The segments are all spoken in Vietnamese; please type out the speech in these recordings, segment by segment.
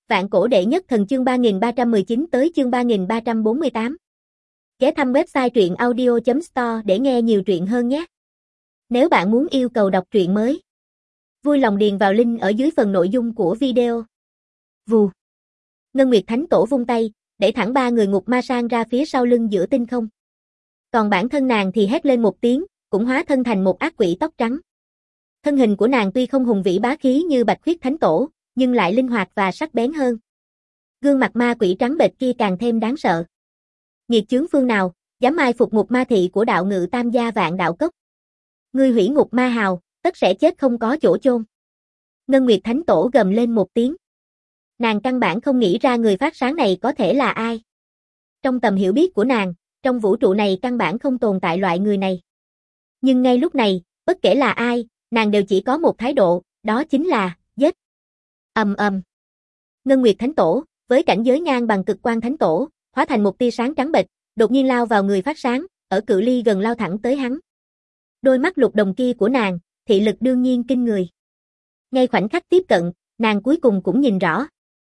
Vạn cổ đệ nhất thần chương 3319 tới chương 3348. Ghé thăm website truyện audio.store để nghe nhiều truyện hơn nhé. Nếu bạn muốn yêu cầu đọc truyện mới, vui lòng điền vào link ở dưới phần nội dung của video. Vù. Ngân Nguyệt Thánh Tổ vung tay, đẩy thẳng ba người ngục ma sang ra phía sau lưng giữa tinh không. Còn bản thân nàng thì hét lên một tiếng, cũng hóa thân thành một ác quỷ tóc trắng. Thân hình của nàng tuy không hùng vĩ bá khí như Bạch Khuyết Thánh Tổ, nhưng lại linh hoạt và sắc bén hơn. Gương mặt ma quỷ trắng bệch kia càng thêm đáng sợ. Nghiệt chướng phương nào, dám mai phục ngục ma thị của đạo ngự Tam gia Vạn Đạo Cốc. Ngươi hủy ngục ma hào, tất sẽ chết không có chỗ chôn. Ngân Nguyệt Thánh Tổ gầm lên một tiếng. Nàng căn bản không nghĩ ra người phát sáng này có thể là ai. Trong tầm hiểu biết của nàng, trong vũ trụ này căn bản không tồn tại loại người này. Nhưng ngay lúc này, bất kể là ai, nàng đều chỉ có một thái độ, đó chính là giết. Ầm ầm. Ngân Nguyệt Thánh Tổ, với cảnh giới ngang bằng Cực Quang Thánh Tổ, hóa thành một tia sáng trắng bệch, đột nhiên lao vào người phát sáng, ở cự ly gần lao thẳng tới hắn. Đôi mắt lục đồng kia của nàng, thị lực đương nhiên kinh người. Ngay khoảnh khắc tiếp cận, nàng cuối cùng cũng nhìn rõ.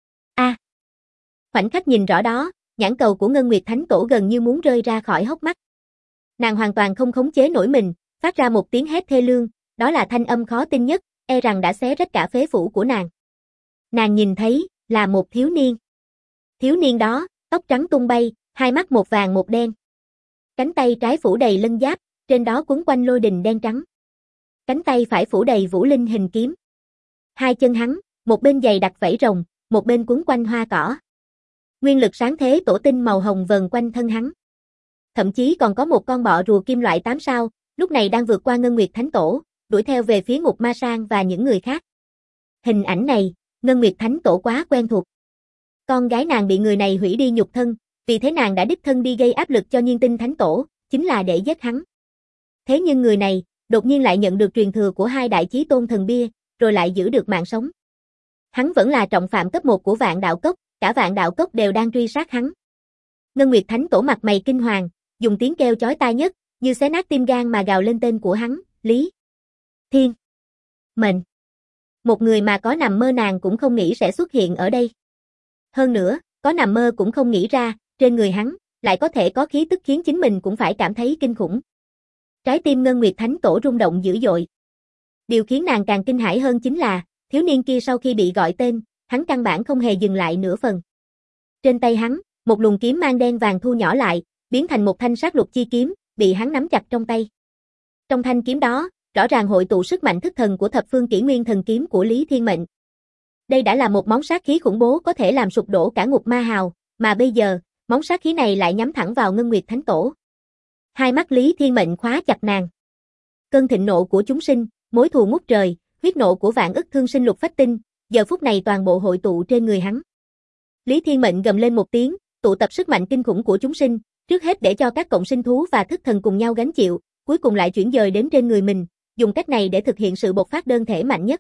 Khoảnh khắc nhìn rõ đó, nhãn cầu của Ngân Nguyệt Thánh Tổ gần như muốn rơi ra khỏi hốc mắt. Nàng hoàn toàn không khống chế nổi mình, phát ra một tiếng hét thê lương, đó là thanh âm khó tin nhất, e rằng đã xé rách cả phế phủ của nàng. Nàng nhìn thấy, là một thiếu niên. Thiếu niên đó, tóc trắng tung bay, hai mắt một vàng một đen. Cánh tay trái phủ đầy lân giáp, trên đó quấn quanh lôi đình đen trắng. Cánh tay phải phủ đầy vũ linh hình kiếm. Hai chân hắn, một bên giày đặt vảy rồng, một bên quấn quanh hoa cỏ. Nguyên lực sáng thế tổ tinh màu hồng vần quanh thân hắn. Thậm chí còn có một con bọ rùa kim loại 8 sao, lúc này đang vượt qua Ngân Nguyệt Thánh Tổ, đuổi theo về phía Ngục Ma Sang và những người khác. Hình ảnh này, Ngân Nguyệt Thánh Tổ quá quen thuộc. Con gái nàng bị người này hủy đi nhục thân, vì thế nàng đã đích thân đi gây áp lực cho Nhiên Tinh Thánh Tổ, chính là để giết hắn. Thế nhưng người này, đột nhiên lại nhận được truyền thừa của hai đại chí tôn thần bia, rồi lại giữ được mạng sống. Hắn vẫn là trọng phạm cấp 1 của Vạn Đạo Cốc, cả Vạn Đạo Cốc đều đang truy sát hắn. Ngân Nguyệt Thánh Tổ mặt mày kinh hoàng, dùng tiếng kêu chói tai nhất, như xé nát tim gan mà gào lên tên của hắn, Lý Thiên Mệnh. Một người mà có nằm mơ nàng cũng không nghĩ sẽ xuất hiện ở đây. Hơn nữa, có nằm mơ cũng không nghĩ ra, trên người hắn, lại có thể có khí tức khiến chính mình cũng phải cảm thấy kinh khủng. Trái tim Ngân Nguyệt Thánh Tổ rung động dữ dội. Điều khiến nàng càng kinh hãi hơn chính là, thiếu niên kia sau khi bị gọi tên, hắn căn bản không hề dừng lại nửa phần. Trên tay hắn, một luồng kiếm mang đen vàng thu nhỏ lại, biến thành một thanh sát lục chi kiếm, bị hắn nắm chặt trong tay. Trong thanh kiếm đó, rõ ràng hội tụ sức mạnh thức thần của thập phương kỷ nguyên thần kiếm của Lý Thiên Mệnh. Đây đã là một món sát khí khủng bố có thể làm sụp đổ cả ngục ma hào, mà bây giờ, món sát khí này lại nhắm thẳng vào Ngân Nguyệt Thánh Tổ. Hai mắt Lý Thiên Mệnh khóa chặt nàng. Cơn thịnh nộ của chúng sinh, mối thù ngút trời, huyết nộ của vạn ức thương sinh lục phách tinh, giờ phút này toàn bộ hội tụ trên người hắn. Lý Thiên Mệnh gầm lên một tiếng, tụ tập sức mạnh kinh khủng của chúng sinh, trước hết để cho các cộng sinh thú và thức thần cùng nhau gánh chịu, cuối cùng lại chuyển dời đến trên người mình, dùng cách này để thực hiện sự bộc phát đơn thể mạnh nhất.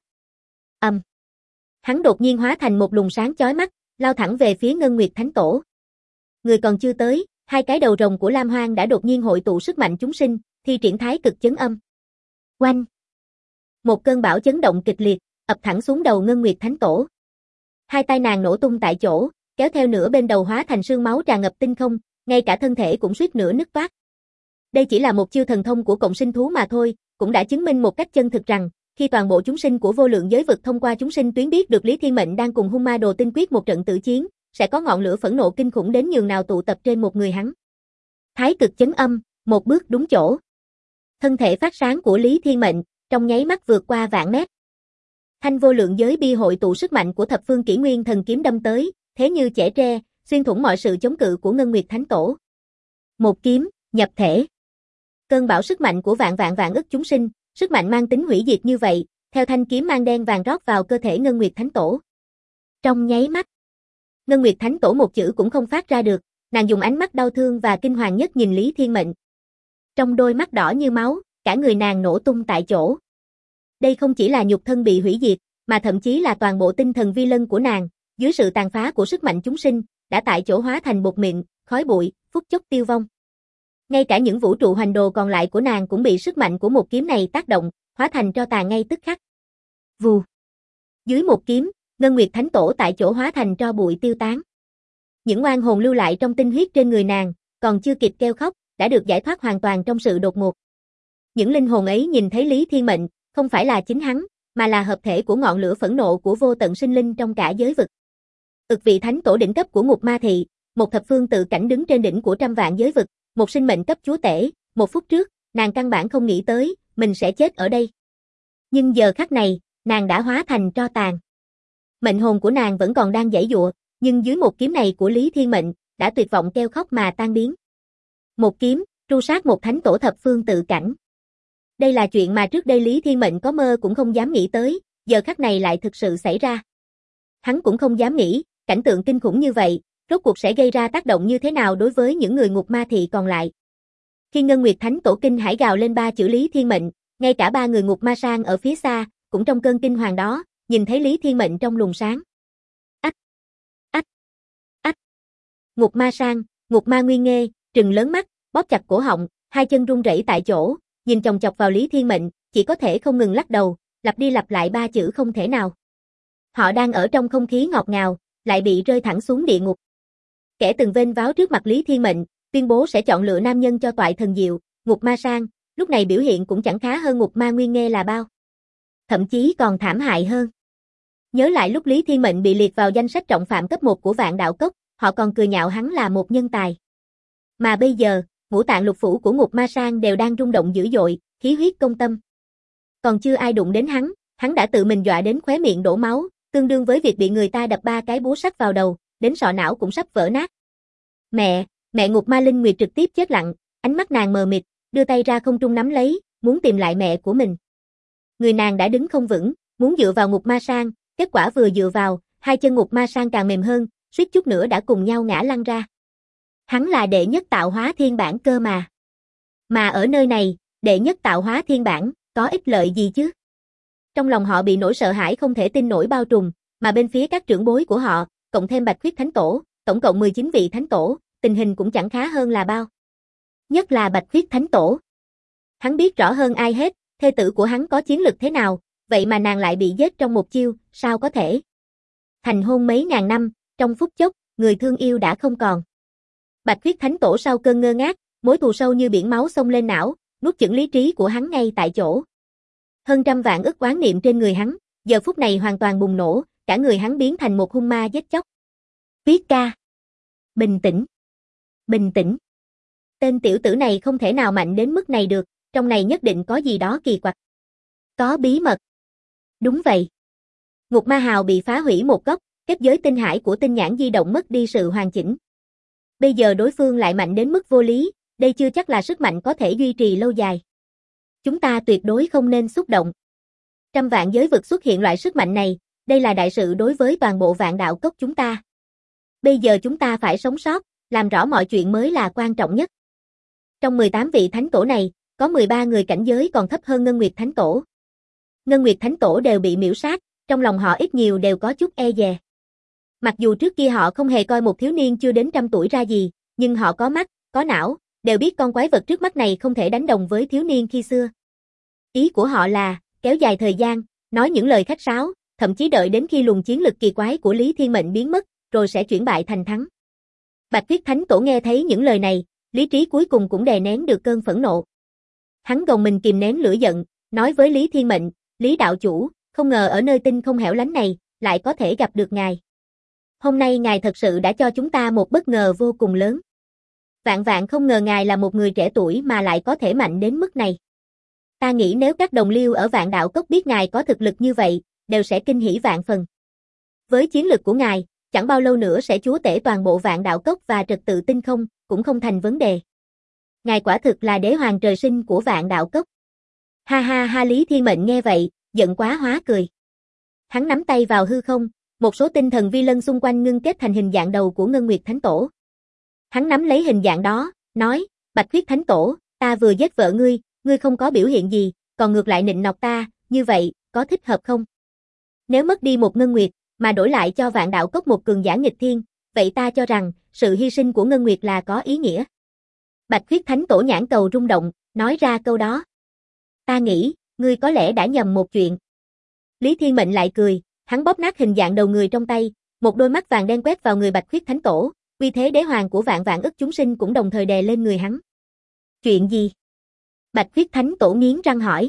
Hắn đột nhiên hóa thành một luồng sáng chói mắt, lao thẳng về phía Ngân Nguyệt Thánh Tổ. Người còn chưa tới, hai cái đầu rồng của Lam Hoang đã đột nhiên hội tụ sức mạnh chúng sinh, thi triển thái cực chấn âm. Oanh! Một cơn bão chấn động kịch liệt, ập thẳng xuống đầu Ngân Nguyệt Thánh Tổ. Hai tay nàng nổ tung tại chỗ, kéo theo nửa bên đầu hóa thành sương máu tràn ngập tinh không, ngay cả thân thể cũng suýt nữa nứt toác. Đây chỉ là một chiêu thần thông của cộng sinh thú mà thôi, cũng đã chứng minh một cách chân thực rằng, khi toàn bộ chúng sinh của vô lượng giới vực thông qua chúng sinh tuyến biết được Lý Thiên Mệnh đang cùng hung ma đồ tinh quyết một trận tử chiến, sẽ có ngọn lửa phẫn nộ kinh khủng đến nhường nào tụ tập trên một người hắn. Thái cực chấn âm, một bước đúng chỗ. Thân thể phát sáng của Lý Thiên Mệnh, trong nháy mắt vượt qua vạn mét. Thanh vô lượng giới bi hội tụ sức mạnh của thập phương kỷ nguyên thần kiếm đâm tới, thế như chẻ tre, xuyên thủng mọi sự chống cự của Ngân Nguyệt Thánh Tổ. Một kiếm, nhập thể. Cơn bão sức mạnh của vạn ức chúng sinh, sức mạnh mang tính hủy diệt như vậy, theo thanh kiếm mang đen vàng rót vào cơ thể Ngân Nguyệt Thánh Tổ. Trong nháy mắt, Ngân Nguyệt Thánh Tổ một chữ cũng không phát ra được, nàng dùng ánh mắt đau thương và kinh hoàng nhất nhìn Lý Thiên Mệnh. Trong đôi mắt đỏ như máu, cả người nàng nổ tung tại chỗ. Đây không chỉ là nhục thân bị hủy diệt, mà thậm chí là toàn bộ tinh thần vi lân của nàng, dưới sự tàn phá của sức mạnh chúng sinh, đã tại chỗ hóa thành bột mịn, khói bụi, phút chốc tiêu vong. Ngay cả những vũ trụ hoành đồ còn lại của nàng cũng bị sức mạnh của một kiếm này tác động, hóa thành tro tàn ngay tức khắc. Vù. Dưới một kiếm, Ngân Nguyệt Thánh Tổ tại chỗ hóa thành tro bụi tiêu tán. Những oan hồn lưu lại trong tinh huyết trên người nàng, còn chưa kịp kêu khóc, đã được giải thoát hoàn toàn trong sự đột ngột. Những linh hồn ấy nhìn thấy Lý Thiên Mệnh, không phải là chính hắn, mà là hợp thể của ngọn lửa phẫn nộ của vô tận sinh linh trong cả giới vực. Ực vị thánh tổ đỉnh cấp của Ngục Ma Thị, một thập phương tự cảnh đứng trên đỉnh của trăm vạn giới vực, một sinh mệnh cấp chúa tể, một phút trước, nàng căn bản không nghĩ tới, mình sẽ chết ở đây. Nhưng giờ khắc này, nàng đã hóa thành tro tàn. Mệnh hồn của nàng vẫn còn đang giãy giụa, nhưng dưới một kiếm này của Lý Thiên Mệnh, đã tuyệt vọng kêu khóc mà tan biến. Một kiếm, tru sát một thánh tổ thập phương tự cảnh. Đây là chuyện mà trước đây Lý Thiên Mệnh có mơ cũng không dám nghĩ tới, giờ khắc này lại thực sự xảy ra. Hắn cũng không dám nghĩ, cảnh tượng kinh khủng như vậy, rốt cuộc sẽ gây ra tác động như thế nào đối với những người Ngục Ma Thị còn lại. Khi Ngân Nguyệt Thánh Tổ kinh hãi gào lên ba chữ Lý Thiên Mệnh, ngay cả ba người Ngục Ma Sang ở phía xa, cũng trong cơn kinh hoàng đó, nhìn thấy Lý Thiên Mệnh trong luồng sáng. Ách! Ách! Ách! Ngục Ma Sang, Ngục Ma Nguyên Nghê, trừng lớn mắt, bóp chặt cổ họng, hai chân run rẩy tại chỗ, nhìn chòng chọc vào Lý Thiên Mệnh, chỉ có thể không ngừng lắc đầu, lặp đi lặp lại ba chữ không thể nào. Họ đang ở trong không khí ngọt ngào, lại bị rơi thẳng xuống địa ngục. Kẻ từng vênh váo trước mặt Lý Thiên Mệnh, tuyên bố sẽ chọn lựa nam nhân cho toại thần diệu, Ngục Ma Sang, lúc này biểu hiện cũng chẳng khá hơn Ngục Ma Nguyên Nghê là bao. Thậm chí còn thảm hại hơn. Nhớ lại lúc Lý Thiên Mệnh bị liệt vào danh sách trọng phạm cấp 1 của Vạn Đạo Cốc, họ còn cười nhạo hắn là một nhân tài. Mà bây giờ, ngũ tạng lục phủ của Ngục Ma Sang đều đang rung động dữ dội, khí huyết công tâm. Còn chưa ai đụng đến hắn đã tự mình dọa đến khóe miệng đổ máu, tương đương với việc bị người ta đập ba cái búa sắt vào đầu, đến sọ não cũng sắp vỡ nát. Mẹ Ngục Ma Linh Nguyệt trực tiếp chết lặng, ánh mắt nàng mờ mịt, đưa tay ra không trung nắm lấy, muốn tìm lại mẹ của mình. Người nàng đã đứng không vững, muốn dựa vào Ngục Ma Sang, kết quả vừa dựa vào, hai chân Ngục Ma Sang càng mềm hơn, suýt chút nữa đã cùng nhau ngã lăn ra. Hắn là đệ nhất tạo hóa thiên bản cơ mà. Mà ở nơi này, đệ nhất tạo hóa thiên bản, có ích lợi gì chứ? Trong lòng họ bị nỗi sợ hãi không thể tin nổi bao trùm, mà bên phía các trưởng bối của họ, cộng thêm Bạch Khuyết Thánh Tổ, tổng cộng 19 vị Thánh Tổ, tình hình cũng chẳng khá hơn là bao. Nhất là Bạch Khuyết Thánh Tổ. Hắn biết rõ hơn ai hết, thê tử của hắn có chiến lực thế nào, vậy mà nàng lại bị giết trong một chiêu, sao có thể? Thành hôn mấy ngàn năm, trong phút chốc, người thương yêu đã không còn. Bạch Khuyết Thánh Tổ sau cơn ngơ ngác, mối thù sâu như biển máu xông lên não, nuốt chửng lý trí của hắn ngay tại chỗ. Hơn trăm vạn ức oán niệm trên người hắn, giờ phút này hoàn toàn bùng nổ, cả người hắn biến thành một hung ma giết chóc. Viết ca. Bình tĩnh. Bình tĩnh. Tên tiểu tử này không thể nào mạnh đến mức này được, trong này nhất định có gì đó kỳ quặc. Có bí mật. Đúng vậy. Ngục Ma Hào bị phá hủy một góc, kết giới tinh hải của tinh nhãn di động mất đi sự hoàn chỉnh. Bây giờ đối phương lại mạnh đến mức vô lý, đây chưa chắc là sức mạnh có thể duy trì lâu dài. Chúng ta tuyệt đối không nên xúc động. Trăm vạn giới vực xuất hiện loại sức mạnh này, đây là đại sự đối với toàn bộ Vạn Đạo Cốc chúng ta. Bây giờ chúng ta phải sống sót, làm rõ mọi chuyện mới là quan trọng nhất. Trong 18 vị Thánh Tổ này, có 13 người cảnh giới còn thấp hơn Ngân Nguyệt Thánh Tổ. Ngân Nguyệt Thánh Tổ đều bị miễu sát, trong lòng họ ít nhiều đều có chút e dè. Mặc dù trước kia họ không hề coi một thiếu niên chưa đến trăm tuổi ra gì, nhưng họ có mắt, có não, đều biết con quái vật trước mắt này không thể đánh đồng với thiếu niên khi xưa. Ý của họ là, kéo dài thời gian, nói những lời khách sáo, thậm chí đợi đến khi luồng chiến lực kỳ quái của Lý Thiên Mệnh biến mất, rồi sẽ chuyển bại thành thắng. Bạch Khuyết Thánh Tổ nghe thấy những lời này, lý trí cuối cùng cũng đè nén được cơn phẫn nộ. Hắn gồng mình kìm nén lửa giận, nói với Lý Thiên Mệnh, Lý đạo chủ, không ngờ ở nơi tinh không hẻo lánh này, lại có thể gặp được ngài. Hôm nay ngài thật sự đã cho chúng ta một bất ngờ vô cùng lớn. Vạn vạn không ngờ ngài là một người trẻ tuổi mà lại có thể mạnh đến mức này. Ta nghĩ nếu các đồng liêu ở Vạn Đạo Cốc biết ngài có thực lực như vậy, đều sẽ kinh hỉ vạn phần. Với chiến lực của ngài, chẳng bao lâu nữa sẽ chúa tể toàn bộ Vạn Đạo Cốc và trật tự tinh không, cũng không thành vấn đề. Ngài quả thực là đế hoàng trời sinh của Vạn Đạo Cốc. Ha ha ha, Lý Thiên Mệnh nghe vậy, giận quá hóa cười. Hắn nắm tay vào hư không, một số tinh thần vi lân xung quanh ngưng kết thành hình dạng đầu của Ngân Nguyệt Thánh Tổ. Hắn nắm lấy hình dạng đó, nói, Bạch Khuyết Thánh Tổ, ta vừa giết vợ ngươi không có biểu hiện gì, còn ngược lại nịnh nọt ta, như vậy, có thích hợp không? Nếu mất đi một Ngân Nguyệt, mà đổi lại cho Vạn Đạo Cốc một cường giả nghịch thiên, vậy ta cho rằng, sự hy sinh của Ngân Nguyệt là có ý nghĩa. Bạch Khuyết Thánh Tổ nhãn cầu rung động, nói ra câu đó. Ta nghĩ, ngươi có lẽ đã nhầm một chuyện. Lý Thiên Mệnh lại cười, hắn bóp nát hình dạng đầu người trong tay, một đôi mắt vàng đen quét vào người Bạch Khuyết Thánh Tổ, uy thế đế hoàng của vạn vạn ức chúng sinh cũng đồng thời đè lên người hắn. Chuyện gì? Bạch Khuyết Thánh Tổ nghiến răng hỏi.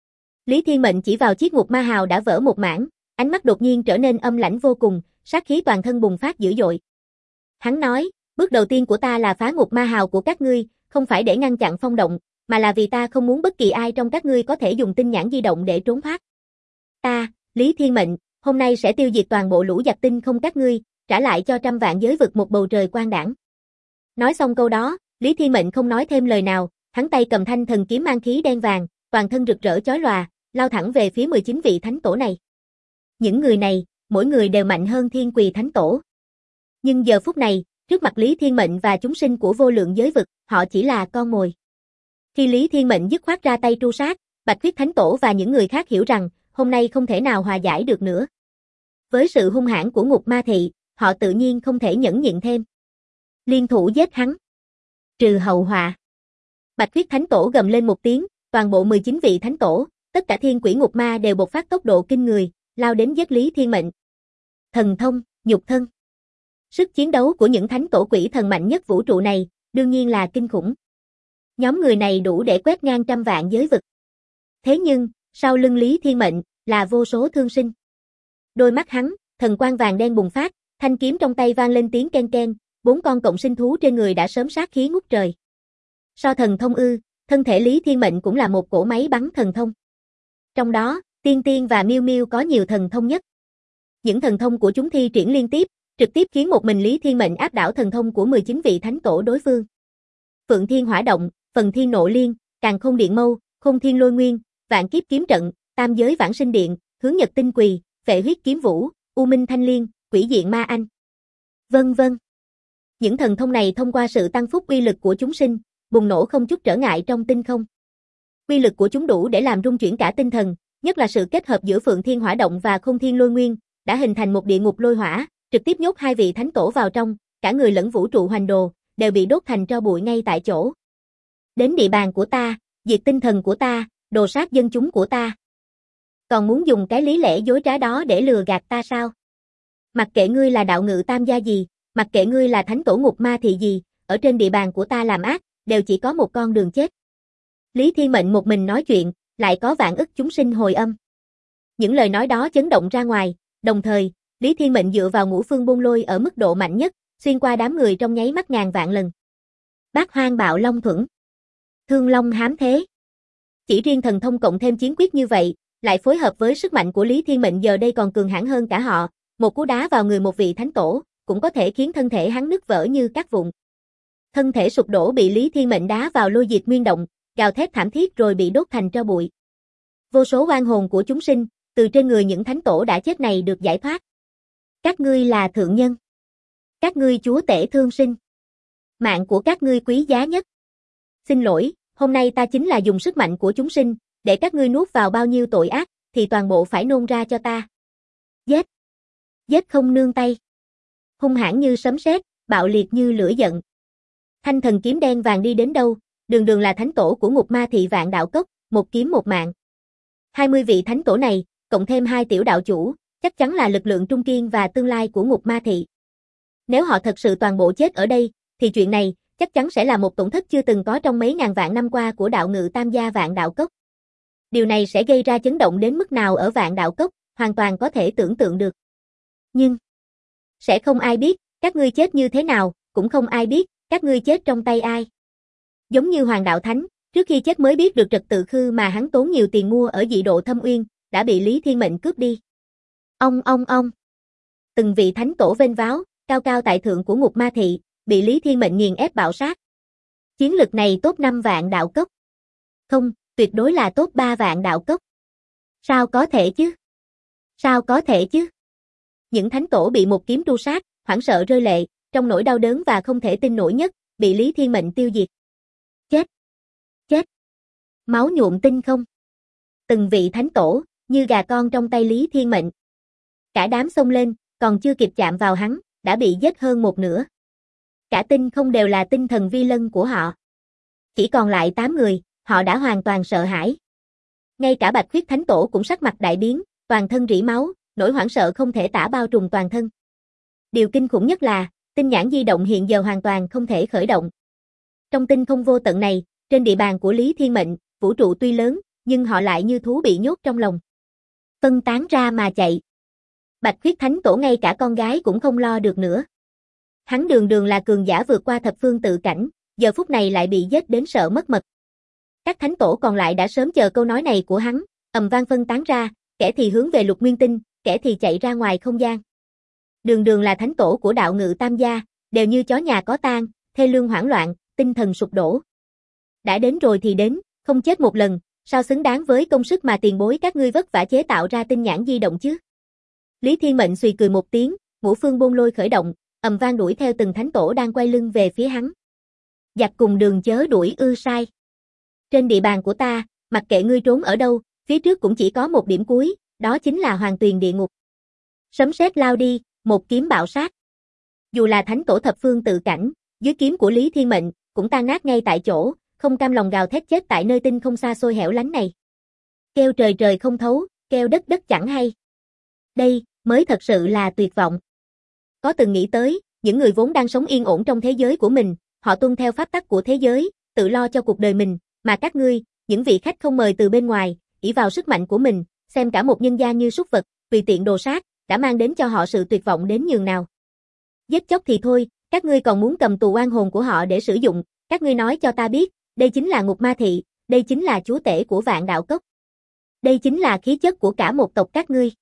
Lý Thiên Mệnh chỉ vào chiếc ngục ma hào đã vỡ một mảng, ánh mắt đột nhiên trở nên âm lãnh vô cùng, sát khí toàn thân bùng phát dữ dội. Hắn nói, bước đầu tiên của ta là phá ngục ma hào của các ngươi, không phải để ngăn chặn phong động, mà là vì ta không muốn bất kỳ ai trong các ngươi có thể dùng tinh nhãn di động để trốn thoát. Ta, Lý Thiên Mệnh, hôm nay sẽ tiêu diệt toàn bộ lũ giặc tinh không các ngươi, trả lại cho trăm vạn giới vực một bầu trời quang đãng. Nói xong câu đó, Lý Thiên Mệnh không nói thêm lời nào, hắn tay cầm thanh thần kiếm mang khí đen vàng, toàn thân rực rỡ chói lòa, lao thẳng về phía 19 vị thánh tổ này. Những người này, mỗi người đều mạnh hơn Thiên Quỳ Thánh Tổ. Nhưng giờ phút này, trước mặt Lý Thiên Mệnh và chúng sinh của vô lượng giới vực, họ chỉ là con mồi. Khi Lý Thiên Mệnh dứt khoát ra tay tru sát, Bạch Khuyết Thánh Tổ và những người khác hiểu rằng, hôm nay không thể nào hòa giải được nữa. Với sự hung hãn của ngục ma thị, họ tự nhiên không thể nhẫn nhịn thêm. Liên thủ giết hắn. Trừ hậu họa. Bạch Khuyết Thánh Tổ gầm lên một tiếng, toàn bộ 19 vị thánh tổ, tất cả thiên quỷ ngục ma đều bộc phát tốc độ kinh người, lao đến giết Lý Thiên Mệnh. Thần thông, nhục thân. Sức chiến đấu của những thánh tổ quỷ thần mạnh nhất vũ trụ này, đương nhiên là kinh khủng. Nhóm người này đủ để quét ngang trăm vạn giới vực. Thế nhưng, sau lưng Lý Thiên Mệnh, là vô số thương sinh. Đôi mắt hắn, thần quang vàng đen bùng phát, thanh kiếm trong tay vang lên tiếng ken ken, 4 con cộng sinh thú trên người đã sớm sát khí ngút trời. So thần thông ư, thân thể Lý Thiên Mệnh cũng là một cỗ máy bắn thần thông. Trong đó, Tiên Tiên và Miêu Miêu có nhiều thần thông nhất. Những thần thông của chúng thi triển liên tiếp, trực tiếp khiến một mình Lý Thiên Mệnh áp đảo thần thông của 19 vị thánh tổ đối phương. Phượng Thiên Hỏa Động, Phần Thiên Nộ Liên, Càn Khôn Điện Mâu, Khôn Thiên Lôi Nguyên, Vạn Kiếp Kiếm Trận, Tam Giới Vãng Sinh Điện, Hướng Nhật Tinh Quỳ, Phệ Huyết Kiếm Vũ, U Minh Thanh Liên, Quỷ Diện Ma Anh. Vân vân. Những thần thông này thông qua sự tăng phúc uy lực của chúng sinh, bùng nổ không chút trở ngại trong tinh không. Uy lực của chúng đủ để làm rung chuyển cả tinh thần, nhất là sự kết hợp giữa Phượng Thiên Hỏa Động và Khôn Thiên Lôi Nguyên, đã hình thành một địa ngục lôi hỏa, trực tiếp nhốt 2 vị thánh tổ vào trong, cả người lẫn vũ trụ hoành đồ, đều bị đốt thành tro bụi ngay tại chỗ. Đến địa bàn của ta, diệt tinh thần của ta, đồ sát dân chúng của ta. Còn muốn dùng cái lý lẽ dối trá đó để lừa gạt ta sao? Mặc kệ ngươi là đạo ngự tam gia gì, mặc kệ ngươi là thánh tổ ngục ma thị gì, ở trên địa bàn của ta làm ác, đều chỉ có một con đường chết. Lý Thiên Mệnh một mình nói chuyện, lại có vạn ức chúng sinh hồi âm. Những lời nói đó chấn động ra ngoài, đồng thời, Lý Thiên Mệnh dựa vào ngũ phương bôn lôi ở mức độ mạnh nhất, xuyên qua đám người trong nháy mắt ngàn vạn lần. Bát Hoang Bạo Long Thuẫn, Thương Long Hám Thế. Chỉ riêng thần thông cộng thêm chiến quyết như vậy, lại phối hợp với sức mạnh của Lý Thiên Mệnh giờ đây còn cường hãn hơn cả họ, một cú đá vào người một vị thánh tổ, cũng có thể khiến thân thể hắn nứt vỡ như cát vụn. Thân thể sụp đổ bị Lý Thiên Mệnh đá vào lôi diệt nguyên động, gào thét thảm thiết rồi bị đốt thành tro bụi. Vô số oan hồn của chúng sinh, từ trên người những thánh tổ đã chết này được giải thoát. Các ngươi là thượng nhân. Các ngươi chúa tể thương sinh. Mạng của các ngươi quý giá nhất. Xin lỗi, hôm nay ta chính là dùng sức mạnh của chúng sinh, để các ngươi nuốt vào bao nhiêu tội ác, thì toàn bộ phải nôn ra cho ta. Giết. Giết không nương tay. Hung hãn như sấm sét, bạo liệt như lửa giận. Thanh thần kiếm đen vàng đi đến đâu, đường đường là thánh tổ của ngục ma thị Vạn Đạo Cốc, một kiếm một mạng. 20 vị thánh tổ này, cộng thêm 2 tiểu đạo chủ, chắc chắn là lực lượng trung kiên và tương lai của ngục ma thị. Nếu họ thật sự toàn bộ chết ở đây, thì chuyện này, chắc chắn sẽ là một tổn thất chưa từng có trong mấy ngàn vạn năm qua của đạo ngự tam gia Vạn Đạo Cốc. Điều này sẽ gây ra chấn động đến mức nào ở Vạn Đạo Cốc, hoàn toàn có thể tưởng tượng được. Nhưng, sẽ không ai biết, các ngươi chết như thế nào, cũng không ai biết, các ngươi chết trong tay ai. Giống như Hoàng Đạo Thánh, trước khi chết mới biết được trật tự khư mà hắn tốn nhiều tiền mua ở dị độ Thâm Uyên, đã bị Lý Thiên Mệnh cướp đi. Ông. Từng vị thánh tổ vênh váo, cao cao tại thượng của ngục ma thị, bị Lý Thiên Mệnh nghiền ép bạo sát. Chiến lực này top 5 Vạn Đạo Cốc. Không, tuyệt đối là top 3 Vạn Đạo Cốc. Sao có thể chứ? Sao có thể chứ? Những thánh tổ bị một kiếm tru sát, hoảng sợ rơi lệ, trong nỗi đau đớn và không thể tin nổi nhất, bị Lý Thiên Mệnh tiêu diệt. Chết! Chết! Máu nhuộm tinh không. Từng vị thánh tổ, như gà con trong tay Lý Thiên Mệnh. Cả đám xông lên, còn chưa kịp chạm vào hắn, đã bị giết hơn một nửa. Cả tinh không đều là tinh thần vi lân của họ. Chỉ còn lại 8 người, họ đã hoàn toàn sợ hãi. Ngay cả Bạch Khuyết Thánh Tổ cũng sắc mặt đại biến, toàn thân rỉ máu, nỗi hoảng sợ không thể tả bao trùm toàn thân. Điều kinh khủng nhất là, tinh nhãn di động hiện giờ hoàn toàn không thể khởi động. Trong tinh không vô tận này, trên địa bàn của Lý Thiên Mệnh, vũ trụ tuy lớn, nhưng họ lại như thú bị nhốt trong lòng. Phân tán ra mà chạy. Bạch Khuyết Thánh Tổ ngay cả con gái cũng không lo được nữa. Hắn đường đường là cường giả vượt qua thập phương tự cảnh, giờ phút này lại bị giết đến sợ mất mật. Các thánh tổ còn lại đã sớm chờ câu nói này của hắn, ầm vang phân tán ra, kẻ thì hướng về Lục Nguyên Tinh, kẻ thì chạy ra ngoài không gian. Đường đường là thánh tổ của đạo ngự tam gia, đều như chó nhà có tang, thê lương hoảng loạn, tinh thần sụp đổ. Đã đến rồi thì đến, không chết một lần, sao xứng đáng với công sức mà tiền bối các ngươi vất vả chế tạo ra tinh nhãn di động chứ? Lý Thiên Mệnh xùy cười một tiếng, ngũ phương bôn lôi khởi động, ầm vang đuổi theo từng thánh tổ đang quay lưng về phía hắn. Giặc cùng đường chớ đuổi ư sai. Trên địa bàn của ta, mặc kệ ngươi trốn ở đâu, phía trước cũng chỉ có một điểm cuối, đó chính là Hoàng Tuyền địa ngục. Sấm sét lao đi, một kiếm bạo sát. Dù là thánh tổ thập phương tự cảnh, dưới kiếm của Lý Thiên Mệnh, cũng tan nát ngay tại chỗ, không cam lòng gào thét chết tại nơi tinh không xa xôi hẻo lánh này. Kêu trời trời không thấu, kêu đất đất chẳng hay. Đây, mới thật sự là tuyệt vọng. Có từng nghĩ tới, những người vốn đang sống yên ổn trong thế giới của mình, họ tuân theo pháp tắc của thế giới, tự lo cho cuộc đời mình, mà các ngươi, những vị khách không mời từ bên ngoài, ỷ vào sức mạnh của mình, xem cả một nhân gian như súc vật, tùy tiện đồ sát, đã mang đến cho họ sự tuyệt vọng đến nhường nào. Giết chóc thì thôi, các ngươi còn muốn cầm tù oan hồn của họ để sử dụng, các ngươi nói cho ta biết, đây chính là Ngục Ma Thị, đây chính là chúa tể của Vạn Đạo Cốc. Đây chính là khí chất của cả một tộc các ngươi.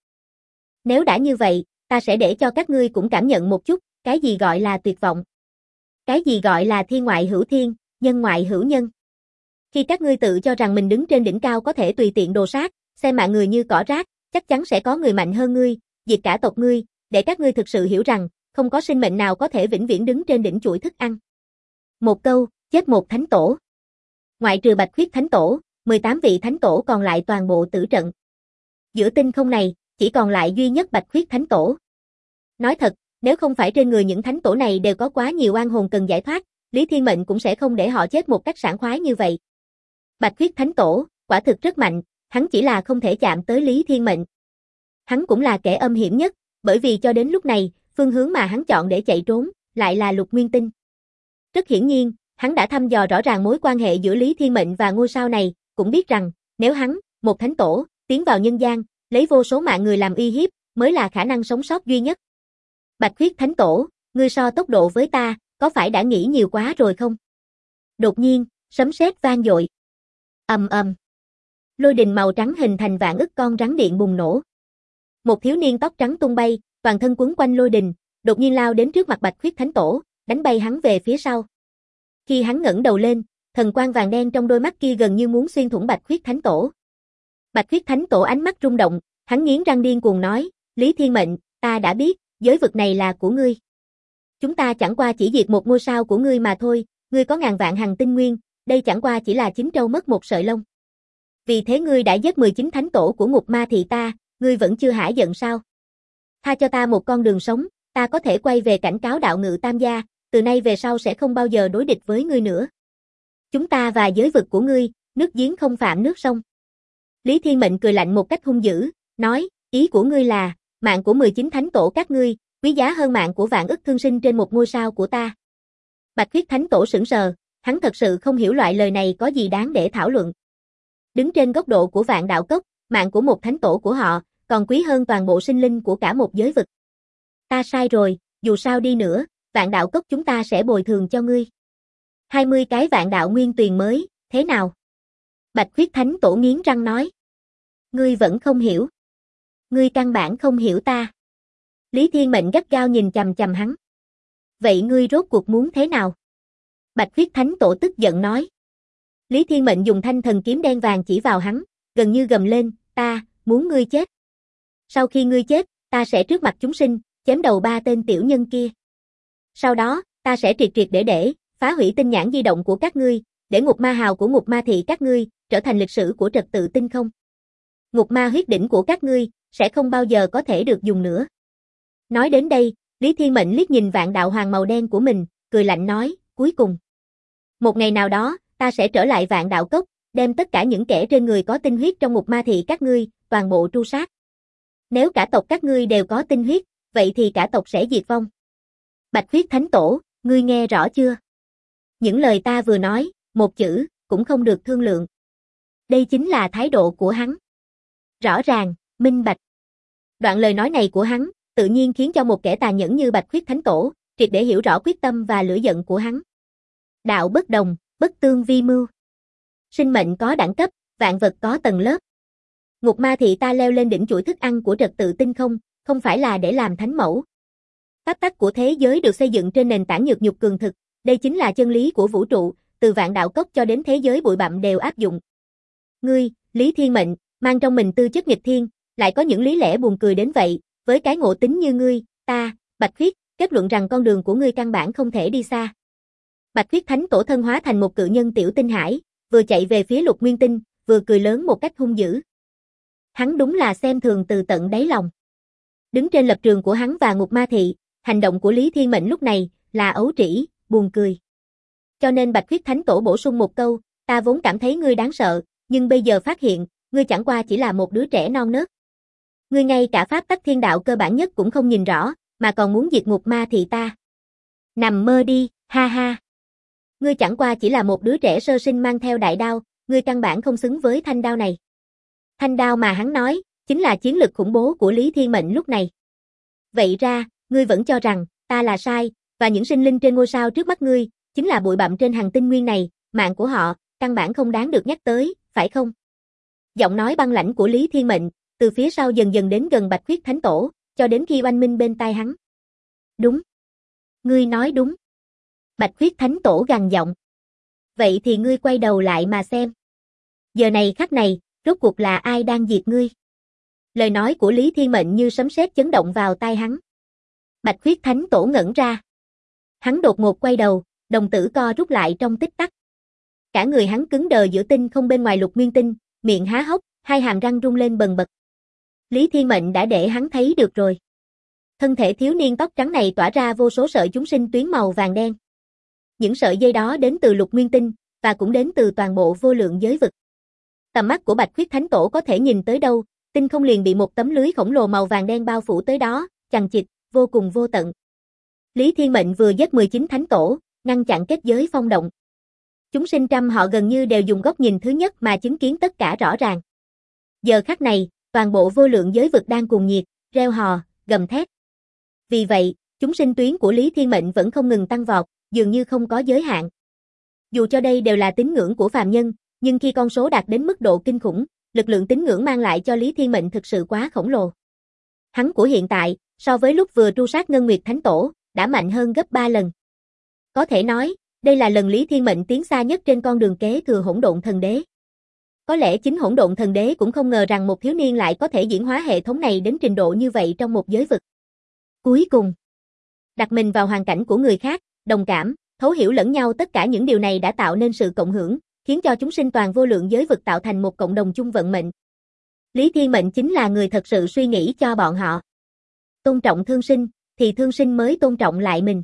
Nếu đã như vậy, ta sẽ để cho các ngươi cũng cảm nhận một chút, cái gì gọi là tuyệt vọng. Cái gì gọi là thiên ngoại hữu thiên, nhân ngoại hữu nhân. Khi các ngươi tự cho rằng mình đứng trên đỉnh cao có thể tùy tiện đồ sát, xem mạng người như cỏ rác, chắc chắn sẽ có người mạnh hơn ngươi, diệt cả tộc ngươi, để các ngươi thực sự hiểu rằng, không có sinh mệnh nào có thể vĩnh viễn đứng trên đỉnh chuỗi thức ăn. Một câu, chết một thánh tổ. Ngoại trừ Bạch Khuyết Thánh Tổ, 18 vị thánh tổ còn lại toàn bộ tử trận. Giữa tinh không này, chỉ còn lại duy nhất Bạch Khuyết Thánh Tổ. Nói thật, nếu không phải trên người những thánh tổ này đều có quá nhiều oan hồn cần giải thoát, Lý Thiên Mệnh cũng sẽ không để họ chết một cách sảng khoái như vậy. Bạch Khuyết Thánh Tổ, quả thực rất mạnh, hắn chỉ là không thể chạm tới Lý Thiên Mệnh. Hắn cũng là kẻ âm hiểm nhất, bởi vì cho đến lúc này, phương hướng mà hắn chọn để chạy trốn, lại là Lục Nguyên Tinh. Rất hiển nhiên, hắn đã thăm dò rõ ràng mối quan hệ giữa Lý Thiên Mệnh và ngôi sao này, cũng biết rằng, nếu hắn, một thánh tổ, tiến vào nhân gian, lấy vô số mạng người làm uy hiếp, mới là khả năng sống sót duy nhất. Bạch Khuyết Thánh Tổ, ngươi so tốc độ với ta, có phải đã nghĩ nhiều quá rồi không? Đột nhiên, sấm sét vang dội. Ầm ầm. Lôi đình màu trắng hình thành vạn ức con rắn điện bùng nổ. Một thiếu niên tóc trắng tung bay, toàn thân quấn quanh lôi đình, đột nhiên lao đến trước mặt Bạch Khuyết Thánh Tổ, đánh bay hắn về phía sau. Khi hắn ngẩng đầu lên, thần quang vàng đen trong đôi mắt kia gần như muốn xuyên thủng Bạch Khuyết Thánh Tổ. Bạch Khuyết Thánh Tổ ánh mắt rung động, hắn nghiến răng điên cuồng nói, Lý Thiên Mệnh, ta đã biết, giới vực này là của ngươi. Chúng ta chẳng qua chỉ diệt một ngôi sao của ngươi mà thôi, ngươi có ngàn vạn hằng tinh nguyên, đây chẳng qua chỉ là chín trâu mất một sợi lông. Vì thế ngươi đã giết 19 thánh tổ của Ngục Ma Thị ta, ngươi vẫn chưa hả giận sao? Tha cho ta một con đường sống, ta có thể quay về cảnh cáo đạo ngự tam gia, từ nay về sau sẽ không bao giờ đối địch với ngươi nữa. Chúng ta và giới vực của ngươi, nước giếng không phạm nước sông. Lý Thiên Mệnh cười lạnh một cách hung dữ, nói, ý của ngươi là, mạng của 19 thánh tổ các ngươi, quý giá hơn mạng của vạn ức thương sinh trên một ngôi sao của ta. Bạch Khuyết Thánh Tổ sững sờ, hắn thật sự không hiểu loại lời này có gì đáng để thảo luận. Đứng trên góc độ của Vạn Đạo Cốc, mạng của một thánh tổ của họ, còn quý hơn toàn bộ sinh linh của cả một giới vực. Ta sai rồi, dù sao đi nữa, Vạn Đạo Cốc chúng ta sẽ bồi thường cho ngươi. 20 cái vạn đạo nguyên tuyền mới, thế nào? Bạch Khuyết Thánh Tổ nghiến răng nói. Ngươi vẫn không hiểu. Ngươi căn bản không hiểu ta. Lý Thiên Mệnh gắt gao nhìn chằm chằm hắn. Vậy ngươi rốt cuộc muốn thế nào? Bạch Khuyết Thánh Tổ tức giận nói. Lý Thiên Mệnh dùng thanh thần kiếm đen vàng chỉ vào hắn, gần như gầm lên, ta, muốn ngươi chết. Sau khi ngươi chết, ta sẽ trước mặt chúng sinh, chém đầu 3 tên tiểu nhân kia. Sau đó, ta sẽ triệt triệt để, phá hủy tinh nhãn di động của các ngươi, để ngục ma hào của Ngục Ma Thị các ngươi, trở thành lịch sử của trật tự tinh không. Ngục ma huyết đỉnh của các ngươi, sẽ không bao giờ có thể được dùng nữa. Nói đến đây, Lý Thiên Mệnh liếc nhìn vạn đạo hoàng màu đen của mình, cười lạnh nói, cuối cùng. Một ngày nào đó, ta sẽ trở lại Vạn Đạo Cốc, đem tất cả những kẻ trên người có tinh huyết trong Ngục Ma Thị các ngươi, toàn bộ tru sát. Nếu cả tộc các ngươi đều có tinh huyết, vậy thì cả tộc sẽ diệt vong. Bạch huyết thánh tổ, ngươi nghe rõ chưa? Những lời ta vừa nói, một chữ, cũng không được thương lượng. Đây chính là thái độ của hắn. Rõ ràng, minh bạch. Đoạn lời nói này của hắn, tự nhiên khiến cho một kẻ tà nhẫn như Bạch huyết thánh tổ, triệt để hiểu rõ quyết tâm và lửa giận của hắn. Đạo bất đồng, bất tương vi mưu. Sinh mệnh có đẳng cấp, vạn vật có tầng lớp. Ngục ma thị ta leo lên đỉnh chuỗi thức ăn của trật tự tinh không phải là để làm thánh mẫu. Pháp tắc của thế giới được xây dựng trên nền tảng nhược nhục cường thực, đây chính là chân lý của vũ trụ, từ vạn đạo cốc cho đến thế giới bụi bặm đều áp dụng. Ngươi, Lý Thiên Mệnh, mang trong mình tư chất nghịch thiên, lại có những lý lẽ buồn cười đến vậy, với cái ngộ tính như ngươi, ta, Bạch huyết, kết luận rằng con đường của ngươi căn bản không thể đi xa. Bạch huyết thánh tổ thân hóa thành một cự nhân tiểu tinh hải, vừa chạy về phía Lục Nguyên Tinh, vừa cười lớn một cách hung dữ. Hắn đúng là xem thường từ tận đáy lòng. Đứng trên lập trường của hắn và Ngục Ma Thị, hành động của Lý Thiên Mệnh lúc này là ấu trĩ, buồn cười. Cho nên Bạch huyết thánh tổ bổ sung một câu, ta vốn cảm thấy ngươi đáng sợ, nhưng bây giờ phát hiện, ngươi chẳng qua chỉ là một đứa trẻ non nớt. Ngươi ngay cả pháp tắc thiên đạo cơ bản nhất cũng không nhìn rõ, mà còn muốn diệt Ngục Ma Thị ta. Nằm mơ đi, ha ha. Ngươi chẳng qua chỉ là một đứa trẻ sơ sinh mang theo đại đao, ngươi căn bản không xứng với thanh đao này. Thanh đao mà hắn nói, chính là chiến lực khủng bố của Lý Thiên Mệnh lúc này. Vậy ra, ngươi vẫn cho rằng, ta là sai, và những sinh linh trên ngôi sao trước mắt ngươi, chính là bụi bặm trên hành tinh nguyên này, mạng của họ, căn bản không đáng được nhắc tới, phải không? Giọng nói băng lãnh của Lý Thiên Mệnh, từ phía sau dần dần đến gần Bạch huyết thánh tổ, cho đến khi oanh minh bên tai hắn. Đúng. Ngươi nói đúng. Bạch huyết thánh tổ gằn giọng. Vậy thì ngươi quay đầu lại mà xem. Giờ này khắc này, rốt cuộc là ai đang diệt ngươi? Lời nói của Lý Thiên Mệnh như sấm sét chấn động vào tai hắn. Bạch huyết thánh tổ ngẩn ra. Hắn đột ngột quay đầu, đồng tử co rút lại trong tích tắc. Cả người hắn cứng đờ giữa tinh không bên ngoài Lục Nguyên Tinh, miệng há hốc, hai hàm răng rung lên bần bật. Lý Thiên Mệnh đã để hắn thấy được rồi. Thân thể thiếu niên tóc trắng này tỏa ra vô số sợi chúng sinh tuyến màu vàng đen. Những sợi dây đó đến từ Lục Nguyên Tinh, và cũng đến từ toàn bộ vô lượng giới vực. Tầm mắt của Bạch huyết thánh tổ có thể nhìn tới đâu, tinh không liền bị một tấm lưới khổng lồ màu vàng đen bao phủ tới đó, chằng chịt, vô cùng vô tận. Lý Thiên Mệnh vừa giết 19 thánh tổ, ngăn chặn kết giới phong động. Chúng sinh trăm họ gần như đều dùng góc nhìn thứ nhất mà chứng kiến tất cả rõ ràng. Giờ khắc này, toàn bộ vô lượng giới vực đang cuồng nhiệt, reo hò, gầm thét. Vì vậy, chúng sinh tuyến của Lý Thiên Mệnh vẫn không ngừng tăng vọt, dường như không có giới hạn. Dù cho đây đều là tín ngưỡng của phàm nhân, nhưng khi con số đạt đến mức độ kinh khủng, lực lượng tín ngưỡng mang lại cho Lý Thiên Mệnh thực sự quá khổng lồ. Hắn của hiện tại, so với lúc vừa tru sát Ngân Nguyệt Thánh Tổ, đã mạnh hơn gấp 3 lần. Có thể nói, đây là lần Lý Thiên Mệnh tiến xa nhất trên con đường kế thừa Hỗn Độn Thần Đế. Có lẽ chính Hỗn Độn Thần Đế cũng không ngờ rằng một thiếu niên lại có thể diễn hóa hệ thống này đến trình độ như vậy trong một giới vực. Cuối cùng, đặt mình vào hoàn cảnh của người khác, đồng cảm, thấu hiểu lẫn nhau, tất cả những điều này đã tạo nên sự cộng hưởng, khiến cho chúng sinh toàn vô lượng giới vực tạo thành một cộng đồng chung vận mệnh. Lý Thiên Mệnh chính là người thật sự suy nghĩ cho bọn họ. Tôn trọng thương sinh, thì thương sinh mới tôn trọng lại mình.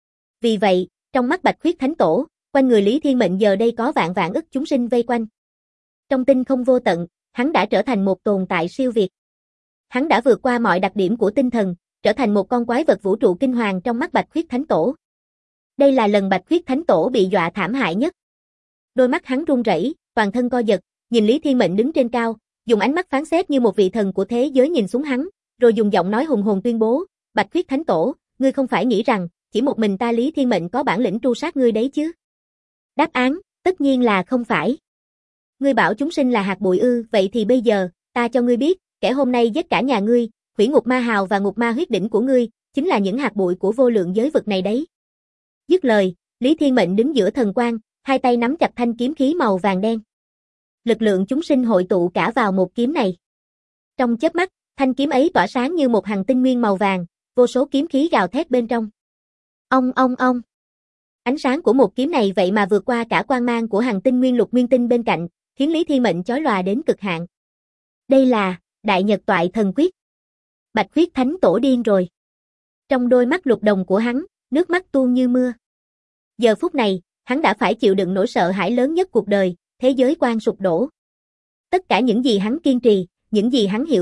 Vì vậy, trong mắt Bạch huyết thánh tổ, quanh người Lý Thiên Mệnh giờ đây có vạn vạn ức chúng sinh vây quanh. Trong tinh không vô tận, hắn đã trở thành một tồn tại siêu việt. Hắn đã vượt qua mọi đặc điểm của tinh thần, trở thành một con quái vật vũ trụ kinh hoàng trong mắt Bạch huyết thánh tổ. Đây là lần Bạch huyết thánh tổ bị dọa thảm hại nhất. Đôi mắt hắn run rẩy, toàn thân co giật, nhìn Lý Thiên Mệnh đứng trên cao, dùng ánh mắt phán xét như một vị thần của thế giới nhìn xuống hắn, rồi dùng giọng nói hùng hồn tuyên bố, Bạch huyết thánh tổ, ngươi không phải nghĩ rằng, chỉ một mình ta Lý Thiên Mệnh có bản lĩnh tru sát ngươi đấy chứ? Đáp án, tất nhiên là không phải. Ngươi bảo chúng sinh là hạt bụi ư, vậy thì bây giờ, ta cho ngươi biết, kẻ hôm nay giết cả nhà ngươi, hủy ngục ma hào và ngục ma huyết đỉnh của ngươi, chính là những hạt bụi của vô lượng giới vực này đấy. Dứt lời, Lý Thiên Mệnh đứng giữa thần quang, hai tay nắm chặt thanh kiếm khí màu vàng đen. Lực lượng chúng sinh hội tụ cả vào một kiếm này. Trong chớp mắt, thanh kiếm ấy tỏa sáng như một hằng tinh nguyên màu vàng, vô số kiếm khí gào thét bên trong. Ong ong ong. Ánh sáng của một kiếm này vậy mà vượt qua cả quang mang của hằng tinh nguyên Lục Nguyên Tinh bên cạnh, khiến Lý Thiên Mệnh chói lòa đến cực hạn. Đây là Đại Nhật Toại Thần Quyết. Bạch huyết thánh tổ điên rồi. Trong đôi mắt lục đồng của hắn, nước mắt tuôn như mưa. Giờ phút này, hắn đã phải chịu đựng nỗi sợ hãi lớn nhất cuộc đời, thế giới quan sụp đổ. Tất cả những gì hắn kiên trì, những gì hắn hiểu biết,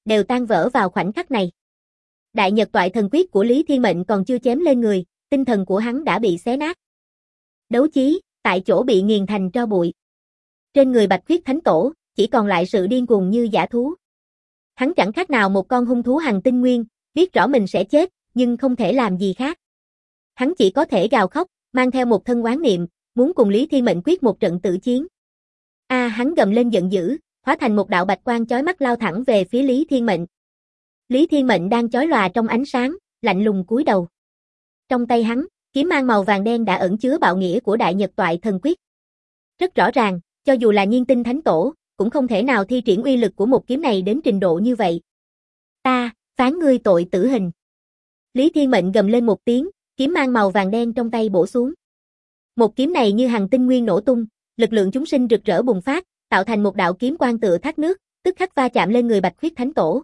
đều tan vỡ vào khoảnh khắc này. Đại Nhật Toại Thần Quyết của Lý Thiên Mệnh còn chưa chém lên người, tinh thần của hắn đã bị xé nát. Đấu chí, tại chỗ bị nghiền thành tro bụi. Trên người Bạch Khuyết Thánh Tổ, chỉ còn lại sự điên cuồng như dã thú. Hắn chẳng khác nào một con hung thú hành tinh nguyên, biết rõ mình sẽ chết, nhưng không thể làm gì khác. Hắn chỉ có thể gào khóc, mang theo một thân oán niệm, muốn cùng Lý Thiên Mệnh quyết một trận tử chiến. Hắn gầm lên giận dữ, hóa thành một đạo bạch quang chói mắt lao thẳng về phía Lý Thiên Mệnh. Lý Thiên Mệnh đang chói lòa trong ánh sáng, lạnh lùng cúi đầu. Trong tay hắn, kiếm mang màu vàng đen đã ẩn chứa bạo nghĩa của Đại Nhật Toại Thần Quyết. Rất rõ ràng, cho dù là Nhiên Tinh Thánh Tổ, cũng không thể nào thi triển uy lực của một kiếm này đến trình độ như vậy. Ta, phán ngươi tội tử hình. Lý Thiên Mệnh gầm lên một tiếng, kiếm mang màu vàng đen trong tay bổ xuống. Một kiếm này như hằng tinh nguyên nổ tung, lực lượng chúng sinh rực rỡ bùng phát, tạo thành một đạo kiếm quang tựa thác nước, tức khắc va chạm lên người Bạch Khuyết Thánh Tổ.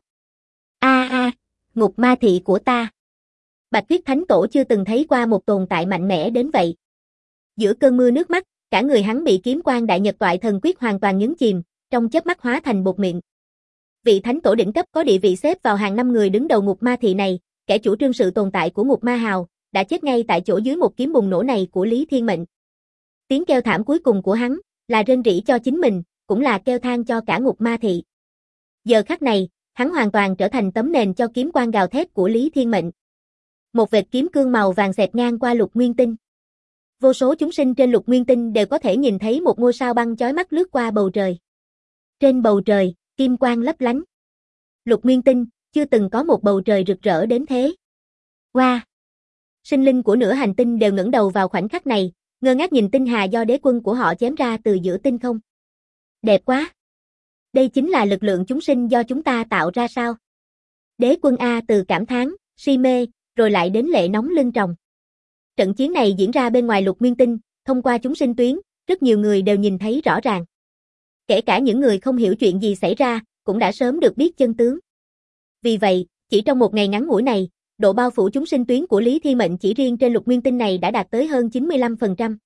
Ngục ma thị của ta. Bạch Khuyết Thánh Tổ chưa từng thấy qua một tồn tại mạnh mẽ đến vậy. Giữa cơn mưa nước mắt, cả người hắn bị kiếm quang Đại Nhật Toại Thần Quyết hoàn toàn nhấn chìm, trong chớp mắt hóa thành bột mịn. Vị Thánh Tổ đỉnh cấp có địa vị xếp vào hàng 5 người đứng đầu ngục ma thị này, kẻ chủ trương sự tồn tại của ngục ma hào, đã chết ngay tại chỗ dưới một kiếm bùng nổ này của Lý Thiên Mệnh. Tiếng kêu thảm cuối cùng của hắn, là rên rỉ cho chính mình, cũng là kêu than cho cả ngục ma thị. Giờ khắc này, hắn hoàn toàn trở thành tấm nền cho kiếm quang gào thét của Lý Thiên Mệnh. Một vệt kiếm cương màu vàng xẹt ngang qua Lục Nguyên Tinh. Vô số chúng sinh trên Lục Nguyên Tinh đều có thể nhìn thấy một ngôi sao băng chói mắt lướt qua bầu trời. Trên bầu trời, kim quang lấp lánh. Lục Nguyên Tinh, chưa từng có một bầu trời rực rỡ đến thế. Wow! Sinh linh của nửa hành tinh đều ngẩng đầu vào khoảnh khắc này, ngơ ngác nhìn tinh hà do đế quân của họ chém ra từ giữa tinh không. Đẹp quá! Đây chính là lực lượng chúng sinh do chúng ta tạo ra sao? Đế quân từ cảm thán, si mê, rồi lại đến lệ nóng lưng tròng. Trận chiến này diễn ra bên ngoài Lục Nguyên Tinh, thông qua chúng sinh tuyến, rất nhiều người đều nhìn thấy rõ ràng. Kể cả những người không hiểu chuyện gì xảy ra, cũng đã sớm được biết chân tướng. Vì vậy, chỉ trong một ngày ngắn ngủi này, độ bao phủ chúng sinh tuyến của Lý Thiên Mệnh chỉ riêng trên Lục Nguyên Tinh này đã đạt tới hơn 95%.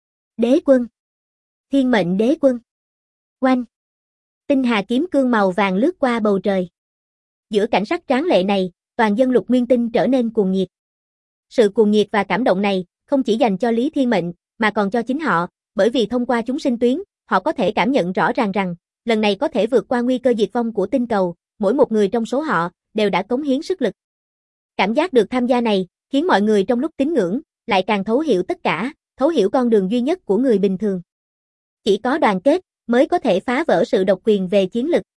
Đế quân. Thiên Mệnh Đế quân. Oanh. Tinh hà kiếm cương màu vàng lướt qua bầu trời. Giữa cảnh sắc tráng lệ này, toàn dân Lục Nguyên Tinh trở nên cuồng nhiệt. Sự cuồng nhiệt và cảm động này, không chỉ dành cho Lý Thiên Mệnh, mà còn cho chính họ, bởi vì thông qua chúng sinh tuyến, họ có thể cảm nhận rõ ràng rằng, lần này có thể vượt qua nguy cơ diệt vong của tinh cầu, mỗi một người trong số họ, đều đã cống hiến sức lực. Cảm giác được tham gia này, khiến mọi người trong lúc tín ngưỡng, lại càng thấu hiểu tất cả, thấu hiểu con đường duy nhất của người bình thường. Chỉ có đoàn kết, mới có thể phá vỡ sự độc quyền về chiến lực.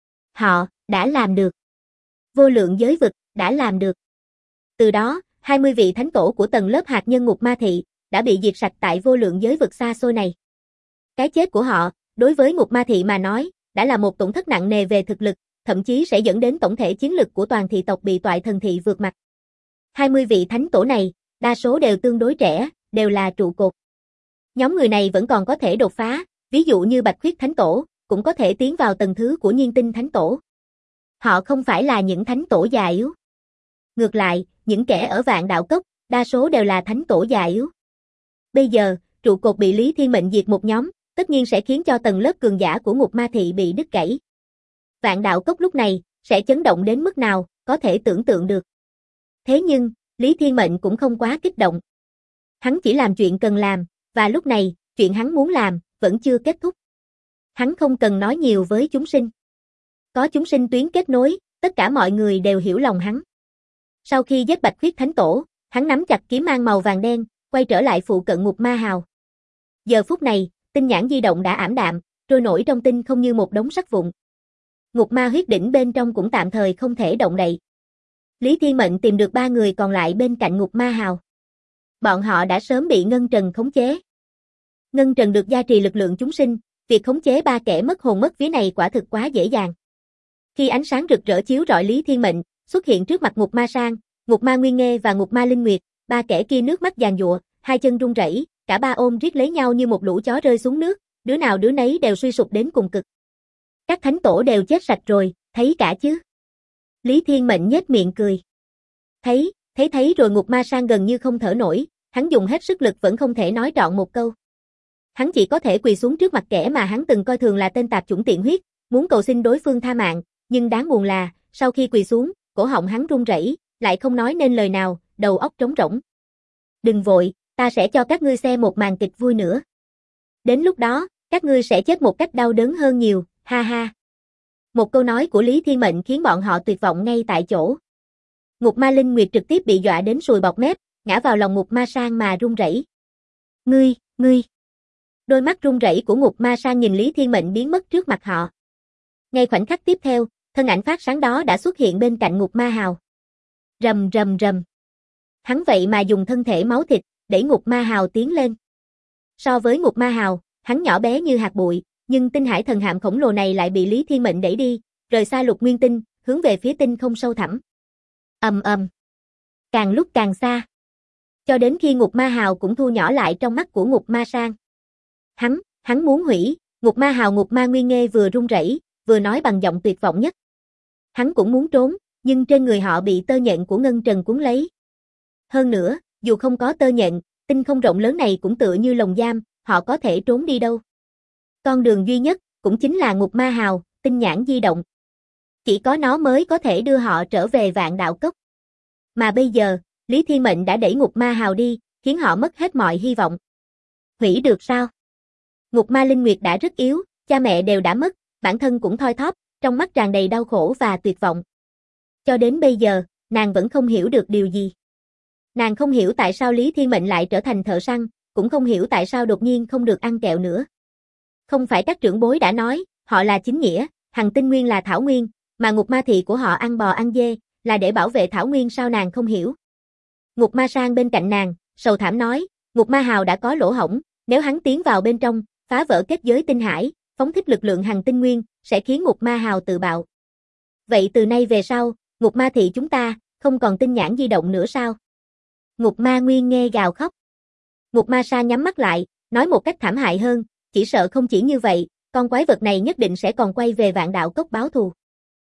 Họ, đã làm được. Vô lượng giới vực, đã làm được. Từ đó, 20 vị thánh tổ của tầng lớp hạt nhân ngục ma thị, đã bị diệt sạch tại vô lượng giới vực xa xôi này. Cái chết của họ, đối với ngục ma thị mà nói, đã là một tổn thất nặng nề về thực lực, thậm chí sẽ dẫn đến tổng thể chiến lực của toàn thị tộc bị toại thần thị vượt mặt. 20 vị thánh tổ này, đa số đều tương đối trẻ, đều là trụ cột. Nhóm người này vẫn còn có thể đột phá, ví dụ như Bạch Khuyết Thánh Tổ, cũng có thể tiến vào tầng thứ của Nhiên Tinh Thánh Tổ. Họ không phải là những thánh tổ già yếu. Ngược lại, những kẻ ở Vạn Đạo Cốc, đa số đều là thánh tổ già yếu. Bây giờ, trụ cột bị Lý Thiên Mệnh diệt một nhóm, tất nhiên sẽ khiến cho tầng lớp cường giả của ngục ma thị bị đứt gãy. Vạn Đạo Cốc lúc này, sẽ chấn động đến mức nào, có thể tưởng tượng được. Thế nhưng, Lý Thiên Mệnh cũng không quá kích động. Hắn chỉ làm chuyện cần làm, và lúc này, chuyện hắn muốn làm, vẫn chưa kết thúc. Hắn không cần nói nhiều với chúng sinh. Có chúng sinh tuyến kết nối, tất cả mọi người đều hiểu lòng hắn. Sau khi giết Bạch Khuyết Thánh Tổ, hắn nắm chặt kiếm mang màu vàng đen, quay trở lại phụ cận ngục ma hào. Giờ phút này, tinh nhãn di động đã ảm đạm, trôi nổi trong tinh không như một đống sắt vụn. Ngục ma huyết đỉnh bên trong cũng tạm thời không thể động đậy. Lý Thiên Mệnh tìm được 3 người còn lại bên cạnh ngục ma hào. Bọn họ đã sớm bị Ngân Trần khống chế. Ngân Trần được gia trì lực lượng chúng sinh, việc khống chế 3 kẻ mất hồn mất vía này quả thực quá dễ dàng. Khi ánh sáng rực rỡ chiếu rọi Lý Thiên Mệnh, xuất hiện trước mặt ngục ma sang, ngục ma Nguyên Nghê và ngục ma Linh Nguyệt, 3 kẻ kia nước mắt giàn giụa, hai chân run rẩy, cả ba ôm riết lấy nhau như một lũ chó rơi xuống nước, đứa nào đứa nấy đều suy sụp đến cùng cực. Các thánh tổ đều chết sạch rồi, thấy cả chứ? Lý Thiên Mệnh nhếch miệng cười. Thấy rồi ngục ma sang gần như không thở nổi, hắn dùng hết sức lực vẫn không thể nói trọn một câu. Hắn chỉ có thể quỳ xuống trước mặt kẻ mà hắn từng coi thường là tên tạp chủng tiện huyết, muốn cầu xin đối phương tha mạng, nhưng đáng buồn là, Sau khi quỳ xuống, cổ họng hắn run rẩy, lại không nói nên lời nào, đầu óc trống rỗng. Đừng vội, ta sẽ cho các ngươi xem một màn kịch vui nữa. Đến lúc đó, các ngươi sẽ chết một cách đau đớn hơn nhiều, ha ha. Một câu nói của Lý Thiên Mệnh khiến bọn họ tuyệt vọng ngay tại chỗ. Ngục Ma Linh Nguyệt trực tiếp bị dọa đến sùi bọt mép, ngã vào lòng Ngục Ma Sang mà run rẩy. Ngươi. Đôi mắt run rẩy của Ngục Ma Sang nhìn Lý Thiên Mệnh biến mất trước mặt họ. Ngay khoảnh khắc tiếp theo, thân ảnh phát sáng đó đã xuất hiện bên cạnh Ngục Ma Hào. Rầm rầm rầm. Hắn vậy mà dùng thân thể máu thịt, đẩy Ngục Ma Hào tiến lên. So với Ngục Ma Hào, hắn nhỏ bé như hạt bụi, nhưng tinh hải thần hạm khổng lồ này lại bị Lý Thiên Mệnh đẩy đi, rời xa Lục Nguyên Tinh, hướng về phía tinh không sâu thẳm. Ầm ầm. Càng lúc càng xa. Cho đến khi Ngục Ma Hào cũng thu nhỏ lại trong mắt của Ngục Ma Sang. Hắn muốn hủy, Ngục Ma Hào Ngục Ma Nguyên Nghê vừa run rẩy, vừa nói bằng giọng tuyệt vọng nhất. Hắn cũng muốn trốn, nhưng trên người họ bị tơ nhện của Ngân Trần cuốn lấy. Hơn nữa, dù không có tơ nhện, tinh không rộng lớn này cũng tựa như lồng giam, họ có thể trốn đi đâu. Con đường duy nhất, cũng chính là Ngục Ma Hào, tinh nhãn di động. Chỉ có nó mới có thể đưa họ trở về Vạn Đạo Cốc. Mà bây giờ, Lý Thiên Mệnh đã đẩy Ngục Ma Hào đi, khiến họ mất hết mọi hy vọng. Hủy được sao? Ngục Ma Linh Nguyệt đã rất yếu, cha mẹ đều đã mất, bản thân cũng thoi thóp, trong mắt tràn đầy đau khổ và tuyệt vọng. Cho đến bây giờ, nàng vẫn không hiểu được điều gì. Nàng không hiểu tại sao Lý Thiên Mệnh lại trở thành thợ săn, cũng không hiểu tại sao đột nhiên không được ăn kẹo nữa. Không phải các trưởng bối đã nói, họ là chính nghĩa, Hằng Tinh Nguyên là Thảo Nguyên, mà Ngục Ma Thị của họ ăn bò ăn dê, là để bảo vệ Thảo Nguyên sao nàng không hiểu. Ngục Ma Sang bên cạnh nàng, sầu thảm nói, Ngục Ma Hào đã có lỗ hổng, nếu hắn tiến vào bên trong, phá vỡ kết giới tinh hải, phóng thích lực lượng Hằng Tinh Nguyên, sẽ khiến Ngục Ma Hào tự bạo. Vậy từ nay về sau, Ngục Ma Thị chúng ta, không còn tinh nhãn di động nữa sao? Ngục Ma Nguyên Nghê gào khóc. Ngục Ma Sa nhắm mắt lại, nói một cách thảm hại hơn, chỉ sợ không chỉ như vậy, con quái vật này nhất định sẽ còn quay về Vạn Đạo Cốc báo thù.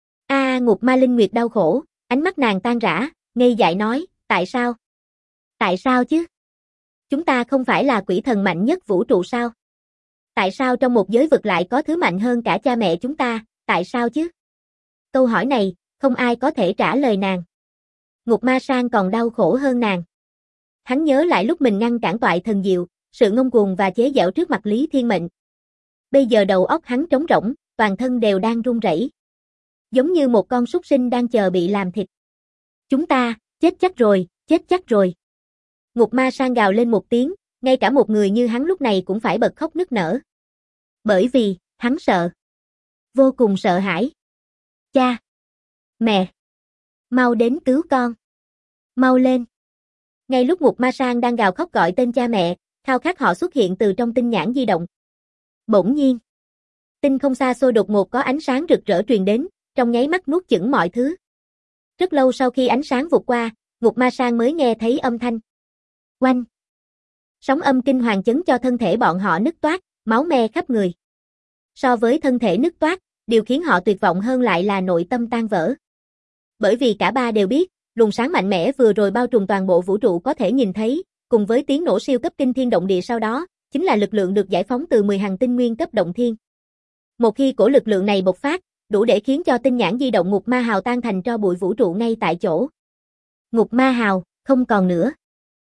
Ngục Ma Linh Nguyệt đau khổ, ánh mắt nàng tan rã, ngây dại nói, tại sao? Tại sao chứ? Chúng ta không phải là quỷ thần mạnh nhất vũ trụ sao? Tại sao trong một giới vực lại có thứ mạnh hơn cả cha mẹ chúng ta, tại sao chứ? Câu hỏi này, không ai có thể trả lời nàng. Ngục Ma Sang còn đau khổ hơn nàng. Hắn nhớ lại lúc mình ngăn cản toại thần diệu, sự ngông cuồng và chế giễu trước mặt Lý Thiên Mệnh. Bây giờ đầu óc hắn trống rỗng, toàn thân đều đang run rẩy. Giống như một con súc sinh đang chờ bị làm thịt. Chúng ta, chết chắc rồi, chết chắc rồi. Ngục Ma Sang gào lên một tiếng, ngay cả một người như hắn lúc này cũng phải bật khóc nức nở. Bởi vì, hắn sợ. Vô cùng sợ hãi. Cha! Mẹ! Mau đến cứu con! Mau lên! Ngay lúc Ngục Ma Sang đang gào khóc gọi tên cha mẹ, khao khát họ xuất hiện từ trong tinh nhãn di động. Bỗng nhiên, tinh không xa xôi đột ngột có ánh sáng rực rỡ truyền đến, trong nháy mắt nuốt chửng mọi thứ. Rất lâu sau khi ánh sáng vụt qua, Ngục Ma Sang mới nghe thấy âm thanh. Oanh! Sóng âm kinh hoàng chấn cho thân thể bọn họ nứt toát, máu me khắp người. So với thân thể nứt toát, điều khiến họ tuyệt vọng hơn lại là nội tâm tan vỡ. Bởi vì cả ba đều biết, luồng sáng mạnh mẽ vừa rồi bao trùm toàn bộ vũ trụ có thể nhìn thấy, cùng với tiếng nổ siêu cấp kinh thiên động địa sau đó, chính là lực lượng được giải phóng từ 10 Hằng Tinh Nguyên cấp động thiên. Một khi cổ lực lượng này bộc phát, đủ để khiến cho tinh nhãn di động Ngục Ma Hào tan thành tro bụi vũ trụ ngay tại chỗ. Ngục Ma Hào, không còn nữa.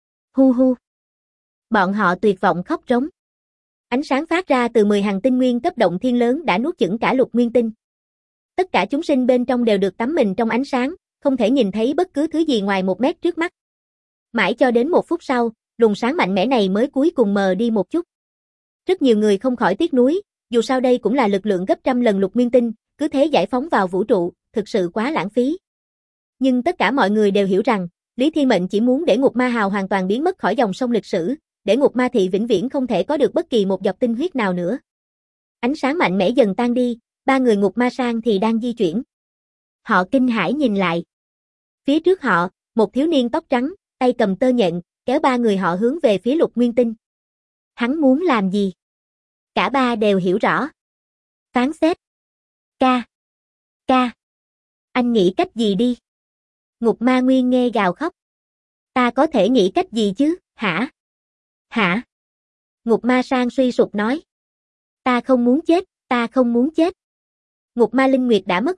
Hu hu. Bọn họ tuyệt vọng khóc rống. Ánh sáng phát ra từ 10 Hằng Tinh Nguyên cấp động thiên lớn đã nuốt chửng cả Lục Nguyên Tinh. Tất cả chúng sinh bên trong đều được tắm mình trong ánh sáng, không thể nhìn thấy bất cứ thứ gì ngoài 1 mét trước mắt. Mãi cho đến 1 phút sau, luồng sáng mạnh mẽ này mới cuối cùng mờ đi một chút. Rất nhiều người không khỏi tiếc nuối, dù sao đây cũng là lực lượng gấp trăm lần Lục Nguyên Tinh, cứ thế giải phóng vào vũ trụ, thực sự quá lãng phí. Nhưng tất cả mọi người đều hiểu rằng, Lý Thiên Mệnh chỉ muốn để Ngục Ma Hào hoàn toàn biến mất khỏi dòng sông lịch sử, để Ngục Ma Thị vĩnh viễn không thể có được bất kỳ một giọt tinh huyết nào nữa. Ánh sáng mạnh mẽ dần tan đi, ba người Ngục Ma Sang thì đang di chuyển. Họ kinh hãi nhìn lại. Phía trước họ, một thiếu niên tóc trắng, tay cầm tơ nhện, kéo ba người họ hướng về phía Lục Nguyên Tinh. Hắn muốn làm gì? Cả ba đều hiểu rõ. Phán xét. Ca. Anh nghĩ cách gì đi? Ngục Ma Nguyên Nghê gào khóc. Ta có thể nghĩ cách gì chứ, hả? Hả? Ngục Ma Sang suy sụp nói. Ta không muốn chết, ta không muốn chết. Ngục Ma Linh Nguyệt đã mất hồn,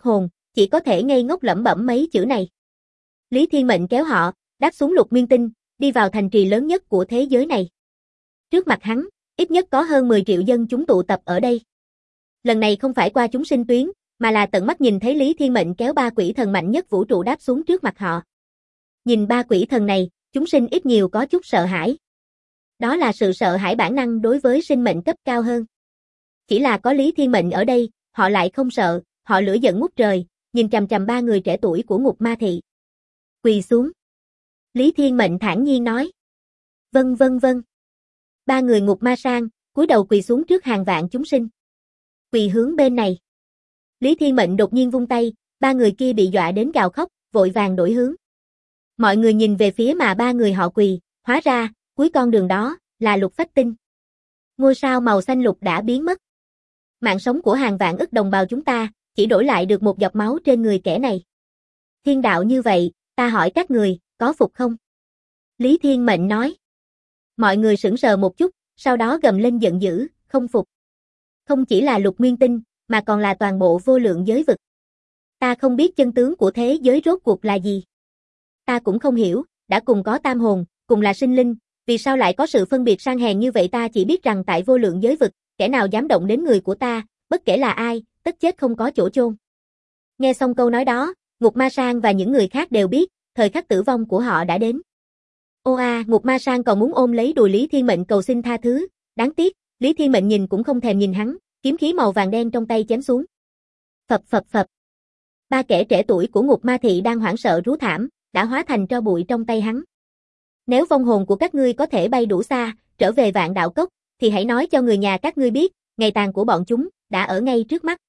chỉ có thể ngây ngốc lẩm bẩm mấy chữ này. Lý Thiên Mệnh kéo họ, đáp xuống Lục Nguyên Tinh, đi vào thành trì lớn nhất của thế giới này. Trước mặt hắn, ít nhất có hơn 10 triệu dân chúng tụ tập ở đây. Lần này không phải qua chúng sinh tuyến, mà là tận mắt nhìn thấy Lý Thiên Mệnh kéo ba quỷ thần mạnh nhất vũ trụ đáp xuống trước mặt họ. Nhìn ba quỷ thần này, chúng sinh ít nhiều có chút sợ hãi. Đó là sự sợ hãi bản năng đối với sinh mệnh cấp cao hơn. Chỉ là có Lý Thiên Mệnh ở đây, họ lại không sợ, họ lửa giận ngút trời, nhìn chằm chằm ba người trẻ tuổi của Ngục Ma Thị. Quỳ xuống. Lý Thiên Mệnh thản nhiên nói. Vâng vâng vâng. Ba người Ngục Ma Sang, cúi đầu quỳ xuống trước hàng vạn chúng sinh. Quỳ hướng bên này. Lý Thiên Mệnh đột nhiên vung tay, ba người kia bị dọa đến gào khóc, vội vàng đổi hướng. Mọi người nhìn về phía mà ba người họ quỳ, hóa ra, cuối con đường đó, là Lục Phách Tinh. Ngôi sao màu xanh lục đã biến mất. Mạng sống của hàng vạn ức đồng bào chúng ta, chỉ đổi lại được một giọt máu trên người kẻ này. Thiên đạo như vậy, ta hỏi các người, có phục không? Lý Thiên Mệnh nói. Mọi người sững sờ một chút, sau đó gầm lên giận dữ, không phục. Không chỉ là Lục Nguyên Tinh, mà còn là toàn bộ vô lượng giới vực. Ta không biết chân tướng của thế giới rốt cuộc là gì. Ta cũng không hiểu, đã cùng có tam hồn, cùng là sinh linh, vì sao lại có sự phân biệt sang hèn như vậy? Ta chỉ biết rằng tại vô lượng giới vực, kẻ nào dám động đến người của ta, bất kể là ai, tất chết không có chỗ chôn. Nghe xong câu nói đó, Ngục Ma Sang và những người khác đều biết, thời khắc tử vong của họ đã đến. Ô a, Ngục Ma Sang còn muốn ôm lấy đùi Lý Thiên Mệnh cầu xin tha thứ, đáng tiếc, Lý Thiên Mệnh nhìn cũng không thèm nhìn hắn, kiếm khí màu vàng đen trong tay chém xuống. Phập phập phập. Ba kẻ trẻ tuổi của Ngục Ma Thị đang hoảng sợ rú thảm, đã hóa thành tro bụi trong tay hắn. Nếu vong hồn của các ngươi có thể bay đủ xa, trở về Vạn Đạo Cốc, thì hãy nói cho người nhà các ngươi biết, ngày tàn của bọn chúng đã ở ngay trước mắt.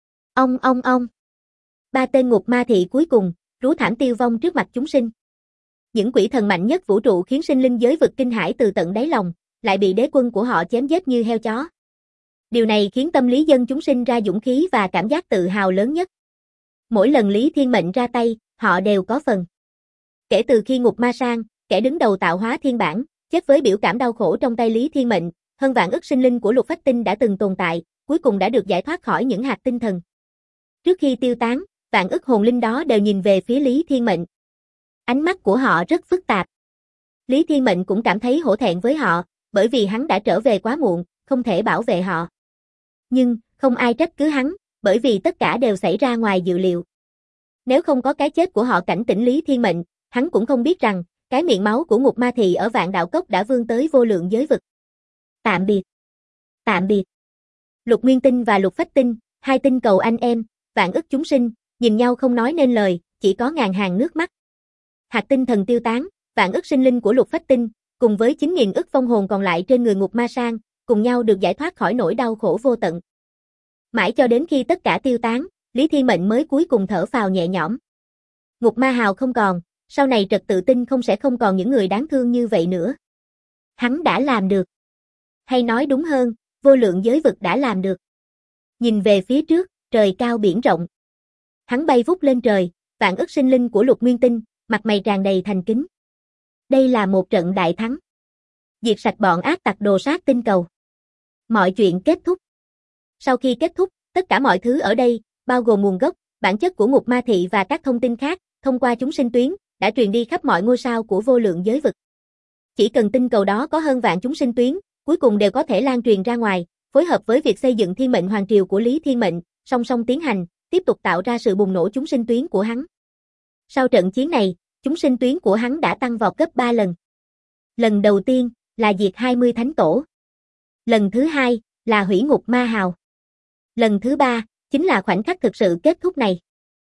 Ông. Ba tên Ngục Ma Thị cuối cùng, rú thảm tiêu vong trước mặt chúng sinh. Những quỷ thần mạnh nhất vũ trụ khiến sinh linh giới vực kinh hãi từ tận đáy lòng, lại bị đế quân của họ chém giết như heo chó. Điều này khiến tâm lý dân chúng sinh ra dũng khí và cảm giác tự hào lớn nhất. Mỗi lần Lý Thiên Mệnh ra tay, họ đều có phần. Kể từ khi Ngục Ma Sang, kẻ đứng đầu tạo hóa thiên bản, chết với biểu cảm đau khổ trong tay Lý Thiên Mệnh, hơn vạn ức sinh linh của Lục Phách Tinh đã từng tồn tại, cuối cùng đã được giải thoát khỏi những hạt tinh thần. Trước khi tiêu tán, vạn ức hồn linh đó đều nhìn về phía Lý Thiên Mệnh. Ánh mắt của họ rất phức tạp. Lý Thiên Mệnh cũng cảm thấy hổ thẹn với họ, bởi vì hắn đã trở về quá muộn, không thể bảo vệ họ. Nhưng, không ai trách cứ hắn, bởi vì tất cả đều xảy ra ngoài dự liệu. Nếu không có cái chết của họ cảnh tỉnh Lý Thiên Mệnh, hắn cũng không biết rằng, cái miệng máu của Ngục Ma Thị ở Vạn Đạo Cốc đã vươn tới vô lượng giới vực. Tạm biệt. Tạm biệt. Lục Nguyên Tinh và Lục Phách Tinh, hai tinh cầu anh em, vạn ức chúng sinh, nhìn nhau không nói nên lời, chỉ có ngàn hàng nước mắt. Hạt tinh thần tiêu tán, vạn ức sinh linh của Lục Phách Tinh, cùng với 9.000 ức vong hồn còn lại trên người Ngục Ma Sang, cùng nhau được giải thoát khỏi nỗi đau khổ vô tận. Mãi cho đến khi tất cả tiêu tán, Lý Thiên Mệnh mới cuối cùng thở phào nhẹ nhõm. Ngục Ma Hào không còn, sau này trật tự tinh không sẽ không còn những người đáng thương như vậy nữa. Hắn đã làm được. Hay nói đúng hơn, vô lượng giới vực đã làm được. Nhìn về phía trước, trời cao biển rộng. Hắn bay vút lên trời, vạn ức sinh linh của Lục Nguyên Tinh, mặt mày tràn đầy thành kính. Đây là một trận đại thắng. Diệt sạch bọn ác tặc đồ sát tinh cầu. Mọi chuyện kết thúc. Sau khi kết thúc, tất cả mọi thứ ở đây, bao gồm nguồn gốc, bản chất của Ngục Ma Thị và các thông tin khác, thông qua chúng sinh tuyến, đã truyền đi khắp mọi ngôi sao của vô lượng giới vực. Chỉ cần tinh cầu đó có hơn vạn chúng sinh tuyến, cuối cùng đều có thể lan truyền ra ngoài, phối hợp với việc xây dựng Thiên Mệnh Hoàng Triều của Lý Thiên Mệnh, song song tiến hành, tiếp tục tạo ra sự bùng nổ chúng sinh tuyến của hắn. Sau trận chiến này, chúng sinh tuyến của hắn đã tăng vọt gấp 3 lần. Lần đầu tiên là diệt 20 thánh tổ. Lần thứ hai là hủy Ngục Ma Hào. Lần thứ ba chính là khoảnh khắc thực sự kết thúc này.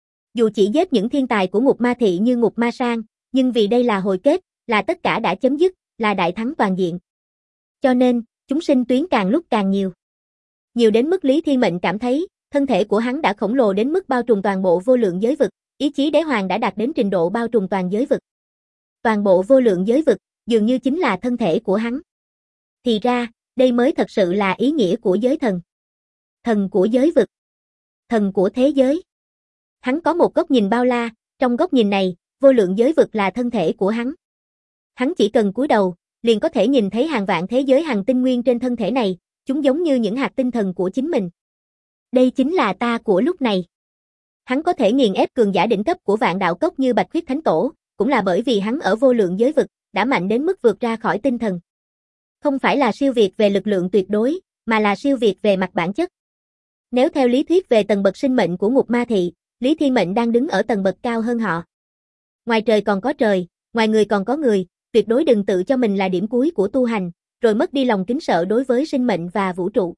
Dù chỉ giết những thiên tài của Ngục Ma Thị như Ngục Ma Sang, nhưng vì đây là hồi kết, là tất cả đã chấm dứt, là đại thắng toàn diện. Cho nên, chúng sinh tuyến càng lúc càng nhiều. Nhiều đến mức Lý Thiên Mệnh cảm thấy, thân thể của hắn đã khổng lồ đến mức bao trùm toàn bộ vô lượng giới vực, ý chí đế hoàng đã đạt đến trình độ bao trùm toàn giới vực. Toàn bộ vô lượng giới vực, dường như chính là thân thể của hắn. Thì ra, đây mới thật sự là ý nghĩa của giới thần. Thần của giới vực. Thần của thế giới. Hắn có một góc nhìn bao la, trong góc nhìn này, vô lượng giới vực là thân thể của hắn. Hắn chỉ cần cúi đầu, liền có thể nhìn thấy hàng vạn thế giới hàng tinh nguyên trên thân thể này, chúng giống như những hạt tinh thần của chính mình. Đây chính là ta của lúc này. Hắn có thể nghiền ép cường giả đỉnh cấp của Vạn Đạo Cốc như Bạch Khuyết Thánh Tổ, cũng là bởi vì hắn ở vô lượng giới vực, đã mạnh đến mức vượt ra khỏi tinh thần. Không phải là siêu việt về lực lượng tuyệt đối, mà là siêu việt về mặt bản chất. Nếu theo lý thuyết về tầng bậc sinh mệnh của Ngục Ma Thị, Lý Thiên Mệnh đang đứng ở tầng bậc cao hơn họ. Ngoài trời còn có trời, ngoài người còn có người, tuyệt đối đừng tự cho mình là điểm cuối của tu hành, rồi mất đi lòng kính sợ đối với sinh mệnh và vũ trụ.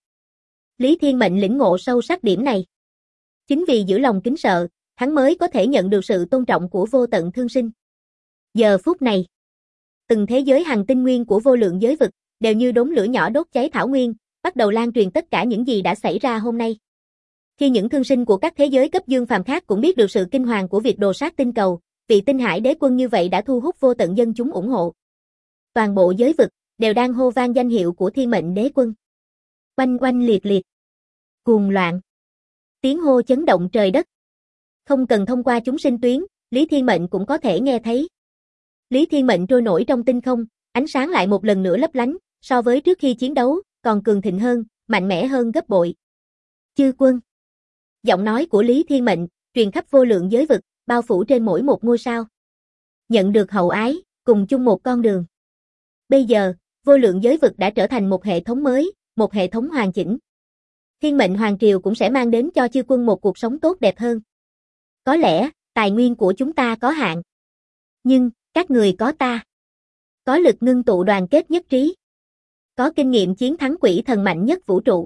Lý Thiên Mệnh lĩnh ngộ sâu sắc điểm này. Chính vì giữ lòng kính sợ, hắn mới có thể nhận được sự tôn trọng của vô tận thương sinh. Giờ phút này, từng thế giới hành tinh nguyên của vô lượng giới vực, đều như đốm lửa nhỏ đốt cháy thảo nguyên, bắt đầu lan truyền tất cả những gì đã xảy ra hôm nay. Khi những thương sinh của các thế giới cấp dương phàm khác cũng biết được sự kinh hoàng của việc đồ sát tinh cầu, vị Tinh Hải Đế Quân như vậy đã thu hút vô tận dân chúng ủng hộ. Toàn bộ giới vực đều đang hô vang danh hiệu của Thiên Mệnh Đế Quân. Oanh oanh liệt liệt, cuồng loạn, tiếng hô chấn động trời đất. Không cần thông qua chúng sinh tuyến, Lý Thiên Mệnh cũng có thể nghe thấy. Lý Thiên Mệnh trôi nổi trong tinh không, ánh sáng lại một lần nữa lấp lánh, so với trước khi chiến đấu, còn cường thịnh hơn, mạnh mẽ hơn gấp bội. Chư quân. Giọng nói của Lý Thiên Mệnh, truyền khắp vô lượng giới vực, bao phủ trên mỗi một ngôi sao. Nhận được hậu ái, cùng chung một con đường. Bây giờ, vô lượng giới vực đã trở thành một hệ thống mới, một hệ thống hoàn chỉnh. Thiên Mệnh Hoàng Triều cũng sẽ mang đến cho chư quân một cuộc sống tốt đẹp hơn. Có lẽ, tài nguyên của chúng ta có hạn. Nhưng, các người có ta. Có lực ngưng tụ đoàn kết nhất trí. Có kinh nghiệm chiến thắng quỷ thần mạnh nhất vũ trụ.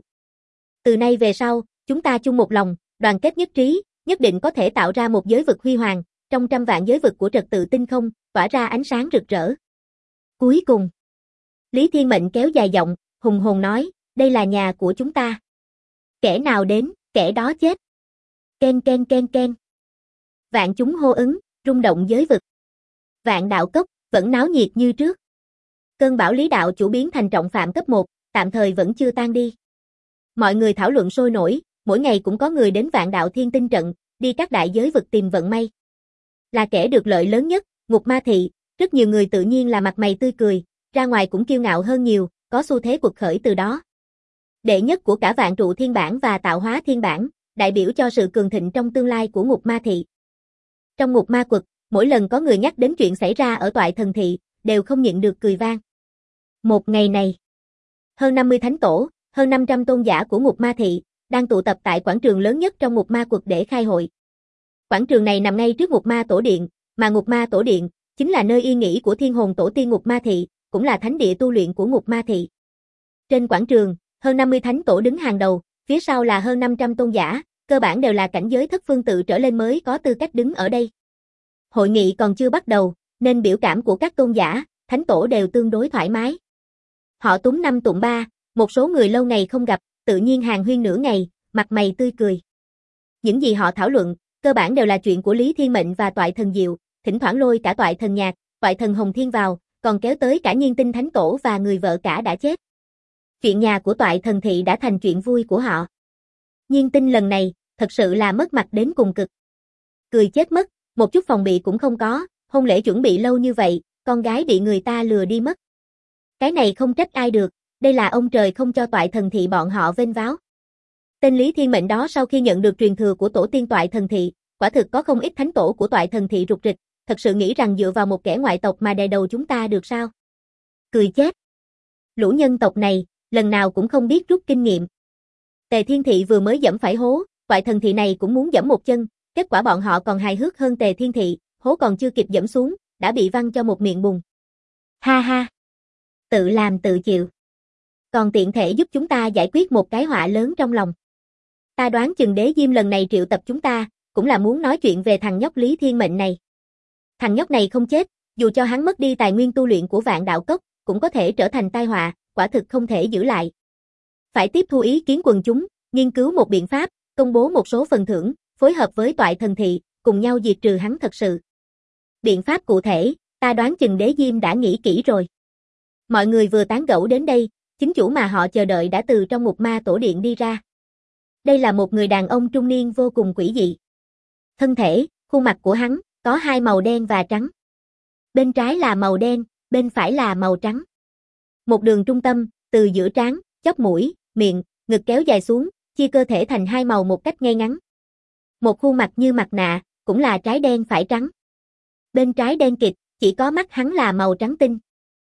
Từ nay về sau, chúng ta chung một lòng, đoàn kết nhất trí, nhất định có thể tạo ra một giới vực huy hoàng, trong trăm vạn giới vực của trật tự tinh không, tỏa ra ánh sáng rực rỡ. Cuối cùng, Lý Thiên Mệnh kéo dài giọng, hùng hồn nói, đây là nhà của chúng ta. Kẻ nào đến, kẻ đó chết. Ken ken ken ken. Vạn chúng hô ứng, rung động giới vực. Vạn Đạo Cốc vẫn náo nhiệt như trước. Cơn bão Lý Đạo chủ biến thành trọng phạm cấp 1, tạm thời vẫn chưa tan đi. Mọi người thảo luận sôi nổi, mỗi ngày cũng có người đến Vạn Đạo Thiên Tinh trận, đi các đại giới vực tìm vận may. Là kẻ được lợi lớn nhất, Ngục Ma Thị, rất nhiều người tự nhiên là mặt mày tươi cười, ra ngoài cũng kiêu ngạo hơn nhiều, có xu thế quật khởi từ đó. Đệ nhất của cả Vạn Trụ Thiên Bản và Tạo Hóa Thiên Bản, đại biểu cho sự cường thịnh trong tương lai của Ngục Ma Thị. Trong Ngục Ma Quật, mỗi lần có người nhắc đến chuyện xảy ra ở Toại Thần Thị, đều không nhịn được cười vang. Một ngày này, hơn 50 thánh tổ, hơn 500 tôn giả của Ngục Ma Thị, đang tụ tập tại quảng trường lớn nhất trong Ngục Ma Quật để khai hội. Quảng trường này nằm ngay trước Ngục Ma Tổ Điện, mà Ngục Ma Tổ Điện chính là nơi yên nghỉ của Thiên Hồn Tổ Tiên Ngục Ma Thị, cũng là thánh địa tu luyện của Ngục Ma Thị. Trên quảng trường, hơn 50 thánh tổ đứng hàng đầu, phía sau là hơn 500 tôn giả, cơ bản đều là cảnh giới thất phương tự trở lên mới có tư cách đứng ở đây. Hội nghị còn chưa bắt đầu, nên biểu cảm của các tôn giả, thánh tổ đều tương đối thoải mái. Họ túm năm tụm ba, một số người lâu ngày không gặp, tự nhiên hàn huyên nửa ngày, mặt mày tươi cười. Những gì họ thảo luận, cơ bản đều là chuyện của Lý Thiên Mệnh và Toại Thần Diệu, thỉnh thoảng lôi cả Toại Thần Nhạc, Toại Thần Hồng Thiên vào, còn kéo tới cả Nhiên Tinh Thánh Tổ và người vợ cả đã chết. Chuyện nhà của Toại Thần Thị đã thành chuyện vui của họ. Nhiên Tinh lần này, thật sự là mất mặt đến cùng cực. Cười chết mất, một chút phòng bị cũng không có, hôn lễ chuẩn bị lâu như vậy, con gái bị người ta lừa đi mất. Cái này không trách ai được, đây là ông trời không cho Toại Thần Thị bọn họ vênh váo. Tên Lý Thiên Mệnh đó sau khi nhận được truyền thừa của tổ tiên Toại Thần Thị, quả thực có không ít thánh tổ của Toại Thần Thị rục rịch, thật sự nghĩ rằng dựa vào một kẻ ngoại tộc mà đè đầu chúng ta được sao? Cười chết. Lũ nhân tộc này, lần nào cũng không biết rút kinh nghiệm. Tề Thiên Thị vừa mới dẫm phải hố, Toại Thần Thị này cũng muốn dẫm một chân, kết quả bọn họ còn hài hước hơn Tề Thiên Thị, hố còn chưa kịp dẫm xuống, đã bị văng cho một miệng bùn. Ha ha. Tự làm tự chịu. Còn tiện thể giúp chúng ta giải quyết một cái họa lớn trong lòng. Ta đoán chừng Đế Diêm lần này triệu tập chúng ta, cũng là muốn nói chuyện về thằng nhóc Lý Thiên Mệnh này. Thằng nhóc này không chết, dù cho hắn mất đi tài nguyên tu luyện của Vạn Đạo Cốc, cũng có thể trở thành tai họa, quả thực không thể giữ lại. Phải tiếp thu ý kiến quần chúng, nghiên cứu một biện pháp, công bố một số phần thưởng, phối hợp với Toại Thần Thị, cùng nhau diệt trừ hắn thật sự. Biện pháp cụ thể, ta đoán chừng Đế Diêm đã nghĩ kỹ rồi. Mọi người vừa tán gẫu đến đây, chính chủ mà họ chờ đợi đã từ trong Ngục Ma Tổ Điện đi ra. Đây là một người đàn ông trung niên vô cùng quỷ dị. Thân thể, khuôn mặt của hắn, có hai màu đen và trắng. Bên trái là màu đen, bên phải là màu trắng. Một đường trung tâm, từ giữa trán, chóp mũi, miệng, ngực kéo dài xuống, chia cơ thể thành hai màu một cách ngay ngắn. Một khuôn mặt như mặt nạ, cũng là trái đen phải trắng. Bên trái đen kịt, chỉ có mắt hắn là màu trắng tinh.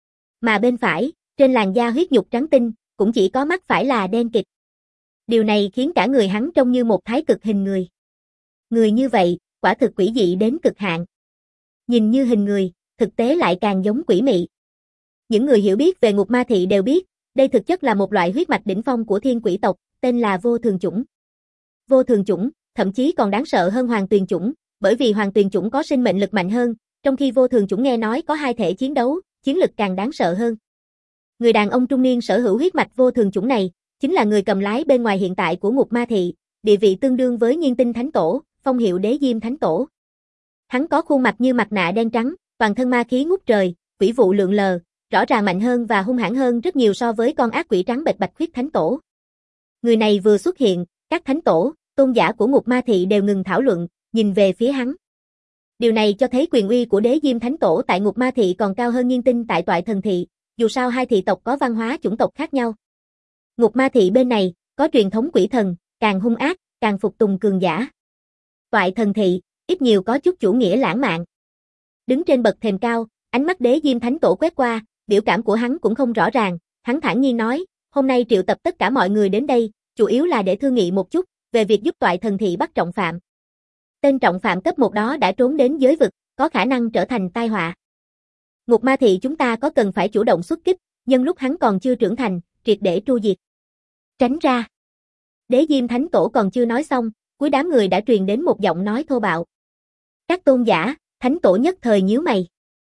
Mà bên phải, trên làn da huyết nhục trắng tinh, cũng chỉ có mắt phải là đen kịt. Điều này khiến cả người hắn trông như một thái cực hình người. Người như vậy, quả thực quỷ dị đến cực hạn. Nhìn như hình người, thực tế lại càng giống quỷ mị. Những người hiểu biết về Ngục Ma Thị đều biết, đây thực chất là một loại huyết mạch đỉnh phong của thiên quỷ tộc, tên là vô thường chủng. Vô thường chủng, thậm chí còn đáng sợ hơn hoàng tuyền chủng, bởi vì hoàng tuyền chủng có sinh mệnh lực mạnh hơn, trong khi vô thường chủng nghe nói có hai thể chiến đấu, chiến lực càng đáng sợ hơn. Người đàn ông trung niên sở hữu huyết mạch vô thường chủng này, chính là người cầm lái bên ngoài hiện tại của Ngục Ma Thị, địa vị tương đương với Nhiên Tinh Thánh Tổ, phong hiệu Đế Diêm Thánh Tổ. Hắn có khuôn mặt như mặt nạ đen trắng, toàn thân ma khí ngút trời, quỷ vụ lượn lờ, rõ ràng mạnh hơn và hung hãn hơn rất nhiều so với con ác quỷ trắng bệch Bạch Khuyết Thánh Tổ. Người này vừa xuất hiện, các thánh tổ, tôn giả của Ngục Ma Thị đều ngừng thảo luận, nhìn về phía hắn. Điều này cho thấy quyền uy của Đế Diêm Thánh Tổ tại Ngục Ma Thị còn cao hơn Nhiên Tinh tại Toại Thần Thị, dù sao hai thị tộc có văn hóa chủng tộc khác nhau. Ngục Ma Thị bên này, có truyền thống quỷ thần, càng hung ác, càng phục tùng cường giả. Toại Thần Thị, ít nhiều có chút chủ nghĩa lãng mạn. Đứng trên bậc thềm cao, ánh mắt Đế Diêm Thánh Tổ quét qua, biểu cảm của hắn cũng không rõ ràng, hắn thản nhiên nói, hôm nay triệu tập tất cả mọi người đến đây, chủ yếu là để thương nghị một chút, về việc giúp Toại Thần Thị bắt trọng phạm. Tên trọng phạm cấp 1 đó đã trốn đến giới vực, có khả năng trở thành tai họa. Ngục Ma Thị chúng ta có cần phải chủ động xuất kích, nhân lúc hắn còn chưa trưởng thành, triệt để tru diệt. Tránh ra. Đế Diêm Thánh Tổ còn chưa nói xong, cuối đám người đã truyền đến một giọng nói thô bạo. Các tôn giả, Thánh Tổ nhất thời nhíu mày.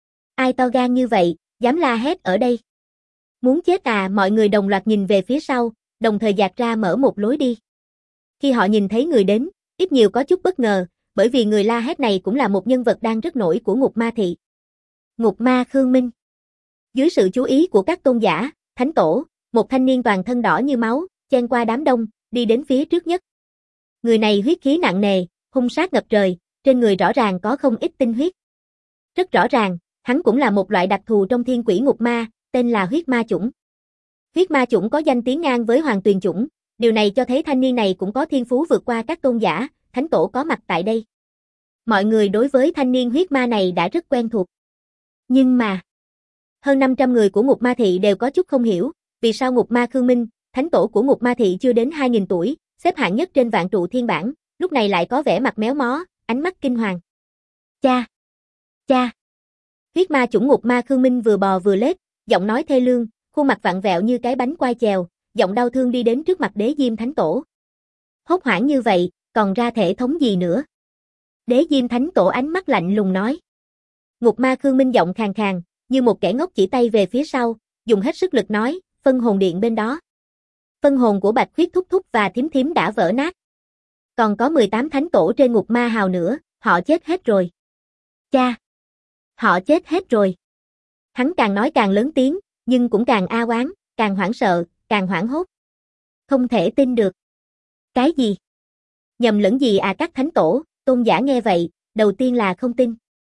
Ai to gan như vậy, dám la hét ở đây? Muốn chết à? Mọi người đồng loạt nhìn về phía sau, đồng thời dạt ra mở một lối đi. Khi họ nhìn thấy người đến, ít nhiều có chút bất ngờ, bởi vì người la hét này cũng là một nhân vật đang rất nổi của Ngục Ma Thị. Ngục Ma Khương Minh. Dưới sự chú ý của các tôn giả, Thánh Tổ, một thanh niên toàn thân đỏ như máu, chen qua đám đông, đi đến phía trước nhất. Người này huyết khí nặng nề, hung sát ngập trời, trên người rõ ràng có không ít tinh huyết. Rất rõ ràng, hắn cũng là một loại đặc thù trong thiên quỷ ngục ma, tên là huyết ma chủng. Huyết ma chủng có danh tiếng ngang với hoàng tuyền chủng, điều này cho thấy thanh niên này cũng có thiên phú vượt qua các tôn giả, Thánh Tổ có mặt tại đây. Mọi người đối với thanh niên huyết ma này đã rất quen thuộc. Nhưng mà, hơn 500 người của Ngục Ma Thị đều có chút không hiểu, vì sao Ngục Ma Khương Minh, Thánh Tổ của Ngục Ma Thị chưa đến 2000 tuổi, xếp hạng nhất trên vạn trụ thiên bảng, lúc này lại có vẻ mặt méo mó, ánh mắt kinh hoàng. Cha! Cha! Huyết ma chủng Ngục Ma Khương Minh vừa bò vừa lết, giọng nói thê lương, khuôn mặt vặn vẹo như cái bánh quai chèo, giọng đau thương đi đến trước mặt Đế Diêm Thánh Tổ. Hốt hoảng như vậy, còn ra thể thống gì nữa? Đế Diêm Thánh Tổ ánh mắt lạnh lùng nói. Ngục Ma Khương Minh giọng khàn khàn, như một kẻ ngốc chỉ tay về phía sau, dùng hết sức lực nói, phân hồn điện bên đó. Phân hồn của Bạch Khuyết thúc thúc và thím thím đã vỡ nát. Còn có 18 thánh tổ trên Ngục Ma Hào nữa, họ chết hết rồi. Cha! Họ chết hết rồi. Hắn càng nói càng lớn tiếng, nhưng cũng càng a oán, càng hoảng sợ, càng hoảng hốt. Không thể tin được. Cái gì? Nhầm lẫn gì à? Các thánh tổ, tôn giả nghe vậy, đầu tiên là không tin.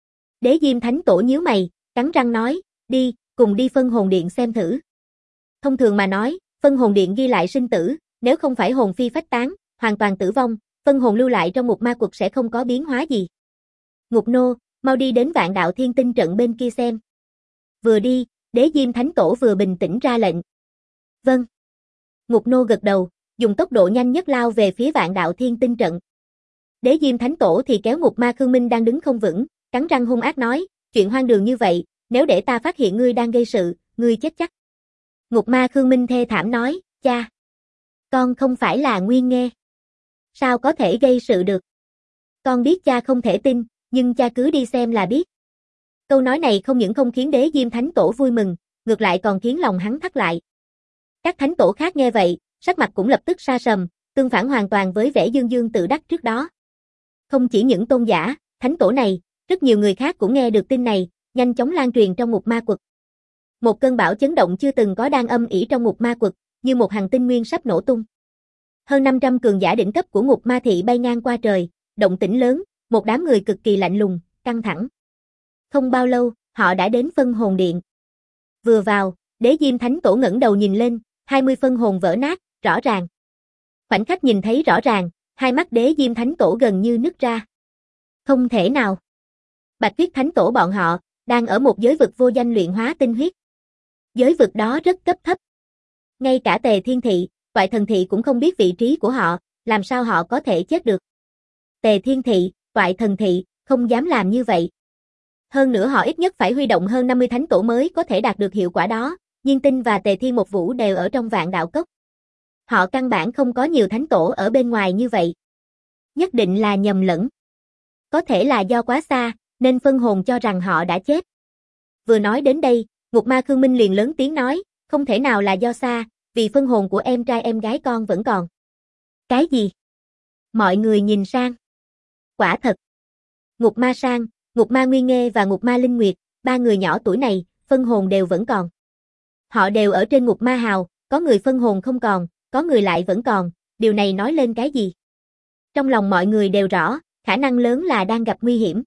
Đế Diêm Thánh Tổ nhíu mày, cắn răng nói, đi, cùng đi phân hồn điện xem thử. Thông thường mà nói, phân hồn điện ghi lại sinh tử, nếu không phải hồn phi phách tán, hoàn toàn tử vong, phân hồn lưu lại trong một ma quật sẽ không có biến hóa gì. Ngục nô, mau đi đến Vạn Đạo Thiên Tinh trận bên kia xem. Vừa đi, Đế Diêm Thánh Tổ vừa bình tĩnh ra lệnh. Vâng. Ngục nô gật đầu, dùng tốc độ nhanh nhất lao về phía Vạn Đạo Thiên Tinh trận. Đế Diêm Thánh Tổ thì kéo Ngục Ma Khương Minh đang đứng không vững, cắn răng hung ác nói, chuyện hoang đường như vậy, nếu để ta phát hiện ngươi đang gây sự, ngươi chết chắc. Ngục Ma Khương Minh thê thảm nói, cha. Con không phải là Nguyên Nghê. Sao có thể gây sự được? Con biết cha không thể tin, nhưng cha cứ đi xem là biết. Câu nói này không những không khiến Đế Diêm Thánh Tổ vui mừng, ngược lại còn khiến lòng hắn thắt lại. Các thánh tổ khác nghe vậy, sắc mặt cũng lập tức sa sầm, tương phản hoàn toàn với vẻ dương dương tự đắc trước đó. Không chỉ những tôn giả, thánh tổ này, rất nhiều người khác cũng nghe được tin này, nhanh chóng lan truyền trong Ngục Ma quật. Một cơn bão chấn động chưa từng có đang âm ỉ trong Ngục Ma quật, như một hành tinh nguyên sắp nổ tung. Hơn 500 cường giả đỉnh cấp của Ngục Ma Thị bay ngang qua trời, động tĩnh lớn, một đám người cực kỳ lạnh lùng, căng thẳng. Không bao lâu, họ đã đến phân hồn điện. Vừa vào, Đế Diêm Thánh Tổ ngẩng đầu nhìn lên, 20 phân hồn vỡ nát, rõ ràng. Khoảnh khắc nhìn thấy rõ ràng, Hai mắt Đế Diêm Thánh Tổ gần như nứt ra. Không thể nào. Bạch Tuyết Thánh Tổ bọn họ, đang ở một giới vực vô danh luyện hóa tinh huyết. Giới vực đó rất cấp thấp. Ngay cả Tề Thiên Thị, Toại Thần Thị cũng không biết vị trí của họ, làm sao họ có thể chết được. Tề Thiên Thị, Toại Thần Thị, không dám làm như vậy. Hơn nữa họ ít nhất phải huy động hơn 50 thánh tổ mới có thể đạt được hiệu quả đó, Nhiên Tinh và Tề Thiên Một Vũ đều ở trong Vạn Đạo Cốc. Họ căn bản không có nhiều thánh tổ ở bên ngoài như vậy. Nhất định là nhầm lẫn. Có thể là do quá xa, nên phân hồn cho rằng họ đã chết. Vừa nói đến đây, Ngục Ma Khương Minh liền lớn tiếng nói, không thể nào là do xa, vì phân hồn của em trai em gái con vẫn còn. Cái gì? Mọi người nhìn sang. Quả thật. Ngục Ma Sang, Ngục Ma Nguyên Nghê và Ngục Ma Linh Nguyệt, ba người nhỏ tuổi này, phân hồn đều vẫn còn. Họ đều ở trên Ngục Ma Hào, có người phân hồn không còn, có người lại vẫn còn, điều này nói lên cái gì? Trong lòng mọi người đều rõ, khả năng lớn là đang gặp nguy hiểm.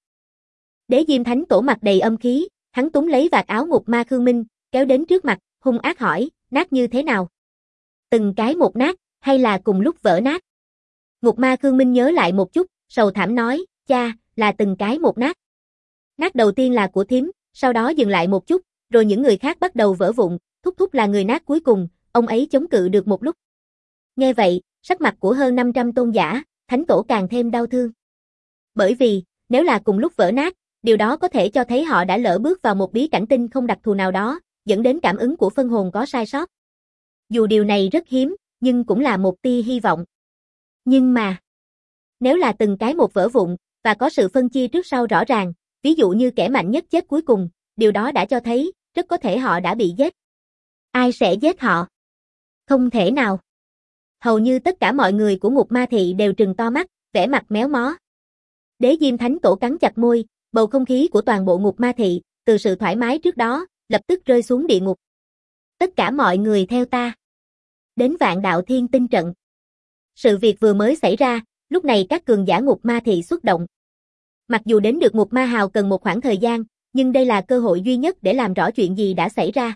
Đế Diêm Thánh Tổ mặt đầy âm khí, hắn túm lấy vạt áo Ngục Ma Khương Minh, kéo đến trước mặt, hung ác hỏi, nát như thế nào? Từng cái một nát, hay là cùng lúc vỡ nát? Ngục Ma Khương Minh nhớ lại một chút, sầu thảm nói, cha, là từng cái một nát. Nát đầu tiên là của thím, sau đó dừng lại một chút, rồi những người khác bắt đầu vỡ vụn, Thúc Thúc là người nát cuối cùng, ông ấy chống cự được một lúc. Nghe vậy, sắc mặt của hơn 500 tôn giả, Thánh Tổ càng thêm đau thương. Bởi vì, nếu là cùng lúc vỡ nát, điều đó có thể cho thấy họ đã lỡ bước vào một bí cảnh tinh không đặc thù nào đó, dẫn đến cảm ứng của phân hồn có sai sót. Dù điều này rất hiếm, nhưng cũng là một tia hy vọng. Nhưng mà, nếu là từng cái một vỡ vụn, và có sự phân chia trước sau rõ ràng, ví dụ như kẻ mạnh nhất chết cuối cùng, điều đó đã cho thấy, rất có thể họ đã bị giết. Ai sẽ giết họ? Không thể nào. Hầu như tất cả mọi người của Ngục Ma Thị đều trừng to mắt, vẻ mặt méo mó. Đế Diêm Thánh Tổ cắn chặt môi, bầu không khí của toàn bộ Ngục Ma Thị, từ sự thoải mái trước đó, lập tức rơi xuống địa ngục. Tất cả mọi người theo ta. Đến Vạn Đạo Thiên Tinh trận. Sự việc vừa mới xảy ra, lúc này các cường giả Ngục Ma Thị xuất động. Mặc dù đến được Ngục Ma Hào cần một khoảng thời gian, nhưng đây là cơ hội duy nhất để làm rõ chuyện gì đã xảy ra.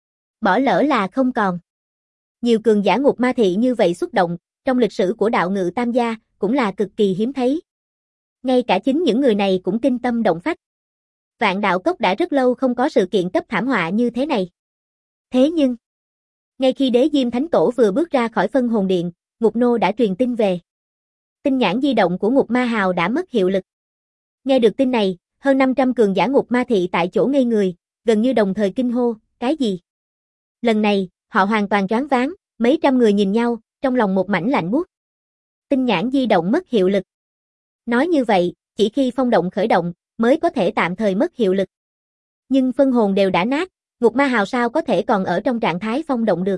Bỏ lỡ là không còn. Nhiều cường giả Ngục Ma Thị như vậy xuất động, trong lịch sử của đạo ngự tam gia, cũng là cực kỳ hiếm thấy. Ngay cả chính những người này cũng kinh tâm động phách. Vạn Đạo Cốc đã rất lâu không có sự kiện cấp thảm họa như thế này. Thế nhưng, ngay khi Đế Diêm Thánh Tổ vừa bước ra khỏi phân hồn điện, Ngục Nô đã truyền tin về. Tin nhãn di động của Ngục Ma Hào đã mất hiệu lực. Nghe được tin này, hơn 500 cường giả Ngục Ma Thị tại chỗ ngây người, gần như đồng thời kinh hô, cái gì? Lần này, họ hoàn toàn choáng váng, mấy trăm người nhìn nhau, trong lòng một mảnh lạnh buốt. Tin nhãn di động mất hiệu lực. Nói như vậy, chỉ khi phong động khởi động, mới có thể tạm thời mất hiệu lực. Nhưng phân hồn đều đã nát, Ngục Ma Hào sao có thể còn ở trong trạng thái phong động được?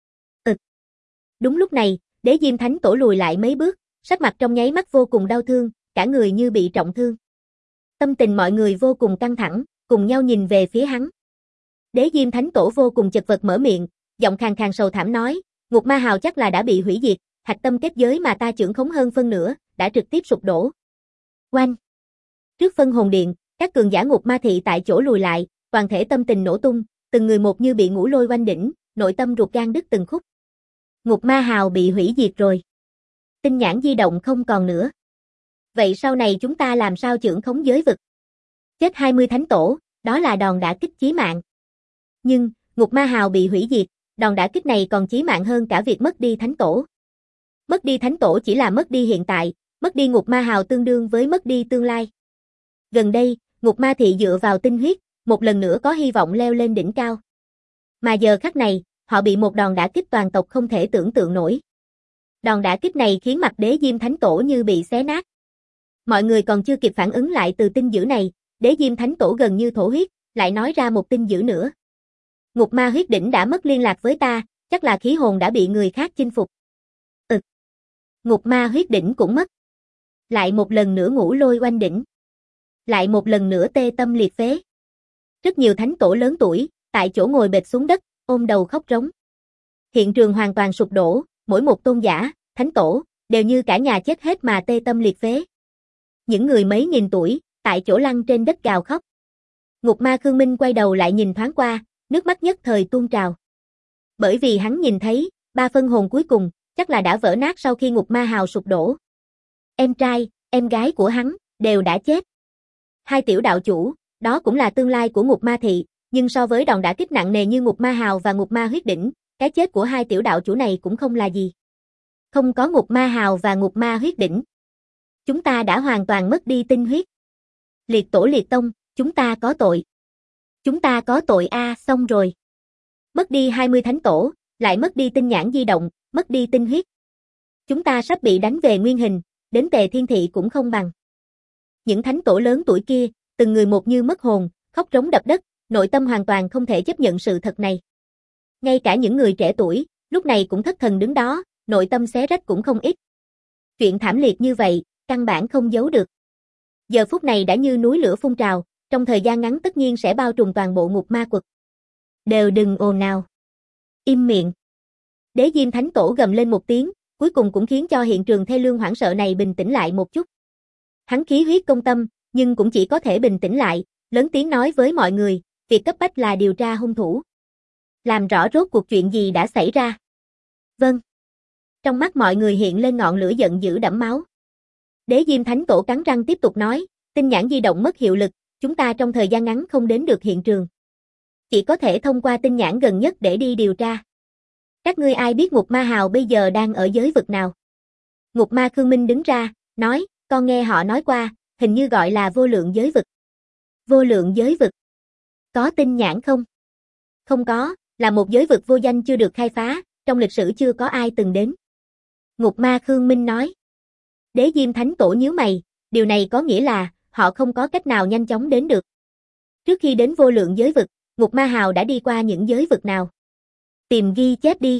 Đúng lúc này, Đế Diêm Thánh Tổ lùi lại mấy bước, sắc mặt trong nháy mắt vô cùng đau thương, cả người như bị trọng thương. Tâm tình mọi người vô cùng căng thẳng, cùng nhau nhìn về phía hắn. Đế Diêm Thánh Tổ vô cùng chật vật mở miệng, giọng khàn khàn sầu thảm nói, Ngục Ma Hào chắc là đã bị hủy diệt, hạch tâm kết giới mà ta trưởng khống hơn phân nửa, đã trực tiếp sụp đổ. Oanh! Trước phân hồn điện, các cường giả Ngục Ma Thị tại chỗ lùi lại, toàn thể tâm tình nổ tung, từng người một như bị ngũ lôi oanh đỉnh, nội tâm ruột gan đứt từng khúc. Ngục Ma Hào bị hủy diệt rồi. Tin nhãn di động không còn nữa. Vậy sau này chúng ta làm sao trưởng khống giới vực? Chết 20 thánh tổ, đó là đòn đả kích chí mạng. Nhưng, Ngục Ma Hào bị hủy diệt, đòn đả kích này còn chí mạng hơn cả việc mất đi thánh tổ. Mất đi thánh tổ chỉ là mất đi hiện tại, mất đi Ngục Ma Hào tương đương với mất đi tương lai. Gần đây, Ngục Ma Thị dựa vào tinh huyết, một lần nữa có hy vọng leo lên đỉnh cao. Mà giờ khắc này, họ bị một đòn đả kích toàn tộc không thể tưởng tượng nổi. Đòn đả kích này khiến mặt Đế Diêm Thánh Tổ như bị xé nát. Mọi người còn chưa kịp phản ứng lại từ tin dữ này, Đế Diêm Thánh Tổ gần như thổ huyết, lại nói ra một tin dữ nữa. Ngục Ma huyết đỉnh đã mất liên lạc với ta, chắc là khí hồn đã bị người khác chinh phục. Ngục Ma huyết đỉnh cũng mất. Lại một lần nữa ngũ lôi oanh đỉnh. Lại một lần nữa tê tâm liệt phế. Rất nhiều thánh tổ lớn tuổi, tại chỗ ngồi bệt xuống đất, ôm đầu khóc rống. Hiện trường hoàn toàn sụp đổ, mỗi một tôn giả, thánh tổ, đều như cả nhà chết hết mà tê tâm liệt phế. Những người mấy nghìn tuổi, tại chỗ lăn trên đất gào khóc. Ngục Ma Khương Minh quay đầu lại nhìn thoáng qua, nước mắt nhất thời tuôn trào. Bởi vì hắn nhìn thấy, ba phân hồn cuối cùng, chắc là đã vỡ nát sau khi Ngục Ma Hào sụp đổ. em trai, em gái của hắn, đều đã chết. Hai tiểu đạo chủ, đó cũng là tương lai của Ngục Ma Thị, nhưng so với đòn đả kích nặng nề như Ngục Ma Hào và Ngục Ma Huyết Đỉnh, cái chết của hai tiểu đạo chủ này cũng không là gì. Không có Ngục Ma Hào và Ngục Ma Huyết Đỉnh, chúng ta đã hoàn toàn mất đi tinh huyết. Liệt tổ liệt tông, chúng ta có tội. Chúng ta có tội xong rồi. Mất đi 20 thánh tổ, lại mất đi tinh nhãn di động, mất đi tinh huyết. Chúng ta sắp bị đánh về nguyên hình, đến Tề Thiên Thị cũng không bằng. Những thánh tổ lớn tuổi kia, từng người một như mất hồn, khóc rống đập đất, nội tâm hoàn toàn không thể chấp nhận sự thật này. Ngay cả những người trẻ tuổi, lúc này cũng thất thần đứng đó, nội tâm xé rách cũng không ít. Chuyện thảm liệt như vậy, căn bản không giấu được. Giờ phút này đã như núi lửa phun trào, trong thời gian ngắn tất nhiên sẽ bao trùm toàn bộ Ngục Ma Quật. Đều đừng ồn ào. Im miệng. Đế Diêm Thánh Tổ gầm lên một tiếng, cuối cùng cũng khiến cho hiện trường thê lương hoảng sợ này bình tĩnh lại một chút. Hắn khí huyết công tâm, nhưng cũng chỉ có thể bình tĩnh lại, lớn tiếng nói với mọi người, việc cấp bách là điều tra hung thủ. Làm rõ rốt cuộc chuyện gì đã xảy ra. Vâng. Trong mắt mọi người hiện lên ngọn lửa giận dữ đẫm máu. Đế Diêm Thánh Tổ cắn răng tiếp tục nói, tinh nhãn di động mất hiệu lực, chúng ta trong thời gian ngắn không đến được hiện trường. Chỉ có thể thông qua tinh nhãn gần nhất để đi điều tra. Các ngươi ai biết Ngục Ma Hào bây giờ đang ở giới vực nào? Ngục Ma Khương Minh đứng ra, nói, con nghe họ nói qua, hình như gọi là vô lượng giới vực. Vô lượng giới vực. Có tinh nhãn không? Không có, là một giới vực vô danh chưa được khai phá, trong lịch sử chưa có ai từng đến. Ngục Ma Khương Minh nói. Đế Diêm Thánh Tổ nhíu mày, điều này có nghĩa là, họ không có cách nào nhanh chóng đến được. Trước khi đến vô lượng giới vực, Ngục Ma Hào đã đi qua những giới vực nào? Tìm ghi chép đi.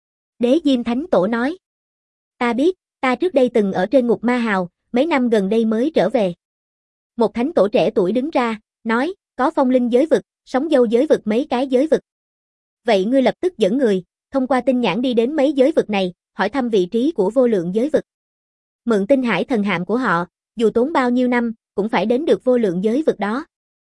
Đế Diêm Thánh Tổ nói. Ta biết, ta trước đây từng ở trên Ngục Ma Hào, mấy năm gần đây mới trở về. Một thánh tổ trẻ tuổi đứng ra, nói, có phong linh giới vực, sóng dâu giới vực mấy cái giới vực. Vậy ngươi lập tức dẫn người, thông qua tinh nhãn đi đến mấy giới vực này, hỏi thăm vị trí của vô lượng giới vực. Mượn tinh hải thần hạm của họ, dù tốn bao nhiêu năm, cũng phải đến được vô lượng giới vực đó.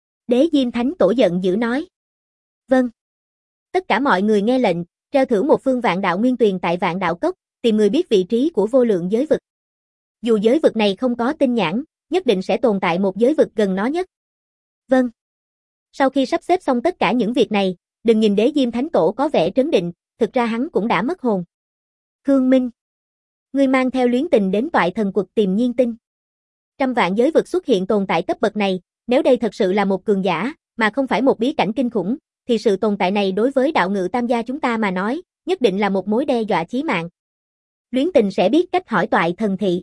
Đế Diêm Thánh Tổ giận dữ nói. Vâng. Tất cả mọi người nghe lệnh, treo thưởng một phương vạn đạo nguyên tuyền tại vạn đạo cốc, tìm người biết vị trí của vô lượng giới vực. Dù giới vực này không có tinh nhãn, nhất định sẽ tồn tại một giới vực gần nó nhất. Vâng. Sau khi sắp xếp xong tất cả những việc này, đừng nhìn Đế Diêm Thánh Tổ có vẻ trấn định, thực ra hắn cũng đã mất hồn. Khương Minh, ngươi mang theo Luyến Tình đến Toại Thần Quật tìm Nhiên Tinh. Trăm vạn giới vực xuất hiện tồn tại cấp bậc này, nếu đây thật sự là một cường giả, mà không phải một bí cảnh kinh khủng, thì sự tồn tại này đối với đạo ngự tam gia chúng ta mà nói, nhất định là một mối đe dọa chí mạng. Luyến Tình sẽ biết cách hỏi Toại Thần Thị.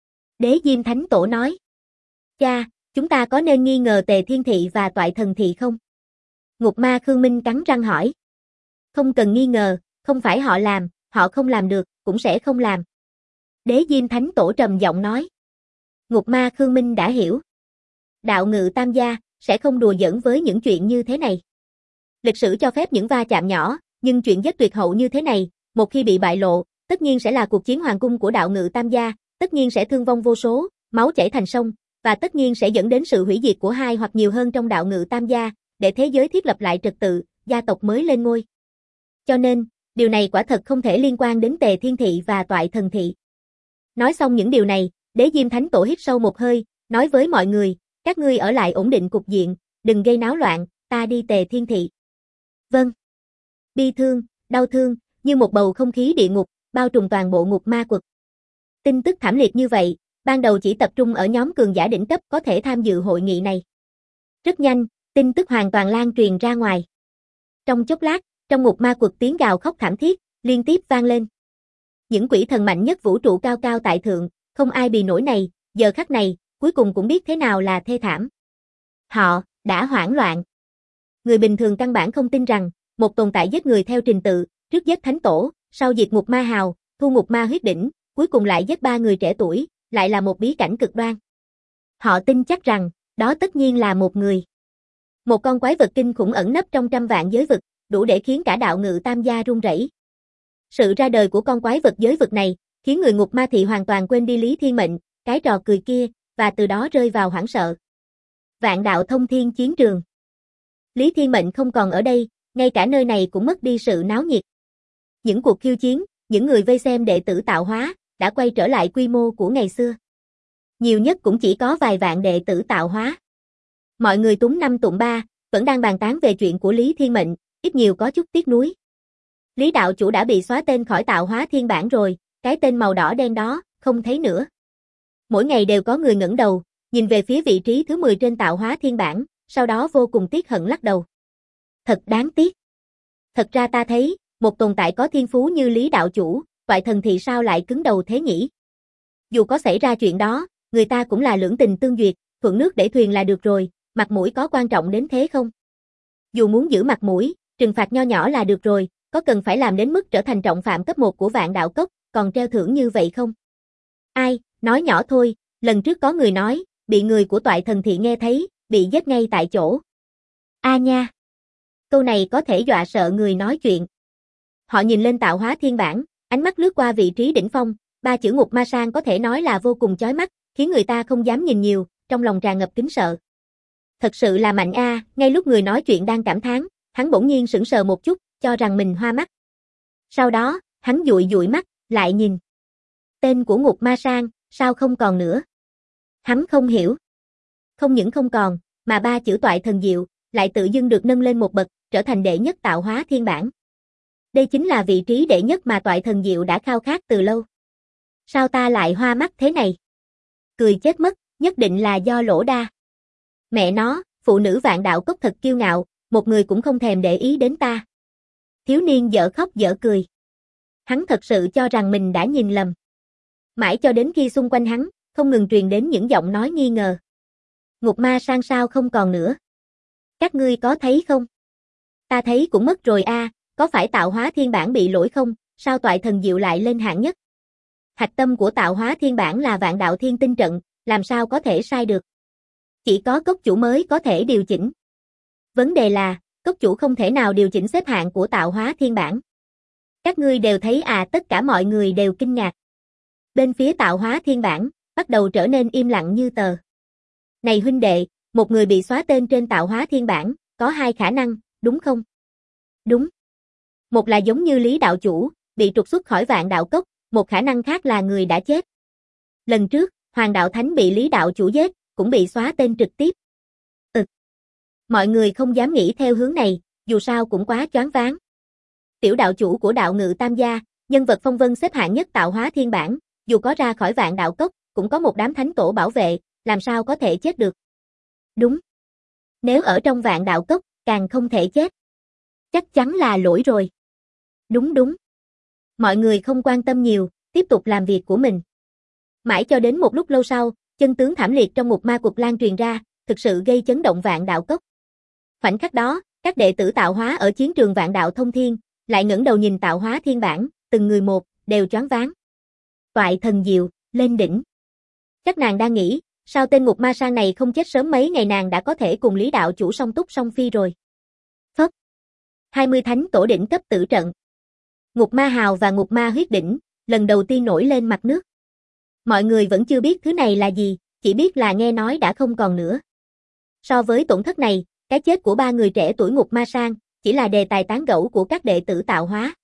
Đế Diêm Thánh Tổ nói. Cha, chúng ta có nên nghi ngờ Tề Thiên Thị và Toại Thần Thị không? Ngục Ma Khương Minh cắn răng hỏi. Không cần nghi ngờ, không phải họ làm, họ không làm được, cũng sẽ không làm. Đế Diêm Thánh Tổ trầm giọng nói. Ngục Ma Khương Minh đã hiểu. Đạo ngự tam gia, sẽ không đùa giỡn với những chuyện như thế này. Lịch sử cho phép những va chạm nhỏ, nhưng chuyện rất tuyệt hậu như thế này, một khi bị bại lộ, tất nhiên sẽ là cuộc chiến hoàng cung của đạo ngự tam gia, tất nhiên sẽ thương vong vô số, máu chảy thành sông, và tất nhiên sẽ dẫn đến sự hủy diệt của hai hoặc nhiều hơn trong đạo ngự tam gia, để thế giới thiết lập lại trật tự, gia tộc mới lên ngôi. Cho nên, điều này quả thật không thể liên quan đến Tề Thiên Thị và Toại Thần Thị. Nói xong những điều này, Đế Diêm Thánh Tổ hít sâu một hơi, nói với mọi người, các ngươi ở lại ổn định cục diện, đừng gây náo loạn, ta đi Tề Thiên Thị. Vâng. Bi thương, đau thương, như một bầu không khí địa ngục, bao trùm toàn bộ Ngục Ma Quật. Tin tức thảm liệt như vậy, ban đầu chỉ tập trung ở nhóm cường giả đỉnh cấp có thể tham dự hội nghị này. Rất nhanh, tin tức hoàn toàn lan truyền ra ngoài. Trong chốc lát, trong Ngục Ma Quật tiếng gào khóc thảm thiết, liên tiếp vang lên. Những quỷ thần mạnh nhất vũ trụ cao cao tại thượng, không ai bì nổi này, giờ khắc này, cuối cùng cũng biết thế nào là thê thảm. Họ, đã hoảng loạn. Người bình thường căn bản không tin rằng, một tồn tại giết người theo trình tự, trước giết thánh tổ, sau diệt Ngục Ma Hào, thu Ngục Ma huyết đỉnh, cuối cùng lại giết 3 người trẻ tuổi, lại là một bí cảnh cực đoan. Họ tin chắc rằng, đó tất nhiên là một người. Một con quái vật kinh khủng ẩn nấp trong trăm vạn giới vực, đủ để khiến cả đạo ngự tam gia run rẩy. Sự ra đời của con quái vật giới vực này, khiến người Ngục Ma Thị hoàn toàn quên đi Lý Thiên Mệnh, cái trò cười kia, và từ đó rơi vào hoảng sợ. Vạn đạo thông thiên chiến trường. Lý Thiên Mệnh không còn ở đây, ngay cả nơi này cũng mất đi sự náo nhiệt. Những cuộc khiêu chiến, những người vây xem đệ tử tạo hóa, đã quay trở lại quy mô của ngày xưa. Nhiều nhất cũng chỉ có vài vạn đệ tử tạo hóa. Mọi người túm năm tụm ba, vẫn đang bàn tán về chuyện của Lý Thiên Mệnh, ít nhiều có chút tiếc nuối. Lý đạo chủ đã bị xóa tên khỏi tạo hóa thiên bảng rồi, cái tên màu đỏ đen đó, không thấy nữa. Mỗi ngày đều có người ngẩng đầu, nhìn về phía vị trí thứ 10 trên tạo hóa thiên bảng, sau đó vô cùng tiếc hận lắc đầu. Thật đáng tiếc. Thật ra ta thấy, một tồn tại có thiên phú như Lý đạo chủ, toại thần thì sao lại cứng đầu thế nhỉ? Dù có xảy ra chuyện đó, người ta cũng là lưỡng tình tương duyệt, thuận nước để thuyền là được rồi, mặt mũi có quan trọng đến thế không? Dù muốn giữ mặt mũi, trừng phạt nho nhỏ là được rồi, có cần phải làm đến mức trở thành trọng phạm cấp 1 của Vạn Đạo Cốc, còn treo thưởng như vậy không? Ai, nói nhỏ thôi, lần trước có người nói, bị người của toại thần thị nghe thấy, bị giết ngay tại chỗ. A nha! Câu này có thể dọa sợ người nói chuyện. Họ nhìn lên tạo hóa thiên bảng, ánh mắt lướt qua vị trí đỉnh phong, ba chữ Ngục Ma Sang có thể nói là vô cùng chói mắt, khiến người ta không dám nhìn nhiều, trong lòng tràn ngập kính sợ. Thật sự là mạnh a, ngay lúc người nói chuyện đang cảm thán, hắn bỗng nhiên sững sờ một chút, cho rằng mình hoa mắt. Sau đó, hắn dụi dụi mắt, lại nhìn. Tên của Ngục Ma Sang, sao không còn nữa? Hắn không hiểu. Không những không còn, mà ba chữ toại thần diệu, lại tự dưng được nâng lên một bậc, trở thành đệ nhất tạo hóa thiên bảng. Đây chính là vị trí đệ nhất mà toại thần diệu đã khao khát từ lâu. Sao ta lại hoa mắt thế này? Cười chết mất, nhất định là do lỗ đa. Mẹ nó, phụ nữ Vạn Đạo Cốc thật kiêu ngạo, một người cũng không thèm để ý đến ta. Thiếu niên dở khóc dở cười. Hắn thật sự cho rằng mình đã nhìn lầm. Mãi cho đến khi xung quanh hắn, không ngừng truyền đến những giọng nói nghi ngờ. Ngục Ma Sang sao không còn nữa? Các ngươi có thấy không? Ta thấy cũng mất rồi a, có phải tạo hóa thiên bảng bị lỗi không? Sao toại thần diệu lại lên hạng nhất? Hạch tâm của tạo hóa thiên bảng là Vạn Đạo Thiên Tinh trận, làm sao có thể sai được? Chỉ có cốc chủ mới có thể điều chỉnh. Vấn đề là, cốc chủ không thể nào điều chỉnh xếp hạng của tạo hóa thiên bảng. Các ngươi đều thấy à, tất cả mọi người đều kinh ngạc. Bên phía tạo hóa thiên bảng, bắt đầu trở nên im lặng như tờ. Này huynh đệ, một người bị xóa tên trên tạo hóa thiên bảng, có hai khả năng, đúng không? Đúng. Một là giống như Lý đạo chủ, bị trục xuất khỏi Vạn Đạo Cốc, một khả năng khác là người đã chết. Lần trước, Hoàng Đạo Thánh bị Lý đạo chủ giết, cũng bị xóa tên trực tiếp. Mọi người không dám nghĩ theo hướng này, dù sao cũng quá choáng váng. Tiểu đạo chủ của Đạo Ngự Tam Gia, nhân vật phong vân xếp hạng nhất tạo hóa thiên bảng, dù có ra khỏi Vạn Đạo Cốc, cũng có một đám thánh tổ bảo vệ, làm sao có thể chết được. Đúng. Nếu ở trong Vạn Đạo Cốc, càng không thể chết. Chắc chắn là lỗi rồi. Đúng đúng. Mọi người không quan tâm nhiều, tiếp tục làm việc của mình. Mãi cho đến một lúc lâu sau, chân tướng thảm liệt trong Ngục Ma Cuộc lan truyền ra, thực sự gây chấn động Vạn Đạo Cốc. Khoảnh khắc đó, các đệ tử tạo hóa ở chiến trường Vạn Đạo Thông Thiên, lại ngẩng đầu nhìn tạo hóa thiên bảng, từng người một, đều choáng váng. Toại thần diệu, lên đỉnh. Các nàng đang nghĩ, sao tên Ngục Ma Sang này không chết sớm mấy ngày nàng đã có thể cùng Lý đạo chủ song túc song phi rồi. Phất. 20 thánh tổ đỉnh cấp tử trận. Ngục Ma Hào và Ngục Ma Huyết đỉnh, lần đầu tiên nổi lên mặt nước. Mọi người vẫn chưa biết thứ này là gì, chỉ biết là nghe nói đã không còn nữa. So với tổn thất này, cái chết của ba người trẻ tuổi Ngục Ma Sang, chỉ là đề tài tán gẫu của các đệ tử tạo hóa.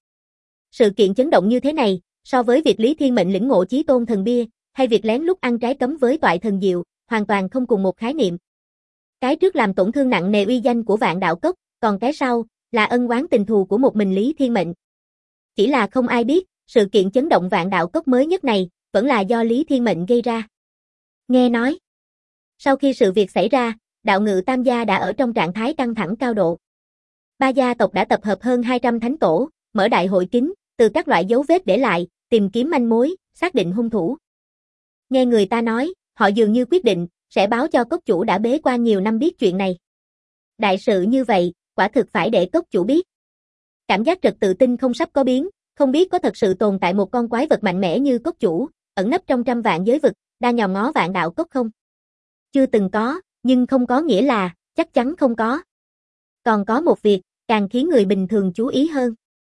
Sự kiện chấn động như thế này, so với việc Lý Thiên Mệnh lĩnh ngộ chí tôn thần bia, hay việc lén lút ăn trái cấm với toại thần diệu, hoàn toàn không cùng một khái niệm. Cái trước làm tổn thương nặng nề uy danh của Vạn Đạo Cốc, còn cái sau, là ân oán tình thù của một mình Lý Thiên Mệnh. Chỉ là không ai biết, sự kiện chấn động Vạn Đạo Cốc mới nhất này, vẫn là do Lý Thiên Mệnh gây ra. Nghe nói, sau khi sự việc xảy ra, Đạo Ngự Tam Gia đã ở trong trạng thái căng thẳng cao độ. Ba gia tộc đã tập hợp hơn 200 thánh tổ, mở đại hội kín, từ các loại dấu vết để lại, tìm kiếm manh mối, xác định hung thủ. Nghe người ta nói, họ dường như quyết định, sẽ báo cho cốc chủ đã bế quan nhiều năm biết chuyện này. Đại sự như vậy, quả thực phải để cốc chủ biết. Cảm giác trật tự tinh không sắp có biến, không biết có thật sự tồn tại một con quái vật mạnh mẽ như cốc chủ, ẩn nấp trong trăm vạn giới vực, đang nhòm ngó Vạn Đạo Cốc không? Chưa từng có, nhưng không có nghĩa là, chắc chắn không có. Còn có một việc, càng khiến người bình thường chú ý hơn.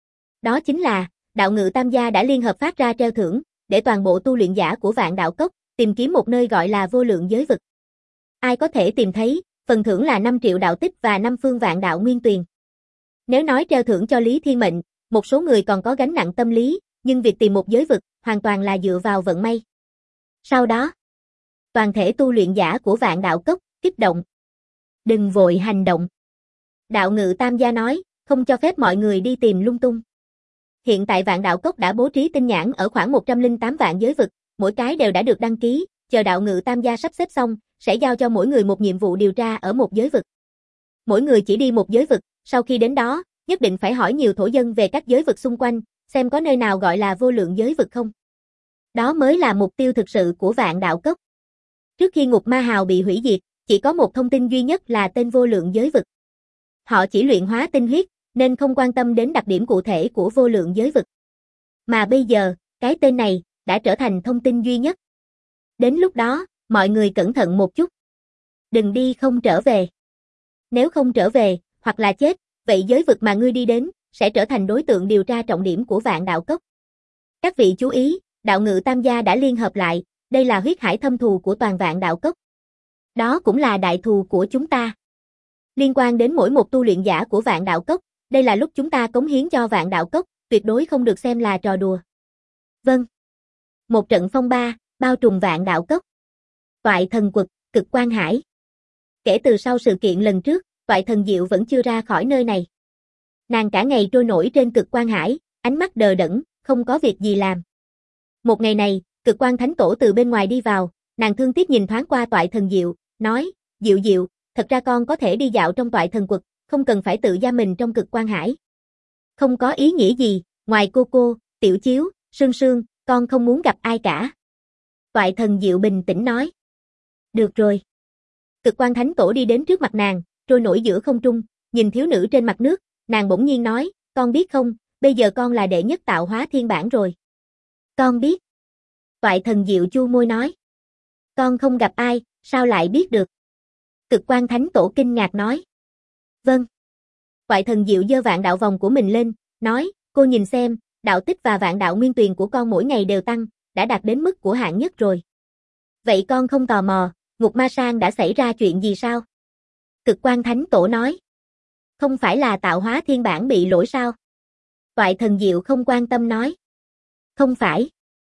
Đó chính là, Đạo Ngự Tam Gia đã liên hợp phát ra treo thưởng, để toàn bộ tu luyện giả của Vạn Đạo Cốc, tìm kiếm một nơi gọi là vô lượng giới vực. Ai có thể tìm thấy, phần thưởng là 5 triệu đạo tích và 5 phương vạn đạo nguyên tuyền. Nếu nói treo thưởng cho Lý Thiên Mệnh, một số người còn có gánh nặng tâm lý, nhưng việc tìm một giới vực, hoàn toàn là dựa vào vận may. Sau đó, Toàn thể tu luyện giả của Vạn Đạo Cốc, kích động. Đừng vội hành động. Đạo Ngự Tam Gia nói, không cho phép mọi người đi tìm lung tung. Hiện tại Vạn Đạo Cốc đã bố trí tinh nhãn ở khoảng 108 vạn giới vực, mỗi cái đều đã được đăng ký, chờ Đạo Ngự Tam Gia sắp xếp xong, sẽ giao cho mỗi người một nhiệm vụ điều tra ở một giới vực. Mỗi người chỉ đi một giới vực, sau khi đến đó, nhất định phải hỏi nhiều thổ dân về các giới vực xung quanh, xem có nơi nào gọi là vô lượng giới vực không. Đó mới là mục tiêu thực sự của Vạn Đạo Cốc. Trước khi Ngục Ma Hào bị hủy diệt, chỉ có một thông tin duy nhất là tên vô lượng giới vực. Họ chỉ luyện hóa tinh huyết, nên không quan tâm đến đặc điểm cụ thể của vô lượng giới vực. Mà bây giờ, cái tên này đã trở thành thông tin duy nhất. Đến lúc đó, mọi người cẩn thận một chút. Đừng đi không trở về. Nếu không trở về, hoặc là chết, vậy giới vực mà ngươi đi đến, sẽ trở thành đối tượng điều tra trọng điểm của Vạn Đạo Cốc. Các vị chú ý, Đạo Ngự Tam Gia đã liên hợp lại, đây là huyết hải thâm thù của toàn Vạn Đạo Cốc. Đó cũng là đại thù của chúng ta. Liên quan đến mỗi một tu luyện giả của Vạn Đạo Cốc, đây là lúc chúng ta cống hiến cho Vạn Đạo Cốc, tuyệt đối không được xem là trò đùa. Vâng. Một trận phong ba, bao trùm Vạn Đạo Cốc. Toại Thần Quật, Cực Quan Hải. Kể từ sau sự kiện lần trước, Toại Thần Diệu vẫn chưa ra khỏi nơi này. Nàng cả ngày trôi nổi trên Cực Quan Hải, ánh mắt đờ đẫn, không có việc gì làm. Một ngày này, Cực Quan Thánh Tổ từ bên ngoài đi vào, nàng thương tiếc nhìn thoáng qua Toại Thần Diệu, nói, Diệu Diệu, thật ra con có thể đi dạo trong Toại Thần Quật, không cần phải tự giam mình trong Cực Quan Hải. Không có ý nghĩa gì, ngoài cô, Tiểu Chiếu, Sương Sương, con không muốn gặp ai cả. Toại Thần Diệu bình tĩnh nói. Được rồi. Cực Quan Thánh Tổ đi đến trước mặt nàng, trôi nổi giữa không trung, nhìn thiếu nữ trên mặt nước, nàng bỗng nhiên nói, con biết không, bây giờ con là đệ nhất tạo hóa thiên bản rồi. Con biết. Toại Thần Diệu chu môi nói. Con không gặp ai, sao lại biết được? Cực Quan Thánh Tổ kinh ngạc nói. Vâng. Toại Thần Diệu giơ vạn đạo vòng của mình lên, nói, cô nhìn xem, đạo tích và vạn đạo nguyên tuyền của con mỗi ngày đều tăng, đã đạt đến mức của hạng nhất rồi. Vậy con không tò mò, Ngục Ma Sang đã xảy ra chuyện gì sao? Cực Quan Thánh Tổ nói. Không phải là tạo hóa thiên bản bị lỗi sao? Toại Thần Diệu không quan tâm nói. Không phải.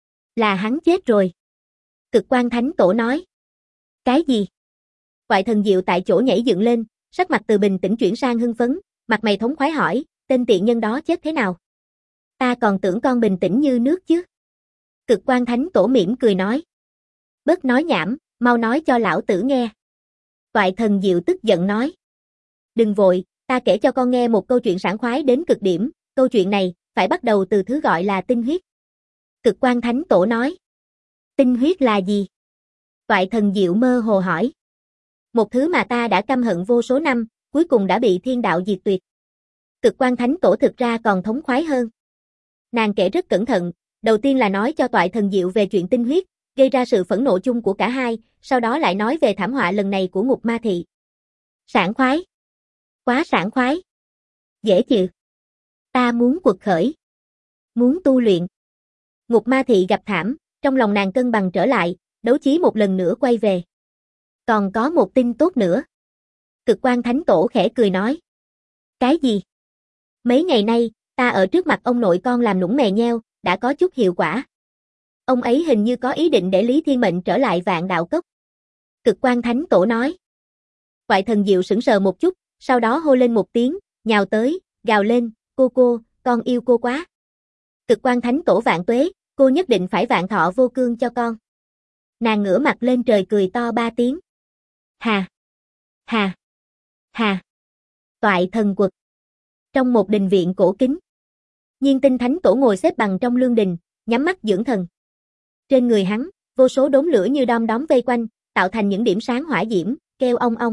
Là hắn chết rồi. Cực Quan Thánh Tổ nói. Cái gì? Toại Thần Diệu tại chỗ nhảy dựng lên, sắc mặt từ bình tĩnh chuyển sang hưng phấn, mặt mày thống khoái hỏi, tên tiện nhân đó chết thế nào? Ta còn tưởng con bình tĩnh như nước chứ. Cực Quan Thánh Tổ mỉm cười nói. Bớt nói nhảm, mau nói cho lão tử nghe. Toại Thần Diệu tức giận nói. Đừng vội, ta kể cho con nghe một câu chuyện sảng khoái đến cực điểm, câu chuyện này, phải bắt đầu từ thứ gọi là tinh huyết. Cực Quan Thánh Tổ nói. Tinh huyết là gì? Toại Thần Diệu mơ hồ hỏi. Một thứ mà ta đã căm hận vô số năm, cuối cùng đã bị thiên đạo diệt tuyệt. Cực Quan Thánh Tổ thực ra còn thống khoái hơn. Nàng kể rất cẩn thận, đầu tiên là nói cho Toại Thần Diệu về chuyện tinh huyết, gây ra sự phẫn nộ chung của cả hai, sau đó lại nói về thảm họa lần này của Ngục Ma Thị. Sảng khoái. Quá sảng khoái. Dễ chịu. Ta muốn quật khởi. Muốn tu luyện. Ngục Ma Thị gặp thảm, trong lòng nàng cân bằng trở lại, đấu chí một lần nữa quay về. Còn có một tin tốt nữa. Cực Quan Thánh Tổ khẽ cười nói. Cái gì? Mấy ngày nay, ta ở trước mặt ông nội con làm nũng mè nheo, đã có chút hiệu quả. Ông ấy hình như có ý định để Lý Thiên Mệnh trở lại Vạn Đạo Cốc. Cực Quan Thánh Tổ nói. Toại Thần Diệu sững sờ một chút, sau đó hô lên một tiếng, nhào tới, gào lên, cô, con yêu cô quá. Cực Quan Thánh Tổ vạn tuế, cô nhất định phải vạn thọ vô cương cho con. Nàng ngửa mặt lên trời cười to 3 tiếng. Hà, hà, hà. Toại Thần Quật. Trong một đình viện cổ kính. Nhiên Tinh Thánh Tổ ngồi xếp bằng trong lương đình, nhắm mắt dưỡng thần. Trên người hắn, vô số đốm lửa như đom đóm vây quanh, tạo thành những điểm sáng hỏa diễm, kêu ong ong.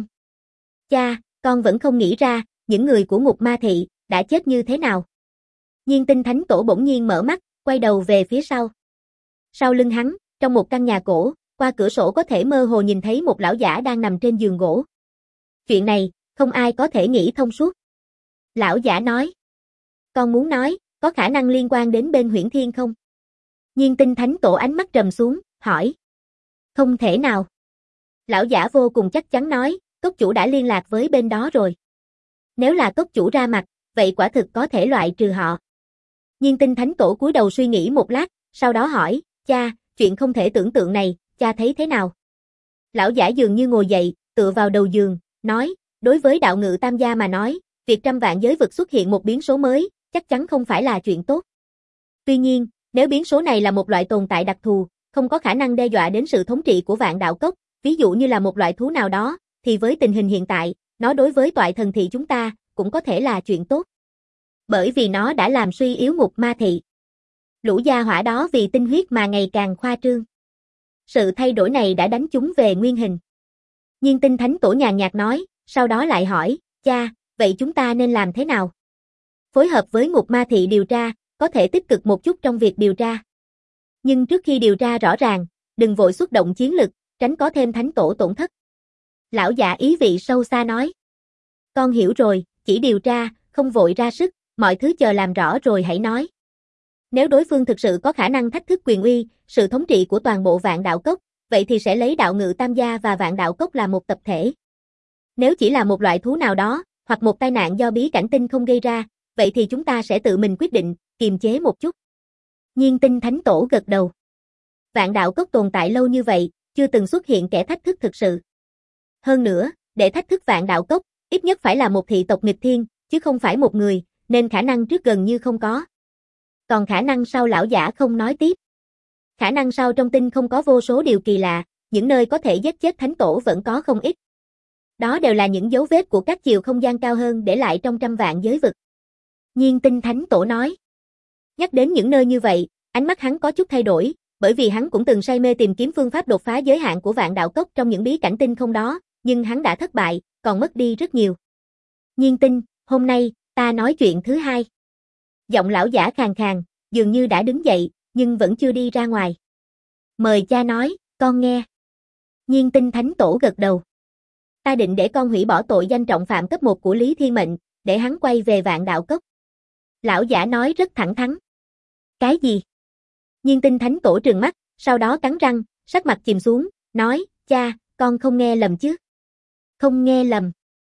Cha, con vẫn không nghĩ ra, những người của Ngục Ma Thị, đã chết như thế nào. Nhiên Tinh Thánh Tổ bỗng nhiên mở mắt, quay đầu về phía sau. Sau lưng hắn, trong một căn nhà cổ, qua cửa sổ có thể mơ hồ nhìn thấy một lão giả đang nằm trên giường gỗ. Chuyện này, không ai có thể nghĩ thông suốt. Lão giả nói. Con muốn nói, có khả năng liên quan đến bên Huyễn Thiên không? Nhiên Tinh Thánh Tổ ánh mắt trầm xuống, hỏi. Không thể nào. Lão giả vô cùng chắc chắn nói, cốc chủ đã liên lạc với bên đó rồi. Nếu là cốc chủ ra mặt, vậy quả thực có thể loại trừ họ. Nhiên Tinh Thánh Tổ cúi đầu suy nghĩ một lát, sau đó hỏi, cha, chuyện không thể tưởng tượng này, cha thấy thế nào? Lão giả dường như ngồi dậy, tựa vào đầu giường, nói, đối với đạo ngự tam gia mà nói, việc trăm vạn giới vực xuất hiện một biến số mới, chắc chắn không phải là chuyện tốt. Tuy nhiên, nếu biến số này là một loại tồn tại đặc thù, không có khả năng đe dọa đến sự thống trị của vạn đạo cốc, ví dụ như là một loại thú nào đó, thì với tình hình hiện tại, nó đối với toại thần thị chúng ta, cũng có thể là chuyện tốt. Bởi vì nó đã làm suy yếu ngục ma thị. Lũ gia hỏa đó vì tinh huyết mà ngày càng khoa trương. Sự thay đổi này đã đánh chúng về nguyên hình. Nhiên Tinh Thánh Tổ nhàn nhạt nói, sau đó lại hỏi, cha, vậy chúng ta nên làm thế nào? Phối hợp với ngục ma thị điều tra, có thể tích cực một chút trong việc điều tra. Nhưng trước khi điều tra rõ ràng, đừng vội xuất động chiến lực, tránh có thêm Thánh Tổ tổn thất. Lão giả ý vị sâu xa nói. Con hiểu rồi, chỉ điều tra, không vội ra sức, mọi thứ chờ làm rõ rồi hãy nói. Nếu đối phương thực sự có khả năng thách thức quyền uy, sự thống trị của toàn bộ vạn đạo cốc, vậy thì sẽ lấy đạo ngự tam gia và vạn đạo cốc là một tập thể. Nếu chỉ là một loại thú nào đó, hoặc một tai nạn do bí cảnh tinh không gây ra, vậy thì chúng ta sẽ tự mình quyết định, kiềm chế một chút. Nhiên Tinh Thánh Tổ gật đầu. Vạn đạo cốc tồn tại lâu như vậy, chưa từng xuất hiện kẻ thách thức thực sự. Hơn nữa, để thách thức vạn đạo cốc, ít nhất phải là một thị tộc nghịch thiên, chứ không phải một người, nên khả năng trước gần như không có. Còn khả năng sau lão giả không nói tiếp. Khả năng sau trong tinh không có vô số điều kỳ lạ, những nơi có thể giết chết thánh tổ vẫn có không ít. Đó đều là những dấu vết của các chiều không gian cao hơn để lại trong trăm vạn giới vực. Nhiên Tinh Thánh Tổ nói. Nhắc đến những nơi như vậy, ánh mắt hắn có chút thay đổi, bởi vì hắn cũng từng say mê tìm kiếm phương pháp đột phá giới hạn của vạn đạo cốc trong những bí cảnh tinh không đó, nhưng hắn đã thất bại, còn mất đi rất nhiều. Nhiên Tinh, hôm nay, ta nói chuyện thứ hai. Giọng lão giả khàn khàn, dường như đã đứng dậy, nhưng vẫn chưa đi ra ngoài. Mời cha nói, con nghe. Nhiên Tinh Thánh Tổ gật đầu. Ta định để con hủy bỏ tội danh trọng phạm cấp 1 của Lý Thiên Mệnh, để hắn quay về vạn đạo cốc. Lão giả nói rất thẳng thắn. Cái gì? Nhiên Tinh Thánh Tổ trừng mắt, sau đó cắn răng, sắc mặt chìm xuống, nói, cha, con không nghe lầm chứ? Không nghe lầm.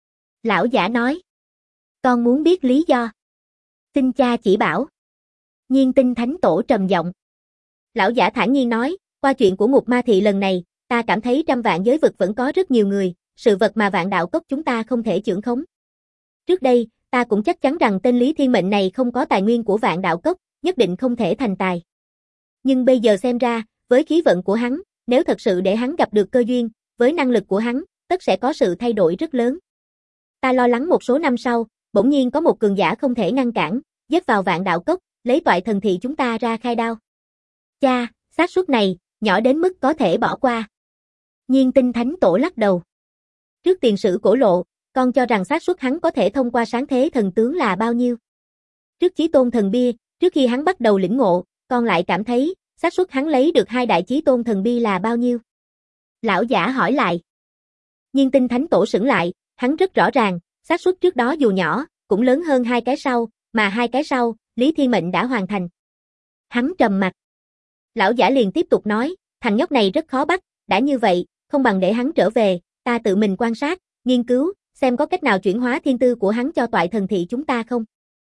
Lão giả nói. Con muốn biết lý do. Xin cha chỉ bảo. Nhiên Tinh Thánh Tổ trầm giọng. Lão giả thản nhiên nói, qua chuyện của ngục ma thị lần này, ta cảm thấy trăm vạn giới vực vẫn có rất nhiều người, sự vật mà vạn đạo cốc chúng ta không thể chưởng khống. Trước đây, ta cũng chắc chắn rằng tên Lý Thiên Mệnh này không có tài nguyên của vạn đạo cốc, nhất định không thể thành tài. Nhưng bây giờ xem ra, với khí vận của hắn, nếu thật sự để hắn gặp được cơ duyên, với năng lực của hắn, tất sẽ có sự thay đổi rất lớn. Ta lo lắng một số năm sau, bỗng nhiên có một cường giả không thể ngăn cản, giết vào vạn đạo cốc, lấy toại thần thị chúng ta ra khai đao. Cha, xác suất này, nhỏ đến mức có thể bỏ qua. Nhiên Tinh Thánh Tổ lắc đầu. Trước tiền sử cổ lộ, con cho rằng xác suất hắn có thể thông qua sáng thế thần tướng là bao nhiêu? Trước chí tôn thần bia, trước khi hắn bắt đầu lĩnh ngộ, con lại cảm thấy, xác suất hắn lấy được 2 đại chí tôn thần bia là bao nhiêu? Lão giả hỏi lại. Nhiên Tinh Thánh Tổ sững lại, hắn rất rõ ràng, xác suất trước đó dù nhỏ, cũng lớn hơn 2 cái sau, mà 2 cái sau, Lý Thiên Mệnh đã hoàn thành. Hắn trầm mặt. Lão giả liền tiếp tục nói, thằng nhóc này rất khó bắt, đã như vậy, không bằng để hắn trở về, ta tự mình quan sát, nghiên cứu, xem có cách nào chuyển hóa thiên tư của hắn cho toại thần thị chúng ta không.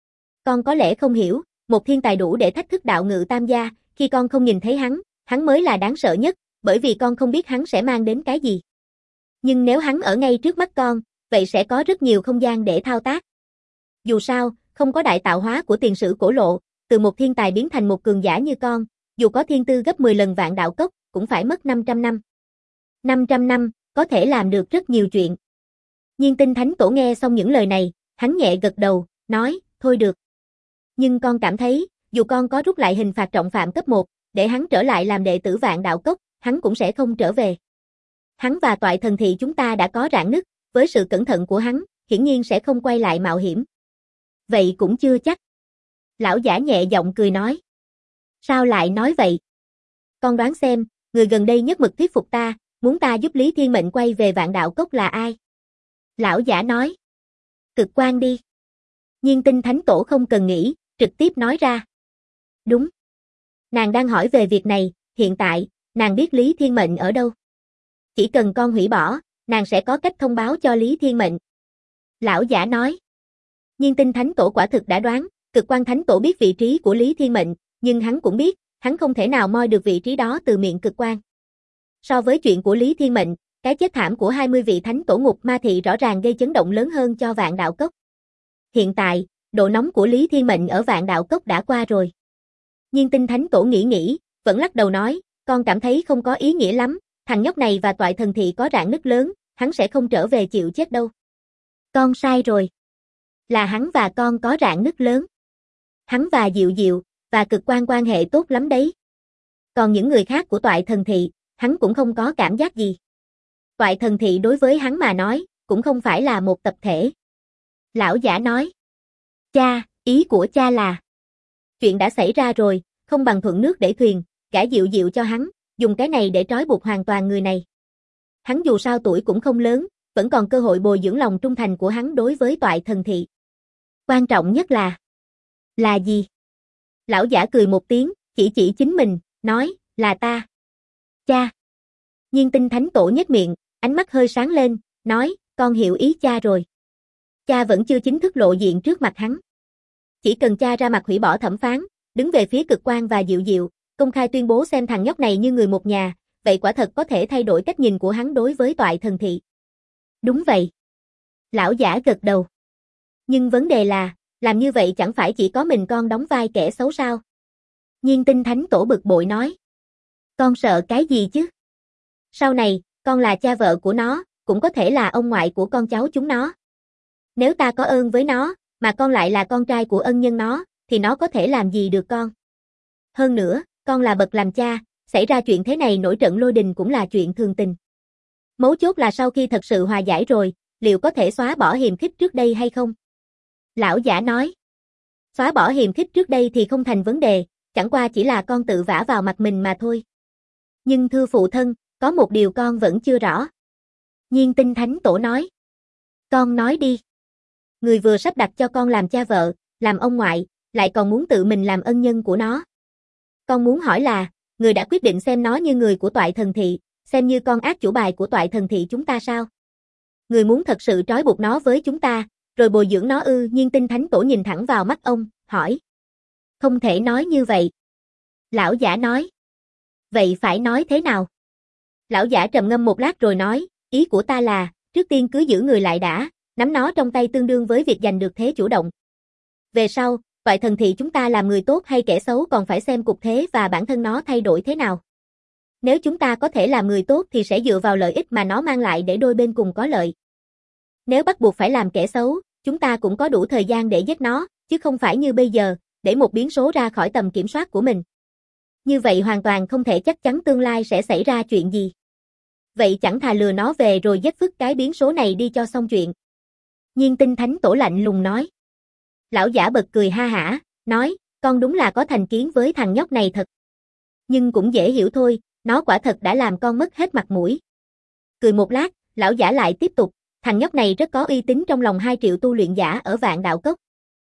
Con có lẽ không hiểu, một thiên tài đủ để thách thức đạo ngự tam gia, khi con không nhìn thấy hắn mới là đáng sợ nhất, bởi vì con không biết hắn sẽ mang đến cái gì. Nhưng nếu hắn ở ngay trước mắt con, vậy sẽ có rất nhiều không gian để thao tác. Dù sao, không có đại tạo hóa của tiền sử cổ lộ, từ một thiên tài biến thành một cường giả như con, dù có thiên tư gấp 10 lần vạn đạo cốc, cũng phải mất 500 năm. 500 năm, có thể làm được rất nhiều chuyện. Nhiên Tinh Thánh Tổ nghe xong những lời này, hắn nhẹ gật đầu, nói, thôi được. Nhưng con cảm thấy, dù con có rút lại hình phạt trọng phạm cấp 1, để hắn trở lại làm đệ tử vạn đạo cốc, hắn cũng sẽ không trở về. Hắn và toại thần thị chúng ta đã có rạn nứt, với sự cẩn thận của hắn, hiển nhiên sẽ không quay lại mạo hiểm. Vậy cũng chưa chắc. Lão giả nhẹ giọng cười nói. Sao lại nói vậy? Con đoán xem, người gần đây nhất mực thuyết phục ta, muốn ta giúp Lý Thiên Mệnh quay về vạn đạo cốc là ai? Lão giả nói. Cực Quan đi. Nhiên Tinh Thánh Tổ không cần nghĩ, trực tiếp nói ra. Đúng. Nàng đang hỏi về việc này, hiện tại, nàng biết Lý Thiên Mệnh ở đâu. Chỉ cần con hủy bỏ, nàng sẽ có cách thông báo cho Lý Thiên Mệnh. Lão giả nói. Nhiên Tinh Thánh Tổ quả thực đã đoán, Cực Quan Thánh Tổ biết vị trí của Lý Thiên Mệnh, nhưng hắn cũng biết, hắn không thể nào moi được vị trí đó từ miệng Cực Quan. So với chuyện của Lý Thiên Mệnh, cái chết thảm của 20 vị thánh tổ ngục ma thị rõ ràng gây chấn động lớn hơn cho Vạn Đạo Cốc. Hiện tại, độ nóng của Lý Thiên Mệnh ở Vạn Đạo Cốc đã qua rồi. Nhiên Tinh Thánh Tổ nghĩ, vẫn lắc đầu nói, con cảm thấy không có ý nghĩa lắm, thằng nhóc này và Toại Thần Thị có rạn nứt lớn, hắn sẽ không trở về chịu chết đâu. Con sai rồi. Là hắn và con có rạn nứt lớn. Hắn và Diệu Diệu, và Cực Quan quan hệ tốt lắm đấy. Còn những người khác của Toại Thần Thị, hắn cũng không có cảm giác gì. Toại Thần Thị đối với hắn mà nói, cũng không phải là một tập thể. Lão giả nói. Cha, ý của cha là. Chuyện đã xảy ra rồi, không bằng thuận nước đẩy thuyền, gả Diệu Diệu cho hắn, dùng cái này để trói buộc hoàn toàn người này. Hắn dù sao tuổi cũng không lớn, vẫn còn cơ hội bồi dưỡng lòng trung thành của hắn đối với Toại Thần Thị. Quan trọng nhất là gì? Lão giả cười một tiếng, chỉ chính mình, nói, là ta. Cha. Nhiên Tinh Thánh Tổ nhếch miệng, ánh mắt hơi sáng lên, nói, con hiểu ý cha rồi. Cha vẫn chưa chính thức lộ diện trước mặt hắn. Chỉ cần cha ra mặt hủy bỏ thẩm phán, đứng về phía Cực Quan và Diệu Diệu, công khai tuyên bố xem thằng nhóc này như người một nhà, vậy quả thật có thể thay đổi cách nhìn của hắn đối với Toại Thần Thị. Đúng vậy. Lão giả gật đầu. Nhưng vấn đề là, làm như vậy chẳng phải chỉ có mình con đóng vai kẻ xấu sao? Nhiên Tinh Thánh Tổ bực bội nói. Con sợ cái gì chứ? Sau này, con là cha vợ của nó, cũng có thể là ông ngoại của con cháu chúng nó. Nếu ta có ơn với nó, mà con lại là con trai của ân nhân nó, thì nó có thể làm gì được con? Hơn nữa, con là bậc làm cha, xảy ra chuyện thế này nổi trận lôi đình cũng là chuyện thường tình. Mấu chốt là sau khi thật sự hòa giải rồi, liệu có thể xóa bỏ hiềm khích trước đây hay không? Lão giả nói. Xóa bỏ hiềm khích trước đây thì không thành vấn đề, chẳng qua chỉ là con tự vả vào mặt mình mà thôi. Nhưng thưa phụ thân, có một điều con vẫn chưa rõ. Nhiên Tinh Thánh Tổ nói. Con nói đi. Người vừa sắp đặt cho con làm cha vợ, làm ông ngoại, lại còn muốn tự mình làm ân nhân của nó. Con muốn hỏi là, người đã quyết định xem nó như người của Toại Thần Thị, xem như con ác chủ bài của Toại Thần Thị chúng ta sao? Người muốn thật sự trói buộc nó với chúng ta, rồi bồi dưỡng nó ư? Nhiên Tinh Thánh Tổ nhìn thẳng vào mắt ông, hỏi. Không thể nói như vậy. Lão giả nói. Vậy phải nói thế nào? Lão giả trầm ngâm một lát rồi nói, ý của ta là, trước tiên cứ giữ người lại đã, nắm nó trong tay tương đương với việc giành được thế chủ động. Về sau, Toại Thần Thị chúng ta làm người tốt hay kẻ xấu còn phải xem cục thế và bản thân nó thay đổi thế nào. Nếu chúng ta có thể làm người tốt thì sẽ dựa vào lợi ích mà nó mang lại để đôi bên cùng có lợi. Nếu bắt buộc phải làm kẻ xấu, chúng ta cũng có đủ thời gian để giết nó, chứ không phải như bây giờ, để một biến số ra khỏi tầm kiểm soát của mình. Như vậy hoàn toàn không thể chắc chắn tương lai sẽ xảy ra chuyện gì. Vậy chẳng thà lừa nó về rồi giết phức cái biến số này đi cho xong chuyện. Nhiên Tinh Thánh Tổ lạnh lùng nói. Lão giả bật cười ha hả, nói, con đúng là có thành kiến với thằng nhóc này thật. Nhưng cũng dễ hiểu thôi, nó quả thật đã làm con mất hết mặt mũi. Cười một lát, lão giả lại tiếp tục, thằng nhóc này rất có uy tín trong lòng 2 triệu tu luyện giả ở Vạn Đạo Cốc.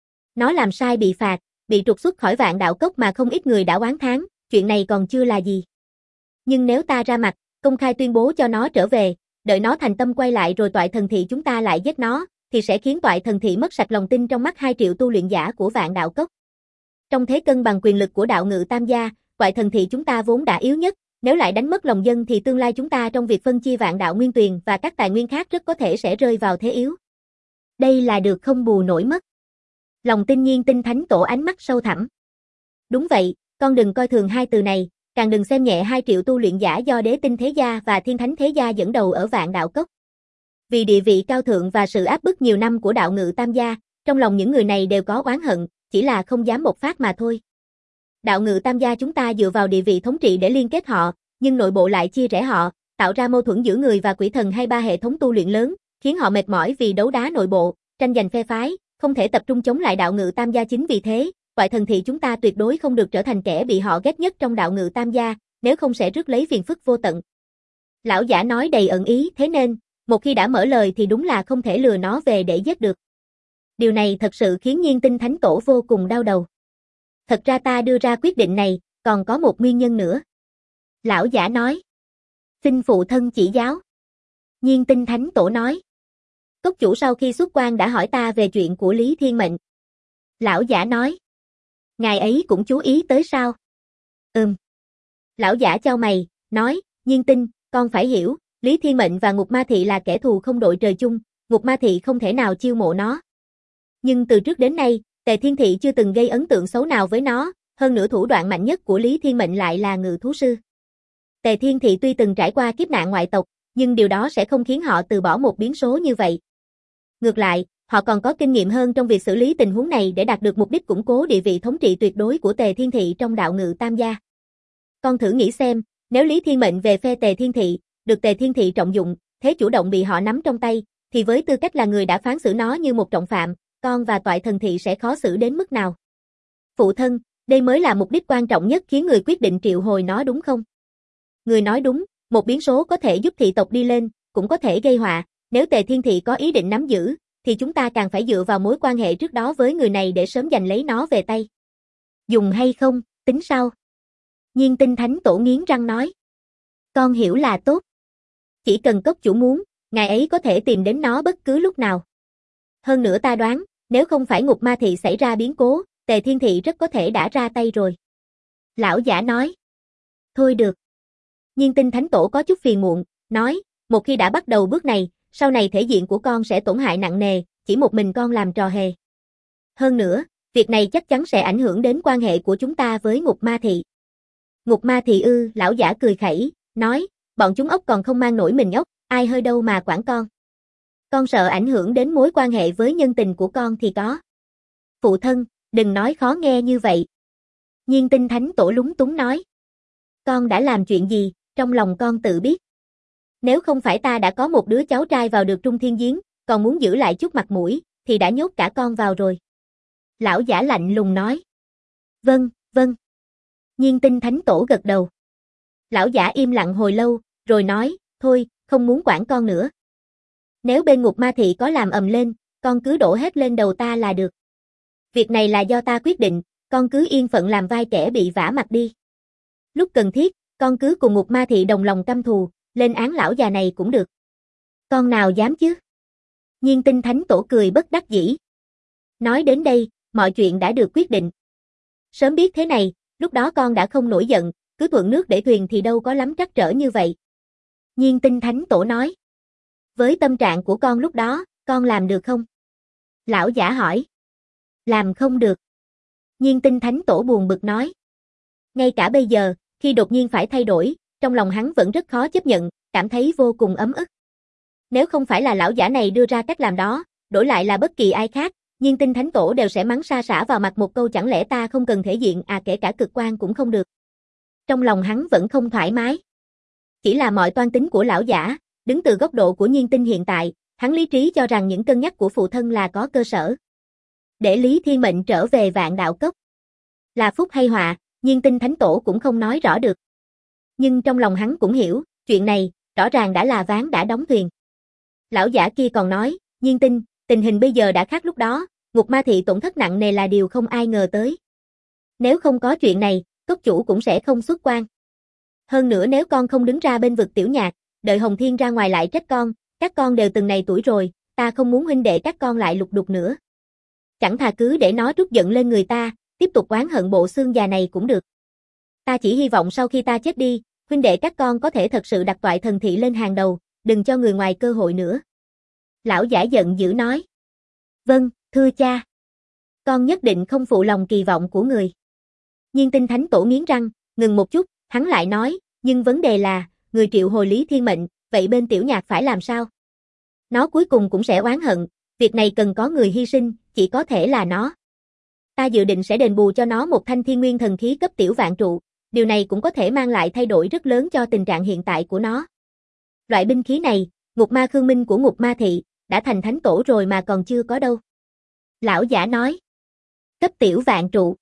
Nó làm sai bị phạt, bị trục xuất khỏi Vạn Đạo Cốc mà không ít người đã oán thán, chuyện này còn chưa là gì. Nhưng nếu ta ra mặt, công khai tuyên bố cho nó trở về, đợi nó thành tâm quay lại rồi Toại Thần Thị chúng ta lại giết nó, thì sẽ khiến Toại Thần Thị mất sạch lòng tin trong mắt 2 triệu tu luyện giả của Vạn Đạo Cốc. Trong thế cân bằng quyền lực của đạo ngự tam gia, Toại Thần Thị chúng ta vốn đã yếu nhất, nếu lại đánh mất lòng dân thì tương lai chúng ta trong việc phân chia Vạn Đạo Nguyên Tuyền và các tài nguyên khác rất có thể sẽ rơi vào thế yếu. Đây là được không bù nổi mất. Lòng tin Nhiên Tinh Thánh Tổ ánh mắt sâu thẳm. Đúng vậy, con đừng coi thường 2 từ này, càng đừng xem nhẹ 2 triệu tu luyện giả do Đế Tinh Thế Gia và Thiên Thánh Thế Gia dẫn đầu ở Vạn Đạo Cốc. Vì địa vị cao thượng và sự áp bức nhiều năm của đạo ngự tam gia, trong lòng những người này đều có oán hận, chỉ là không dám bộc phát mà thôi. Đạo ngự tam gia chúng ta dựa vào địa vị thống trị để liên kết họ, nhưng nội bộ lại chia rẽ họ, tạo ra mâu thuẫn giữa người và quỷ thần hay 3 hệ thống tu luyện lớn, khiến họ mệt mỏi vì đấu đá nội bộ, tranh giành phe phái, không thể tập trung chống lại đạo ngự tam gia. Chính vì thế, Toại Thần Thị chúng ta tuyệt đối không được trở thành kẻ bị họ ghét nhất trong đạo ngự tam gia, nếu không sẽ rước lấy phiền phức vô tận. Lão giả nói đầy ẩn ý, thế nên, một khi đã mở lời thì đúng là không thể lừa nó về để giết được. Điều này thật sự khiến Nhiên Tinh Thánh Tổ vô cùng đau đầu. Thật ra ta đưa ra quyết định này, còn có một nguyên nhân nữa. Lão giả nói. Xin phụ thân chỉ giáo. Nhiên Tinh Thánh Tổ nói. Cốc chủ sau khi xuất quan đã hỏi ta về chuyện của Lý Thiên Mệnh. Lão giả nói. Ngài ấy cũng chú ý tới sao? Lão giả chau mày, nói, Nhiên Tinh, con phải hiểu, Lý Thiên Mệnh và Ngục Ma Thị là kẻ thù không đội trời chung, Ngục Ma Thị không thể nào chiêu mộ nó. Nhưng từ trước đến nay, Tề Thiên Thị chưa từng gây ấn tượng xấu nào với nó, hơn nữa thủ đoạn mạnh nhất của Lý Thiên Mệnh lại là ngự thú sư. Tề Thiên Thị tuy từng trải qua kiếp nạn ngoại tộc, nhưng điều đó sẽ không khiến họ từ bỏ một biến số như vậy. Ngược lại, họ còn có kinh nghiệm hơn trong việc xử lý tình huống này để đạt được mục đích củng cố địa vị thống trị tuyệt đối của Tề Thiên Thị trong đạo ngự tam gia. Con thử nghĩ xem, nếu Lý Thiên Mệnh về phe Tề Thiên Thị, được Tề Thiên Thị trọng dụng, thế chủ động bị họ nắm trong tay, thì với tư cách là người đã phán xử nó như một trọng phạm, con và Toại Thần Thị sẽ khó xử đến mức nào? Phụ thân, đây mới là mục đích quan trọng nhất khiến người quyết định triệu hồi nó đúng không? Người nói đúng, một biến số có thể giúp thị tộc đi lên, cũng có thể gây họa, nếu Tề Thiên Thị có ý định nắm giữ, thì chúng ta càng phải dựa vào mối quan hệ trước đó với người này để sớm giành lấy nó về tay. Dùng hay không, tính sau. Nhiên Tinh Thánh Tổ nghiến răng nói. Con hiểu là tốt. Chỉ cần cốc chủ muốn, ngài ấy có thể tìm đến nó bất cứ lúc nào. Hơn nữa ta đoán, nếu không phải Ngục Ma Thị xảy ra biến cố, Tề Thiên Thị rất có thể đã ra tay rồi. Lão giả nói. Thôi được. Nhiên Tinh Thánh Tổ có chút phiền muộn, nói, một khi đã bắt đầu bước này, sau này thể diện của con sẽ tổn hại nặng nề, chỉ một mình con làm trò hề. Hơn nữa, việc này chắc chắn sẽ ảnh hưởng đến quan hệ của chúng ta với Ngục Ma Thị. Ngục Ma Thị ư, lão giả cười khẩy, nói, bọn chúng ốc còn không mang nổi mình ốc, ai hơi đâu mà quản con. Con sợ ảnh hưởng đến mối quan hệ với nhân tình của con thì có. Phụ thân, đừng nói khó nghe như vậy. Nhiên Tinh Thánh Tổ lúng túng nói. Con đã làm chuyện gì, trong lòng con tự biết. Nếu không phải ta đã có một đứa cháu trai vào được Trung Thiên Giếng, còn muốn giữ lại chút mặt mũi, thì đã nhốt cả con vào rồi. Lão giả lạnh lùng nói. Vâng, vâng. Nhiên Tinh Thánh Tổ gật đầu. Lão giả im lặng hồi lâu, rồi nói, thôi, không muốn quản con nữa. Nếu bên Ngục Ma Thị có làm ầm lên, con cứ đổ hết lên đầu ta là được. Việc này là do ta quyết định, con cứ yên phận làm vai kẻ bị vả mặt đi. Lúc cần thiết, con cứ cùng Ngục Ma Thị đồng lòng căm thù, lên án lão già này cũng được. Con nào dám chứ? Nhiên Tinh Thánh Tổ cười bất đắc dĩ. Nói đến đây, mọi chuyện đã được quyết định. Sớm biết thế này, lúc đó con đã không nổi giận, cứ thuận nước để thuyền thì đâu có lắm trắc trở như vậy. Nhiên Tinh Thánh Tổ nói. Với tâm trạng của con lúc đó, con làm được không? Lão giả hỏi. Làm không được. Nhiên Tinh Thánh Tổ buồn bực nói. Ngay cả bây giờ, khi đột nhiên phải thay đổi, trong lòng hắn vẫn rất khó chấp nhận, cảm thấy vô cùng ấm ức. Nếu không phải là lão giả này đưa ra cách làm đó, đổi lại là bất kỳ ai khác, Nhiên Tinh Thánh Tổ đều sẽ mắng sa sả vào mặt một câu chẳng lẽ ta không cần thể diện à, kể cả cực quan cũng không được. Trong lòng hắn vẫn không thoải mái. Chỉ là mọi toan tính của lão giả, đứng từ góc độ của Nhiên Tinh hiện tại, hắn lý trí cho rằng những cân nhắc của phụ thân là có cơ sở. Để Lý Thiên Mệnh trở về Vạn Đạo Cốc. Là phúc hay họa, Nhiên Tinh Thánh Tổ cũng không nói rõ được. Nhưng trong lòng hắn cũng hiểu, chuyện này, rõ ràng đã là ván đã đóng thuyền. Lão giả kia còn nói, Nhiên Tinh, tình hình bây giờ đã khác lúc đó, Ngục Ma Thị tổn thất nặng nề là điều không ai ngờ tới. Nếu không có chuyện này, cốc chủ cũng sẽ không xuất quan. Hơn nữa nếu con không đứng ra bên vực Tiểu Nhạc, đợi Hồng Thiên ra ngoài lại trách con, các con đều từng này tuổi rồi, ta không muốn huynh đệ các con lại lục đục nữa. Chẳng thà cứ để nó trút giận lên người ta, tiếp tục oán hận bộ xương già này cũng được. Ta chỉ hy vọng sau khi ta chết đi, huynh đệ các con có thể thật sự đặt Toại Thần Thị lên hàng đầu, đừng cho người ngoài cơ hội nữa. Lão giả giận dữ nói. Vâng, thưa cha. Con nhất định không phụ lòng kỳ vọng của người. Nhiên Tinh Thánh Tổ nghiến răng, ngừng một chút, hắn lại nói, nhưng vấn đề là, người triệu hồi Lý Thiên Mệnh, vậy bên Tiểu Nhạc phải làm sao? Nó cuối cùng cũng sẽ oán hận, việc này cần có người hy sinh, chỉ có thể là nó. Ta dự định sẽ đền bù cho nó một thanh thiên nguyên thần khí cấp tiểu vạn trụ, điều này cũng có thể mang lại thay đổi rất lớn cho tình trạng hiện tại của nó. Loại binh khí này, Ngục Ma Khương Minh của Ngục Ma Thị, đã thành thánh tổ rồi mà còn chưa có đâu. Lão giả nói. Cấp tiểu vạn trụ.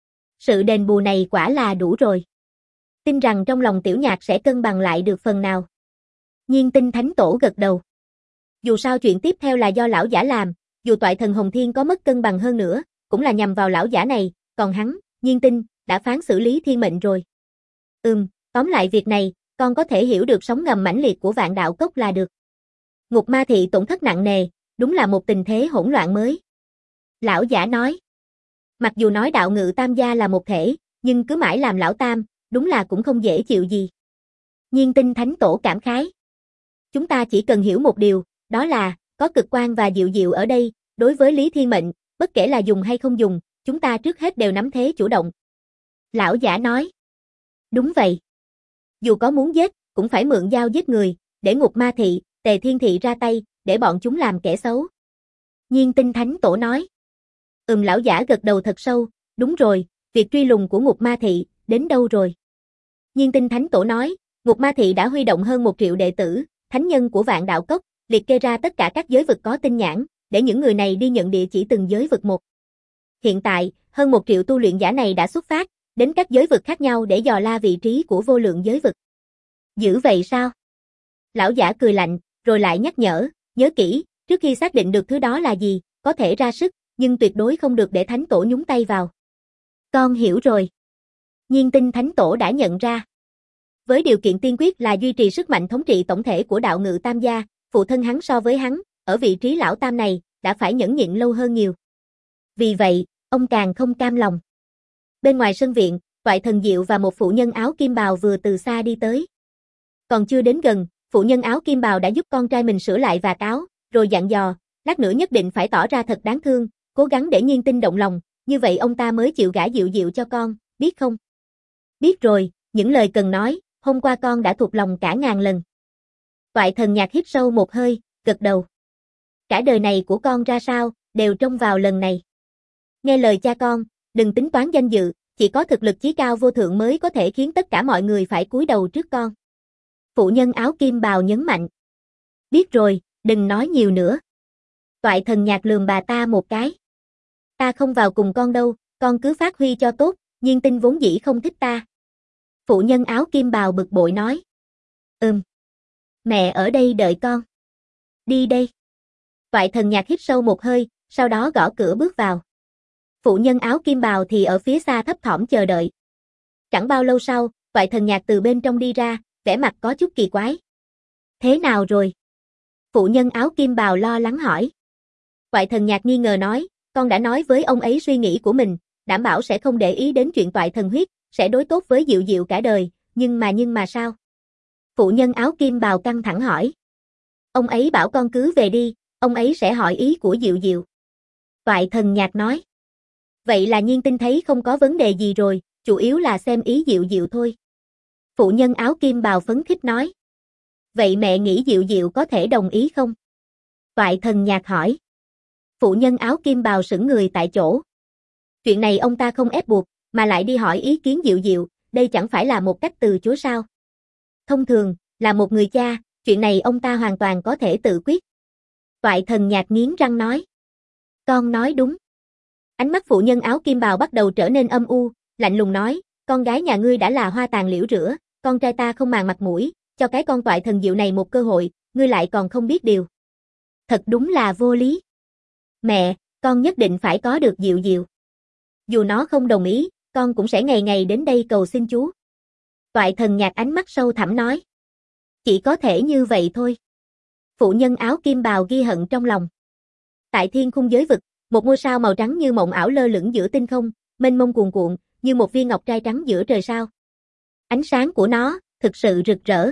Sự đền bù này quả là đủ rồi. Tin rằng trong lòng Tiểu Nhạc sẽ cân bằng lại được phần nào. Nhiên Tinh Thánh Tổ gật đầu. Dù sao chuyện tiếp theo là do lão giả làm, dù Toại Thần Hồng Thiên có mất cân bằng hơn nữa, cũng là nhằm vào lão giả này, còn hắn, Nhiên Tinh, đã phán xử Lý Thiên Mệnh rồi. Tóm lại việc này, con có thể hiểu được sóng ngầm mãnh liệt của Vạn Đạo Cốc là được. Ngục Ma Thị tổn thất nặng nề, đúng là một tình thế hỗn loạn mới. Lão giả nói. Mặc dù nói đạo ngự tam gia là một thể, nhưng cứ mãi làm lão tam, đúng là cũng không dễ chịu gì. Nhiên Tinh Thánh Tổ cảm khái. Chúng ta chỉ cần hiểu một điều, đó là, có cực quan và diệu diệu ở đây, đối với Lý Thiên Mệnh, bất kể là dùng hay không dùng, chúng ta trước hết đều nắm thế chủ động. Lão giả nói. Đúng vậy. Dù có muốn giết, cũng phải mượn dao giết người, để Ngục Ma Thị, Tề Thiên Thị ra tay, để bọn chúng làm kẻ xấu. Nhiên Tinh Thánh Tổ nói. Lão giả gật đầu thật sâu, đúng rồi, việc truy lùng của Ngục Ma Thị, đến đâu rồi? Nhiên Tinh Thánh Tổ nói, Ngục Ma Thị đã huy động hơn 1 triệu đệ tử, thánh nhân của Vạn Đạo Cốc, liệt kê ra tất cả các giới vực có tinh nhãn, để những người này đi nhận địa chỉ từng giới vực một. Hiện tại, hơn 1 triệu tu luyện giả này đã xuất phát, đến các giới vực khác nhau để dò la vị trí của vô lượng giới vực. Dữ vậy sao? Lão giả cười lạnh, rồi lại nhắc nhở, nhớ kỹ, trước khi xác định được thứ đó là gì, có thể ra sức, nhưng tuyệt đối không được để Thánh Tổ nhúng tay vào. Con hiểu rồi. Nhiên Tinh Thánh Tổ đã nhận ra. Với điều kiện tiên quyết là duy trì sức mạnh thống trị tổng thể của đạo ngự tam gia, phụ thân hắn so với hắn, ở vị trí lão tam này, đã phải nhẫn nhịn lâu hơn nhiều. Vì vậy, ông càng không cam lòng. Bên ngoài sân viện, Toại Thần Diệu và một phụ nhân áo kim bào vừa từ xa đi tới. Còn chưa đến gần, phụ nhân áo kim bào đã giúp con trai mình sửa lại vạt áo, rồi dặn dò, lát nữa nhất định phải tỏ ra thật đáng thương, cố gắng để Nhiên Tinh động lòng, như vậy ông ta mới chịu gả Diệu Diệu cho con, biết không? Biết rồi, những lời cần nói, hôm qua con đã thuộc lòng cả ngàn lần. Toại Thần Nhạc hít sâu một hơi, gật đầu. Cả đời này của con ra sao, đều trông vào lần này. Nghe lời cha con, đừng tính toán danh dự, chỉ có thực lực chí cao vô thượng mới có thể khiến tất cả mọi người phải cúi đầu trước con. Phụ nhân áo kim bào nhấn mạnh. Biết rồi, đừng nói nhiều nữa. Toại Thần Nhạc lườm bà ta một cái. Ta không vào cùng con đâu, con cứ phát huy cho tốt, Nhiên Tinh vốn dĩ không thích ta. Phụ nhân áo kim bào bực bội nói. Mẹ ở đây đợi con. Đi đây. Toại Thần Nhạc hít sâu một hơi, sau đó gõ cửa bước vào. Phụ nhân áo kim bào thì ở phía xa thấp thỏm chờ đợi. Chẳng bao lâu sau, Toại Thần Nhạc từ bên trong đi ra, vẻ mặt có chút kỳ quái. Thế nào rồi? Phụ nhân áo kim bào lo lắng hỏi. Toại Thần Nhạc nghi ngờ nói, con đã nói với ông ấy suy nghĩ của mình, đảm bảo sẽ không để ý đến chuyện Toại Thần huyết, sẽ đối tốt với Diệu Diệu cả đời, nhưng mà sao? Phụ nhân áo kim bào căng thẳng hỏi. Ông ấy bảo con cứ về đi, ông ấy sẽ hỏi ý của Diệu Diệu. Toại Thần Nhạc nói. Vậy là Nhiên Tinh thấy không có vấn đề gì rồi, chủ yếu là xem ý Diệu Diệu thôi. Phụ nhân áo kim bào phấn khích nói. Vậy mẹ nghĩ Diệu Diệu có thể đồng ý không? Toại Thần Nhạc hỏi. Phụ nhân áo kim bào sững người tại chỗ. Chuyện này ông ta không ép buộc, mà lại đi hỏi ý kiến Diệu Diệu, đây chẳng phải là một cách từ chối sao? Thông thường, là một người cha, chuyện này ông ta hoàn toàn có thể tự quyết. Toại Thần Nhạc nghiến răng nói. Con nói đúng. Ánh mắt phụ nhân áo kim bào bắt đầu trở nên âm u, lạnh lùng nói, con gái nhà ngươi đã là hoa tàn liễu rửa, con trai ta không màng mặt mũi, cho cái con Toại Thần Diệu này một cơ hội, ngươi lại còn không biết điều. Thật đúng là vô lý. Mẹ, con nhất định phải có được Diệu Diệu. Dù nó không đồng ý, con cũng sẽ ngày ngày đến đây cầu xin chú. Toại Thần Nhạc ánh mắt sâu thẳm nói. Chỉ có thể như vậy thôi. Phụ nhân áo kim bào ghi hận trong lòng. Tại thiên khung giới vực, một ngôi sao màu trắng như mộng ảo lơ lửng giữa tinh không, mênh mông cuồn cuộn, như một viên ngọc trai trắng giữa trời sao. Ánh sáng của nó, thực sự rực rỡ.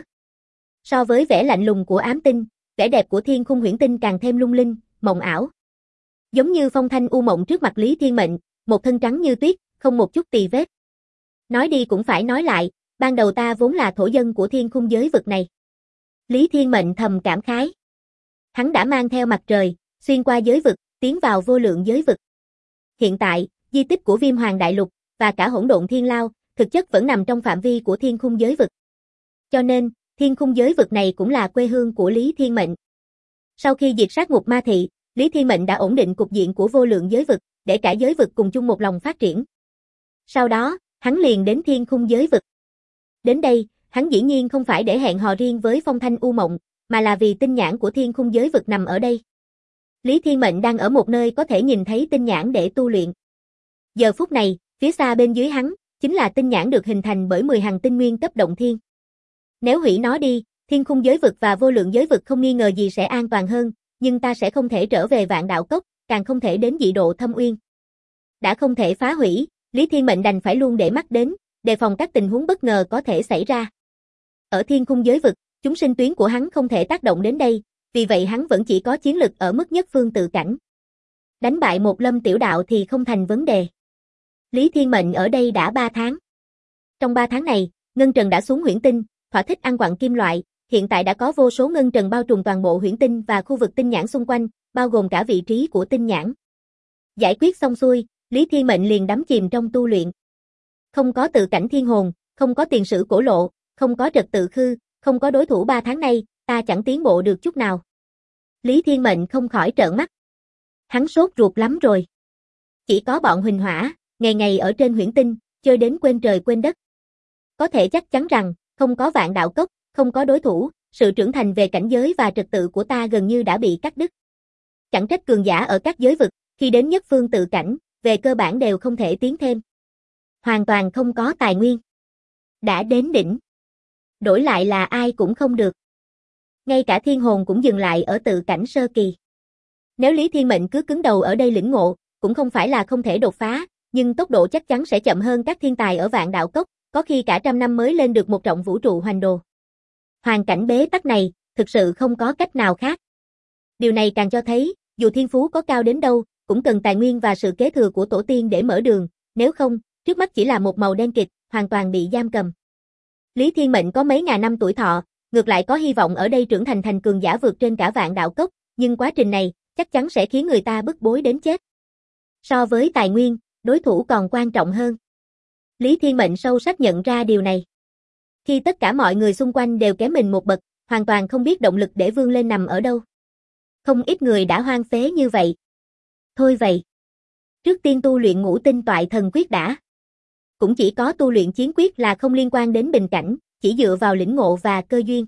So với vẻ lạnh lùng của ám tinh, vẻ đẹp của thiên khung huyễn tinh càng thêm lung linh, mộng ảo. Giống như phong thanh u mộng trước mặt Lý Thiên Mệnh, một thân trắng như tuyết, không một chút tì vết. Nói đi cũng phải nói lại, ban đầu ta vốn là thổ dân của thiên khung giới vực này. Lý Thiên Mệnh thầm cảm khái. Hắn đã mang theo mặt trời, xuyên qua giới vực, tiến vào vô lượng giới vực. Hiện tại, di tích của Viêm Hoàng Đại Lục, và cả hỗn độn thiên lao, thực chất vẫn nằm trong phạm vi của thiên khung giới vực. Cho nên, thiên khung giới vực này cũng là quê hương của Lý Thiên Mệnh. Sau khi diệt sát Ngục Ma Thị, Lý Thiên Mệnh đã ổn định cục diện của vô lượng giới vực, để cả giới vực cùng chung một lòng phát triển. Sau đó, hắn liền đến thiên khung giới vực. Đến đây, hắn dĩ nhiên không phải để hẹn hò riêng với phong thanh u mộng, mà là vì tinh nhãn của thiên khung giới vực nằm ở đây. Lý Thiên Mệnh đang ở một nơi có thể nhìn thấy tinh nhãn để tu luyện. Giờ phút này, phía xa bên dưới hắn, chính là tinh nhãn được hình thành bởi 10 hành tinh nguyên cấp động thiên. Nếu hủy nó đi, thiên khung giới vực và vô lượng giới vực không nghi ngờ gì sẽ an toàn hơn, nhưng ta sẽ không thể trở về Vạn Đạo Cốc, càng không thể đến dị độ Thâm Uyên. Đã không thể phá hủy, Lý Thiên Mệnh đành phải luôn để mắt đến, đề phòng các tình huống bất ngờ có thể xảy ra. Ở thiên khung giới vực, Chúng sinh tuyến của hắn không thể tác động đến đây, vì vậy hắn vẫn chỉ có chiến lực ở mức nhất phương tự cảnh. Đánh bại một Lâm Tiểu Đạo thì không thành vấn đề. Lý Thiên Mệnh ở đây đã 3 tháng. Trong 3 tháng này, ngân trần đã xuống huyễn tinh, thỏa thích ăn quặng kim loại, hiện tại đã có vô số ngân trần bao trùm toàn bộ huyễn tinh và khu vực tinh nhãn xung quanh, bao gồm cả vị trí của tinh nhãn. Giải quyết xong xuôi, Lý Thiên Mệnh liền đắm chìm trong tu luyện. Không có tự cảnh thiên hồn, không có tiền sử cổ lộ, không có trật tự khư, không có đối thủ 3 tháng nay, ta chẳng tiến bộ được chút nào. Lý Thiên Mệnh không khỏi trợn mắt. Hắn sốt ruột lắm rồi. Chỉ có bọn Huỳnh Hỏa, ngày ngày ở trên huyễn tinh, chơi đến quên trời quên đất. Có thể chắc chắn rằng, không có Vạn Đạo Cốc, không có đối thủ, sự trưởng thành về cảnh giới và trật tự của ta gần như đã bị cắt đứt. Chẳng trách cường giả ở các giới vực, khi đến nhất phương tự cảnh, về cơ bản đều không thể tiến thêm. Hoàn toàn không có tài nguyên. Đã đến đỉnh. Đổi lại là ai cũng không được. Ngay cả thiên hồn cũng dừng lại ở tự cảnh sơ kỳ. Nếu Lý Thiên Mệnh cứ cứng đầu ở đây lĩnh ngộ, cũng không phải là không thể đột phá, nhưng tốc độ chắc chắn sẽ chậm hơn các thiên tài ở Vạn Đạo Cốc, có khi cả 100 năm mới lên được một trọng vũ trụ hoành đồ. Hoàn cảnh bế tắc này, thực sự không có cách nào khác. Điều này càng cho thấy, dù thiên phú có cao đến đâu, cũng cần tài nguyên và sự kế thừa của tổ tiên để mở đường, nếu không, trước mắt chỉ là một màu đen kịt, hoàn toàn bị giam cầm. Lý Thiên Mệnh có mấy ngàn năm tuổi thọ, ngược lại có hy vọng ở đây trưởng thành cường giả vượt trên cả Vạn Đạo Cốc, nhưng quá trình này, chắc chắn sẽ khiến người ta bức bối đến chết. So với tài nguyên, đối thủ còn quan trọng hơn. Lý Thiên Mệnh sâu sắc nhận ra điều này. Khi tất cả mọi người xung quanh đều kém mình một bậc, hoàn toàn không biết động lực để vươn lên nằm ở đâu. Không ít người đã hoang phế như vậy. Thôi vậy. Trước tiên tu luyện Ngũ Tinh Toại Thần Quyết đã. Cũng chỉ có tu luyện chiến quyết là không liên quan đến bình cảnh, chỉ dựa vào lĩnh ngộ và cơ duyên.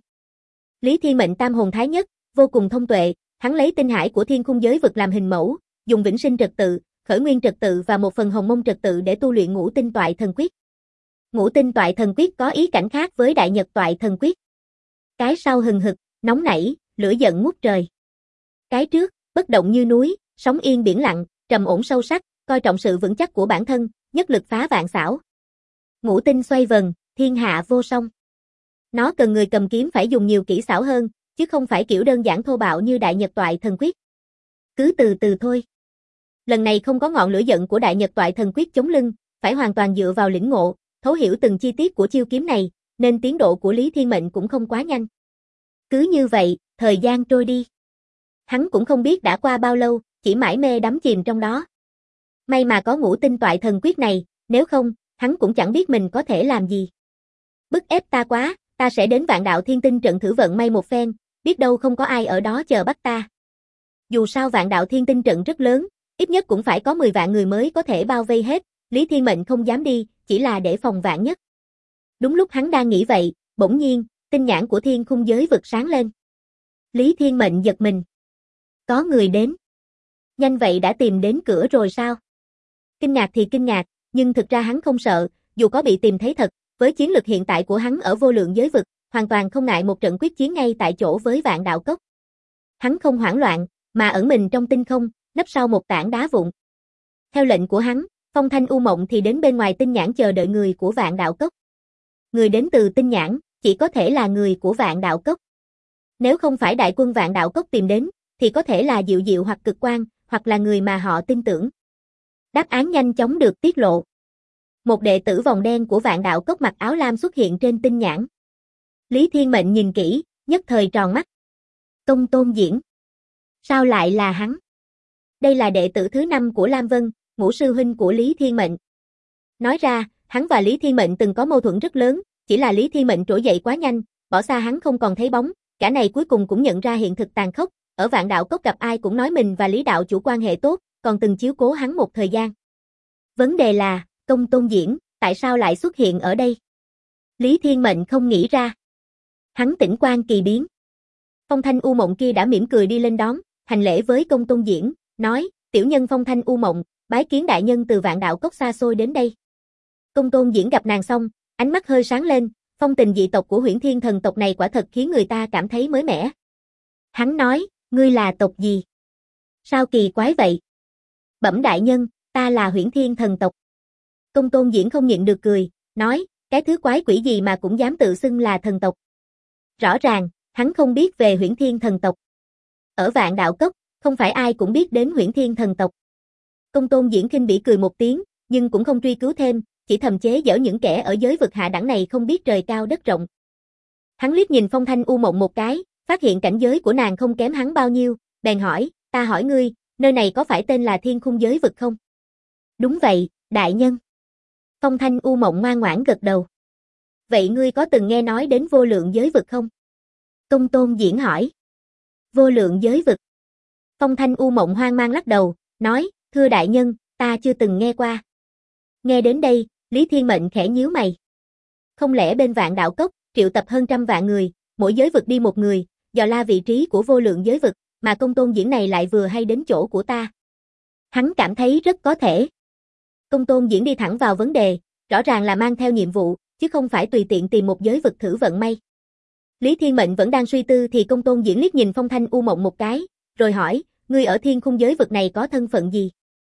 Lý Thiên Mệnh tam hồn thái nhất, vô cùng thông tuệ, hắn lấy tinh hải của thiên khung giới vực làm hình mẫu, dùng vĩnh sinh trật tự, khởi nguyên trật tự và một phần hồng mông trật tự để tu luyện Ngũ Tinh Toại Thần Quyết. Ngũ Tinh Toại Thần Quyết có ý cảnh khác với Đại Nhật Toại Thần Quyết. Cái sau hừng hực, nóng nảy, lửa giận ngút trời. Cái trước, bất động như núi, sóng yên biển lặng, trầm ổn sâu sắc, coi trọng sự vững chắc của bản thân, nhất lực phá vạn xảo. Ngũ tinh xoay vần, thiên hạ vô song. Nó cần người cầm kiếm phải dùng nhiều kỹ xảo hơn, chứ không phải kiểu đơn giản thô bạo như Đại Nhật Toại Thần Quyết. Cứ từ từ thôi. Lần này không có ngọn lửa giận của Đại Nhật Toại Thần Quyết chống lưng, phải hoàn toàn dựa vào lĩnh ngộ, thấu hiểu từng chi tiết của chiêu kiếm này, nên tiến độ của Lý Thiên Mệnh cũng không quá nhanh. Cứ như vậy, thời gian trôi đi. Hắn cũng không biết đã qua bao lâu, chỉ mải mê đắm chìm trong đó. May mà có Ngũ Tinh Toại Thần Quyết này, nếu không, hắn cũng chẳng biết mình có thể làm gì. Bức ép ta quá, ta sẽ đến Vạn Đạo Thiên Tinh trận thử vận may một phen, biết đâu không có ai ở đó chờ bắt ta. Dù sao Vạn Đạo Thiên Tinh trận rất lớn, ít nhất cũng phải có 10 vạn người mới có thể bao vây hết, Lý Thiên Mệnh không dám đi, chỉ là để phòng vạn nhất. Đúng lúc hắn đang nghĩ vậy, bỗng nhiên, tinh nhãn của thiên khung giới vực sáng lên. Lý Thiên Mệnh giật mình. Có người đến. Nhanh vậy đã tìm đến cửa rồi sao? Kinh ngạc thì kinh ngạc, nhưng thực ra hắn không sợ, dù có bị tìm thấy thật, với chiến lực hiện tại của hắn ở vô lượng giới vực, hoàn toàn không ngại một trận quyết chiến ngay tại chỗ với Vạn Đạo Cốc. Hắn không hoảng loạn, mà ẩn mình trong tinh không, nấp sau một tảng đá vụn. Theo lệnh của hắn, Phong Thanh U Mộng thì đến bên ngoài tinh nhãn chờ đợi người của Vạn Đạo Cốc. Người đến từ tinh nhãn, chỉ có thể là người của Vạn Đạo Cốc. Nếu không phải đại quân Vạn Đạo Cốc tìm đến, thì có thể là Diệu Diệu hoặc Cực Quang, hoặc là người mà họ tin tưởng. Đáp án nhanh chóng được tiết lộ. Một đệ tử vòng đen của Vạn Đạo Cốc mặc áo lam xuất hiện trên tinh nhãn. Lý Thiên Mệnh nhìn kỹ, nhất thời tròn mắt. Công Tôn Diễn. Sao lại là hắn? Đây là đệ tử thứ 5 của Lam Vân, ngũ sư huynh của Lý Thiên Mệnh. Nói ra, hắn và Lý Thiên Mệnh từng có mâu thuẫn rất lớn, chỉ là Lý Thiên Mệnh trỗi dậy quá nhanh, bỏ xa hắn không còn thấy bóng, cả này cuối cùng cũng nhận ra hiện thực tàn khốc, ở Vạn Đạo Cốc gặp ai cũng nói mình và Lý đạo chủ quan hệ tốt, còn từng chiếu cố hắn một thời gian. Vấn đề là, Công Tôn Diễn, tại sao lại xuất hiện ở đây? Lý Thiên Mệnh không nghĩ ra. Hắn tỉnh quan kỳ biến. Phong Thanh U Mộng kia đã mỉm cười đi lên đón, hành lễ với Công Tôn Diễn, nói, tiểu nhân Phong Thanh U Mộng, bái kiến đại nhân từ Vạn Đạo Cốc xa xôi đến đây. Công Tôn Diễn gặp nàng xong, ánh mắt hơi sáng lên, phong tình dị tộc của Huyễn Thiên thần tộc này quả thật khiến người ta cảm thấy mới mẻ. Hắn nói, ngươi là tộc gì? Sao kỳ quái vậy? Bẩm đại nhân, ta là Huyễn Thiên thần tộc. Công Tôn Diễn không nhịn được cười, nói, cái thứ quái quỷ gì mà cũng dám tự xưng là thần tộc. Rõ ràng, hắn không biết về Huyễn Thiên thần tộc. Ở Vạn Đạo Cốc, không phải ai cũng biết đến Huyễn Thiên thần tộc. Công Tôn Diễn khinh bỉ cười một tiếng, nhưng cũng không truy cứu thêm, chỉ thầm chế giễu những kẻ ở giới vực hạ đẳng này không biết trời cao đất rộng. Hắn liếc nhìn Phong Thanh U Mộng một cái, phát hiện cảnh giới của nàng không kém hắn bao nhiêu, bèn hỏi, ta hỏi ngươi, nơi này có phải tên là Thiên Khung giới vực không? Đúng vậy, đại nhân. Phong Thanh U Mộng ngoan ngoãn gật đầu. Vậy ngươi có từng nghe nói đến vô lượng giới vực không? Công Tôn Diễn hỏi. Vô lượng giới vực. Phong Thanh U Mộng hoang mang lắc đầu, nói, thưa đại nhân, ta chưa từng nghe qua. Nghe đến đây, Lý Thiên Mệnh khẽ nhíu mày. Không lẽ bên Vạn Đạo Cốc, triệu tập hơn trăm vạn người, mỗi giới vực đi một người, dò la vị trí của vô lượng giới vực, mà Công Tôn Diễn này lại vừa hay đến chỗ của ta. Hắn cảm thấy rất có thể. Công Tôn Diễn đi thẳng vào vấn đề, rõ ràng là mang theo nhiệm vụ, chứ không phải tùy tiện tìm một giới vực thử vận may. Lý Thiên Mệnh vẫn đang suy tư thì Công Tôn Diễn liếc nhìn Phong Thanh U Mộng một cái, rồi hỏi, ngươi ở Thiên Khung giới vực này có thân phận gì?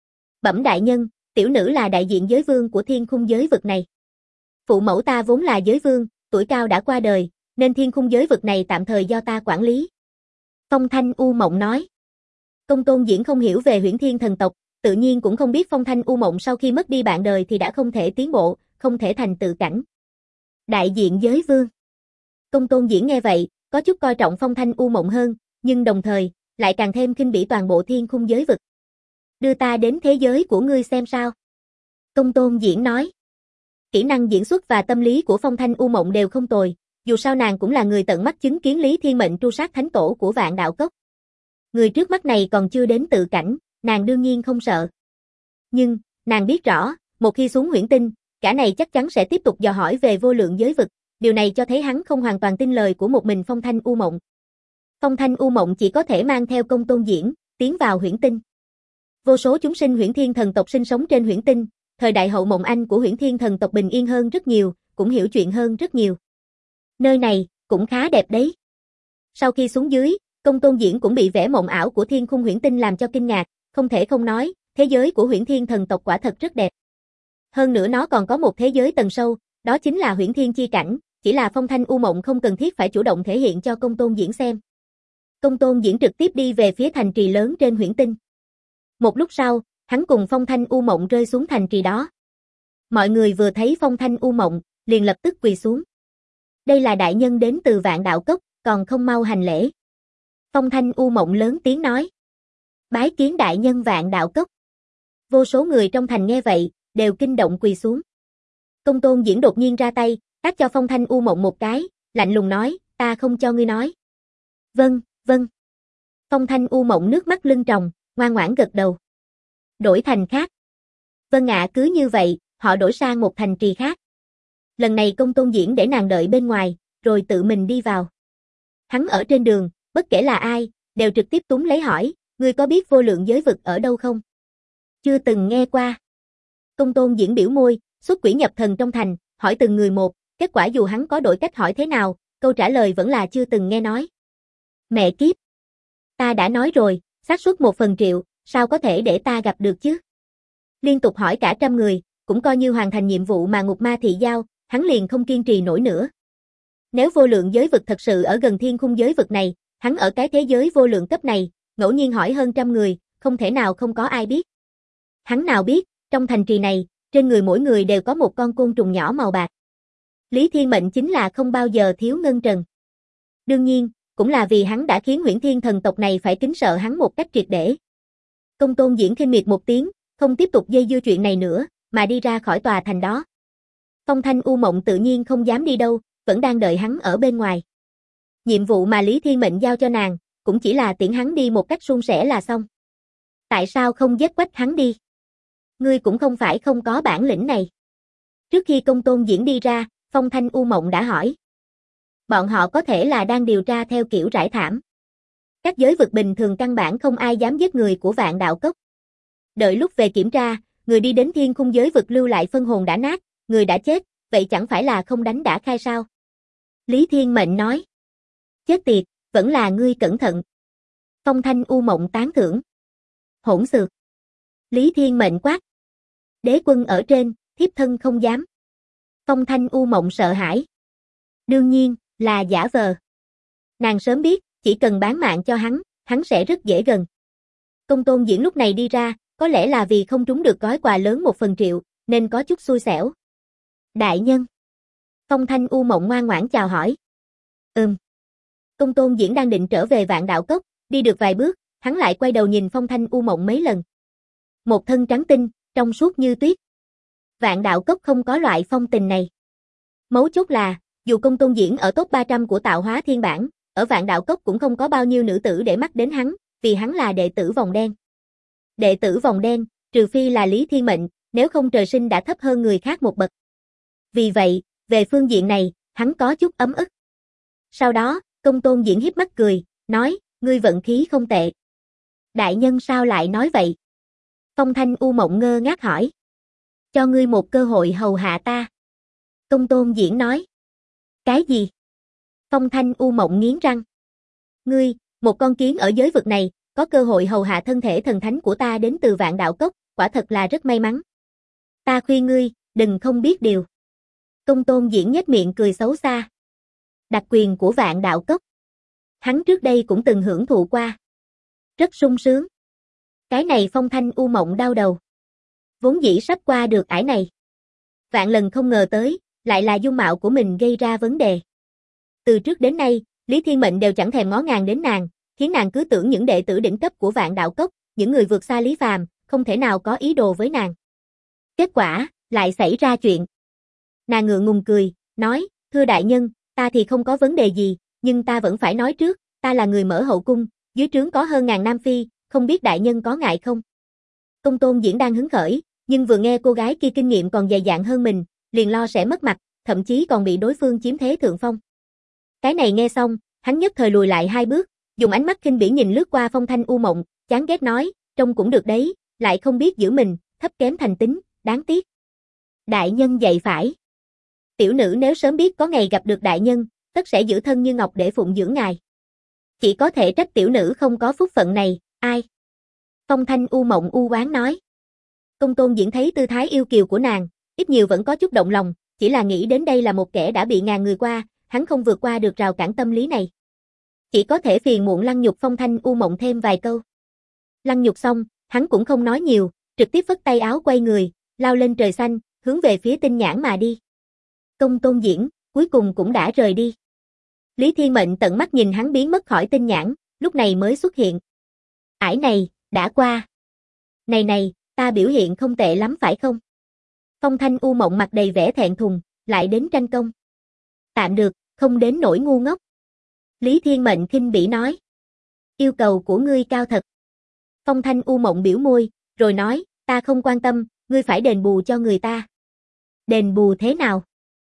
Bẩm đại nhân, tiểu nữ là đại diện giới vương của Thiên Khung giới vực này. Phụ mẫu ta vốn là giới vương, tuổi cao đã qua đời, nên Thiên Khung giới vực này tạm thời do ta quản lý. Phong Thanh U Mộng nói. Công Tôn Diễn không hiểu về Huyễn Thiên thần tộc, tự nhiên cũng không biết Phong Thanh U Mộng sau khi mất đi bạn đời thì đã không thể tiến bộ, không thể thành tự cảnh. Đại diện giới vương. Công Tôn Diễn nghe vậy, có chút coi trọng Phong Thanh U Mộng hơn, nhưng đồng thời, lại càng thêm khinh bỉ toàn bộ Thiên Khung giới vực. Đưa ta đến thế giới của ngươi xem sao. Công Tôn Diễn nói. Kỹ năng diễn xuất và tâm lý của Phong Thanh U Mộng đều không tồi, dù sao nàng cũng là người tận mắt chứng kiến Lý Thiên Mệnh tru sát thánh tổ của Vạn Đạo Cốc. Người trước mắt này còn chưa đến tự cảnh, nàng đương nhiên không sợ. Nhưng, nàng biết rõ, một khi xuống huyễn tinh, cả này chắc chắn sẽ tiếp tục dò hỏi về vô lượng giới vực, điều này cho thấy hắn không hoàn toàn tin lời của một mình Phong Thanh U Mộng. Phong Thanh U Mộng chỉ có thể mang theo Công Tôn Diễn, tiến vào huyễn tinh. Vô số chúng sinh Huyễn Thiên thần tộc sinh sống trên huyễn tinh, thời đại hậu mộng anh của Huyễn Thiên thần tộc bình yên hơn rất nhiều, cũng hiểu chuyện hơn rất nhiều. Nơi này, cũng khá đẹp đấy. Sau khi xuống dưới, Công Tôn Diễn cũng bị vẻ mộng ảo của Thiên Khung huyễn tinh làm cho kinh ngạc, không thể không nói, thế giới của Huyễn Thiên thần tộc quả thật rất đẹp. Hơn nữa nó còn có một thế giới tầng sâu, đó chính là Huyễn Thiên chi cảnh, chỉ là Phong Thanh U Mộng không cần thiết phải chủ động thể hiện cho Công Tôn Diễn xem. Công Tôn Diễn trực tiếp đi về phía thành trì lớn trên huyễn tinh. Một lúc sau, hắn cùng Phong Thanh U Mộng rơi xuống thành trì đó. Mọi người vừa thấy Phong Thanh U Mộng, liền lập tức quỳ xuống. Đây là đại nhân đến từ Vạn Đạo Cốc, còn không mau hành lễ. Phong Thanh U Mộng lớn tiếng nói. Bái kiến đại nhân Vạn Đạo Cốc. Vô số người trong thành nghe vậy, đều kinh động quỳ xuống. Công Tôn Diễn đột nhiên ra tay, tát cho Phong Thanh U Mộng một cái, lạnh lùng nói, ta không cho ngươi nói. Vâng, vâng. Phong Thanh U Mộng nước mắt lưng tròng, ngoan ngoãn gật đầu. Đổi thành khác. Vâng ạ, cứ như vậy, họ đổi sang một thành trì khác. Lần này Công Tôn Diễn để nàng đợi bên ngoài, rồi tự mình đi vào. Hắn ở trên đường, bất kể là ai, đều trực tiếp túm lấy hỏi, ngươi có biết vô lượng giới vực ở đâu không? Chưa từng nghe qua. Công Tôn Diễn biểu môi, xuất quỷ nhập thần trong thành, hỏi từng người một, kết quả dù hắn có đổi cách hỏi thế nào, câu trả lời vẫn là chưa từng nghe nói. Mẹ kiếp. Ta đã nói rồi, xác suất 1/1.000.000, sao có thể để ta gặp được chứ? Liên tục hỏi cả trăm người, cũng coi như hoàn thành nhiệm vụ mà Ngục Ma Thị giao, hắn liền không kiên trì nổi nữa. Nếu vô lượng giới vực thật sự ở gần Thiên Khung giới vực này, hắn ở cái thế giới vô lượng cấp này, ngẫu nhiên hỏi hơn trăm người, không thể nào không có ai biết. Hắn nào biết, trong thành trì này, trên người mỗi người đều có một con côn trùng nhỏ màu bạc. Lý Thiên Mệnh chính là không bao giờ thiếu ngân trần. Đương nhiên, cũng là vì hắn đã khiến Huyễn Thiên thần tộc này phải kính sợ hắn một cách triệt để. Công Tôn Diễn khinh miệt một tiếng, không tiếp tục dây dưa chuyện này nữa, mà đi ra khỏi tòa thành đó. Phong Thanh U Mộng tự nhiên không dám đi đâu, vẫn đang đợi hắn ở bên ngoài. Nhiệm vụ mà Lý Thiên Mệnh giao cho nàng, cũng chỉ là tiễn hắn đi một cách suôn sẻ là xong. Tại sao không giết quách hắn đi? Ngươi cũng không phải không có bản lĩnh này. Trước khi Công Tôn Diễn đi ra, Phong Thanh U Mộng đã hỏi. Bọn họ có thể là đang điều tra theo kiểu rải thảm. Các giới vực bình thường căn bản không ai dám giết người của Vạn Đạo Cốc. Đợi lúc về kiểm tra, người đi đến Thiên Khung giới vực lưu lại phân hồn đã nát, người đã chết, vậy chẳng phải là không đánh đã khai sao? Lý Thiên Mệnh nói. Chết tiệt, vẫn là ngươi cẩn thận. Phong Thanh U Mộng tán thưởng. Hỗn xược. Lý Thiên Mệnh quát. Đế quân ở trên, thiếp thân không dám. Phong Thanh U Mộng sợ hãi. Đương nhiên, là giả vờ. Nàng sớm biết, chỉ cần bán mạng cho hắn sẽ rất dễ gần. Công Tôn Diễn lúc này đi ra, có lẽ là vì không trúng được gói quà lớn 1/1.000.000, nên có chút xui xẻo. Đại nhân. Phong Thanh U Mộng ngoan ngoãn chào hỏi. Công Tôn Diễn đang định trở về Vạn Đạo Cốc, đi được vài bước, hắn lại quay đầu nhìn Phong Thanh U Mộng mấy lần. Một thân trắng tinh, trong suốt như tuyết. Vạn Đạo Cốc không có loại phong tình này. Mấu chốt là, dù Công Tôn Diễn ở top 300 của Tạo Hóa Thiên Bảng, ở Vạn Đạo Cốc cũng không có bao nhiêu nữ tử để mắt đến hắn, vì hắn là đệ tử vòng đen. Đệ tử vòng đen, trừ phi là Lý Thiên Mệnh, nếu không trời sinh đã thấp hơn người khác một bậc. Vì vậy, về phương diện này, hắn có chút ấm ức. Sau đó, Công Tôn Diễn hiếp mắt cười, nói, ngươi vận khí không tệ. Đại nhân sao lại nói vậy? Phong Thanh U Mộng ngơ ngác hỏi. Cho ngươi một cơ hội hầu hạ ta. Công Tôn Diễn nói. Cái gì? Phong Thanh U Mộng nghiến răng. Ngươi, một con kiến ở giới vực này, có cơ hội hầu hạ thân thể thần thánh của ta đến từ Vạn Đạo Cốc, quả thật là rất may mắn. Ta khuyên ngươi, đừng không biết điều. Công Tôn Diễn nhếch miệng cười xấu xa. Đặc quyền của Vạn Đạo Cốc. Hắn trước đây cũng từng hưởng thụ qua. Rất sung sướng. Cái này Phong Thanh U Mộng đau đầu. Vốn dĩ sắp qua được ải này. Vạn lần không ngờ tới, lại là dung mạo của mình gây ra vấn đề. Từ trước đến nay, Lý Thiên Mệnh đều chẳng thèm ngó ngàng đến nàng, khiến nàng cứ tưởng những đệ tử đỉnh cấp của Vạn Đạo Cốc, những người vượt xa Lý Phàm, không thể nào có ý đồ với nàng. Kết quả, lại xảy ra chuyện. Nàng ngượng ngùng cười, nói, thưa đại nhân, ta thì không có vấn đề gì, nhưng ta vẫn phải nói trước, ta là người mở hậu cung, dưới trướng có hơn ngàn nam phi, không biết đại nhân có ngại không? Công Tôn Diễn đang hứng khởi, nhưng vừa nghe cô gái kia kinh nghiệm còn dày dạn hơn mình, liền lo sẽ mất mặt, thậm chí còn bị đối phương chiếm thế thượng phong. Cái này nghe xong, hắn nhất thời lùi lại 2 bước, dùng ánh mắt khinh bỉ nhìn lướt qua Phong Thanh U Mộng, chán ghét nói, trông cũng được đấy, lại không biết giữ mình, thấp kém thành tính, đáng tiếc. Đại nhân dạy phải. Tiểu nữ nếu sớm biết có ngày gặp được đại nhân, tất sẽ giữ thân như ngọc để phụng dưỡng ngài. Chỉ có thể trách tiểu nữ không có phúc phận này, ai? Phong Thanh U Mộng u oán nói. Công Tôn Diễn thấy tư thái yêu kiều của nàng, ít nhiều vẫn có chút động lòng, chỉ là nghĩ đến đây là một kẻ đã bị ngàn người qua, hắn không vượt qua được rào cản tâm lý này. Chỉ có thể phiền muộn lăng nhục Phong Thanh U Mộng thêm vài câu. Lăng nhục xong, hắn cũng không nói nhiều, trực tiếp phất tay áo quay người, lao lên trời xanh, hướng về phía Tinh Nhãn mà đi. Công Tôn Diễn, cuối cùng cũng đã rời đi. Lý Thiên Mệnh tận mắt nhìn hắn biến mất khỏi Tinh Nhãn, lúc này mới xuất hiện. Ải này, đã qua. Này, ta biểu hiện không tệ lắm phải không? Phong Thanh U Mộng mặt đầy vẻ thẹn thùng, lại đến tranh công. Tạm được, không đến nỗi ngu ngốc. Lý Thiên Mệnh khinh bỉ nói. Yêu cầu của ngươi cao thật. Phong Thanh U Mộng biểu môi, rồi nói, ta không quan tâm, ngươi phải đền bù cho người ta. Đền bù thế nào?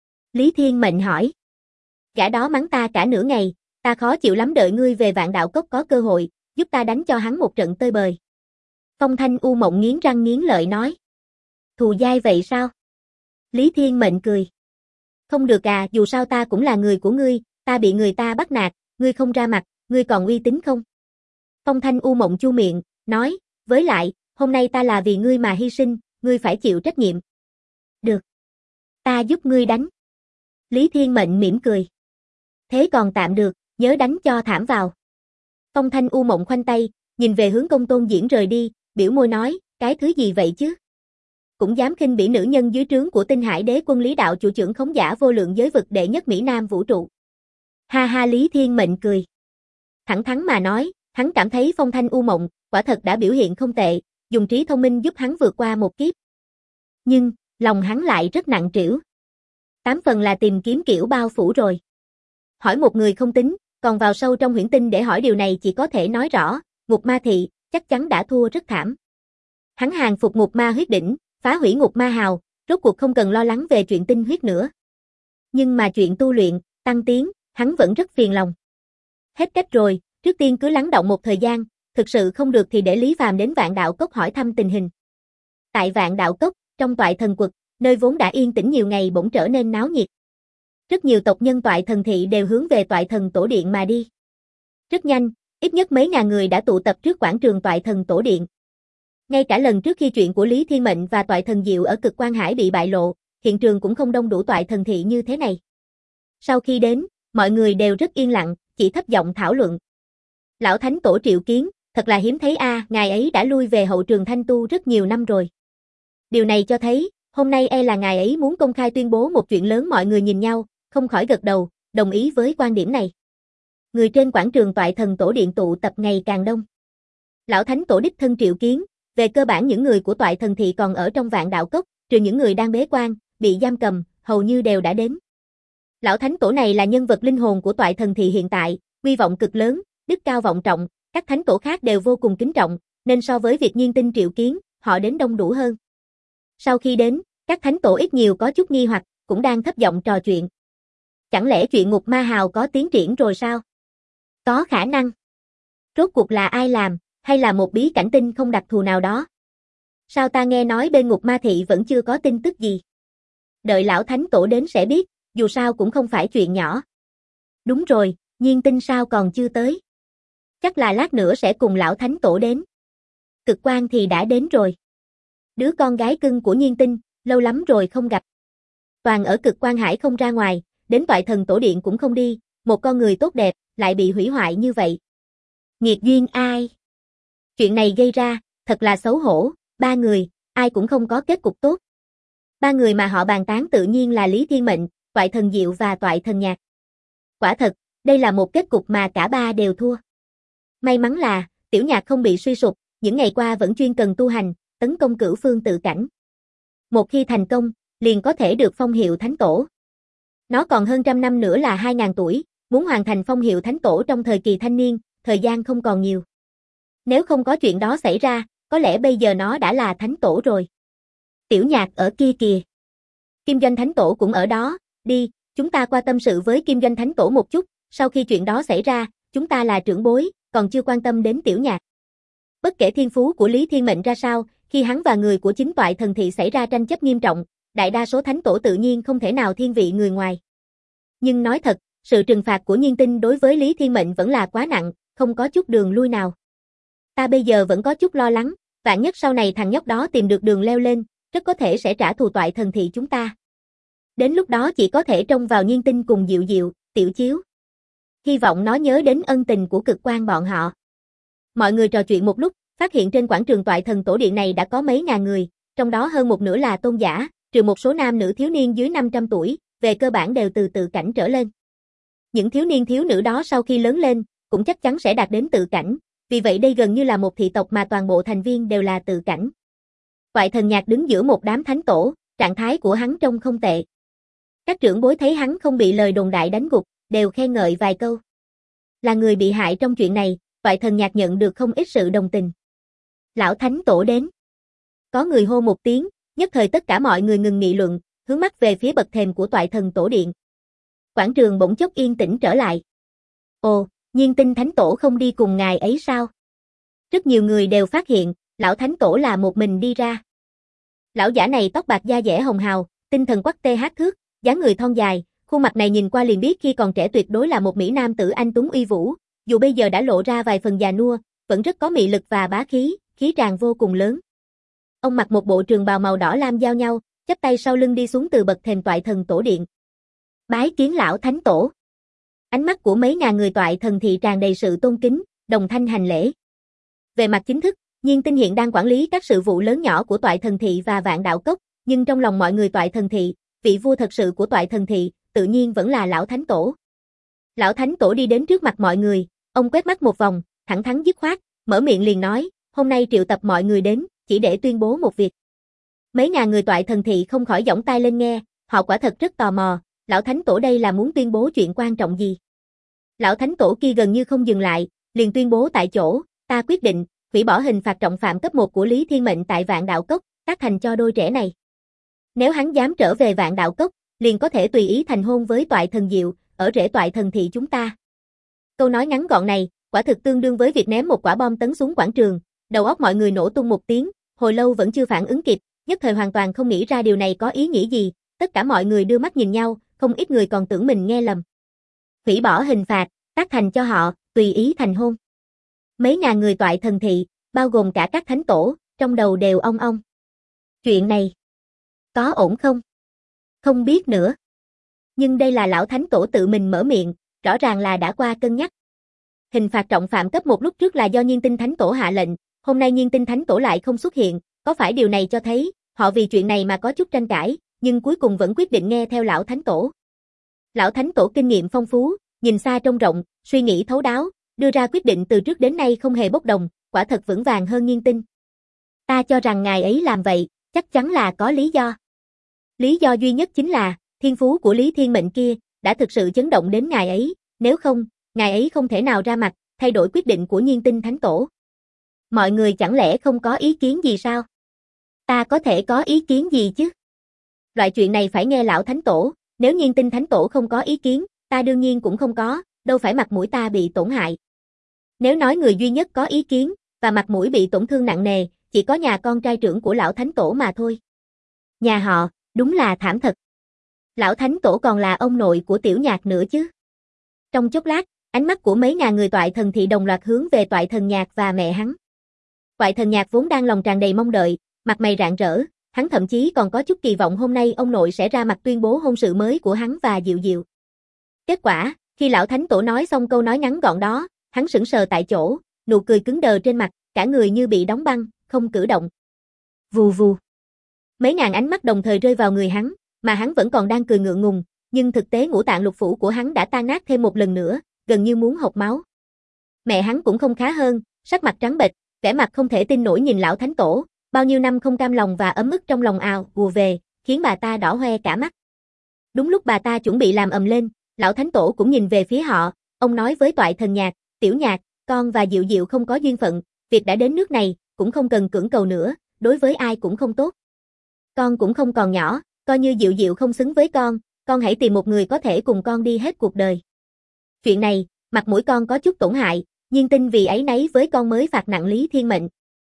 Lý Thiên Mệnh hỏi. Gã đó mắng ta cả nửa ngày, ta khó chịu lắm, đợi ngươi về Vạn Đạo Cốc có cơ hội, giúp ta đánh cho hắn một trận tơi bời. Phong Thanh U Mộng nghiến răng nghiến lợi nói. Thù dai vậy sao? Lý Thiên Mệnh cười. Không được à, dù sao ta cũng là người của ngươi, ta bị người ta bắt nạt, ngươi không ra mặt, ngươi còn uy tín không? Phong Thanh U Mộng chu miệng, nói, với lại, hôm nay ta là vì ngươi mà hy sinh, ngươi phải chịu trách nhiệm. Được. Ta giúp ngươi đánh. Lý Thiên Mệnh mỉm cười. Thế còn tạm được, nhớ đánh cho thảm vào. Phong Thanh U Mộng khoanh tay, nhìn về hướng Công Tôn Diễn rời đi, biểu môi nói, cái thứ gì vậy chứ? Cũng dám khinh bỉ nữ nhân dưới trướng của Tinh Hải Đế Quân Lý Đạo chủ trưởng khống giả vô lượng giới vực đệ nhất Mỹ Nam vũ trụ. Ha ha, Lý Thiên Mệnh cười. Thẳng thắn mà nói, hắn cảm thấy Phong Thanh U Mộng, quả thật đã biểu hiện không tệ, dùng trí thông minh giúp hắn vượt qua một kiếp. Nhưng, lòng hắn lại rất nặng trĩu. 8 phần là tìm kiếm kiểu bao phủ rồi. Hỏi một người không tính, còn vào sâu trong huyễn tinh để hỏi điều này chỉ có thể nói rõ, Ngục Ma Thị, chắc chắn đã thua rất thảm. Hắn hàng phục Ngục Ma huyết đỉnh, phá hủy Ngục Ma hào, rốt cuộc không cần lo lắng về chuyện tinh huyết nữa. Nhưng mà chuyện tu luyện, tăng tiến, hắn vẫn rất phiền lòng. Hết cách rồi, trước tiên cứ lắng đọng một thời gian, thực sự không được thì để Lý Phàm đến Vạn Đạo Cốc hỏi thăm tình hình. Tại Vạn Đạo Cốc, trong Toại Thần Quật, nơi vốn đã yên tĩnh nhiều ngày bỗng trở nên náo nhiệt. Rất nhiều tộc nhân Toại Thần thị đều hướng về Toại Thần Tổ Điện mà đi. Rất nhanh, ít nhất mấy ngàn người đã tụ tập trước quảng trường Toại Thần Tổ Điện. Ngay cả lần trước khi chuyện của Lý Thiên Mệnh và Toại Thần Diệu ở Cực Quan Hải bị bại lộ, hiện trường cũng không đông đủ Toại Thần thị như thế này. Sau khi đến, mọi người đều rất yên lặng, chỉ thấp giọng thảo luận. Lão thánh tổ Triệu Kiến, thật là hiếm thấy a, ngài ấy đã lui về hậu trường thanh tu rất nhiều năm rồi. Điều này cho thấy, hôm nay là ngài ấy muốn công khai tuyên bố một chuyện lớn. Mọi người nhìn nhau, không khỏi gật đầu, đồng ý với quan điểm này. Người trên quảng trường Toại Thần Tổ Điện tụ tập ngày càng đông. Lão thánh tổ đích thân triệu kiến, về cơ bản những người của Toại Thần Thị còn ở trong Vạn Đạo Cốc, trừ những người đang bế quan, bị giam cầm, hầu như đều đã đến. Lão thánh tổ này là nhân vật linh hồn của Toại Thần Thị hiện tại, uy vọng cực lớn, đức cao vọng trọng, các thánh tổ khác đều vô cùng kính trọng, nên so với việc Nhiên Tinh triệu kiến, họ đến đông đủ hơn. Sau khi đến, các thánh tổ ít nhiều có chút nghi hoặc, cũng đang thấp giọng trò chuyện. Chẳng lẽ chuyện Ngục Ma Hào có tiến triển rồi sao? Có khả năng. Rốt cuộc là ai làm, hay là một bí cảnh tinh không đặc thù nào đó? Sao ta nghe nói bên Ngục Ma Thị vẫn chưa có tin tức gì? Đợi lão thánh tổ đến sẽ biết, dù sao cũng không phải chuyện nhỏ. Đúng rồi, Nhiên Tinh sao còn chưa tới? Chắc là lát nữa sẽ cùng lão thánh tổ đến. Cực Quang thì đã đến rồi. Đứa con gái cưng của Nhiên Tinh, lâu lắm rồi không gặp. Toàn ở Cực Quang Hải không ra ngoài, đến Toại Thần Tổ Điện cũng không đi, một con người tốt đẹp, lại bị hủy hoại như vậy. Nghiệt duyên ai? Chuyện này gây ra, thật là xấu hổ, ba người, ai cũng không có kết cục tốt. Ba người mà họ bàn tán tự nhiên là Lý Thiên Mệnh, Toại Thần Diệu và Toại Thần Nhạc. Quả thật, đây là một kết cục mà cả ba đều thua. May mắn là, Tiểu Nhạc không bị suy sụp, những ngày qua vẫn chuyên cần tu hành, tấn công cửu phương tự cảnh. Một khi thành công, liền có thể được phong hiệu Thánh Tổ. Nó còn hơn trăm năm nữa là 2000 tuổi, muốn hoàn thành phong hiệu Thánh Tổ trong thời kỳ thanh niên, thời gian không còn nhiều. Nếu không có chuyện đó xảy ra, có lẽ bây giờ nó đã là Thánh Tổ rồi. Tiểu Nhạc ở kia kìa. Kim Doanh Thánh Tổ cũng ở đó, đi, chúng ta qua tâm sự với Kim Doanh Thánh Tổ một chút, sau khi chuyện đó xảy ra, chúng ta là trưởng bối, còn chưa quan tâm đến Tiểu Nhạc. Bất kể thiên phú của Lý Thiên Mệnh ra sao, khi hắn và người của chính Toại Thần Thị xảy ra tranh chấp nghiêm trọng, đại đa số thánh tổ tự nhiên không thể nào thiên vị người ngoài. Nhưng nói thật, sự trừng phạt của Nhiên Tinh đối với Lý Thiên Mệnh vẫn là quá nặng, không có chút đường lui nào. Ta bây giờ vẫn có chút lo lắng, vạn nhất sau này thằng nhóc đó tìm được đường leo lên, rất có thể sẽ trả thù Toại Thần Thị chúng ta. Đến lúc đó chỉ có thể trông vào Nhiên Tinh cùng Diệu Diệu, Tiểu Chiếu. Hy vọng nó nhớ đến ân tình của Cực Quang bọn họ. Mọi người trò chuyện một lúc, phát hiện trên quảng trường Toại Thần Tổ Điện này đã có mấy ngàn người, trong đó hơn một nửa là tôn giả, trừ một số nam nữ thiếu niên dưới 500 tuổi, về cơ bản đều từ tự cảnh trở lên. Những thiếu niên thiếu nữ đó sau khi lớn lên, cũng chắc chắn sẽ đạt đến tự cảnh, vì vậy đây gần như là một thị tộc mà toàn bộ thành viên đều là tự cảnh. Toại Thần Nhạc đứng giữa một đám thánh tổ, trạng thái của hắn trông không tệ. Các trưởng bối thấy hắn không bị lời đồn đại đánh gục, đều khen ngợi vài câu. Là người bị hại trong chuyện này, Toại Thần Nhạc nhận được không ít sự đồng tình. Lão thánh tổ đến. Có người hô một tiếng, nhất thời tất cả mọi người ngừng nghị luận, hướng mắt về phía bậc thềm của Toại Thần Tổ Điện. Quảng trường bỗng chốc yên tĩnh trở lại. Ồ, Nhiên Tinh Thánh Tổ không đi cùng ngài ấy sao? Rất nhiều người đều phát hiện, lão thánh tổ là một mình đi ra. Lão giả này tóc bạc da dẻ hồng hào, tinh thần quắc tê hát thước, dáng người thon dài, khuôn mặt này nhìn qua liền biết khi còn trẻ tuyệt đối là một mỹ nam tử anh tuấn uy vũ, dù bây giờ đã lộ ra vài phần già nua, vẫn rất có mị lực và bá khí, khí tràng vô cùng lớn. Ông mặc một bộ trường bào màu đỏ lam giao nhau, chắp tay sau lưng đi xuống từ bậc thềm Toại Thần Tổ Điện. Bái kiến lão thánh tổ. Ánh mắt của mấy ngàn người Toại Thần Thị tràn đầy sự tôn kính, đồng thanh hành lễ. Về mặt chính thức, Nhiên Tinh hiện đang quản lý các sự vụ lớn nhỏ của Toại Thần Thị và Vạn Đạo Cốc, nhưng trong lòng mọi người Toại Thần Thị, vị vua thật sự của Toại Thần Thị, tự nhiên vẫn là lão thánh tổ. Lão thánh tổ đi đến trước mặt mọi người, ông quét mắt một vòng, thẳng thắn dứt khoát, mở miệng liền nói, hôm nay triệu tập mọi người đến, chỉ để tuyên bố một việc. Mấy ngàn người Toại Thần Thị không khỏi giỏng tai lên nghe, họ quả thật rất tò mò, lão thánh tổ đây là muốn tuyên bố chuyện quan trọng gì. Lão thánh tổ kia gần như không dừng lại, liền tuyên bố tại chỗ, ta quyết định, hủy bỏ hình phạt trọng phạm cấp 1 của Lý Thiên Mệnh tại Vạn Đạo Cốc, tác thành cho đôi trẻ này. Nếu hắn dám trở về Vạn Đạo Cốc, liền có thể tùy ý thành hôn với Toại Thần Diệu, ở rễ Toại Thần Thị chúng ta. Câu nói ngắn gọn này, quả thực tương đương với việc ném một quả bom tấn xuống quảng trường, đầu óc mọi người nổ tung một tiếng, hồi lâu vẫn chưa phản ứng kịp, nhất thời hoàn toàn không nghĩ ra điều này có ý nghĩa gì, tất cả mọi người đưa mắt nhìn nhau, không ít người còn tưởng mình nghe lầm. Hủy bỏ hình phạt, tác thành cho họ, tùy ý thành hôn. Mấy ngàn người Toại Thần Thị, bao gồm cả các thánh tổ, trong đầu đều ong ong. Chuyện này, có ổn không? Không biết nữa. Nhưng đây là lão thánh tổ tự mình mở miệng, rõ ràng là đã qua cân nhắc. Hình phạt trọng phạm cấp 1 lúc trước là do Nhiên Tinh Thánh Tổ hạ lệnh, hôm nay Nhiên Tinh Thánh Tổ lại không xuất hiện, có phải điều này cho thấy, họ vì chuyện này mà có chút tranh cãi, nhưng cuối cùng vẫn quyết định nghe theo Lão Thánh Tổ. Lão Thánh Tổ kinh nghiệm phong phú, nhìn xa trông rộng, suy nghĩ thấu đáo, đưa ra quyết định từ trước đến nay không hề bốc đồng, quả thật vững vàng hơn Nhiên Tinh. Ta cho rằng ngài ấy làm vậy, chắc chắn là có lý do. Lý do duy nhất chính là, thiên phú của Lý Thiên Mệnh kia, đã thực sự chấn động đến ngài ấy, nếu không, ngài ấy không thể nào ra mặt, thay đổi quyết định của Nhiên Tinh Thánh Tổ. Mọi người chẳng lẽ không có ý kiến gì sao? Ta có thể có ý kiến gì chứ? Loại chuyện này phải nghe Lão Thánh Tổ, nếu Nhiên Tinh Thánh Tổ không có ý kiến, ta đương nhiên cũng không có, đâu phải mặt mũi ta bị tổn hại. Nếu nói người duy nhất có ý kiến, và mặt mũi bị tổn thương nặng nề, chỉ có nhà con trai trưởng của Lão Thánh Tổ mà thôi. Nhà họ, đúng là thảm thật. Lão Thánh Tổ còn là ông nội của Tiểu Nhạc nữa chứ. Trong chốc lát, ánh mắt của mấy ngàn người Toại Thần Thị đồng loạt hướng về Toại Thần Nhạc và mẹ hắn. Toại Thần Nhạc vốn đang lòng tràn đầy mong đợi, mặt mày rạng rỡ, hắn thậm chí còn có chút kỳ vọng hôm nay ông nội sẽ ra mặt tuyên bố hôn sự mới của hắn và Diệu Diệu. Kết quả, khi Lão Thánh Tổ nói xong câu nói ngắn gọn đó, hắn sững sờ tại chỗ, nụ cười cứng đờ trên mặt, cả người như bị đóng băng, không cử động. Vù vù. Mấy ngàn ánh mắt đồng thời rơi vào người hắn, mà hắn vẫn còn đang cười ngượng ngùng, nhưng thực tế ngũ tạng lục phủ của hắn đã tan nát thêm một lần nữa, gần như muốn hộc máu. Mẹ hắn cũng không khá hơn, sắc mặt trắng bệch, vẻ mặt không thể tin nổi nhìn Lão Thánh Tổ, bao nhiêu năm không cam lòng và ấm ức trong lòng ào ùa về, khiến bà ta đỏ hoe cả mắt. Đúng lúc bà ta chuẩn bị làm ầm lên, Lão Thánh Tổ cũng nhìn về phía họ, ông nói với Toại Thần Nhạc, Tiểu Nhạc, con và Diệu Diệu không có duyên phận, việc đã đến nước này, cũng không cần cưỡng cầu nữa, đối với ai cũng không tốt. Con cũng không còn nhỏ, coi như Diệu Diệu không xứng với con hãy tìm một người có thể cùng con đi hết cuộc đời. Chuyện này, mặt mũi con có chút tổn hại, Nhiên Tinh vì áy náy với con mới phạt nặng Lý Thiên Mệnh.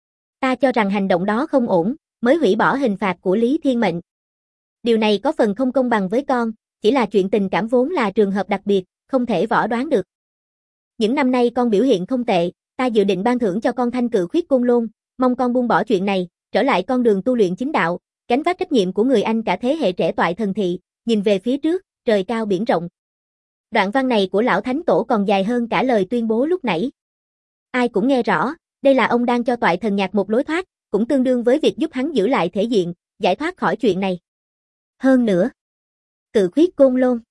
Ta cho rằng hành động đó không ổn, mới hủy bỏ hình phạt của Lý Thiên Mệnh. Điều này có phần không công bằng với con, chỉ là chuyện tình cảm vốn là trường hợp đặc biệt, không thể võ đoán được. Những năm nay con biểu hiện không tệ, ta dự định ban thưởng cho con Thanh Cự Khuyết Côn Lôn, mong con buông bỏ chuyện này, trở lại con đường tu luyện chính đạo, gánh vác trách nhiệm của người anh cả thế hệ trẻ Toại Thần Thị, nhìn về phía trước, trời cao biển rộng. Đoạn văn này của Lão Thánh Tổ còn dài hơn cả lời tuyên bố lúc nãy. Ai cũng nghe rõ, đây là ông đang cho Toại Thần Nhạc một lối thoát, cũng tương đương với việc giúp hắn giữ lại thể diện, giải thoát khỏi chuyện này. Hơn nữa, Cự Khuyết Côn Lôn.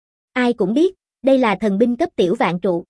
Ai cũng biết, đây là thần binh cấp tiểu vạn trụ.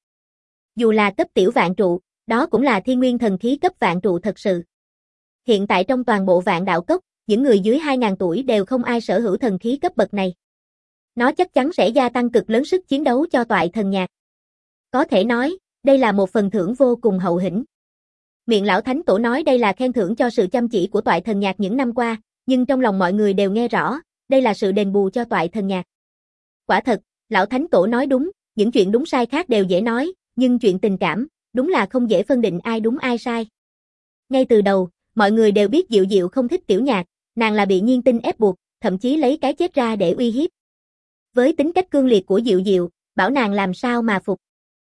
Dù là cấp tiểu vạn trụ, đó cũng là thiên nguyên thần khí cấp vạn trụ thật sự. Hiện tại trong toàn bộ Vạn Đạo Cốc, những người dưới 2.000 tuổi đều không ai sở hữu thần khí cấp bậc này. Nó chắc chắn sẽ gia tăng cực lớn sức chiến đấu cho Toại Thần Nhạc. Có thể nói, đây là một phần thưởng vô cùng hậu hĩnh. Miệng Lão Thánh Tổ nói đây là khen thưởng cho sự chăm chỉ của Toại Thần Nhạc những năm qua, nhưng trong lòng mọi người đều nghe rõ, đây là sự đền bù cho Toại Thần Nhạc. Quả thật, Lão Thánh Tổ nói đúng, những chuyện đúng sai khác đều dễ nói, nhưng chuyện tình cảm, đúng là không dễ phân định ai đúng ai sai. Ngay từ đầu, mọi người đều biết Diệu Diệu không thích Tiểu Nhạc, nàng là bị Nhiên Tinh ép buộc, thậm chí lấy cái chết ra để uy hiếp. Với tính cách cương liệt của Diệu Diệu, bảo nàng làm sao mà phục.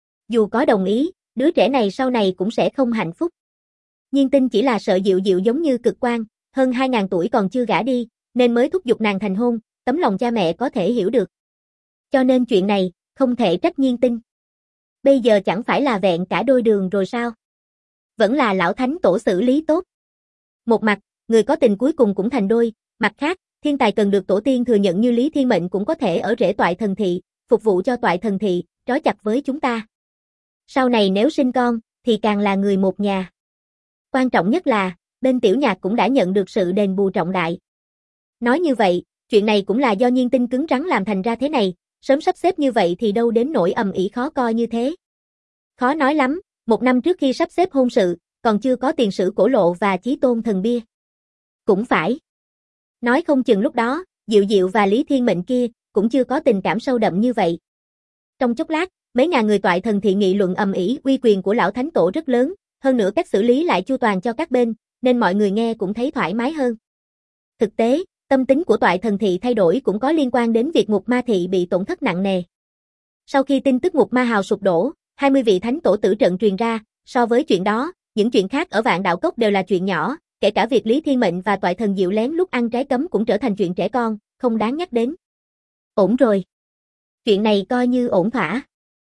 Dù có đồng ý, đứa trẻ này sau này cũng sẽ không hạnh phúc. Nhiên Tinh chỉ là sợ Diệu Diệu giống như Cực Quang, hơn 2.000 tuổi còn chưa gả đi, nên mới thúc giục nàng thành hôn, tấm lòng cha mẹ có thể hiểu được. Cho nên chuyện này, không thể trách Nhiên Tinh. Bây giờ chẳng phải là vẹn cả đôi đường rồi sao? Vẫn là Lão Thánh Tổ xử lý tốt. Một mặt, người có tình cuối cùng cũng thành đôi, mặt khác, thiên tài cần được tổ tiên thừa nhận như Lý Thiên Mệnh cũng có thể ở rễ Toại Thần Thị, phục vụ cho Toại Thần Thị, trói chặt với chúng ta. Sau này nếu sinh con, thì càng là người một nhà. Quan trọng nhất là, bên Tiểu Nhạc cũng đã nhận được sự đền bù trọng đại. Nói như vậy, chuyện này cũng là do Nhiên Tinh cứng rắn làm thành ra thế này, sớm sắp xếp như vậy thì đâu đến nỗi ầm ĩ khó coi như thế. Khó nói lắm, 1 năm trước khi sắp xếp hôn sự, còn chưa có tiền sử cổ lộ và chí tôn thần bia. Cũng phải. Nói không chừng lúc đó, Diệu Diệu và Lý Thiên Mệnh kia, cũng chưa có tình cảm sâu đậm như vậy. Trong chốc lát, mấy ngàn người Toại Thần Thị nghị luận ầm ĩ, uy quyền của Lão Thánh Tổ rất lớn, hơn nữa cách xử lý lại chu toàn cho các bên, nên mọi người nghe cũng thấy thoải mái hơn. Thực tế, tâm tính của Toại Thần Thị thay đổi cũng có liên quan đến việc Ngục Ma Thị bị tổn thất nặng nề. Sau khi tin tức Ngục Ma Hào sụp đổ, 20 vị thánh tổ tử trận truyền ra, so với chuyện đó, những chuyện khác ở Vạn Đạo Cốc đều là chuyện nhỏ, kể cả việc Lý Thiên Mệnh và Toại Thần Diệu lén lút ăn trái cấm cũng trở thành chuyện trẻ con, không đáng nhắc đến. Ổn rồi. Chuyện này coi như ổn thỏa.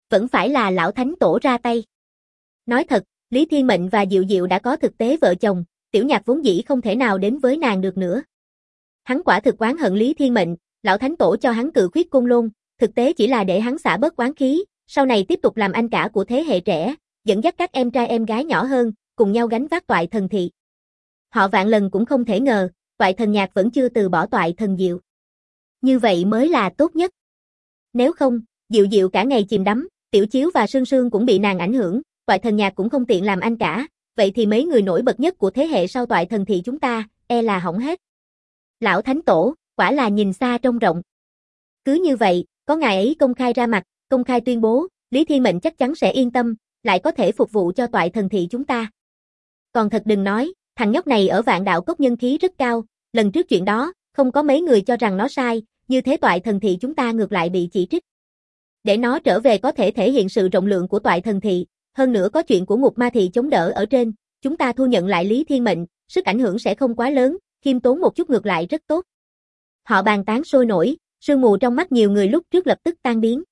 vẫn phải là lão thánh tổ ra tay. Nói thật, Lý Thiên Mệnh và Diệu Diệu đã có thực tế vợ chồng, Tiểu Nhạc vốn dĩ không thể nào đến với nàng được nữa. Hắn quả thực oán hận Lý Thiên Mệnh, lão thánh tổ cho hắn cự khuyết côn lôn, thực tế chỉ là để hắn xả bớt oán khí, sau này tiếp tục làm anh cả của thế hệ trẻ, dẫn dắt các em trai em gái nhỏ hơn, cùng nhau gánh vác Toại Thần Thị. Họ vạn lần cũng không thể ngờ, Toại Thần Nhạc vẫn chưa từ bỏ Toại Thần Diệu. Như vậy mới là tốt nhất. Nếu không, Diệu Diệu cả ngày chìm đắm, Tiểu Chiếu và Sương Sương cũng bị nàng ảnh hưởng, Toại Thần Nhạc cũng không tiện làm anh cả, vậy thì mấy người nổi bật nhất của thế hệ sau Toại Thần Thị chúng ta, là hỏng hết. Lão Thánh Tổ, quả là nhìn xa trông rộng. Cứ như vậy, có ngài ấy công khai ra mặt, công khai tuyên bố, Lý Thiên Mệnh chắc chắn sẽ yên tâm, lại có thể phục vụ cho Toại Thần Thị chúng ta. Còn thật đừng nói, thằng nhóc này ở Vạn Đạo Cốc nhân khí rất cao, lần trước chuyện đó, không có mấy người cho rằng nó sai, như thế Toại Thần Thị chúng ta ngược lại bị chỉ trích. Để nó trở về có thể thể hiện sự rộng lượng của Toại Thần Thị, hơn nữa có chuyện của Ngục Ma Thị chống đỡ ở trên, chúng ta thu nhận lại Lý Thiên Mệnh, sức ảnh hưởng sẽ không quá lớn, khiêm tốn một chút ngược lại rất tốt. Họ bàn tán sôi nổi, sương mù trong mắt nhiều người lúc trước lập tức tan biến.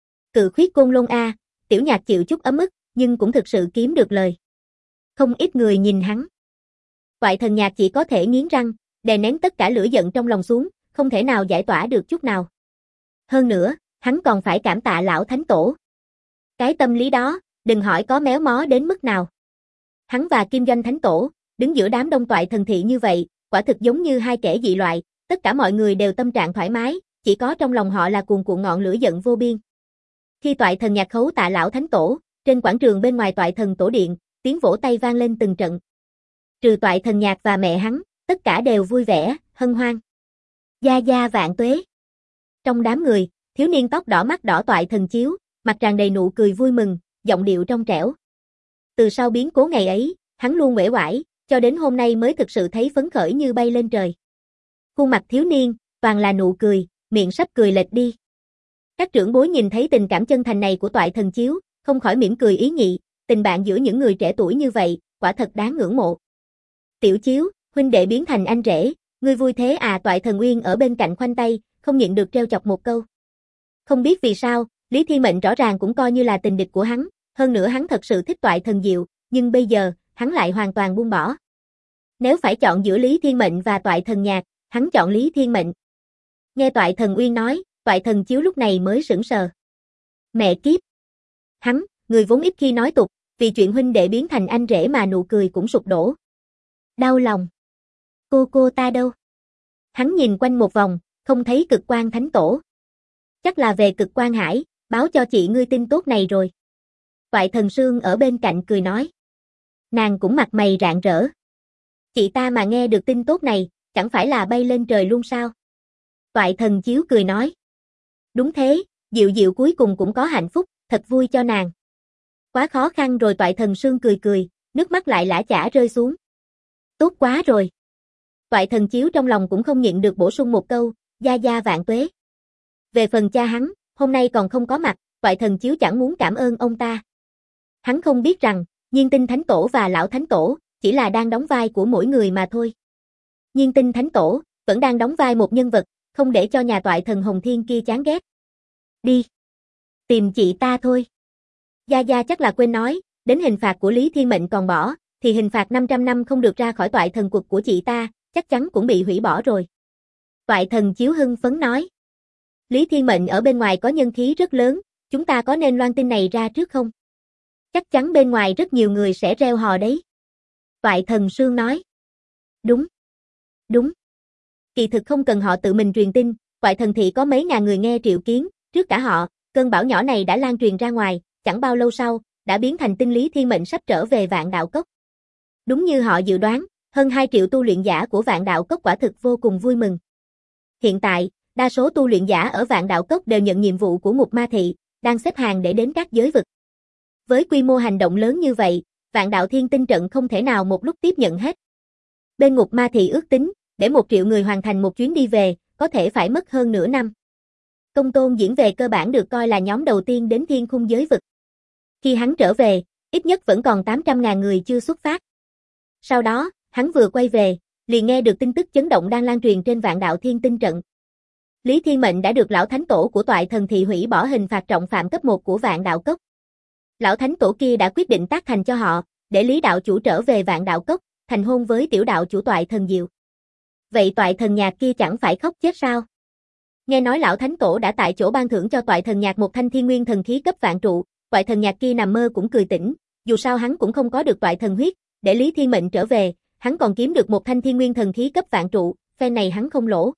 Cự khuyết côn lôn a, Tiểu Nhạc chịu chút ấm ức, nhưng cũng thực sự kiếm được lời. Không ít người nhìn hắn. Toại Thần Nhạc chỉ có thể nghiến răng, đè nén tất cả lửa giận trong lòng xuống, không thể nào giải tỏa được chút nào. Hơn nữa, hắn còn phải cảm tạ lão thánh tổ. Cái tâm lý đó, đừng hỏi có méo mó đến mức nào. Hắn và Kim Doanh Thánh Tổ, đứng giữa đám đông Toại Thần Thị như vậy, quả thực giống như hai kẻ dị loại, tất cả mọi người đều tâm trạng thoải mái, chỉ có trong lòng họ là cuồn cuộn ngọn lửa giận vô biên. Khi Toại Thần Nhạc khấu tạ lão thánh tổ, trên quảng trường bên ngoài Toại Thần Tổ điện, tiếng vỗ tay vang lên từng trận. Trừ Toại Thần Nhạc và mẹ hắn, tất cả đều vui vẻ, hân hoan. Gia gia vạn tuế. Trong đám người, thiếu niên tóc đỏ mắt đỏ Toại Thần Chiếu, mặt tràn đầy nụ cười vui mừng, giọng điệu trong trẻo. Từ sau biến cố ngày ấy, hắn luôn uể oải, cho đến hôm nay mới thực sự thấy phấn khởi như bay lên trời. Khuôn mặt thiếu niên, toàn là nụ cười, miệng sắp cười lệch đi. Các trưởng bối nhìn thấy tình cảm chân thành này của Toại Thần Chiếu, không khỏi mỉm cười ý nhị, tình bạn giữa những người trẻ tuổi như vậy, quả thật đáng ngưỡng mộ. Tiểu Chiếu, huynh đệ biến thành anh rể, ngươi vui thế à? Toại Thần Uyên ở bên cạnh khoanh tay, không nhịn được trêu chọc một câu. Không biết vì sao, Lý Thiên Mệnh rõ ràng cũng coi như là tình địch của hắn, hơn nữa hắn thật sự thích Toại Thần Diệu, nhưng bây giờ, hắn lại hoàn toàn buông bỏ. Nếu phải chọn giữa Lý Thiên Mệnh và Toại Thần Nhạc, hắn chọn Lý Thiên Mệnh. Nghe Toại Thần Uyên nói, Toại Thần Chiếu lúc này mới sững sờ. Mẹ kiếp! Hắn, người vốn ít khi nói tục, vì chuyện huynh đệ biến thành anh rể mà nụ cười cũng sụp đổ. Đau lòng. Cô ta đâu? Hắn nhìn quanh một vòng, không thấy Cực Quang Thánh Tổ. Chắc là về Cực Quang Hải, báo cho chị ngươi tin tốt này rồi. Toại Thần Sương ở bên cạnh cười nói. Nàng cũng mặt mày rạng rỡ. Chị ta mà nghe được tin tốt này, chẳng phải là bay lên trời luôn sao? Toại Thần Chiếu cười nói. Đúng thế, Diệu Diệu cuối cùng cũng có hạnh phúc, thật vui cho nàng. Quá khó khăn rồi. Toại Thần Sương cười cười, nước mắt lại lã chã rơi xuống. Tốt quá rồi. Toại Thần Chiếu trong lòng cũng không nhịn được bổ sung một câu, gia gia vạn tuế. Về phần cha hắn, hôm nay còn không có mặt, Toại Thần Chiếu chẳng muốn cảm ơn ông ta. Hắn không biết rằng, Nhiên Tinh Thánh Tổ và Lão Thánh Tổ, chỉ là đang đóng vai của mỗi người mà thôi. Nhiên Tinh Thánh Tổ, vẫn đang đóng vai một nhân vật, không để cho nhà Toại Thần Hồng Thiên kia chán ghét. Đi. Tìm chị ta thôi. Gia Gia chắc là quên nói, đến hình phạt của Lý Thiên Mệnh còn bỏ, thì hình phạt 500 năm không được ra khỏi Toại Thần Quật của chị ta, chắc chắn cũng bị hủy bỏ rồi. Toại Thần Chiếu hưng phấn nói. Lý Thiên Mệnh ở bên ngoài có nhân khí rất lớn, chúng ta có nên loan tin này ra trước không? Chắc chắn bên ngoài rất nhiều người sẽ reo hò đấy. Toại Thần Sương nói. Đúng. Đúng. Kỳ thực không cần họ tự mình truyền tin, Toại Thần Thị có mấy ngàn người nghe triệu kiến, trước cả họ, cơn bão nhỏ này đã lan truyền ra ngoài, chẳng bao lâu sau, đã biến thành tin Lý Thiên Mệnh sắp trở về Vạn Đạo Cốc. Đúng như họ dự đoán, hơn 2 triệu tu luyện giả của Vạn Đạo Cốc quả thực vô cùng vui mừng. Hiện tại, đa số tu luyện giả ở Vạn Đạo Cốc đều nhận nhiệm vụ của Ngục Ma Thị, đang xếp hàng để đến các giới vực. Với quy mô hành động lớn như vậy, Vạn Đạo Thiên Tinh trận không thể nào một lúc tiếp nhận hết. Bên Ngục Ma Thị ước tính, để 1 triệu người hoàn thành một chuyến đi về, có thể phải mất hơn nửa năm. Công Tôn Diễn về cơ bản được coi là nhóm đầu tiên đến thiên khung giới vực. Khi hắn trở về, ít nhất vẫn còn 800.000 người chưa xuất phát. Sau đó, hắn vừa quay về, liền nghe được tin tức chấn động đang lan truyền trên Vạn Đạo Thiên Tinh trận. Lý Thiên Mệnh đã được lão thánh tổ của Toại Thần Thị hủy bỏ hình phạt trọng phạm cấp 1 của Vạn Đạo Cốc. Lão thánh tổ kia đã quyết định tác thành cho họ, để Lý đạo chủ trở về Vạn Đạo Cốc, thành hôn với tiểu đạo chủ Toại Thần Diệu. Vậy Toại Thần Nhạc kia chẳng phải khóc chết sao? Nghe nói lão thánh tổ đã tại chỗ ban thưởng cho Toại Thần Nhạc một thanh thiên nguyên thần khí cấp vạn trụ, Toại Thần Nhạc kia nằm mơ cũng cười tỉnh, dù sao hắn cũng không có được Toại Thần huyết, để Lý Thiên Mệnh trở về, hắn còn kiếm được một thanh thiên nguyên thần khí cấp vạn trụ, phe này hắn không lỗ.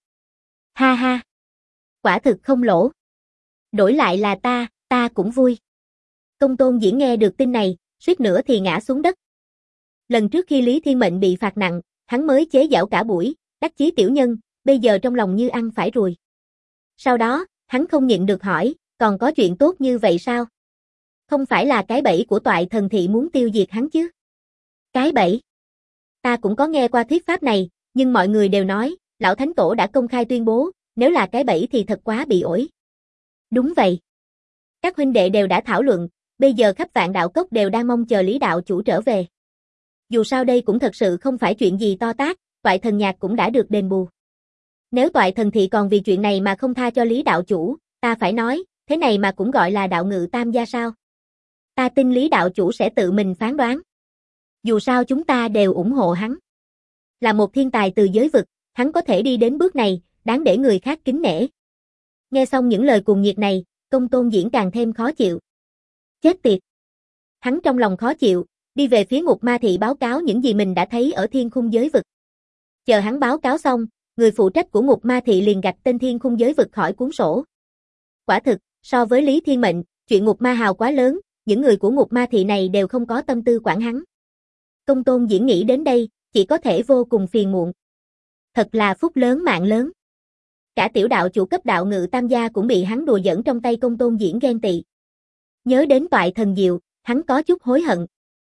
Ha ha, quả thực không lỗ. Đổi lại là ta cũng vui. Công Tôn Diễn nghe được tin này, suýt nữa thì ngã xuống đất. Lần trước khi Lý Thiên Mệnh bị phạt nặng, hắn mới chế giễu cả buổi, đắc chí tiểu nhân, bây giờ trong lòng như ăn phải ruồi. Sau đó, hắn không nhịn được hỏi, còn có chuyện tốt như vậy sao? Không phải là cái bẫy của Toại Thần Thị muốn tiêu diệt hắn chứ? Cái bẫy? Ta cũng có nghe qua thuyết pháp này, nhưng mọi người đều nói, lão thánh tổ đã công khai tuyên bố, nếu là cái bẫy thì thật quá bị ổi. Đúng vậy. Các huynh đệ đều đã thảo luận, bây giờ khắp Vạn Đạo Cốc đều đang mong chờ Lý đạo chủ trở về. Dù sao đây cũng thật sự không phải chuyện gì to tát, Toại Thần Nhạc cũng đã được đền bù. Nếu Toại Thần Thị còn vì chuyện này mà không tha cho Lý đạo chủ, ta phải nói, thế này mà cũng gọi là đạo ngự tam gia sao? Ta tin Lý đạo chủ sẽ tự mình phán đoán. Dù sao chúng ta đều ủng hộ hắn. Là một thiên tài từ giới vực, hắn có thể đi đến bước này, đáng để người khác kính nể. Nghe xong những lời cuồng nhiệt này, Công Tôn Diễn càng thêm khó chịu. Chết tiệt! Hắn trong lòng khó chịu, đi về phía Ngục Ma Thị báo cáo những gì mình đã thấy ở thiên khung giới vực. Chờ hắn báo cáo xong, người phụ trách của Ngục Ma Thị liền gạch tên thiên khung giới vực khỏi cuốn sổ. Quả thực, so với Lý Thiên Mệnh, chuyện Ngục Ma Hào quá lớn, những người của Ngục Ma Thị này đều không có tâm tư quản hắn. Công Tôn Diễn nghĩ đến đây, chỉ có thể vô cùng phiền muộn. Thật là phúc lớn mạng lớn. Cả tiểu đạo chủ cấp đạo ngự tam gia cũng bị hắn đùa giỡn trong tay Công Tôn Diễn ghen tị. Nhớ đến Toại Thần Diệu, hắn có chút hối hận.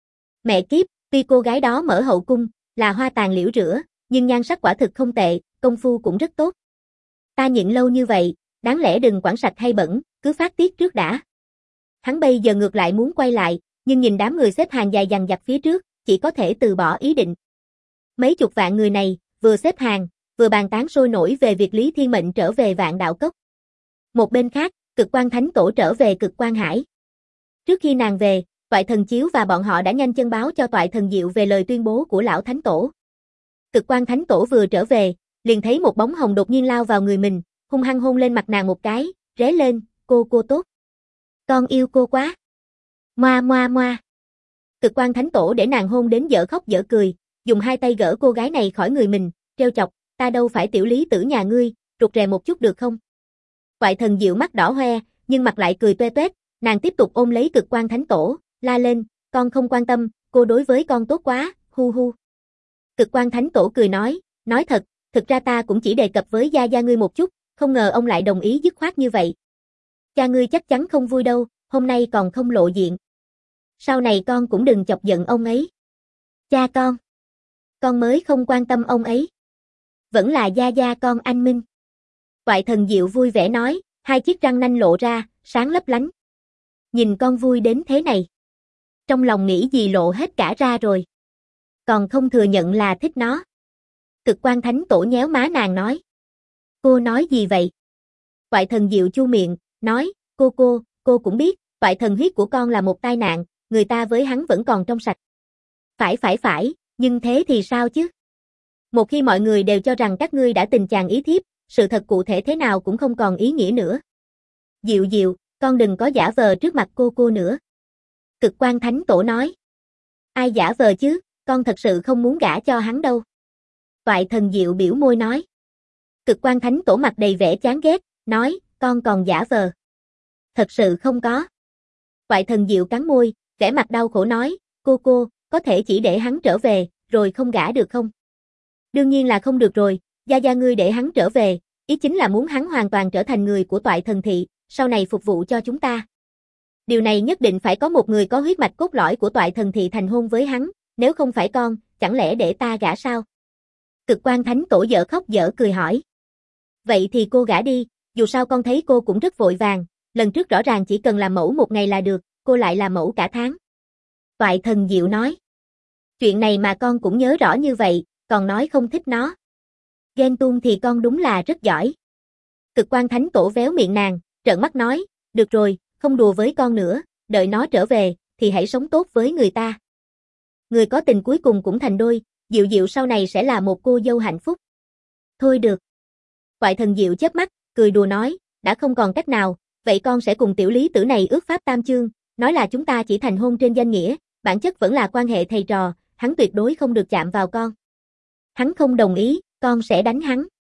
Mẹ kiếp, tuy cô gái đó mở hậu cung, là hoa tàn liễu rửa, nhưng nhan sắc quả thực không tệ, công phu cũng rất tốt. Ta nhịn lâu như vậy, đáng lẽ đừng quản sạch hay bẩn, cứ phát tiết trước đã. Hắn bây giờ ngược lại muốn quay lại, nhưng nhìn đám người xếp hàng dài dằng dặc phía trước, chỉ có thể từ bỏ ý định. Mấy chục vạn người này, vừa xếp hàng, vừa bàn tán sôi nổi về việc Lý Thiên Mệnh trở về Vạn Đạo Cốc. Một bên khác, Cực Quan Thánh Tổ trở về Cực Quan Hải. Trước khi nàng về, Toại Thần Chiếu và bọn họ đã nhanh chân báo cho Toại Thần Diệu về lời tuyên bố của lão Thánh Tổ. Cực Quan Thánh Tổ vừa trở về, liền thấy một bóng hồng đột nhiên lao vào người mình, hung hăng hôn lên mặt nàng một cái, ré lên, cô tốt. Con yêu cô quá. Moa moa moa. Cực Quan Thánh Tổ để nàng hôn đến dở khóc dở cười, dùng hai tay gỡ cô gái này khỏi người mình, trêu chọc, ta đâu phải tiểu lý tử nhà ngươi, rụt rè một chút được không? Toại Thần Diệu mắt đỏ hoe, nhưng mặt lại cười toe toét, nàng tiếp tục ôm lấy Cực Quan Thánh Tổ, la lên, con không quan tâm, cô đối với con tốt quá, hu hu. Cực Quan Thánh Tổ cười nói thật, thực ra ta cũng chỉ đề cập với gia ngươi một chút, không ngờ ông lại đồng ý dứt khoát như vậy. Cha ngươi chắc chắn không vui đâu, hôm nay còn không lộ diện. Sau này con cũng đừng chọc giận ông ấy. Cha con mới không quan tâm ông ấy. Vẫn là gia con anh minh. Toại Thần Diệu vui vẻ nói, hai chiếc răng nanh lộ ra, sáng lấp lánh. Nhìn con vui đến thế này. Trong lòng nghĩ gì lộ hết cả ra rồi. Còn không thừa nhận là thích nó. Cực Quan Thánh Tổ nhéo má nàng nói. Cô nói gì vậy? Toại Thần Diệu chu miệng, nói, cô cũng biết, Toại Thần huyết của con là một tai nạn, người ta với hắn vẫn còn trong sạch. Phải, nhưng thế thì sao chứ? Một khi mọi người đều cho rằng các ngươi đã tình chàng ý thiếp, sự thật cụ thể thế nào cũng không còn ý nghĩa nữa. Diệu, con đừng có giả vờ trước mặt cô nữa. Cực Quan Thánh Tổ nói. Ai giả vờ chứ, con thật sự không muốn gả cho hắn đâu. Toại Thần Diệu biểu môi nói. Cực Quan Thánh Tổ mặt đầy vẻ chán ghét, nói, con còn giả vờ. Thật sự không có. Toại Thần Diệu cắn môi, vẻ mặt đau khổ nói, cô, có thể chỉ để hắn trở về, rồi không gả được không? Đương nhiên là không được rồi, gia ngươi để hắn trở về, ý chính là muốn hắn hoàn toàn trở thành người của Toại Thần Thị, sau này phục vụ cho chúng ta. Điều này nhất định phải có một người có huyết mạch cốt lõi của Toại Thần Thị thành hôn với hắn, nếu không phải con, chẳng lẽ để ta gả sao? Cực Quan Thánh Tổ dở khóc dở cười hỏi. Vậy thì cô gả đi, dù sao con thấy cô cũng rất vội vàng, lần trước rõ ràng chỉ cần làm mẫu một ngày là được, cô lại làm mẫu cả tháng. Toại Thần Diệu nói. Chuyện này mà con cũng nhớ rõ như vậy, còn nói không thích nó. Ghen tuông thì con đúng là rất giỏi. Cực Quang Thánh Tổ véo miệng nàng, trợn mắt nói, được rồi, không đùa với con nữa, đợi nó trở về, thì hãy sống tốt với người ta. Người có tình cuối cùng cũng thành đôi, Diệu Diệu sau này sẽ là một cô dâu hạnh phúc. Thôi được. Toại Thần Diệu chớp mắt, cười đùa nói, đã không còn cách nào, vậy con sẽ cùng tiểu lý tử này ước pháp tam chương, nói là chúng ta chỉ thành hôn trên danh nghĩa, bản chất vẫn là quan hệ thầy trò, hắn tuyệt đối không được chạm vào con. Hắn không đồng ý, con sẽ đánh hắn.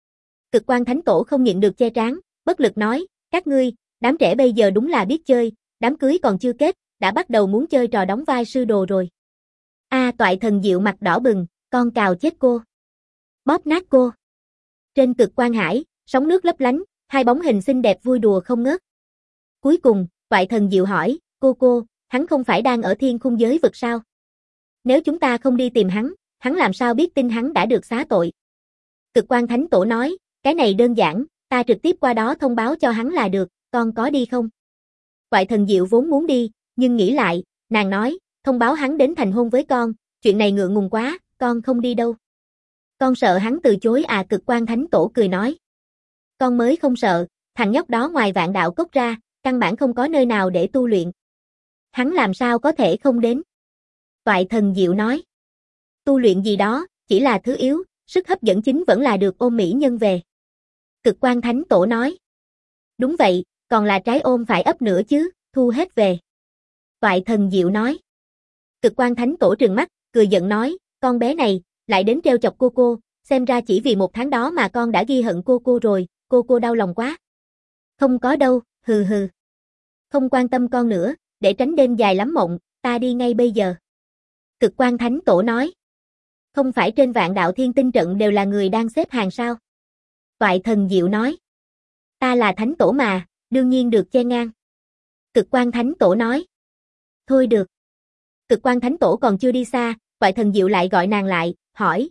Cực Quang Thánh Tổ không nhịn được che trán, bất lực nói, các ngươi, đám trẻ bây giờ đúng là biết chơi, đám cưới còn chưa kết, đã bắt đầu muốn chơi trò đóng vai sư đồ rồi. Toại Thần Diệu mặt đỏ bừng, con cào chết cô. Bóp nát cô. Trên Cực Quang Hải, sóng nước lấp lánh, hai bóng hình xinh đẹp vui đùa không ngớt. Cuối cùng, Toại Thần Diệu hỏi, cô, hắn không phải đang ở thiên khung giới vực sao? Nếu chúng ta không đi tìm hắn làm sao biết tin hắn đã được xá tội? Cực Quang Thánh Tổ nói, cái này đơn giản, ta trực tiếp qua đó thông báo cho hắn là được, con có đi không? Toại Thần Diệu vốn muốn đi, nhưng nghĩ lại, nàng nói, thông báo hắn đến thành hôn với con, chuyện này ngượng ngùng quá, con không đi đâu. Con sợ hắn từ chối à? Cực Quang Thánh Tổ cười nói. Con mới không sợ, thằng nhóc đó ngoài Vạn Đạo Cốc ra, căn bản không có nơi nào để tu luyện. Hắn làm sao có thể không đến? Toại Thần Diệu nói. Tu luyện gì đó, chỉ là thứ yếu, sức hấp dẫn chính vẫn là được ôm mỹ nhân về. Cực Quang Thánh Tổ nói. Đúng vậy, còn là trái ôm phải ấp nữa chứ, thu hết về. Toại Thần Diệu nói. Cực Quang Thánh Tổ trừng mắt, cười giận nói, con bé này, lại đến trêu chọc cô, xem ra chỉ vì một tháng đó mà con đã ghi hận cô rồi, cô đau lòng quá. Không có đâu, hừ. Không quan tâm con nữa, để tránh đêm dài lắm mộng, ta đi ngay bây giờ. Cực Quang Thánh Tổ nói. Không phải trên Vạn Đạo Thiên Tinh trận đều là người đang xếp hàng sao? Toại Thần Diệu nói. Ta là Thánh Tổ mà, đương nhiên được che ngang. Cực Quang Thánh Tổ nói. Thôi được. Cực Quang Thánh Tổ còn chưa đi xa, Toại Thần Diệu lại gọi nàng lại, hỏi,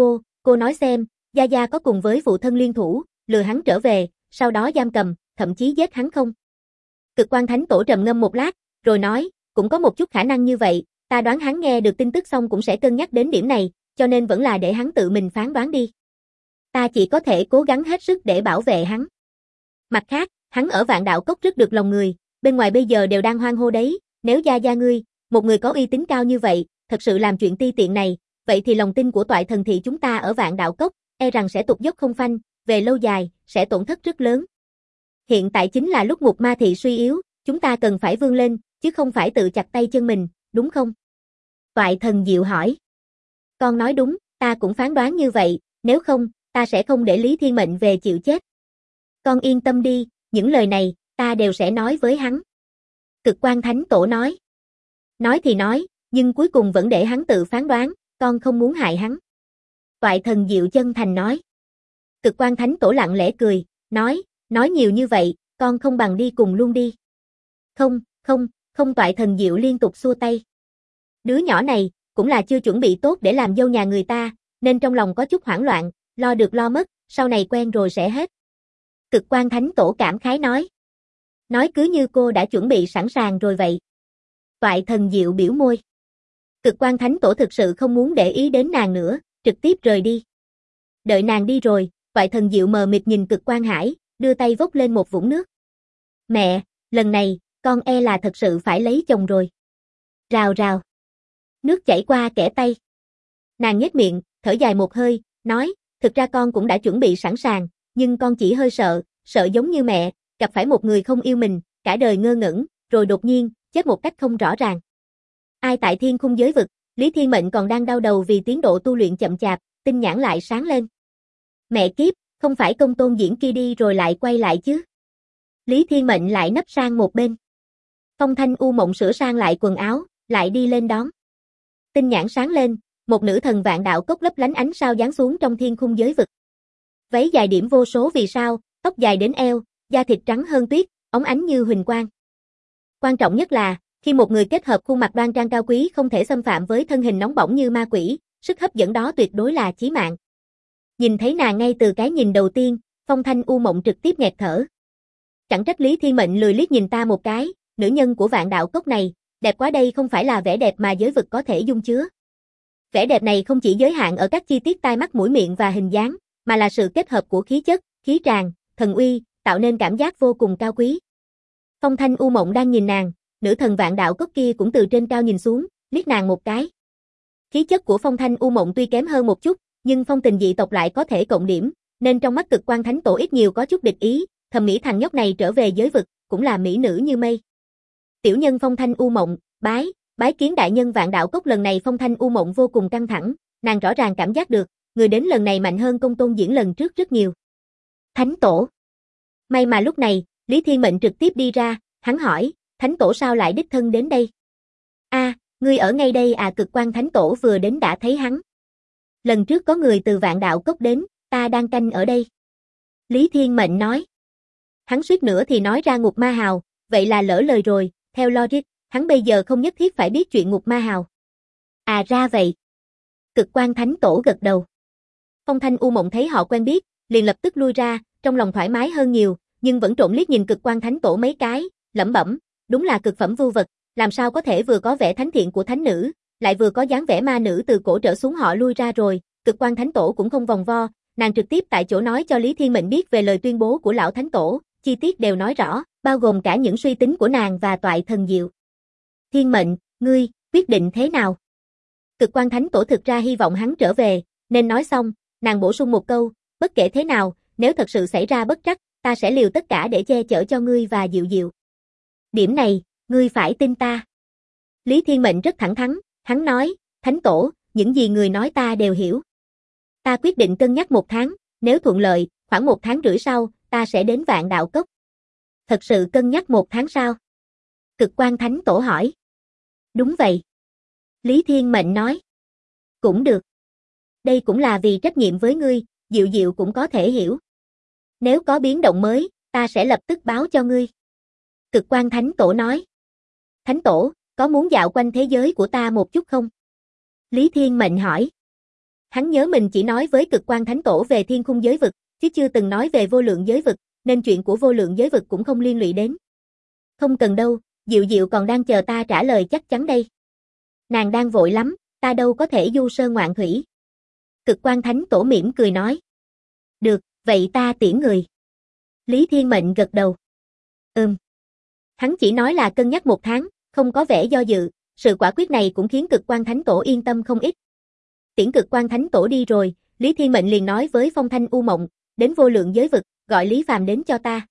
cô nói xem, Gia Gia có cùng với phụ thân liên thủ, lừa hắn trở về, sau đó giam cầm, thậm chí giết hắn không? Cực Quang Thánh Tổ trầm ngâm một lát, rồi nói, cũng có một chút khả năng như vậy, ta đoán hắn nghe được tin tức xong cũng sẽ cân nhắc đến điểm này, cho nên vẫn là để hắn tự mình phán đoán đi. Ta chỉ có thể cố gắng hết sức để bảo vệ hắn. Mặt khác, hắn ở Vạn Đạo Cốc rất được lòng người, bên ngoài bây giờ đều đang hoan hô đấy, nếu Gia Gia ngươi, một người có uy tín cao như vậy, thật sự làm chuyện ti tiện này, vậy thì lòng tin của Toại Thần thị chúng ta ở Vạn Đạo Cốc, e rằng sẽ tụt dốc không phanh, về lâu dài, sẽ tổn thất rất lớn. Hiện tại chính là lúc Ngục Ma thị suy yếu, chúng ta cần phải vươn lên, chứ không phải tự chặt tay chân mình, đúng không? Toại Thần Diệu hỏi. Con nói đúng, ta cũng phán đoán như vậy, nếu không, ta sẽ không để Lý Thiên Mệnh về chịu chết. Con yên tâm đi, những lời này, ta đều sẽ nói với hắn. Cực Quang Thánh Tổ nói. Nói thì nói, nhưng cuối cùng vẫn để hắn tự phán đoán, con không muốn hại hắn. Toại Thần Diệu chân thành nói. Cực Quang Thánh Tổ lặng lẽ cười, nói nhiều như vậy, con không bằng đi cùng luôn đi. Không, Toại Thần Diệu liên tục xua tay. Đứa nhỏ này, cũng là chưa chuẩn bị tốt để làm dâu nhà người ta, nên trong lòng có chút hoảng loạn, lo được lo mất, sau này quen rồi sẽ hết. Cực Quang Thánh Tổ cảm khái nói. Nói cứ như cô đã chuẩn bị sẵn sàng rồi vậy. Toại Thần Diệu biểu môi. Cực Quang Thánh Tổ thực sự không muốn để ý đến nàng nữa, trực tiếp rời đi. Đợi nàng đi rồi, Toại Thần Diệu mờ mịt nhìn Cực Quang Hải, đưa tay vốc lên một vũng nước. Mẹ, lần này, con e là thật sự phải lấy chồng rồi. Rào rào. Nước chảy qua kẽ tay. Nàng nhếch miệng, thở dài một hơi, nói, thực ra con cũng đã chuẩn bị sẵn sàng, nhưng con chỉ hơi sợ giống như mẹ, gặp phải một người không yêu mình, cả đời ngơ ngẩn, rồi đột nhiên, chết một cách không rõ ràng. Ai tại thiên khung giới vực, Lý Thiên Mệnh còn đang đau đầu vì tiến độ tu luyện chậm chạp, tinh nhãn lại sáng lên. Mẹ kiếp, không phải Công Tôn Diễn kia đi rồi lại quay lại chứ? Lý Thiên Mệnh lại nấp sang một bên. Phong Thanh U Mộng sửa sang lại quần áo, lại đi lên đón. Tinh nhãn sáng lên, một nữ thần Vạn Đạo Cốc lấp lánh ánh sao giáng xuống trong thiên khung giới vực. Váy dài điểm vô số vì sao, tóc dài đến eo, da thịt trắng hơn tuyết, óng ánh như huỳnh quang. Quan trọng nhất là, khi một người kết hợp khuôn mặt đoan trang cao quý không thể xâm phạm với thân hình nóng bỏng như ma quỷ, sức hấp dẫn đó tuyệt đối là chí mạng. Nhìn thấy nàng ngay từ cái nhìn đầu tiên, Phong Thanh U Mộng trực tiếp nghẹt thở. Chẳng trách Lý Thiên Mệnh lười liếc nhìn ta một cái, nữ nhân của Vạn Đạo Cốc này, đẹp quá đây không phải là vẻ đẹp mà giới vực có thể dung chứa. Vẻ đẹp này không chỉ giới hạn ở các chi tiết tai mắt mũi miệng và hình dáng, mà là sự kết hợp của khí chất, khí tràng, thần uy, tạo nên cảm giác vô cùng cao quý. Phong Thanh U Mộng đang nhìn nàng, nữ thần vạn đạo cốc kia cũng từ trên cao nhìn xuống, liếc nàng một cái. Khí chất của Phong Thanh U Mộng tuy kém hơn một chút, nhưng phong tình dị tộc lại có thể cộng điểm, nên trong mắt Cực Quang Thánh Tổ ít nhiều có chút địch ý, thầm nghĩ thằng nhóc này trở về giới vực, cũng là mỹ nữ như mây. Tiểu nhân Phong Thanh U Mộng, bái kiến đại nhân vạn đạo cốc. Lần này Phong Thanh U Mộng vô cùng căng thẳng, nàng rõ ràng cảm giác được, người đến lần này mạnh hơn Công Tôn Diễn lần trước rất nhiều. Thánh Tổ. May mà lúc này, Lý Thiên Mệnh trực tiếp đi ra, hắn hỏi, Thánh Tổ sao lại đích thân đến đây? Ngươi ở ngay đây à? Cực Quang Thánh Tổ vừa đến đã thấy hắn. Lần trước có người từ vạn đạo cốc đến, ta đang canh ở đây. Lý Thiên Mệnh nói. Hắn suýt nữa thì nói ra Ngục Ma Hào, vậy là lỡ lời rồi, theo logic, hắn bây giờ không nhất thiết phải biết chuyện Ngục Ma Hào. À ra vậy. Cực Quang Thánh Tổ gật đầu. Phong Thanh U Mộng thấy họ quen biết, liền lập tức lui ra, trong lòng thoải mái hơn nhiều, nhưng vẫn trộm liếc nhìn Cực Quang Thánh Tổ mấy cái, lẩm bẩm, đúng là cực phẩm vưu vật, làm sao có thể vừa có vẻ thánh thiện của thánh nữ, lại vừa có dáng vẻ ma nữ. Từ cổ trở xuống họ lui ra rồi, Cực Quang Thánh Tổ cũng không vòng vo, nàng trực tiếp tại chỗ nói cho Lý Thiên Mệnh biết về lời tuyên bố của lão Thánh Tổ, chi tiết đều nói rõ, bao gồm cả những suy tính của nàng và toại thần diệu. Thiên Mệnh, ngươi, quyết định thế nào? Cực Quang Thánh Tổ thực ra hy vọng hắn trở về, nên nói xong, nàng bổ sung một câu, bất kể thế nào, nếu thật sự xảy ra bất trắc, ta sẽ liều tất cả để che chở cho ngươi và Diệu Diệu. Điểm này, ngươi phải tin ta. Lý Thiên Mệnh rất thẳng thắn, hắn nói, Thánh Tổ, những gì người nói ta đều hiểu. Ta quyết định cân nhắc 1 tháng, nếu thuận lợi, khoảng 1 tháng rưỡi sau, ta sẽ đến vạn đạo cốc. Thật sự cân nhắc 1 tháng sau? Cực Quang Thánh Tổ hỏi. Đúng vậy. Lý Thiên Mệnh nói. Cũng được. Đây cũng là vì trách nhiệm với ngươi, Diệu Diệu cũng có thể hiểu. Nếu có biến động mới, ta sẽ lập tức báo cho ngươi. Cực Quang Thánh Tổ nói. Thánh Tổ, có muốn dạo quanh thế giới của ta một chút không? Lý Thiên Mệnh hỏi. Hắn nhớ mình chỉ nói với Cực Quang Thánh Tổ về thiên khung giới vực, chứ chưa từng nói về vô lượng giới vực, nên chuyện của vô lượng giới vực cũng không liên lụy đến. Không cần đâu, Diệu Diệu còn đang chờ ta trả lời chắc chắn đây. Nàng đang vội lắm, ta đâu có thể du sơn ngoạn thủy. Cực Quang Thánh Tổ mỉm cười nói. Được, vậy ta tiễn người. Lý Thiên Mệnh gật đầu. Hắn chỉ nói là cân nhắc 1 tháng, không có vẻ do dự, sự quả quyết này cũng khiến Cực Quang Thánh Tổ yên tâm không ít. Tiễn Cực Quang Thánh Tổ đi rồi, Lý Thiên Mệnh liền nói với Phong Thanh U Mộng, đến vô lượng giới vực, gọi Lý Phàm đến cho ta.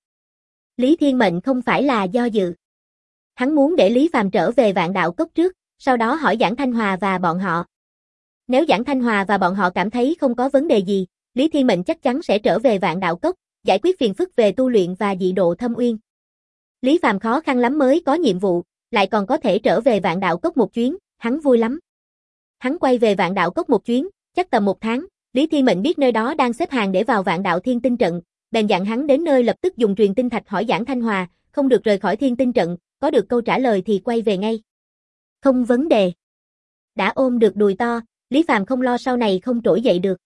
Lý Thiên Mệnh không phải là do dự. Hắn muốn để Lý Phàm trở về vạn đạo cốc trước, sau đó hỏi Giảng Thanh Hòa và bọn họ. Nếu Giảng Thanh Hòa và bọn họ cảm thấy không có vấn đề gì, Lý Thiên Mệnh chắc chắn sẽ trở về vạn đạo cốc, giải quyết phiền phức về tu luyện và dị độ thâm uyên. Lý Phàm khó khăn lắm mới có nhiệm vụ, lại còn có thể trở về vạn đạo cốc một chuyến, hắn vui lắm. Hắn quay về vạn đạo cốc một chuyến, chắc tầm 1 tháng, Lý Thiên Mệnh biết nơi đó đang xếp hàng để vào vạn đạo thiên tinh trận, bèn dặn hắn đến nơi lập tức dùng truyền tinh thạch hỏi Giảng Thanh Hòa, không được rời khỏi thiên tinh trận, có được câu trả lời thì quay về ngay. Không vấn đề. Đã ôm được đùi to, Lý Phàm không lo sau này không trỗi dậy được.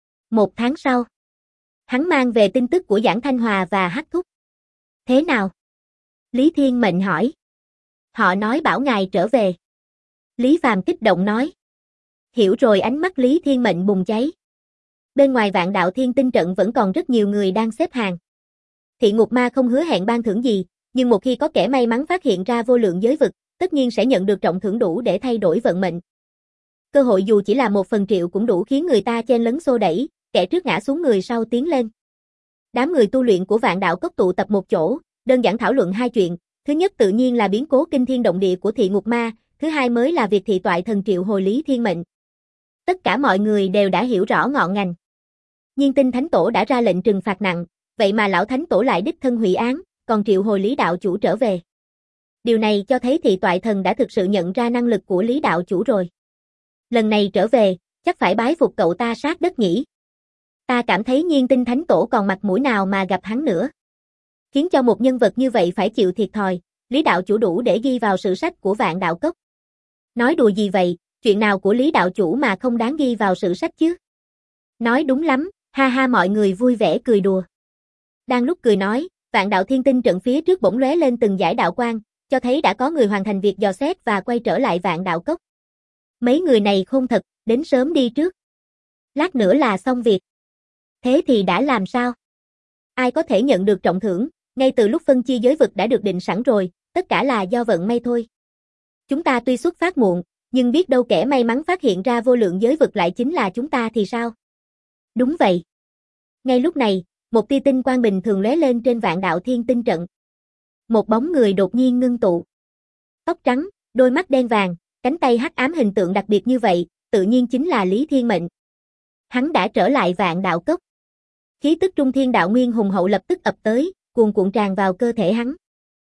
1 tháng sau, hắn mang về tin tức của Giảng Thanh Hòa và Hắc Thúc. Thế nào? Lý Thiên Mệnh hỏi. Họ nói bảo ngài trở về. Lý Phàm kích động nói. Hiểu rồi. Ánh mắt Lý Thiên Mệnh bùng cháy. Bên ngoài vạn đạo thiên tinh trận vẫn còn rất nhiều người đang xếp hàng. Thị Ngục Ma không hứa hẹn ban thưởng gì, nhưng một khi có kẻ may mắn phát hiện ra vô lượng giới vực, tất nhiên sẽ nhận được trọng thưởng đủ để thay đổi vận mệnh. Cơ hội dù chỉ là 1/1.000.000 cũng đủ khiến người ta chen lấn xô đẩy, kẻ trước ngã xuống người sau tiến lên. Đám người tu luyện của vạn đạo cốc tụ tập một chỗ, đơn giản thảo luận 2 chuyện, thứ nhất tự nhiên là biến cố kinh thiên động địa của Thị Ngục Ma, thứ hai mới là việc thị toại thần triệu hồi Lý Thiên Mệnh. Tất cả mọi người đều đã hiểu rõ ngọn ngành. Nhiên Tinh Thánh Tổ đã ra lệnh trừng phạt nặng, vậy mà lão Thánh Tổ lại đích thân hủy án, còn triệu hồi Lý đạo chủ trở về. Điều này cho thấy thị toại thần đã thực sự nhận ra năng lực của Lý đạo chủ rồi. Lần này trở về, chắc phải bái phục cậu ta sát đất nhỉ. Ta cảm thấy Nhiên Tinh Thánh Tổ còn mặt mũi nào mà gặp hắn nữa. Khiến cho một nhân vật như vậy phải chịu thiệt thòi, Lý đạo chủ đủ để ghi vào sử sách của vạn đạo cốc. Nói đùa gì vậy, chuyện nào của Lý đạo chủ mà không đáng ghi vào sử sách chứ? Nói đúng lắm, ha ha, mọi người vui vẻ cười đùa. Đang lúc cười nói, vạn đạo thiên tinh trận phía trước bỗng lóe lên từng dải đạo quang, cho thấy đã có người hoàn thành việc dò xét và quay trở lại vạn đạo cốc. Mấy người này khôn thật, đến sớm đi trước. Lát nữa là xong việc. Thế thì đã làm sao? Ai có thể nhận được trọng thưởng, ngay từ lúc phân chia giới vực đã được định sẵn rồi, tất cả là do vận may thôi. Chúng ta tuy xuất phát muộn, nhưng biết đâu kẻ may mắn phát hiện ra vô lượng giới vực lại chính là chúng ta thì sao? Đúng vậy. Ngay lúc này, một tia tinh quang bình thường lóe lên trên vạn đạo thiên tinh trận. Một bóng người đột nhiên ngưng tụ. Tóc trắng, đôi mắt đen vàng, cánh tay hắc ám hình tượng đặc biệt như vậy, tự nhiên chính là Lý Thiên Mệnh. Hắn đã trở lại vạn đạo cốc. Khí tức trung thiên đạo nguyên hùng hậu lập tức ập tới, cuồn cuộn tràn vào cơ thể hắn.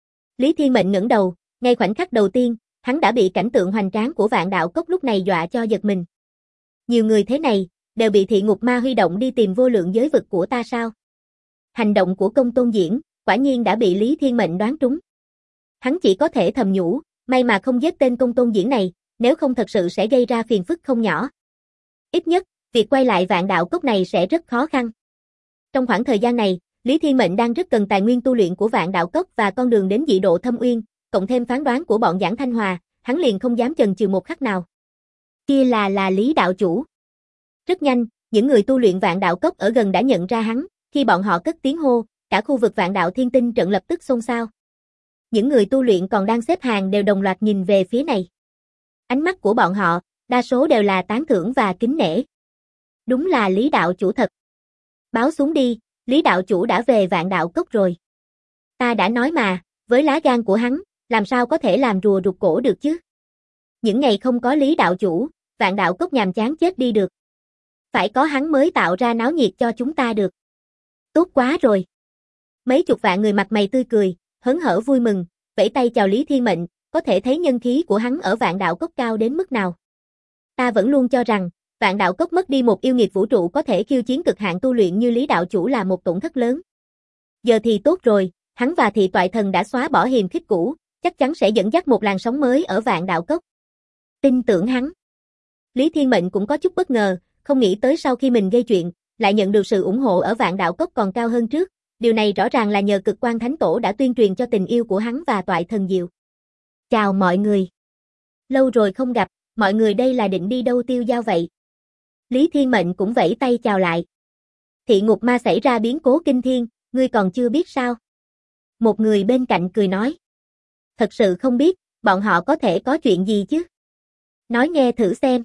Lý Thiên Mệnh ngẩng đầu, ngay khoảnh khắc đầu tiên, hắn đã bị cảnh tượng hoành tráng của vạn đạo cốc lúc này dọa cho giật mình. Nhiều người thế này, đều bị thị ngục ma huy động đi tìm vô lượng giới vực của ta sao? Hành động của Công Tôn Diễn, quả nhiên đã bị Lý Thiên Mệnh đoán trúng. Hắn chỉ có thể thầm nhủ, may mà không giết tên Công Tôn Diễn này, nếu không thật sự sẽ gây ra phiền phức không nhỏ. Ít nhất, việc quay lại vạn đạo cốc này sẽ rất khó khăn. Trong khoảng thời gian này, Lý Thiên Mệnh đang rất cần tài nguyên tu luyện của vạn đạo cốc và con đường đến dị độ thâm uyên, cộng thêm phán đoán của bọn Giảng Thanh Hòa, hắn liền không dám chần chừ một khắc nào. Kia là Lý đạo chủ. Rất nhanh, những người tu luyện vạn đạo cốc ở gần đã nhận ra hắn, khi bọn họ cất tiếng hô, cả khu vực vạn đạo thiên tinh trận lập tức xôn xao. Những người tu luyện còn đang xếp hàng đều đồng loạt nhìn về phía này. Ánh mắt của bọn họ, đa số đều là tán thưởng và kính nể. Đúng là Lý đạo chủ thật. Báo xuống đi, Lý đạo chủ đã về vạn đạo cốc rồi. Ta đã nói mà, với lá gan của hắn, làm sao có thể làm rùa rụt cổ được chứ? Những ngày không có Lý đạo chủ, vạn đạo cốc nhàm chán chết đi được. Phải có hắn mới tạo ra náo nhiệt cho chúng ta được. Tốt quá rồi. Mấy chục vạn người mặt mày tươi cười, hớn hở vui mừng, vẫy tay chào Lý Thiên Mệnh, có thể thấy nhân khí của hắn ở vạn đạo cốc cao đến mức nào. Ta vẫn luôn cho rằng, vạn đạo cốc mất đi một yêu nghiệt vũ trụ có thể khiêu chiến cực hạn tu luyện như Lý đạo chủ là một tổn thất lớn. Giờ thì tốt rồi, hắn và thị toại thần đã xóa bỏ hiềm khích cũ, chắc chắn sẽ dẫn dắt một làn sóng mới ở vạn đạo cốc. Tin tưởng hắn. Lý Thiên Mệnh cũng có chút bất ngờ, không nghĩ tới sau khi mình gây chuyện, lại nhận được sự ủng hộ ở vạn đạo cốc còn cao hơn trước. Điều này rõ ràng là nhờ Cực Quan Thánh Tổ đã tuyên truyền cho tình yêu của hắn và toại thần diệu. Chào mọi người. Lâu rồi không gặp, mọi người đây là định đi đâu tiêu dao vậy? Lý Thiên Mệnh cũng vẫy tay chào lại. Thị ngục ma xảy ra biến cố kinh thiên, ngươi còn chưa biết sao? Một người bên cạnh cười nói. Thật sự không biết, bọn họ có thể có chuyện gì chứ? Nói nghe thử xem.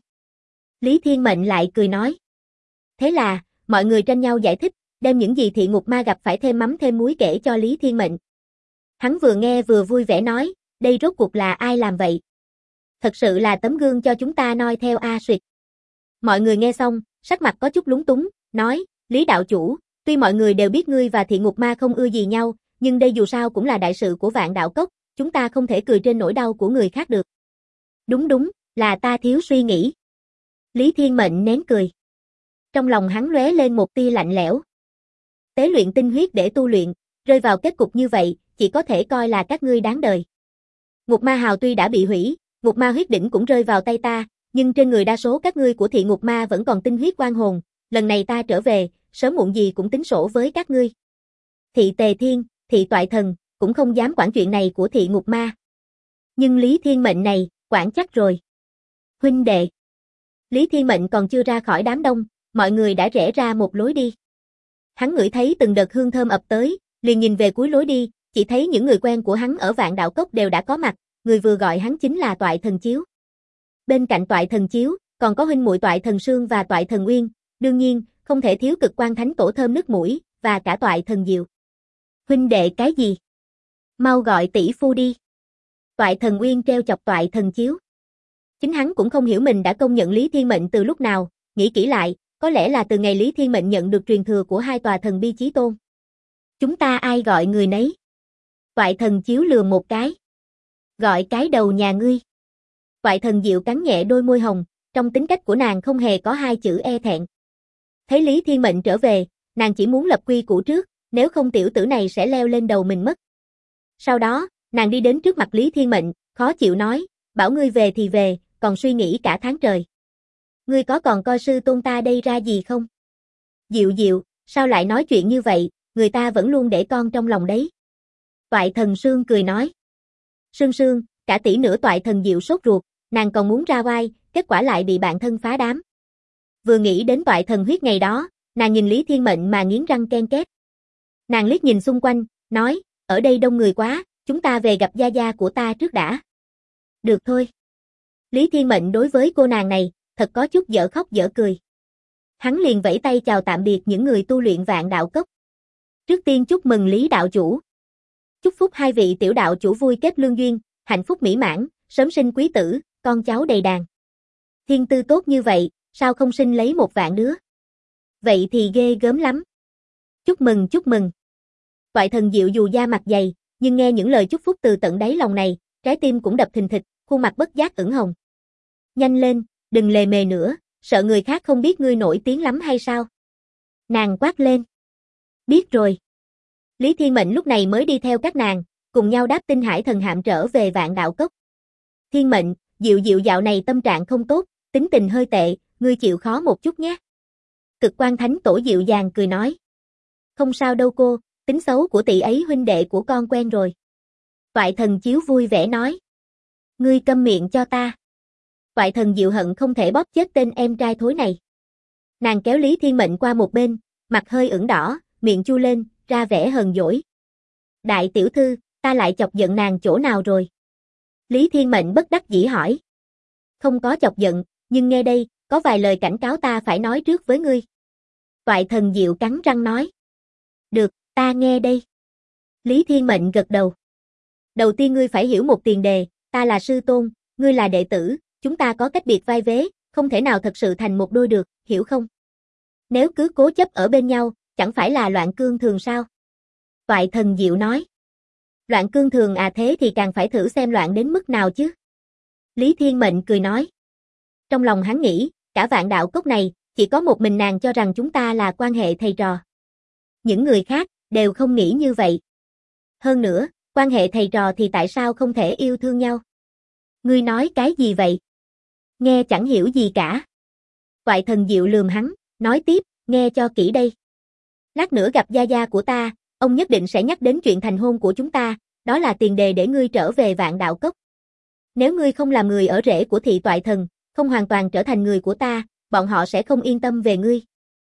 Lý Thiên Mệnh lại cười nói. Thế là, mọi người tranh nhau giải thích, đem những gì thị ngục ma gặp phải thêm mắm thêm muối kể cho Lý Thiên Mệnh. Hắn vừa nghe vừa vui vẻ nói, đây rốt cuộc là ai làm vậy? Thật sự là tấm gương cho chúng ta noi theo a suyệt. Mọi người nghe xong, sắc mặt có chút lúng túng, nói, Lý đạo chủ, tuy mọi người đều biết ngươi và thị ngục ma không ưa gì nhau, nhưng đây dù sao cũng là đại sự của vạn đạo cốc, chúng ta không thể cười trên nỗi đau của người khác được. Đúng, là ta thiếu suy nghĩ. Lý Thiên Mệnh nén cười. Trong lòng hắn lóe lên một tia lạnh lẽo. Tế luyện tinh huyết để tu luyện, rơi vào kết cục như vậy, chỉ có thể coi là các ngươi đáng đời. Ngục ma hào tuy đã bị hủy, ngục ma huyết đỉnh cũng rơi vào tay ta, nhưng trên người đa số các ngươi của thị ngục ma vẫn còn tinh huyết oan hồn, lần này ta trở về, sớm muộn gì cũng tính sổ với các ngươi. Thị Tề Thiên, thị Toại Thần, cũng không dám quản chuyện này của thị ngục ma. Nhưng Lý Thiên Mệnh này, quản chắc rồi. Huynh đệ. Lý Thiên Mệnh còn chưa ra khỏi đám đông, mọi người đã rẽ ra một lối đi. Hắn ngửi thấy từng đợt hương thơm ập tới, liền nhìn về cuối lối đi, chỉ thấy những người quen của hắn ở vạn đạo cốc đều đã có mặt, người vừa gọi hắn chính là Toại Thần Chiếu. Bên cạnh Toại Thần Chiếu, còn có huynh muội Toại Thần Sương và Toại Thần Uyên, đương nhiên, không thể thiếu Cực Quan Thánh Tổ thơm nước mũi, và cả Toại Thần Diệu. Huynh đệ cái gì? Mau gọi tỷ phu đi. Toại Thần Uyên treo chọc Toại Thần Chiếu. Chính hắn cũng không hiểu mình đã công nhận Lý Thiên Mệnh từ lúc nào, nghĩ kỹ lại, có lẽ là từ ngày Lý Thiên Mệnh nhận được truyền thừa của hai tòa thần bi chí tôn. Chúng ta ai gọi người nấy? Toại Thần Chiếu lừa một cái. Gọi cái đầu nhà ngươi. Toại Thần Diệu cắn nhẹ đôi môi hồng, trong tính cách của nàng không hề có hai chữ e thẹn. Thấy Lý Thiên Mệnh trở về, nàng chỉ muốn lập quy củ trước, nếu không tiểu tử này sẽ leo lên đầu mình mất. Sau đó, nàng đi đến trước mặt Lý Thiên Mệnh, khó chịu nói, bảo ngươi về thì về, còn suy nghĩ cả tháng trời. Ngươi có còn coi sư tôn ta đây ra gì không? Diệu, sao lại nói chuyện như vậy, người ta vẫn luôn để con trong lòng đấy. Toại Thần Sương cười nói. Sương, cả tỷ nữa Toại Thần Diệu sốt ruột, nàng còn muốn ra oai, kết quả lại bị bạn thân phá đám. Vừa nghĩ đến Toại Thần huyết ngày đó, nàng nhìn Lý Thiên Mệnh mà nghiến răng ken két. Nàng liếc nhìn xung quanh, nói, ở đây đông người quá, chúng ta về gặp gia gia của ta trước đã. Được thôi. Lý Thiên Mệnh đối với cô nàng này, thật có chút dở khóc dở cười. Hắn liền vẫy tay chào tạm biệt những người tu luyện Vạn Đạo Cốc. Trước tiên chúc mừng Lý đạo chủ. Chúc phúc hai vị tiểu đạo chủ vui kết lương duyên, hạnh phúc mỹ mãn, sớm sinh quý tử, con cháu đầy đàn. Thiên tư tốt như vậy, sao không sinh lấy 1.000 đứa? Vậy thì ghê gớm lắm. Chúc mừng, chúc mừng. Toại Thần Diệu dù da mặt dày, nhưng nghe những lời chúc phúc từ tận đáy lòng này, trái tim cũng đập thình thịch, khuôn mặt bất giác ửng hồng. Nhanh lên, đừng lề mề nữa, sợ người khác không biết ngươi nổi tiếng lắm hay sao? Nàng quát lên. Biết rồi. Lý Thiên Mệnh lúc này mới đi theo các nàng, cùng nhau đáp Tinh Hải Thần Hạm trở về Vạn Đạo Cốc. Thiên Mệnh, Diệu Diệu dạo này tâm trạng không tốt, tính tình hơi tệ, ngươi chịu khó một chút nhé. Cực Quan Thánh Tổ dịu dàng cười nói. Không sao đâu cô, tính xấu của tỷ ấy huynh đệ của con quen rồi. Toại Thần Chiếu vui vẻ nói. Ngươi câm miệng cho ta. Toại Thần Diệu hận không thể bóp chết tên em trai thối này. Nàng kéo Lý Thiên Mệnh qua một bên, mặt hơi ửng đỏ, miệng chu lên, ra vẻ hờn dỗi. Đại tiểu thư, ta lại chọc giận nàng chỗ nào rồi? Lý Thiên Mệnh bất đắc dĩ hỏi. Không có chọc giận, nhưng nghe đây, có vài lời cảnh cáo ta phải nói trước với ngươi. Toại Thần Diệu cắn răng nói. Được, ta nghe đây. Lý Thiên Mệnh gật đầu. Đầu tiên ngươi phải hiểu một tiền đề, ta là sư tôn, ngươi là đệ tử, chúng ta có cách biệt vai vế, không thể nào thật sự thành một đôi được, hiểu không? Nếu cứ cố chấp ở bên nhau, chẳng phải là loạn cương thường sao? Toại Thần Diệu nói. Loạn cương thường à, thế thì càng phải thử xem loạn đến mức nào chứ. Lý Thiên Mệnh cười nói. Trong lòng hắn nghĩ, cả Vạn Đạo Cốc này, chỉ có một mình nàng cho rằng chúng ta là quan hệ thầy trò. Những người khác, đều không nghĩ như vậy. Hơn nữa, quan hệ thầy trò thì tại sao không thể yêu thương nhau? Ngươi nói cái gì vậy? Nghe chẳng hiểu gì cả. Toại Thần Diệu lườm hắn, nói tiếp, nghe cho kỹ đây. Lát nữa gặp gia gia của ta, ông nhất định sẽ nhắc đến chuyện thành hôn của chúng ta, đó là tiền đề để ngươi trở về Vạn Đạo Cốc. Nếu ngươi không làm người ở rễ của thị Toại Thần, không hoàn toàn trở thành người của ta, bọn họ sẽ không yên tâm về ngươi.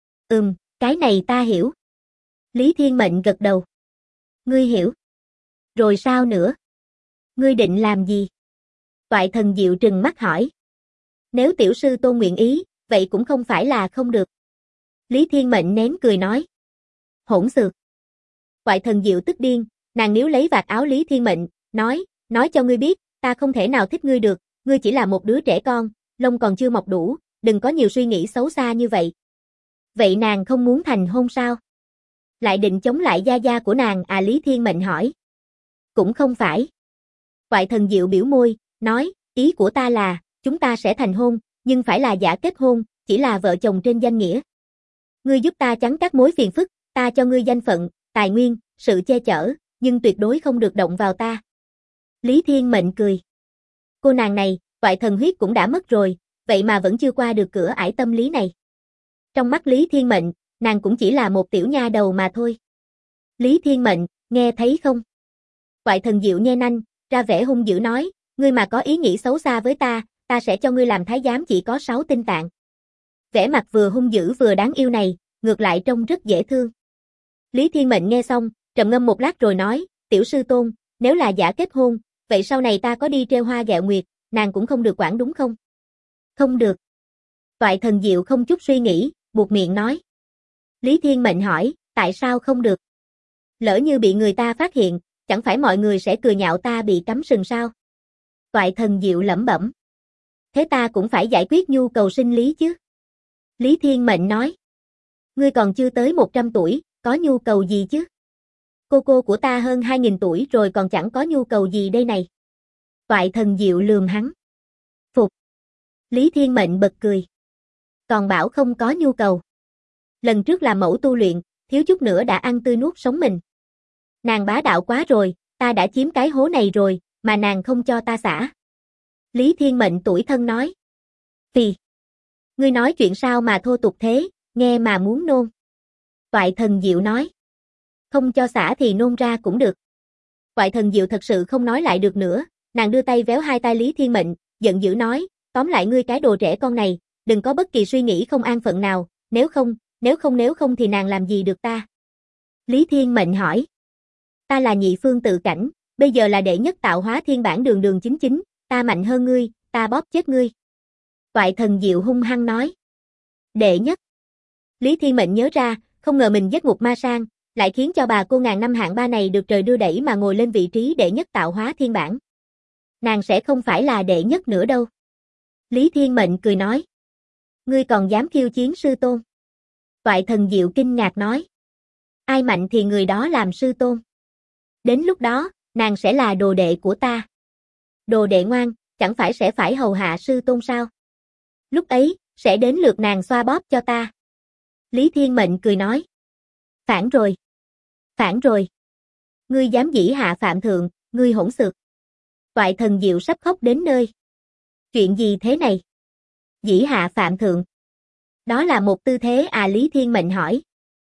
Cái này ta hiểu. Lý Thiên Mệnh gật đầu. Ngươi hiểu. Rồi sao nữa? Ngươi định làm gì? Toại Thần Diệu trừng mắt hỏi. Nếu tiểu sư tôn nguyện ý, vậy cũng không phải là không được. Lý Thiên Mệnh nén cười nói. Hỗn xược. Toại Thần Diệu tức điên, nàng níu lấy vạt áo Lý Thiên Mệnh, nói cho ngươi biết, ta không thể nào thích ngươi được, ngươi chỉ là một đứa trẻ con, lông còn chưa mọc đủ, đừng có nhiều suy nghĩ xấu xa như vậy. Vậy nàng không muốn thành hôn sao? Lại định chống lại gia gia của nàng à? Lý Thiên Mệnh hỏi. Cũng không phải. Toại Thần Diệu biểu môi, nói, ý của ta là, chúng ta sẽ thành hôn, nhưng phải là giả kết hôn, chỉ là vợ chồng trên danh nghĩa. Ngươi giúp ta chắn các mối phiền phức, ta cho ngươi danh phận, tài nguyên, sự che chở, nhưng tuyệt đối không được động vào ta. Lý Thiên Mệnh cười. Cô nàng này, Toại Thần huyết cũng đã mất rồi, vậy mà vẫn chưa qua được cửa ải tâm lý này. Trong mắt Lý Thiên Mệnh, nàng cũng chỉ là một tiểu nha đầu mà thôi. Lý Thiên Mệnh, nghe thấy không? Toại Thần Diệu nhe nanh, ra vẻ hung dữ nói, ngươi mà có ý nghĩ xấu xa với ta, ta sẽ cho ngươi làm thái giám chỉ có 6 tinh tạng. Vẻ mặt vừa hung dữ vừa đáng yêu này, ngược lại trông rất dễ thương. Lý Thiên Mệnh nghe xong, trầm ngâm một lát rồi nói, tiểu sư tôn, nếu là giả kết hôn, vậy sau này ta có đi treo hoa gẹo nguyệt, nàng cũng không được quản đúng không? Không được. Toại Thần Diệu không chút suy nghĩ, buột miệng nói. Lý Thiên Mệnh hỏi, tại sao không được? Lỡ như bị người ta phát hiện, chẳng phải mọi người sẽ cười nhạo ta bị cắm sừng sao? Toại Thần Diệu lẩm bẩm. Thế ta cũng phải giải quyết nhu cầu sinh lý chứ? Lý Thiên Mệnh nói. Ngươi còn chưa tới 100 tuổi, có nhu cầu gì chứ? Cô của ta hơn 2.000 tuổi rồi còn chẳng có nhu cầu gì đây này. Toại Thần Diệu lườm hắn. Phục. Lý Thiên Mệnh bật cười. Còn bảo không có nhu cầu. Lần trước làm mẫu tu luyện, thiếu chút nữa đã ăn tươi nuốt sống mình. Nàng bá đạo quá rồi, ta đã chiếm cái hố này rồi, mà nàng không cho ta xả. Lý Thiên Mệnh tủi thân nói. Phì. Ngươi nói chuyện sao mà thô tục thế, nghe mà muốn nôn. Toại Thần Diệu nói. Không cho xả thì nôn ra cũng được. Toại Thần Diệu thật sự không nói lại được nữa, nàng đưa tay véo hai tay Lý Thiên Mệnh, giận dữ nói, tóm lại ngươi cái đồ trẻ con này, đừng có bất kỳ suy nghĩ không an phận nào, nếu không thì nàng làm gì được ta. Lý Thiên Mệnh hỏi. Ta là nhị phương tự cảnh, bây giờ là đệ nhất tạo hóa thiên bản đường đường chính chính, ta mạnh hơn ngươi, ta bóp chết ngươi. Toại Thần Diệu hung hăng nói. Đệ nhất. Lý Thiên Mệnh nhớ ra, không ngờ mình giết ngục ma sang, lại khiến cho bà cô ngàn năm hạng ba này được trời đưa đẩy mà ngồi lên vị trí đệ nhất tạo hóa thiên bản. Nàng sẽ không phải là đệ nhất nữa đâu. Lý Thiên Mệnh cười nói. Ngươi còn dám khiêu chiến sư tôn? Toại Thần Diệu kinh ngạc nói. Ai mạnh thì người đó làm sư tôn. Đến lúc đó, nàng sẽ là đồ đệ của ta. Đồ đệ ngoan, chẳng phải sẽ phải hầu hạ sư tôn sao? Lúc ấy, sẽ đến lượt nàng xoa bóp cho ta. Lý Thiên Mệnh cười nói. Phản rồi. Phản rồi. Ngươi dám dĩ hạ phạm thượng, ngươi hỗn xược. Toại Thần Diệu sắp khóc đến nơi. Chuyện gì thế này? Dĩ hạ phạm thượng. Đó là một tư thế à? Lý Thiên Mệnh hỏi.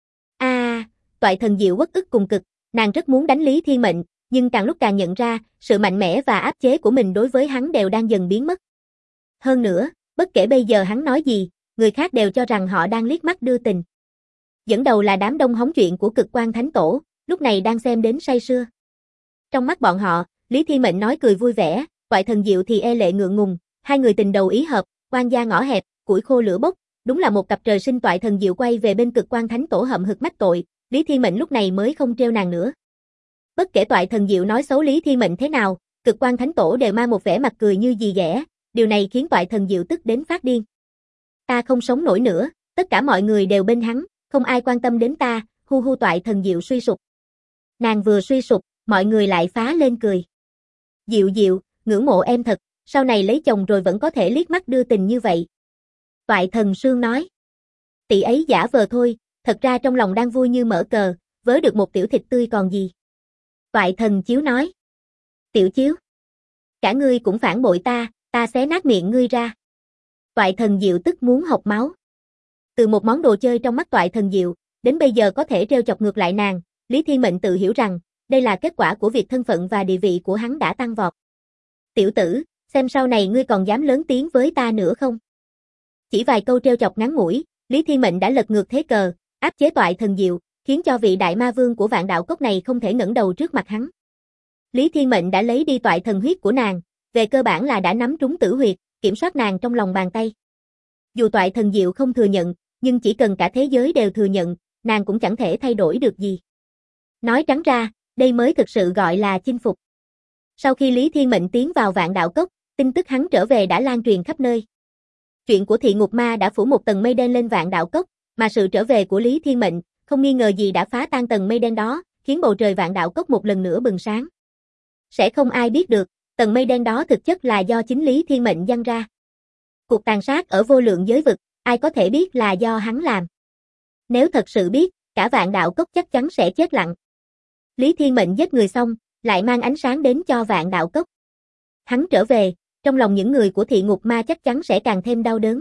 Toại Thần Diệu uất ức cùng cực, nàng rất muốn đánh Lý Thiên Mệnh, nhưng càng lúc càng nhận ra, sự mạnh mẽ và áp chế của mình đối với hắn đều đang dần biến mất. Hơn nữa, bất kể bây giờ hắn nói gì, người khác đều cho rằng họ đang liếc mắt đưa tình. Dẫn đầu là đám đông hóng chuyện của Cực Quan Thánh Tổ, lúc này đang xem đến say sưa. Trong mắt bọn họ, Lý Thiên Mệnh nói cười vui vẻ, Toại Thần Diệu thì e lệ ngượng ngùng, hai người tình đầu ý hợp, oan gia ngõ hẹp, củi khô lửa bốc, đúng là một cặp trời sinh. Toại Thần Diệu quay về bên Cực Quan Thánh Tổ hậm hực mách tội, Lý Thiên Mệnh lúc này mới không trêu nàng nữa. Bất kể Toại Thần Diệu nói xấu Lý Thiên Mệnh thế nào, Cực Quan Thánh Tổ đều mang một vẻ mặt cười như dì ghẻ, điều này khiến Toại Thần Diệu tức đến phát điên. Ta không sống nổi nữa, tất cả mọi người đều bên hắn, không ai quan tâm đến ta, hu hu. Toại Thần Diệu suy sụp. Nàng vừa suy sụp, mọi người lại phá lên cười. Diệu Diệu, ngưỡng mộ em thật, sau này lấy chồng rồi vẫn có thể liếc mắt đưa tình như vậy. Toại Thần Sương nói. Tỷ ấy giả vờ thôi, thật ra trong lòng đang vui như mở cờ, vớ được một tiểu thịt tươi còn gì. Toại Thần Chiếu nói. Tiểu Chiếu. Cả ngươi cũng phản bội ta xé nát miệng ngươi ra. Toại Thần Diệu tức muốn học máu. Từ một món đồ chơi trong mắt Toại Thần Diệu, đến bây giờ có thể trêu chọc ngược lại nàng, Lý Thiên Mệnh tự hiểu rằng, đây là kết quả của việc thân phận và địa vị của hắn đã tăng vọt. Tiểu tử, xem sau này ngươi còn dám lớn tiếng với ta nữa không? Chỉ vài câu trêu chọc ngắn ngủi, Lý Thiên Mệnh đã lật ngược thế cờ, áp chế Toại Thần Diệu, khiến cho vị đại ma vương của Vạn Đạo Cốc này không thể ngẩng đầu trước mặt hắn. Lý Thiên Mệnh đã lấy đi toại thần huyết của nàng, về cơ bản là đã nắm trúng tử huyệt, kiểm soát nàng trong lòng bàn tay. Dù Toại Thần Diệu không thừa nhận, nhưng chỉ cần cả thế giới đều thừa nhận, nàng cũng chẳng thể thay đổi được gì. Nói trắng ra, đây mới thực sự gọi là chinh phục. Sau khi Lý Thiên Mệnh tiến vào Vạn Đạo Cốc, tin tức hắn trở về đã lan truyền khắp nơi. Chuyện của Thị Ngục Ma đã phủ một tầng mây đen lên Vạn Đạo Cốc, mà sự trở về của Lý Thiên Mệnh, không nghi ngờ gì đã phá tan tầng mây đen đó, khiến bầu trời Vạn Đạo Cốc một lần nữa bừng sáng. Sẽ không ai biết được, tầng mây đen đó thực chất là do chính Lý Thiên Mệnh giăng ra. Cuộc tàn sát ở vô lượng giới vực, ai có thể biết là do hắn làm. Nếu thật sự biết, cả Vạn Đạo Cốc chắc chắn sẽ chết lặng. Lý Thiên Mệnh giết người xong, lại mang ánh sáng đến cho Vạn Đạo Cốc. Hắn trở về, trong lòng những người của Thị Ngục Ma chắc chắn sẽ càng thêm đau đớn.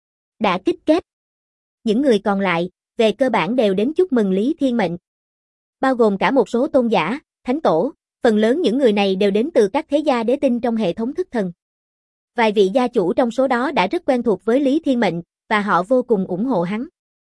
Đã kích kết. Những người còn lại, về cơ bản đều đến chúc mừng Lý Thiên Mệnh. Bao gồm cả một số tôn giả, thánh tổ, phần lớn những người này đều đến từ các thế gia đế tinh trong hệ thống thức thần. Vài vị gia chủ trong số đó đã rất quen thuộc với Lý Thiên Mệnh, và họ vô cùng ủng hộ hắn.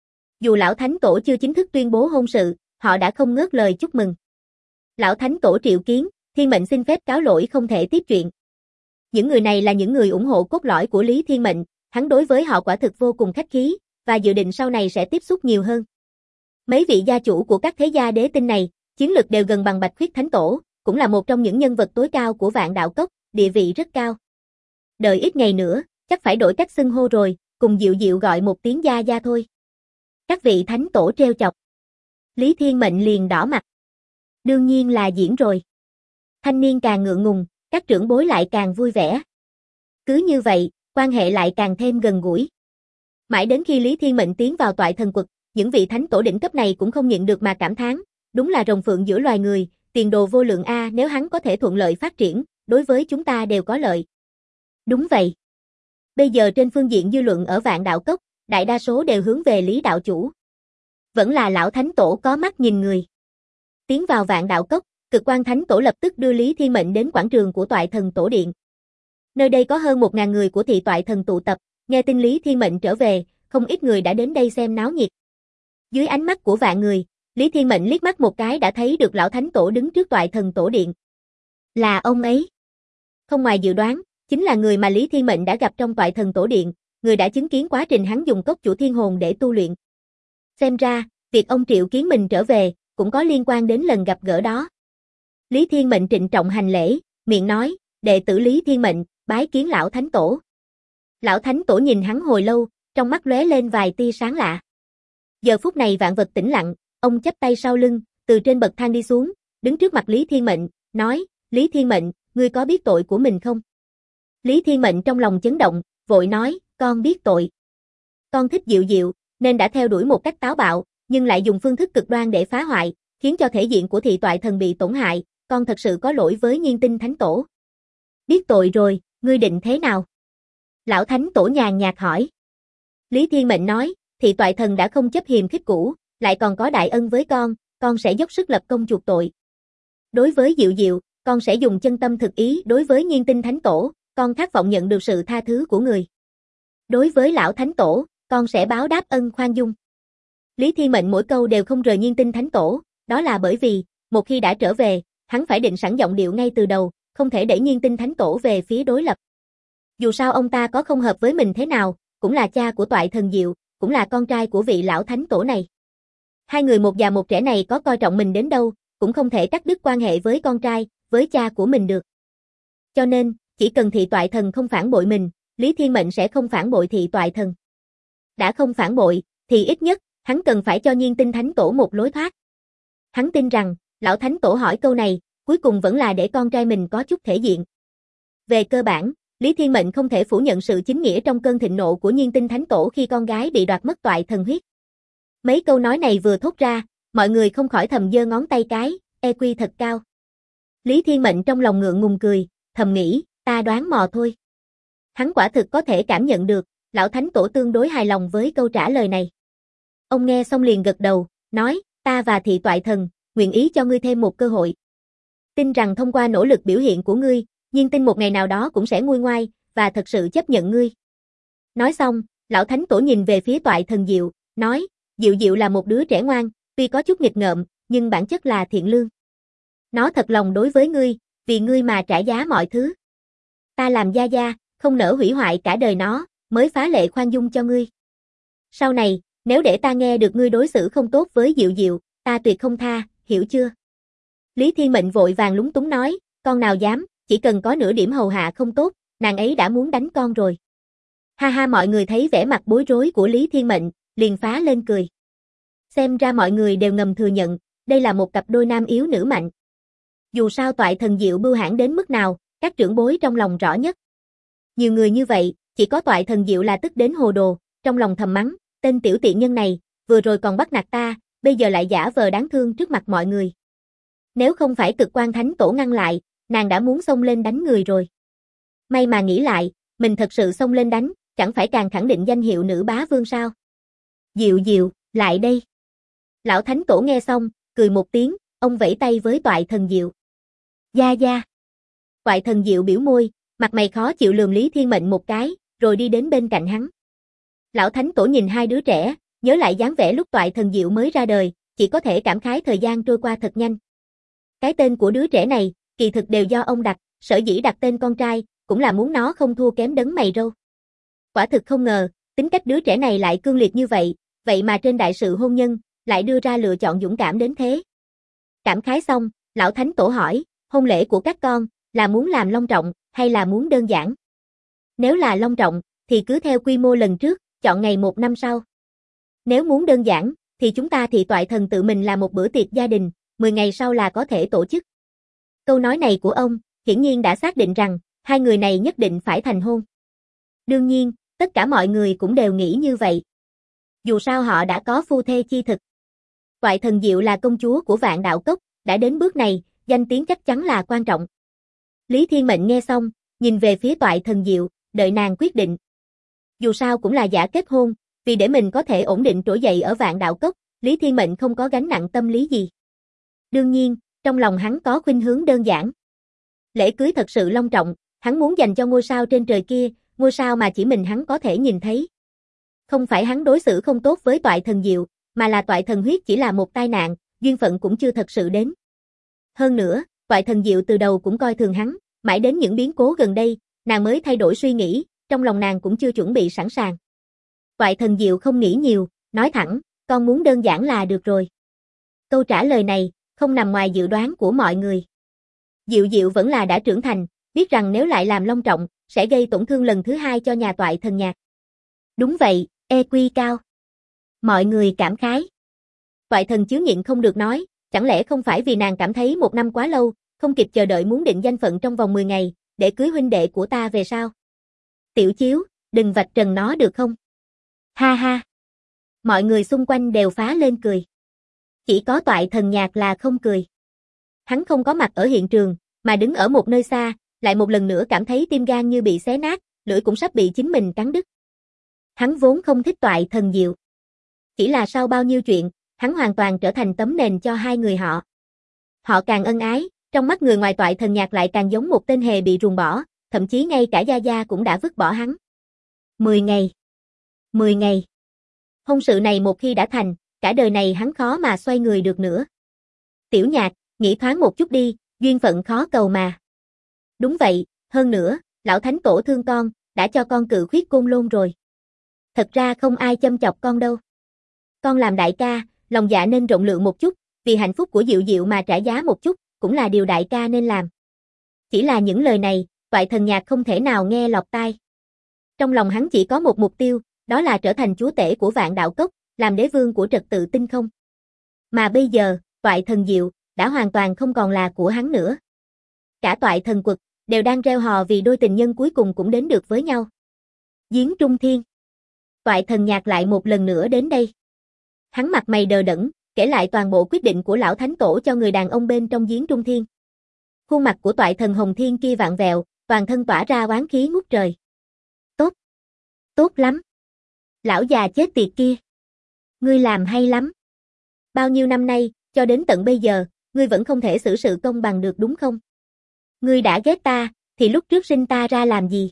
Dù lão thánh tổ chưa chính thức tuyên bố hôn sự, họ đã không ngớt lời chúc mừng. Lão thánh tổ triệu kiến, Thiên Mệnh xin phép cáo lỗi không thể tiếp chuyện. Những người này là những người ủng hộ cốt lõi của Lý Thiên Mệnh, hắn đối với họ quả thực vô cùng khách khí, và dự định sau này sẽ tiếp xúc nhiều hơn. Mấy vị gia chủ của các thế gia đế tinh này, chiến lực đều gần bằng Bạch Khuyết Thánh Tổ, cũng là một trong những nhân vật tối cao của Vạn Đạo Cốc, địa vị rất cao. Đợi ít ngày nữa, chắc phải đổi cách xưng hô rồi, cùng Diệu Diệu gọi một tiếng gia gia thôi. Các vị thánh tổ trêu chọc. Lý Thiên Mệnh liền đỏ mặt. Đương nhiên là diễn rồi. Thanh niên càng ngượng ngùng, các trưởng bối lại càng vui vẻ. Cứ như vậy, quan hệ lại càng thêm gần gũi. Mãi đến khi Lý Thiên Mệnh tiến vào toại thần quật, những vị thánh tổ đỉnh cấp này cũng không nhịn được mà cảm thán, đúng là rồng phượng giữa loài người, tiền đồ vô lượng a, nếu hắn có thể thuận lợi phát triển, đối với chúng ta đều có lợi. Đúng vậy. Bây giờ trên phương diện dư luận ở Vạn Đạo Cốc, đại đa số đều hướng về Lý đạo chủ. Vẫn là lão thánh tổ có mắt nhìn người. Tiến vào Vạn Đạo Cốc, Cực Quan Thánh Tổ lập tức đưa Lý Thiên Mệnh đến quảng trường của Toại Thần Tổ Điện. Nơi đây có hơn 1000 người của Thị Toại Thần tụ tập, nghe tin Lý Thiên Mệnh trở về, không ít người đã đến đây xem náo nhiệt. Dưới ánh mắt của vạn người, Lý Thiên Mệnh liếc mắt một cái đã thấy được lão thánh tổ đứng trước toại thần tổ điện. Là ông ấy. Không ngoài dự đoán, chính là người mà Lý Thiên Mệnh đã gặp trong toại thần tổ điện, người đã chứng kiến quá trình hắn dùng cốc chủ thiên hồn để tu luyện. Xem ra, việc ông triệu kiến mình trở về, cũng có liên quan đến lần gặp gỡ đó. Lý Thiên Mệnh trịnh trọng hành lễ, miệng nói, đệ tử Lý Thiên Mệnh, bái kiến lão thánh tổ. Lão thánh tổ nhìn hắn hồi lâu, trong mắt lóe lên vài tia sáng lạ. Giờ phút này vạn vật tĩnh lặng, ông chắp tay sau lưng, từ trên bậc thang đi xuống, đứng trước mặt Lý Thiên Mệnh, nói, Lý Thiên Mệnh, ngươi có biết tội của mình không? Lý Thiên Mệnh trong lòng chấn động, vội nói, con biết tội. Con thích Diệu Diệu, nên đã theo đuổi một cách táo bạo, nhưng lại dùng phương thức cực đoan để phá hoại, khiến cho thể diện của thị toại thần bị tổn hại, con thật sự có lỗi với Nhiên Tinh Thánh Tổ. Biết tội rồi, ngươi định thế nào? Lão Thánh Tổ nhàn nhạt hỏi. Lý Thiên Mệnh nói, thị toại thần đã không chấp hiềm khích cũ, lại còn có đại ân với con sẽ dốc sức lập công chuộc tội. Đối với Diệu Diệu, con sẽ dùng chân tâm thực ý, đối với Nhiên Tinh Thánh Tổ, con khát vọng nhận được sự tha thứ của người. Đối với lão Thánh Tổ, con sẽ báo đáp ân khoan dung. Lý Thiên Mệnh mỗi câu đều không rời Nhiên Tinh Thánh Tổ, đó là bởi vì, một khi đã trở về, hắn phải định sẵn giọng điệu ngay từ đầu, không thể để Nhiên Tinh Thánh Tổ về phía đối lập. Dù sao ông ta có không hợp với mình thế nào, cũng là cha của toại thần Diệu, cũng là con trai của vị lão Thánh Tổ này. Hai người một già một trẻ này có coi trọng mình đến đâu, cũng không thể cắt đứt quan hệ với con trai, với cha của mình được. Cho nên, chỉ cần thị toại thần không phản bội mình, Lý Thiên Mệnh sẽ không phản bội thị toại thần. Đã không phản bội, thì ít nhất, hắn cần phải cho Nhiên Tinh Thánh Tổ một lối thoát. Hắn tin rằng, lão Thánh Tổ hỏi câu này, cuối cùng vẫn là để con trai mình có chút thể diện. Về cơ bản, Lý Thiên Mệnh không thể phủ nhận sự chính nghĩa trong cơn thịnh nộ của Nhiên Tinh Thánh Tổ khi con gái bị đoạt mất toại thần huyết. Mấy câu nói này vừa thốt ra, mọi người không khỏi thầm giơ ngón tay cái, EQ thật cao. Lý Thiên Mệnh trong lòng ngượng ngùng cười, thầm nghĩ, ta đoán mò thôi. Hắn quả thực có thể cảm nhận được, lão Thánh Tổ tương đối hài lòng với câu trả lời này. Ông nghe xong liền gật đầu, nói, ta và thị toại thần, nguyện ý cho ngươi thêm một cơ hội. Tin rằng thông qua nỗ lực biểu hiện của ngươi, Nhiên Tinh một ngày nào đó cũng sẽ nguôi ngoai, và thật sự chấp nhận ngươi. Nói xong, lão Thánh Tổ nhìn về phía toại thần Diệu, nói, Diệu Diệu là một đứa trẻ ngoan, tuy có chút nghịch ngợm, nhưng bản chất là thiện lương. Nó thật lòng đối với ngươi, vì ngươi mà trả giá mọi thứ. Ta làm gia gia, không nỡ hủy hoại cả đời nó, mới phá lệ khoan dung cho ngươi. Sau này, nếu để ta nghe được ngươi đối xử không tốt với Diệu Diệu, ta tuyệt không tha, hiểu chưa? Lý Thiên Mệnh vội vàng lúng túng nói, con nào dám, chỉ cần có nửa điểm hầu hạ không tốt, nàng ấy đã muốn đánh con rồi. Ha ha, mọi người thấy vẻ mặt bối rối của Lý Thiên Mệnh, liền phá lên cười. Xem ra mọi người đều ngầm thừa nhận, đây là một cặp đôi nam yếu nữ mạnh. Dù sao toại thần Diệu bưu hãn đến mức nào, các trưởng bối trong lòng rõ nhất. Nhiều người như vậy, chỉ có toại thần Diệu là tức đến hồ đồ, trong lòng thầm mắng, tên tiểu tiện nhân này, vừa rồi còn bắt nạt ta, bây giờ lại giả vờ đáng thương trước mặt mọi người. Nếu không phải Cực Quan Thánh Tổ ngăn lại, nàng đã muốn xông lên đánh người rồi. May mà nghĩ lại, mình thật sự xông lên đánh, chẳng phải càng khẳng định danh hiệu nữ bá vương sao? Diệu Diệu, lại đây. Lão Thánh Tổ nghe xong, cười một tiếng, ông vẫy tay với toại thần Diệu. Gia gia. Toại thần Diệu biểu môi, mặt mày khó chịu lườm Lý Thiên Mệnh một cái, rồi đi đến bên cạnh hắn. Lão Thánh Tổ nhìn hai đứa trẻ, nhớ lại dáng vẻ lúc toại thần Diệu mới ra đời, chỉ có thể cảm khái thời gian trôi qua thật nhanh. Cái tên của đứa trẻ này, kỳ thực đều do ông đặt, sở dĩ đặt tên con trai, cũng là muốn nó không thua kém đấng mày râu. Quả thực không ngờ, tính cách đứa trẻ này lại cương liệt như vậy, vậy mà trên đại sự hôn nhân, lại đưa ra lựa chọn dũng cảm đến thế. Cảm khái xong, lão Thánh Tổ hỏi, hôn lễ của các con, là muốn làm long trọng, hay là muốn đơn giản? Nếu là long trọng, thì cứ theo quy mô lần trước, chọn ngày 1 năm sau. Nếu muốn đơn giản, thì chúng ta thị toại thần tự mình làm một bữa tiệc gia đình, 10 ngày sau là có thể tổ chức. Câu nói này của ông, hiển nhiên đã xác định rằng, hai người này nhất định phải thành hôn. Đương nhiên, tất cả mọi người cũng đều nghĩ như vậy. Dù sao họ đã có phu thê chi thực. Toại thần Diệu là công chúa của Vạn Đạo Cốc, đã đến bước này, danh tiếng chắc chắn là quan trọng. Lý Thiên Mệnh nghe xong, nhìn về phía toại thần Diệu, đợi nàng quyết định. Dù sao cũng là giả kết hôn, vì để mình có thể ổn định trỗi dậy ở Vạn Đạo Cốc, Lý Thiên Mệnh không có gánh nặng tâm lý gì. Đương nhiên, trong lòng hắn có khuynh hướng đơn giản. Lễ cưới thật sự long trọng, hắn muốn dành cho ngôi sao trên trời kia, ngôi sao mà chỉ mình hắn có thể nhìn thấy. Không phải hắn đối xử không tốt với toại thần Diệu, mà là toại thần huyết chỉ là một tai nạn, duyên phận cũng chưa thật sự đến. Hơn nữa, Toại Thần Diệu từ đầu cũng coi thường hắn, mãi đến những biến cố gần đây, nàng mới thay đổi suy nghĩ, trong lòng nàng cũng chưa chuẩn bị sẵn sàng. Toại Thần Diệu không nghĩ nhiều, nói thẳng, con muốn đơn giản là được rồi. Câu trả lời này, không nằm ngoài dự đoán của mọi người. Diệu Diệu vẫn là đã trưởng thành, biết rằng nếu lại làm long trọng, sẽ gây tổn thương lần thứ hai cho nhà Toại Thần Nhạc. Đúng vậy, EQ cao. Mọi người cảm khái. Toại Thần Chiếu nhịn không được nói, chẳng lẽ không phải vì nàng cảm thấy một năm quá lâu, không kịp chờ đợi muốn định danh phận trong vòng 10 ngày, để cưới huynh đệ của ta về sao? Tiểu Chiếu, đừng vạch trần nó được không? Ha ha. Mọi người xung quanh đều phá lên cười. Chỉ có Toại Thần Nhạc là không cười. Hắn không có mặt ở hiện trường, mà đứng ở một nơi xa, lại một lần nữa cảm thấy tim gan như bị xé nát, lưỡi cũng sắp bị chính mình cắn đứt. Hắn vốn không thích Toại Thần Diệu. Chỉ là sau bao nhiêu chuyện, hắn hoàn toàn trở thành tấm nền cho hai người họ. Họ càng ân ái, trong mắt người ngoài Toại Thần Nhạc lại càng giống một tên hề bị ruồng bỏ, thậm chí ngay cả Gia Gia cũng đã vứt bỏ hắn. 10 ngày. 10 ngày. Hôn sự này một khi đã thành, cả đời này hắn khó mà xoay người được nữa. Tiểu Nhạc, nghĩ thoáng một chút đi, duyên phận khó cầu mà. Đúng vậy, hơn nữa, lão thánh tổ thương con, đã cho con cự khuyết Côn Lôn rồi. Thật ra không ai châm chọc con đâu. Con làm đại ca, lòng dạ nên rộng lượng một chút, vì hạnh phúc của Diệu Diệu mà trả giá một chút, cũng là điều đại ca nên làm. Chỉ là những lời này, Toại Thần Nhạc không thể nào nghe lọt tai. Trong lòng hắn chỉ có một mục tiêu, đó là trở thành chúa tể của Vạn Đạo Cốc, làm đế vương của trật tự tinh không. Mà bây giờ, Toại Thần Diệu đã hoàn toàn không còn là của hắn nữa. Cả Toại Thần Quật đều đang reo hò vì đôi tình nhân cuối cùng cũng đến được với nhau. Giếng Trung Thiên. Toại Thần Nhạc lại một lần nữa đến đây. Hắn mặt mày đờ đẫn, kể lại toàn bộ quyết định của lão thánh tổ cho người đàn ông bên trong giếng Trung Thiên. Khuôn mặt của Toại Thần Hồng Thiên kia vặn vẹo, toàn thân tỏa ra oán khí ngút trời. Tốt. Tốt lắm. Lão già chết tiệt kia. Ngươi làm hay lắm. Bao nhiêu năm nay, cho đến tận bây giờ, ngươi vẫn không thể xử sự công bằng được đúng không? Ngươi đã ghét ta, thì lúc trước sinh ta ra làm gì?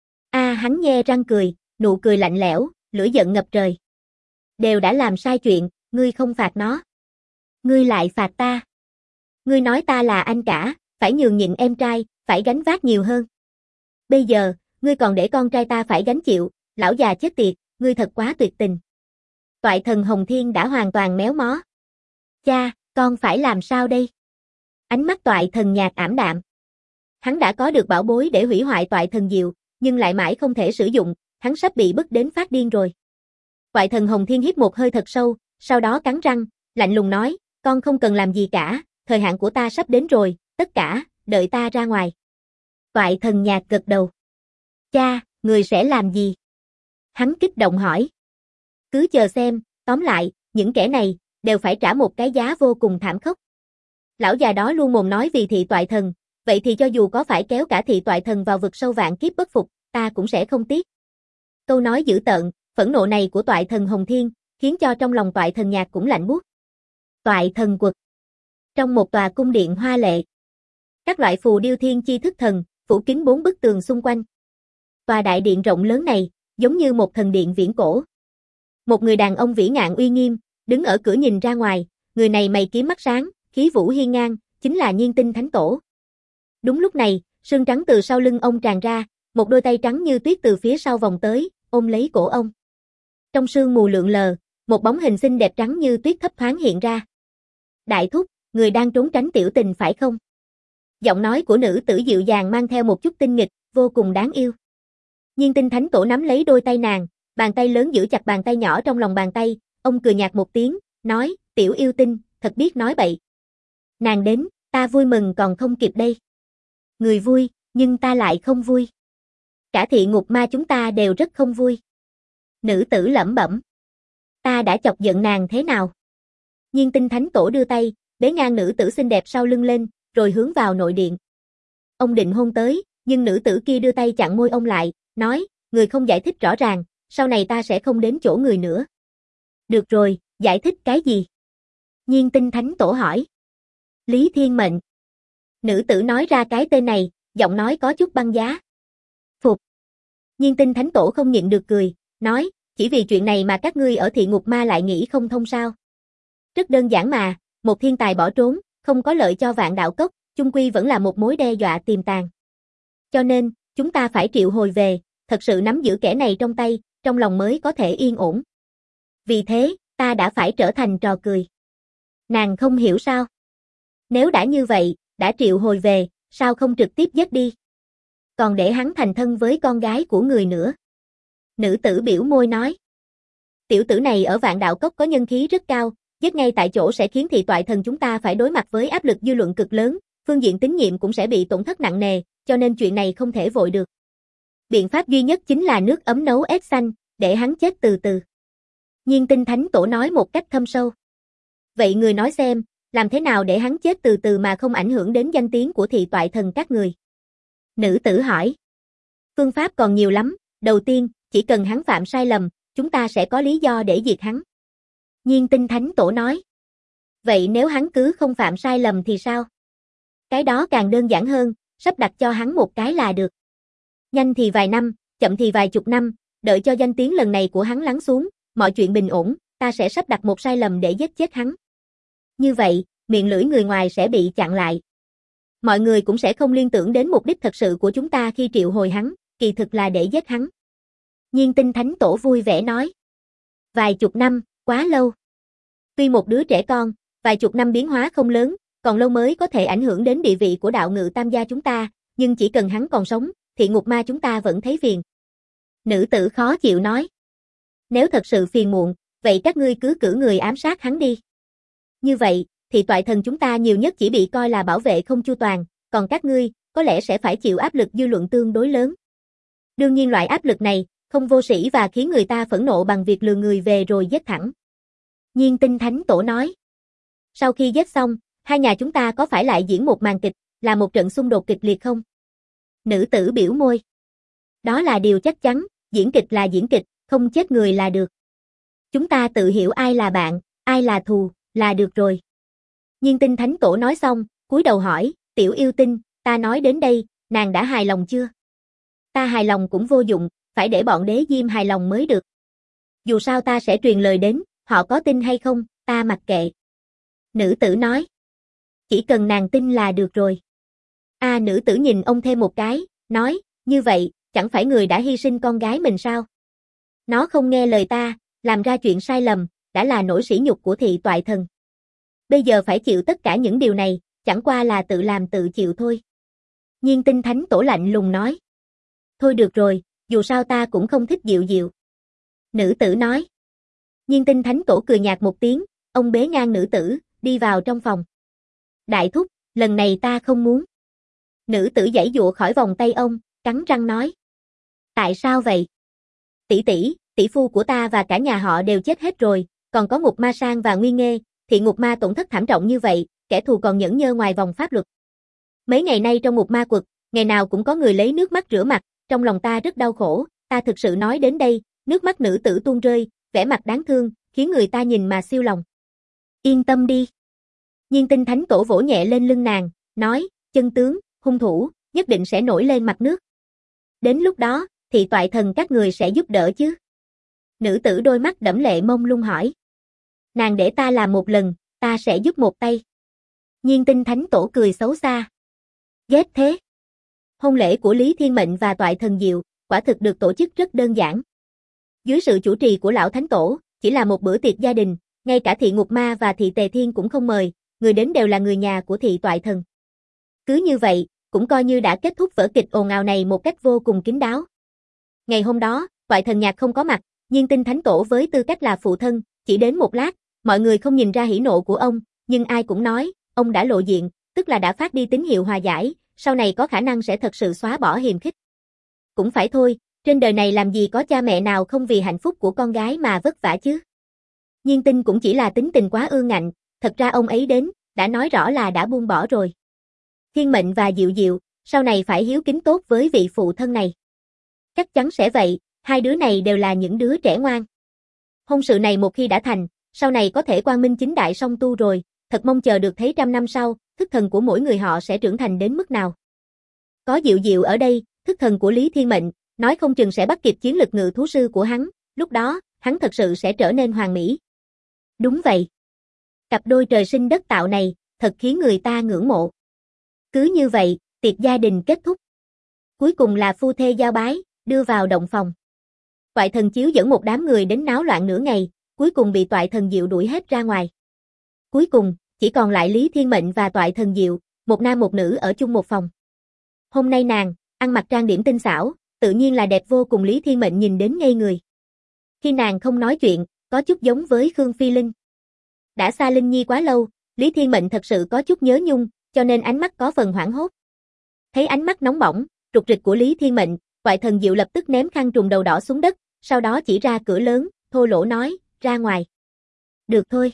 Hắn nhe răng cười, nụ cười lạnh lẽo, lửa giận ngập trời. Đều đã làm sai chuyện, ngươi không phạt nó. Ngươi lại phạt ta. Ngươi nói ta là anh cả, phải nhường nhịn em trai, phải gánh vác nhiều hơn. Bây giờ, ngươi còn để con trai ta phải gánh chịu, lão già chết tiệt, ngươi thật quá tuyệt tình. Toại Thần Hồng Thiên đã hoàn toàn méo mó. Cha, con phải làm sao đây? Ánh mắt Toại Thần Nhạc ảm đạm. Hắn đã có được bảo bối để hủy hoại Toại Thần Diệu, nhưng lại mãi không thể sử dụng, hắn sắp bị bức đến phát điên rồi. Toại Thần Hồng Thiên hít một hơi thật sâu, sau đó cắn răng, lạnh lùng nói, con không cần làm gì cả, thời hạn của ta sắp đến rồi, tất cả, đợi ta ra ngoài. Toại Thần Nhạc gật đầu. Cha, người sẽ làm gì? Hắn kích động hỏi. Cứ chờ xem, tóm lại, những kẻ này, đều phải trả một cái giá vô cùng thảm khốc. Lão già đó luôn mồm nói vì thị Toại Thần, vậy thì cho dù có phải kéo cả thị Toại Thần vào vực sâu vạn kiếp bất phục, ta cũng sẽ không tiếc. Câu nói dữ tợn, phẫn nộ này của Toại Thần Hồng Thiên, khiến cho trong lòng Toại Thần Nhạc cũng lạnh buốt. Toại Thần Quật. Trong một tòa cung điện hoa lệ, các loại phù điêu thiên chi thức thần, phủ kín 4 bức tường xung quanh. Tòa đại điện rộng lớn này, giống như một thần điện viễn cổ. Một người đàn ông vĩ ngạn uy nghiêm, đứng ở cửa nhìn ra ngoài, người này mày kiếm mắt sáng, khí vũ hiên ngang, chính là Nhiên Tinh Thánh Tổ. Đúng lúc này, sương trắng từ sau lưng ông tràn ra, một đôi tay trắng như tuyết từ phía sau vòng tới, ôm lấy cổ ông. Trong sương mù lượn lờ, một bóng hình xinh đẹp trắng như tuyết thấp thoáng hiện ra. Đại thúc, người đang trốn tránh tiểu tình phải không? Giọng nói của nữ tử dịu dàng mang theo một chút tinh nghịch, vô cùng đáng yêu. Nhiên Tinh Thánh Tổ nắm lấy đôi tay nàng, bàn tay lớn giữ chặt bàn tay nhỏ trong lòng bàn tay, ông cười nhạt một tiếng, nói, tiểu yêu tinh, thật biết nói bậy. Nàng đến, ta vui mừng còn không kịp đây. Người vui, nhưng ta lại không vui. Cả thị ngục ma chúng ta đều rất không vui. Nữ tử lẩm bẩm. Ta đã chọc giận nàng thế nào? Nhiên Tinh Thánh Tổ đưa tay, bế ngang nữ tử xinh đẹp sau lưng lên, rồi hướng vào nội điện. Ông định hôn tới, nhưng nữ tử kia đưa tay chặn môi ông lại, nói, người không giải thích rõ ràng, sau này ta sẽ không đến chỗ người nữa. Được rồi, giải thích cái gì? Nhiên Tinh Thánh Tổ hỏi. Lý Thiên Mệnh. Nữ tử nói ra cái tên này, giọng nói có chút băng giá. Phục. Nhiên Tinh Thánh Tổ không nhịn được cười, nói, chỉ vì chuyện này mà các ngươi ở thị ngục ma lại nghĩ không thông sao? Rất đơn giản mà, một thiên tài bỏ trốn, không có lợi cho Vạn Đạo Cốc, chung quy vẫn là một mối đe dọa tiềm tàng. Cho nên, chúng ta phải triệu hồi về, thật sự nắm giữ kẻ này trong tay, trong lòng mới có thể yên ổn. Vì thế, ta đã phải trở thành trò cười. Nàng không hiểu sao? Nếu đã như vậy, đã triệu hồi về, sao không trực tiếp giết đi? Còn để hắn thành thân với con gái của người nữa. Nữ tử biểu môi nói. Tiểu tử này ở Vạn Đạo Cốc có nhân khí rất cao, giết ngay tại chỗ sẽ khiến thị toại thần chúng ta phải đối mặt với áp lực dư luận cực lớn, phương diện tín nhiệm cũng sẽ bị tổn thất nặng nề, cho nên chuyện này không thể vội được. Biện pháp duy nhất chính là nước ấm nấu ếch xanh, để hắn chết từ từ. Nhiên Tinh Thánh Tổ nói một cách thâm sâu. Vậy người nói xem, làm thế nào để hắn chết từ từ mà không ảnh hưởng đến danh tiếng của thị toại thần các người? Nữ tử hỏi. Phương pháp còn nhiều lắm, đầu tiên, chỉ cần hắn phạm sai lầm, chúng ta sẽ có lý do để diệt hắn. Nhiên Tinh Thánh Tổ nói. Vậy nếu hắn cứ không phạm sai lầm thì sao? Cái đó càng đơn giản hơn, sắp đặt cho hắn một cái là được. Nhanh thì vài năm, chậm thì vài chục năm, đợi cho danh tiếng lần này của hắn lắng xuống, mọi chuyện bình ổn, ta sẽ sắp đặt một sai lầm để giết chết hắn. Như vậy, miệng lưỡi người ngoài sẽ bị chặn lại. Mọi người cũng sẽ không liên tưởng đến mục đích thật sự của chúng ta khi triệu hồi hắn, kỳ thực là để giết hắn. Nhiên Tinh Thánh Tổ vui vẻ nói. Vài chục năm, quá lâu. Tuy một đứa trẻ con, vài chục năm biến hóa không lớn, còn lâu mới có thể ảnh hưởng đến địa vị của đạo ngự tam gia chúng ta, nhưng chỉ cần hắn còn sống, thì ngục ma chúng ta vẫn thấy phiền. Nữ tử khó chịu nói. Nếu thật sự phiền muộn, vậy các ngươi cứ cử người ám sát hắn đi. Như vậy, thì toại thần chúng ta nhiều nhất chỉ bị coi là bảo vệ không chu toàn, còn các ngươi, có lẽ sẽ phải chịu áp lực dư luận tương đối lớn. Đương nhiên loại áp lực này, không vô sĩ và khiến người ta phẫn nộ bằng việc lừa người về rồi giết thẳng. Nhiên Tinh Thánh Tổ nói. Sau khi giết xong, hai nhà chúng ta có phải lại diễn một màn kịch, là một trận xung đột kịch liệt không? Nữ tử biểu môi. Đó là điều chắc chắn, diễn kịch là diễn kịch, không chết người là được. Chúng ta tự hiểu ai là bạn, ai là thù, là được rồi. Nhiên Tinh Thánh Tổ nói xong, cúi đầu hỏi, Tiểu yêu tinh, ta nói đến đây, nàng đã hài lòng chưa? Ta hài lòng cũng vô dụng, phải để bọn đế diêm hài lòng mới được. Dù sao ta sẽ truyền lời đến, họ có tin hay không, ta mặc kệ. Nữ tử nói. Chỉ cần nàng tin là được rồi. Nữ tử nhìn ông thêm một cái, nói, như vậy, chẳng phải người đã hy sinh con gái mình sao? Nó không nghe lời ta, làm ra chuyện sai lầm, đã là nỗi sỉ nhục của thị toại thần. Bây giờ phải chịu tất cả những điều này, chẳng qua là tự làm tự chịu thôi. Nhiên Tinh Thánh Tổ lạnh lùng nói. Thôi được rồi, dù sao ta cũng không thích Diệu Diệu. Nữ tử nói. Nhiên Tinh Thánh Tổ cười nhạt một tiếng, ông bế ngang nữ tử, đi vào trong phòng. Đại thúc, lần này ta không muốn. Nữ tử giãy giụa khỏi vòng tay ông, cắn răng nói. Tại sao vậy? Tỷ phu của ta và cả nhà họ đều chết hết rồi, còn có Ngục Ma Sang và Nguyên Nghê, thị Ngục Ma tổn thất thảm trọng như vậy, kẻ thù còn nhẫn nhơ ngoài vòng pháp luật. Mấy ngày nay trong Ngục Ma Quật, ngày nào cũng có người lấy nước mắt rửa mặt, trong lòng ta rất đau khổ, ta thực sự nói đến đây, nước mắt nữ tử tuôn rơi, vẻ mặt đáng thương, khiến người ta nhìn mà siêu lòng. Yên tâm đi. Nhiên Tinh Thánh Tổ vỗ nhẹ lên lưng nàng, nói, chân tướng, hung thủ, nhất định sẽ nổi lên mặt nước. Đến lúc đó, thì toại thần các người sẽ giúp đỡ chứ? Nữ tử đôi mắt đẫm lệ mông lung hỏi. Nàng để ta làm một lần, ta sẽ giúp một tay. Nhiên Tinh Thánh Tổ cười xấu xa. Ghét thế. Hôn lễ của Lý Thiên Mệnh và toại thần Diệu, quả thực được tổ chức rất đơn giản. Dưới sự chủ trì của lão Thánh Tổ, chỉ là một bữa tiệc gia đình, ngay cả thị Ngục Ma và thị Tề Thiên cũng không mời, người đến đều là người nhà của thị toại thần. Cứ như vậy, cũng coi như đã kết thúc vở kịch ồn ào này một cách vô cùng kín đáo. Ngày hôm đó, toại thần Nhạc không có mặt, Nhiên Tinh Thánh Tổ với tư cách là phụ thân, chỉ đến một lát, mọi người không nhìn ra hỉ nộ của ông, nhưng ai cũng nói, ông đã lộ diện, tức là đã phát đi tín hiệu hòa giải, sau này có khả năng sẽ thật sự xóa bỏ hiềm khích. Cũng phải thôi, trên đời này làm gì có cha mẹ nào không vì hạnh phúc của con gái mà vất vả chứ. Nhiên Tinh cũng chỉ là tính tình quá ương ngạnh, thật ra ông ấy đến, đã nói rõ là đã buông bỏ rồi. Thiên Mệnh và Diệu Diệu, sau này phải hiếu kính tốt với vị phụ thân này. Chắc chắn sẽ vậy, hai đứa này đều là những đứa trẻ ngoan. Hôn sự này một khi đã thành, sau này có thể quang minh chính đại song tu rồi, thật mong chờ được thấy 100 năm sau, thức thần của mỗi người họ sẽ trưởng thành đến mức nào. Có Diệu Diệu ở đây, thức thần của Lý Thiên Mệnh, nói không chừng sẽ bắt kịp chiến lực ngự thú sư của hắn, lúc đó, hắn thật sự sẽ trở nên hoàn mỹ. Đúng vậy. Cặp đôi trời sinh đất tạo này, thật khiến người ta ngưỡng mộ. Cứ như vậy, tiệc gia đình kết thúc. Cuối cùng là phu thê giao bái, đưa vào động phòng. Toại Thần Chiếu dẫn một đám người đến náo loạn nửa ngày, cuối cùng bị Toại Thần Diệu đuổi hết ra ngoài. Cuối cùng, chỉ còn lại Lý Thiên Mệnh và Toại Thần Diệu, một nam một nữ ở chung một phòng. Hôm nay nàng, ăn mặc trang điểm tinh xảo, tự nhiên là đẹp vô cùng. Lý Thiên Mệnh nhìn đến ngây người. Khi nàng không nói chuyện, có chút giống với Khương Phi Linh. Đã xa Linh Nhi quá lâu, Lý Thiên Mệnh thật sự có chút nhớ nhung, cho nên ánh mắt có phần hoảng hốt. Thấy ánh mắt nóng bỏng, rục rịch của Lý Thiên Mệnh, Toại Thần Diệu lập tức ném khăn trùm đầu đỏ xuống đất, sau đó chỉ ra cửa lớn, thô lỗ nói, ra ngoài. Được thôi.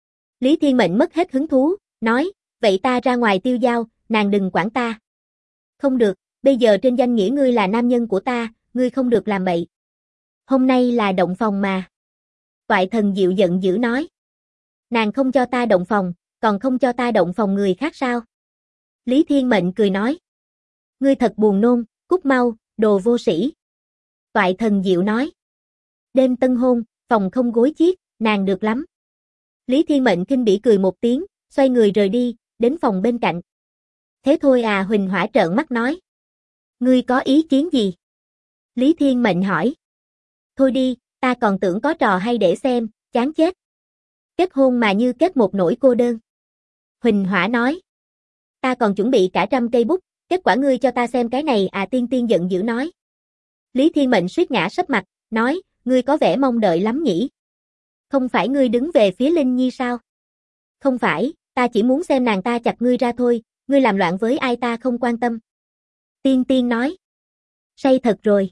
Lý Thiên Mệnh mất hết hứng thú, nói, vậy ta ra ngoài tiêu dao, nàng đừng quản ta. Không được, bây giờ trên danh nghĩa ngươi là nam nhân của ta, ngươi không được làm bậy. Hôm nay là động phòng mà. Toại Thần Diệu giận dữ nói. Nàng không cho ta động phòng, còn không cho ta động phòng người khác sao? Lý Thiên Mệnh cười nói. Ngươi thật buồn nôn, cút mau, đồ vô sĩ. Toại Thần Diệu nói. Đêm tân hôn, phòng không gối chiếc, nàng được lắm. Lý Thiên Mệnh khinh bỉ cười một tiếng, xoay người rời đi, đến phòng bên cạnh. Thế thôi à? Huỳnh Hỏa trợn mắt nói. Ngươi có ý kiến gì? Lý Thiên Mệnh hỏi. Thôi đi, ta còn tưởng có trò hay để xem, chán chết. Kết hôn mà như kết một nỗi cô đơn. Huỳnh Hỏa nói. Ta còn chuẩn bị cả 100 cây bút, kết quả ngươi cho ta xem cái này à? Tiên Tiên giận dữ nói. Lý Thiên Mệnh suýt ngã sấp mặt, nói, ngươi có vẻ mong đợi lắm nhỉ? Không phải ngươi đứng về phía Linh Nhi sao? Không phải, ta chỉ muốn xem nàng ta chặt ngươi ra thôi, ngươi làm loạn với ai ta không quan tâm. Tiên Tiên nói. Say thật rồi.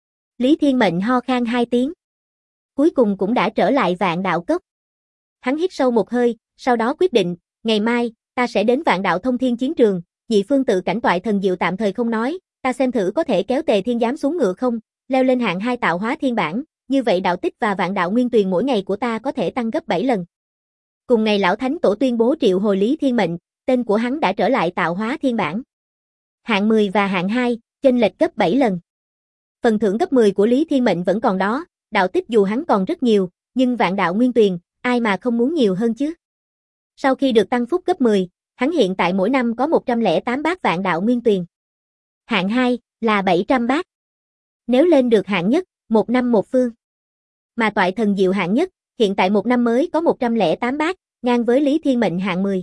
Lý Thiên Mệnh ho khan 2 tiếng. Cuối cùng cũng đã trở lại Vạn Đạo Cốc. Hắn hít sâu một hơi, sau đó quyết định, ngày mai, ta sẽ đến Vạn Đạo Thông Thiên chiến trường, nhị phương tự cảnh. Toại Thần Diệu tạm thời không nói, ta xem thử có thể kéo Tề Thiên Giám xuống ngựa không, leo lên hạng 2 tạo hóa thiên bản, như vậy đạo tích và Vạn Đạo Nguyên Tuyền mỗi ngày của ta có thể tăng gấp 7 lần. Cùng ngày Lão Thánh Tổ tuyên bố triệu hồi Lý Thiên Mệnh, tên của hắn đã trở lại tạo hóa thiên bản. Hạng 10 và hạng 2, chênh lệch gấp 7 lần. Phần thưởng gấp 10 của Lý Thiên Mệnh vẫn còn đó, đạo tích dù hắn còn rất nhiều, nhưng Vạn Đạo Nguyên Tuyền, ai mà không muốn nhiều hơn chứ. Sau khi được tăng phúc gấp 10, hắn hiện tại mỗi năm có 108 bát Vạn Đạo Nguyên Tuyền. Hạng 2 là 700 bát. Nếu lên được hạng nhất, một năm một phương. Mà Toại Thần Diệu hạng nhất, hiện tại một năm mới có 108 bát, ngang với Lý Thiên Mệnh hạng 10.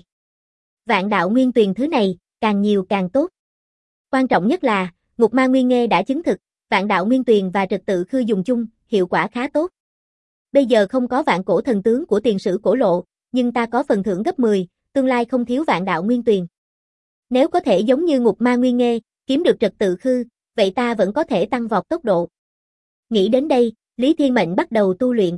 Vạn Đạo Nguyên Tuyền thứ này, càng nhiều càng tốt. Quan trọng nhất là, Ngục Ma Nguyên Nghê đã chứng thực, Vạn Đạo Nguyên Tuyền và Trật Tự Khư dùng chung, hiệu quả khá tốt. Bây giờ không có vạn cổ thần tướng của tiền sử cổ lộ, nhưng ta có phần thưởng gấp 10, tương lai không thiếu Vạn Đạo Nguyên Tuyền. Nếu có thể giống như Ngục Ma Nguyên Nghê, kiếm được Trật Tự Khư, vậy ta vẫn có thể tăng vọt tốc độ. Nghĩ đến đây, Lý Thiên Mệnh bắt đầu tu luyện.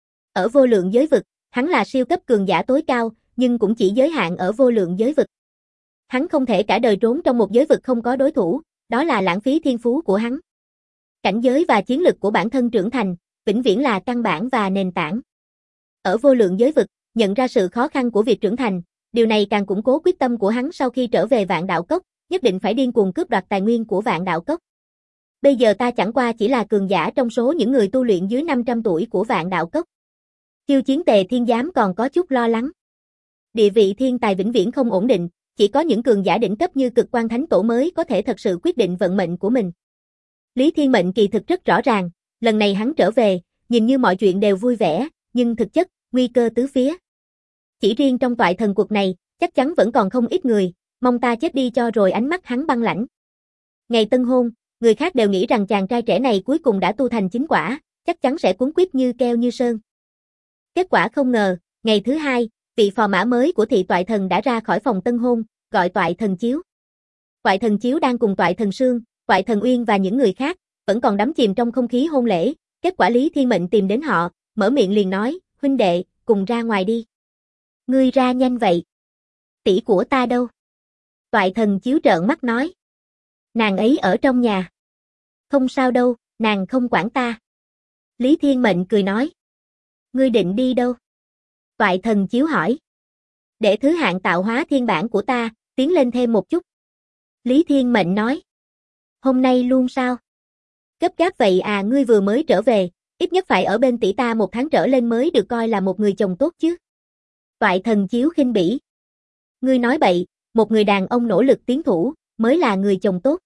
Ở vô lượng giới vực, hắn là siêu cấp cường giả tối cao, nhưng cũng chỉ giới hạn ở vô lượng giới vực. Hắn không thể cả đời trốn trong một giới vực không có đối thủ, đó là lãng phí thiên phú của hắn. Cảnh giới và chiến lực của bản thân trưởng thành, vĩnh viễn là căn bản và nền tảng. Ở vô lượng giới vực, nhận ra sự khó khăn của việc trưởng thành, điều này càng củng cố quyết tâm của hắn sau khi trở về Vạn Đạo Cốc, nhất định phải điên cuồng cướp đoạt tài nguyên của Vạn Đạo Cốc. Bây giờ ta chẳng qua chỉ là cường giả trong số những người tu luyện dưới 500 tuổi của Vạn Đạo Cốc. Khiêu chiến Tề Thiên Giám còn có chút lo lắng. Địa vị thiên tài vĩnh viễn không ổn định, chỉ có những cường giả đỉnh cấp như Cực Quan Thánh Tổ mới có thể thật sự quyết định vận mệnh của mình. Lý Thiên Mệnh kỳ thực rất rõ ràng, lần này hắn trở về, nhìn như mọi chuyện đều vui vẻ, nhưng thực chất, nguy cơ tứ phía. Chỉ riêng trong Toại Thần cuộc này, chắc chắn vẫn còn không ít người, mong ta chết đi cho rồi. Ánh mắt hắn băng lãnh. Ngày tân hôn, người khác đều nghĩ rằng chàng trai trẻ này cuối cùng đã tu thành chính quả, chắc chắn sẽ cuốn quýt như keo như sơn. Kết quả không ngờ, ngày thứ 2, vị phò mã mới của thị Toại Thần đã ra khỏi phòng tân hôn, gọi Toại Thần Chiếu. Toại Thần Chiếu đang cùng Toại Thần Sương, Toại Thần Uyên và những người khác, vẫn còn đắm chìm trong không khí hôn lễ. Kết quả Lý Thiên Mệnh tìm đến họ, mở miệng liền nói, huynh đệ, cùng ra ngoài đi. Ngươi ra nhanh vậy. Tỷ của ta đâu? Toại Thần Chiếu trợn mắt nói. Nàng ấy ở trong nhà. Không sao đâu, nàng không quản ta. Lý Thiên Mệnh cười nói. Ngươi định đi đâu? Toại Thần Chiếu hỏi. Để thứ hạng tạo hóa thiên bản của ta, tiến lên thêm một chút. Lý Thiên Mệnh nói. Hôm nay luôn sao? Gấp gáp vậy à? Ngươi vừa mới trở về, ít nhất phải ở bên tỷ ta 1 tháng trở lên mới được coi là một người chồng tốt chứ. Toại Thần Chiếu khinh bỉ. Ngươi nói bậy, một người đàn ông nỗ lực tiến thủ, mới là người chồng tốt.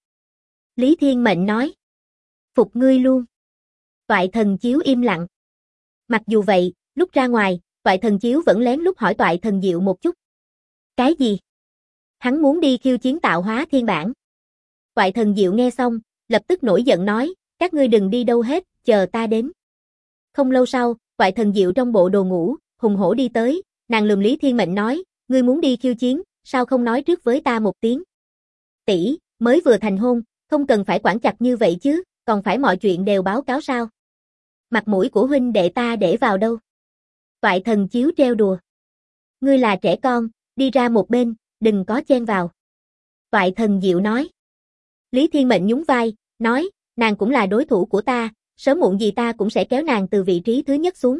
Lý Thiên Mệnh nói. Phục ngươi luôn. Toại Thần Chiếu im lặng. Mặc dù vậy, lúc ra ngoài, Toại Thần Chiếu vẫn lén lút hỏi Toại Thần Diệu một chút. Cái gì? Hắn muốn đi khiêu chiến Tạo Hóa Thiên Bản. Toại Thần Diệu nghe xong, lập tức nổi giận nói, các ngươi đừng đi đâu hết, chờ ta đến. Không lâu sau, Toại Thần Diệu trong bộ đồ ngủ, hùng hổ đi tới, nàng lườm Lý Thiên Mệnh nói, ngươi muốn đi khiêu chiến, sao không nói trước với ta một tiếng? Tỷ, mới vừa thành hôn, không cần phải quản chặt như vậy chứ, còn phải mọi chuyện đều báo cáo sao? Mặt mũi của huynh đệ ta để vào đâu? Toại Thần Chiếu treo đùa. Ngươi là trẻ con, đi ra một bên, đừng có chen vào. Toại Thần Diệu nói. Lý Thiên Mệnh nhún vai, nói, nàng cũng là đối thủ của ta, sớm muộn gì ta cũng sẽ kéo nàng từ vị trí thứ nhất xuống.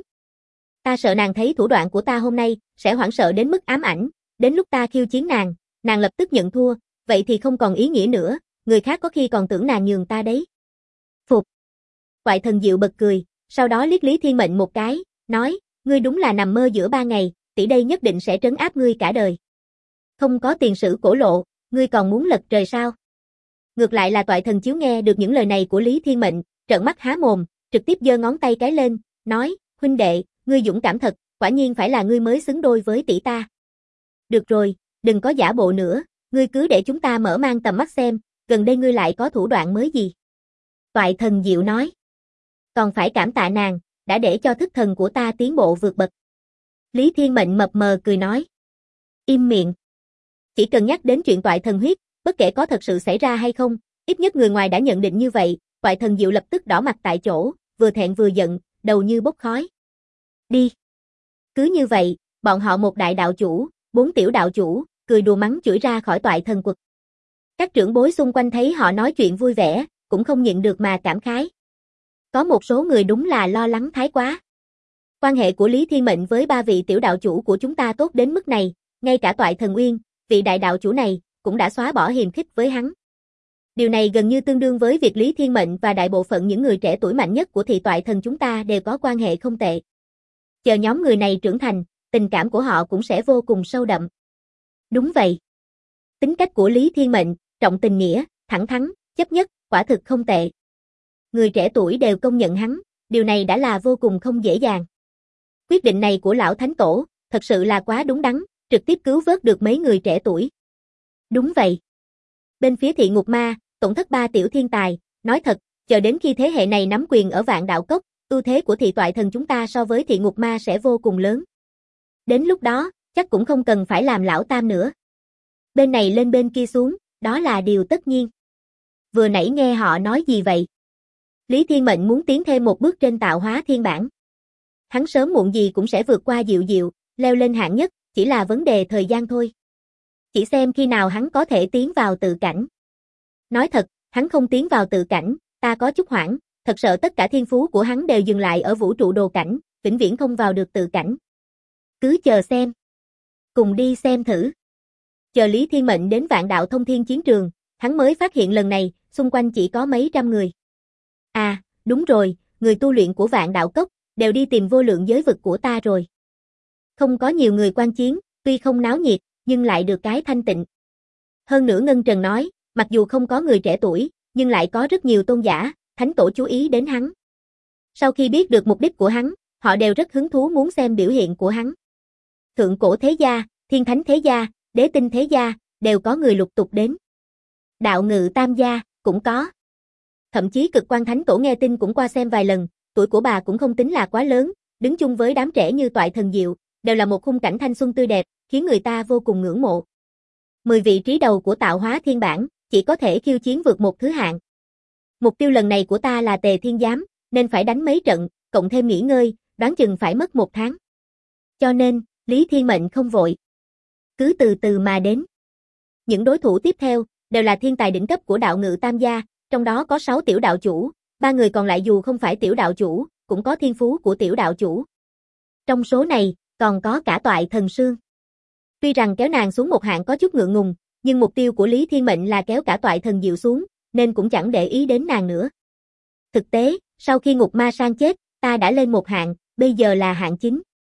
Ta sợ nàng thấy thủ đoạn của ta hôm nay, sẽ hoảng sợ đến mức ám ảnh, đến lúc ta khiêu chiến nàng lập tức nhận thua, vậy thì không còn ý nghĩa nữa, người khác có khi còn tưởng nàng nhường ta đấy. Phục. Toại Thần Diệu bật cười, sau đó liếc Lý Thiên Mệnh một cái, nói, ngươi đúng là nằm mơ giữa ban ngày, tỷ đây nhất định sẽ trấn áp ngươi cả đời. Không có tiền sử cổ lộ, ngươi còn muốn lật trời sao? Ngược lại là Toại Thần Chiếu nghe được những lời này của Lý Thiên Mệnh, trợn mắt há mồm, trực tiếp giơ ngón tay cái lên, nói, huynh đệ, ngươi dũng cảm thật, quả nhiên phải là ngươi mới xứng đôi với tỷ ta. Được rồi, đừng có giả bộ nữa, ngươi cứ để chúng ta mở mang tầm mắt xem, gần đây ngươi lại có thủ đoạn mới gì. Toại Thần Diệu nói, còn phải cảm tạ nàng, đã để cho thức thần của ta tiến bộ vượt bậc. Lý Thiên Mệnh mập mờ cười nói, im miệng. Chỉ cần nhắc đến chuyện Toại Thần huyết, bất kể có thật sự xảy ra hay không, ít nhất người ngoài đã nhận định như vậy, Toại Thần Diệu lập tức đỏ mặt tại chỗ, vừa thẹn vừa giận, đầu như bốc khói. Đi. Cứ như vậy, bọn họ một đại đạo chủ, 4 tiểu đạo chủ, cười đùa mắng chửi ra khỏi Toại Thần quật. Các trưởng bối xung quanh thấy họ nói chuyện vui vẻ, cũng không nhịn được mà cảm khái. Có một số người đúng là lo lắng thái quá. Quan hệ của Lý Thiên Mệnh với 3 vị tiểu đạo chủ của chúng ta tốt đến mức này, ngay cả Toại Thần Uyên, vị đại đạo chủ này, cũng đã xóa bỏ hiềm khích với hắn. Điều này gần như tương đương với việc Lý Thiên Mệnh và đại bộ phận những người trẻ tuổi mạnh nhất của thị Toại Thần chúng ta đều có quan hệ không tệ. Chờ nhóm người này trưởng thành, tình cảm của họ cũng sẽ vô cùng sâu đậm. Đúng vậy. Tính cách của Lý Thiên Mệnh, trọng tình nghĩa, thẳng thắn, chấp nhất, quả thực không tệ. Người trẻ tuổi đều công nhận hắn, điều này đã là vô cùng không dễ dàng. Quyết định này của lão Thánh Tổ, thật sự là quá đúng đắn, trực tiếp cứu vớt được mấy người trẻ tuổi. Đúng vậy. Bên phía Thị Ngục Ma, tổn thất 3 tiểu thiên tài, nói thật, chờ đến khi thế hệ này nắm quyền ở Vạn Đạo Cốc, ưu thế của Thị Toại Thần chúng ta so với Thị Ngục Ma sẽ vô cùng lớn. Đến lúc đó, chắc cũng không cần phải làm lão tam nữa. Bên này lên bên kia xuống, đó là điều tất nhiên. Vừa nãy nghe họ nói gì vậy? Lý Thiên Mệnh muốn tiến thêm một bước trên Tạo Hóa Thiên Bản. Hắn sớm muộn gì cũng sẽ vượt qua Diệu Diệu, leo lên hạng nhất, chỉ là vấn đề thời gian thôi. Chỉ xem khi nào hắn có thể tiến vào tự cảnh. Nói thật, hắn không tiến vào tự cảnh, ta có chút hoảng, thật sợ tất cả thiên phú của hắn đều dừng lại ở vũ trụ đồ cảnh, vĩnh viễn không vào được tự cảnh. Cứ chờ xem. Cùng đi xem thử. Chờ Lý Thiên Mệnh đến Vạn Đạo Thông Thiên chiến trường, hắn mới phát hiện lần này, xung quanh chỉ có mấy trăm người. À, đúng rồi, người tu luyện của Vạn Đạo Cốc, đều đi tìm vô lượng giới vực của ta rồi. Không có nhiều người quan chiến, tuy không náo nhiệt, nhưng lại được cái thanh tịnh. Hơn nữa Ngân Trần nói, mặc dù không có người trẻ tuổi, nhưng lại có rất nhiều tôn giả, Thánh Tổ chú ý đến hắn. Sau khi biết được mục đích của hắn, họ đều rất hứng thú muốn xem biểu hiện của hắn. Thượng cổ thế gia, Thiên Thánh thế gia, Đế Tinh thế gia, đều có người lục tục đến. Đạo Ngự Tam gia, cũng có. Thậm chí Cực Quan Thánh Tổ nghe tin cũng qua xem vài lần, tuổi của bà cũng không tính là quá lớn, đứng chung với đám trẻ như Toại Thần Diệu, đều là một khung cảnh thanh xuân tươi đẹp, khiến người ta vô cùng ngưỡng mộ. 10 vị trí đầu của Tạo Hóa Thiên Bản, chỉ có thể khiêu chiến vượt một thứ hạng. Mục tiêu lần này của ta là Tề Thiên Giám, nên phải đánh mấy trận, cộng thêm nghỉ ngơi, đoán chừng phải mất 1 tháng. Cho nên, Lý Thiên Mệnh không vội. Cứ từ từ mà đến. Những đối thủ tiếp theo, đều là thiên tài đỉnh cấp của Đạo Ngự Tam gia, trong đó có 6 tiểu đạo chủ, 3 người còn lại dù không phải tiểu đạo chủ, cũng có thiên phú của tiểu đạo chủ. Trong số này, còn có cả Toại Thần Sương. Tuy rằng kéo nàng xuống một hạng có chút ngượng ngùng, nhưng mục tiêu của Lý Thiên Mệnh là kéo cả Toại Thần Diệu xuống, nên cũng chẳng để ý đến nàng nữa. Thực tế, sau khi Ngục Ma Sang chết, ta đã lên một hạng, bây giờ là hạng 9.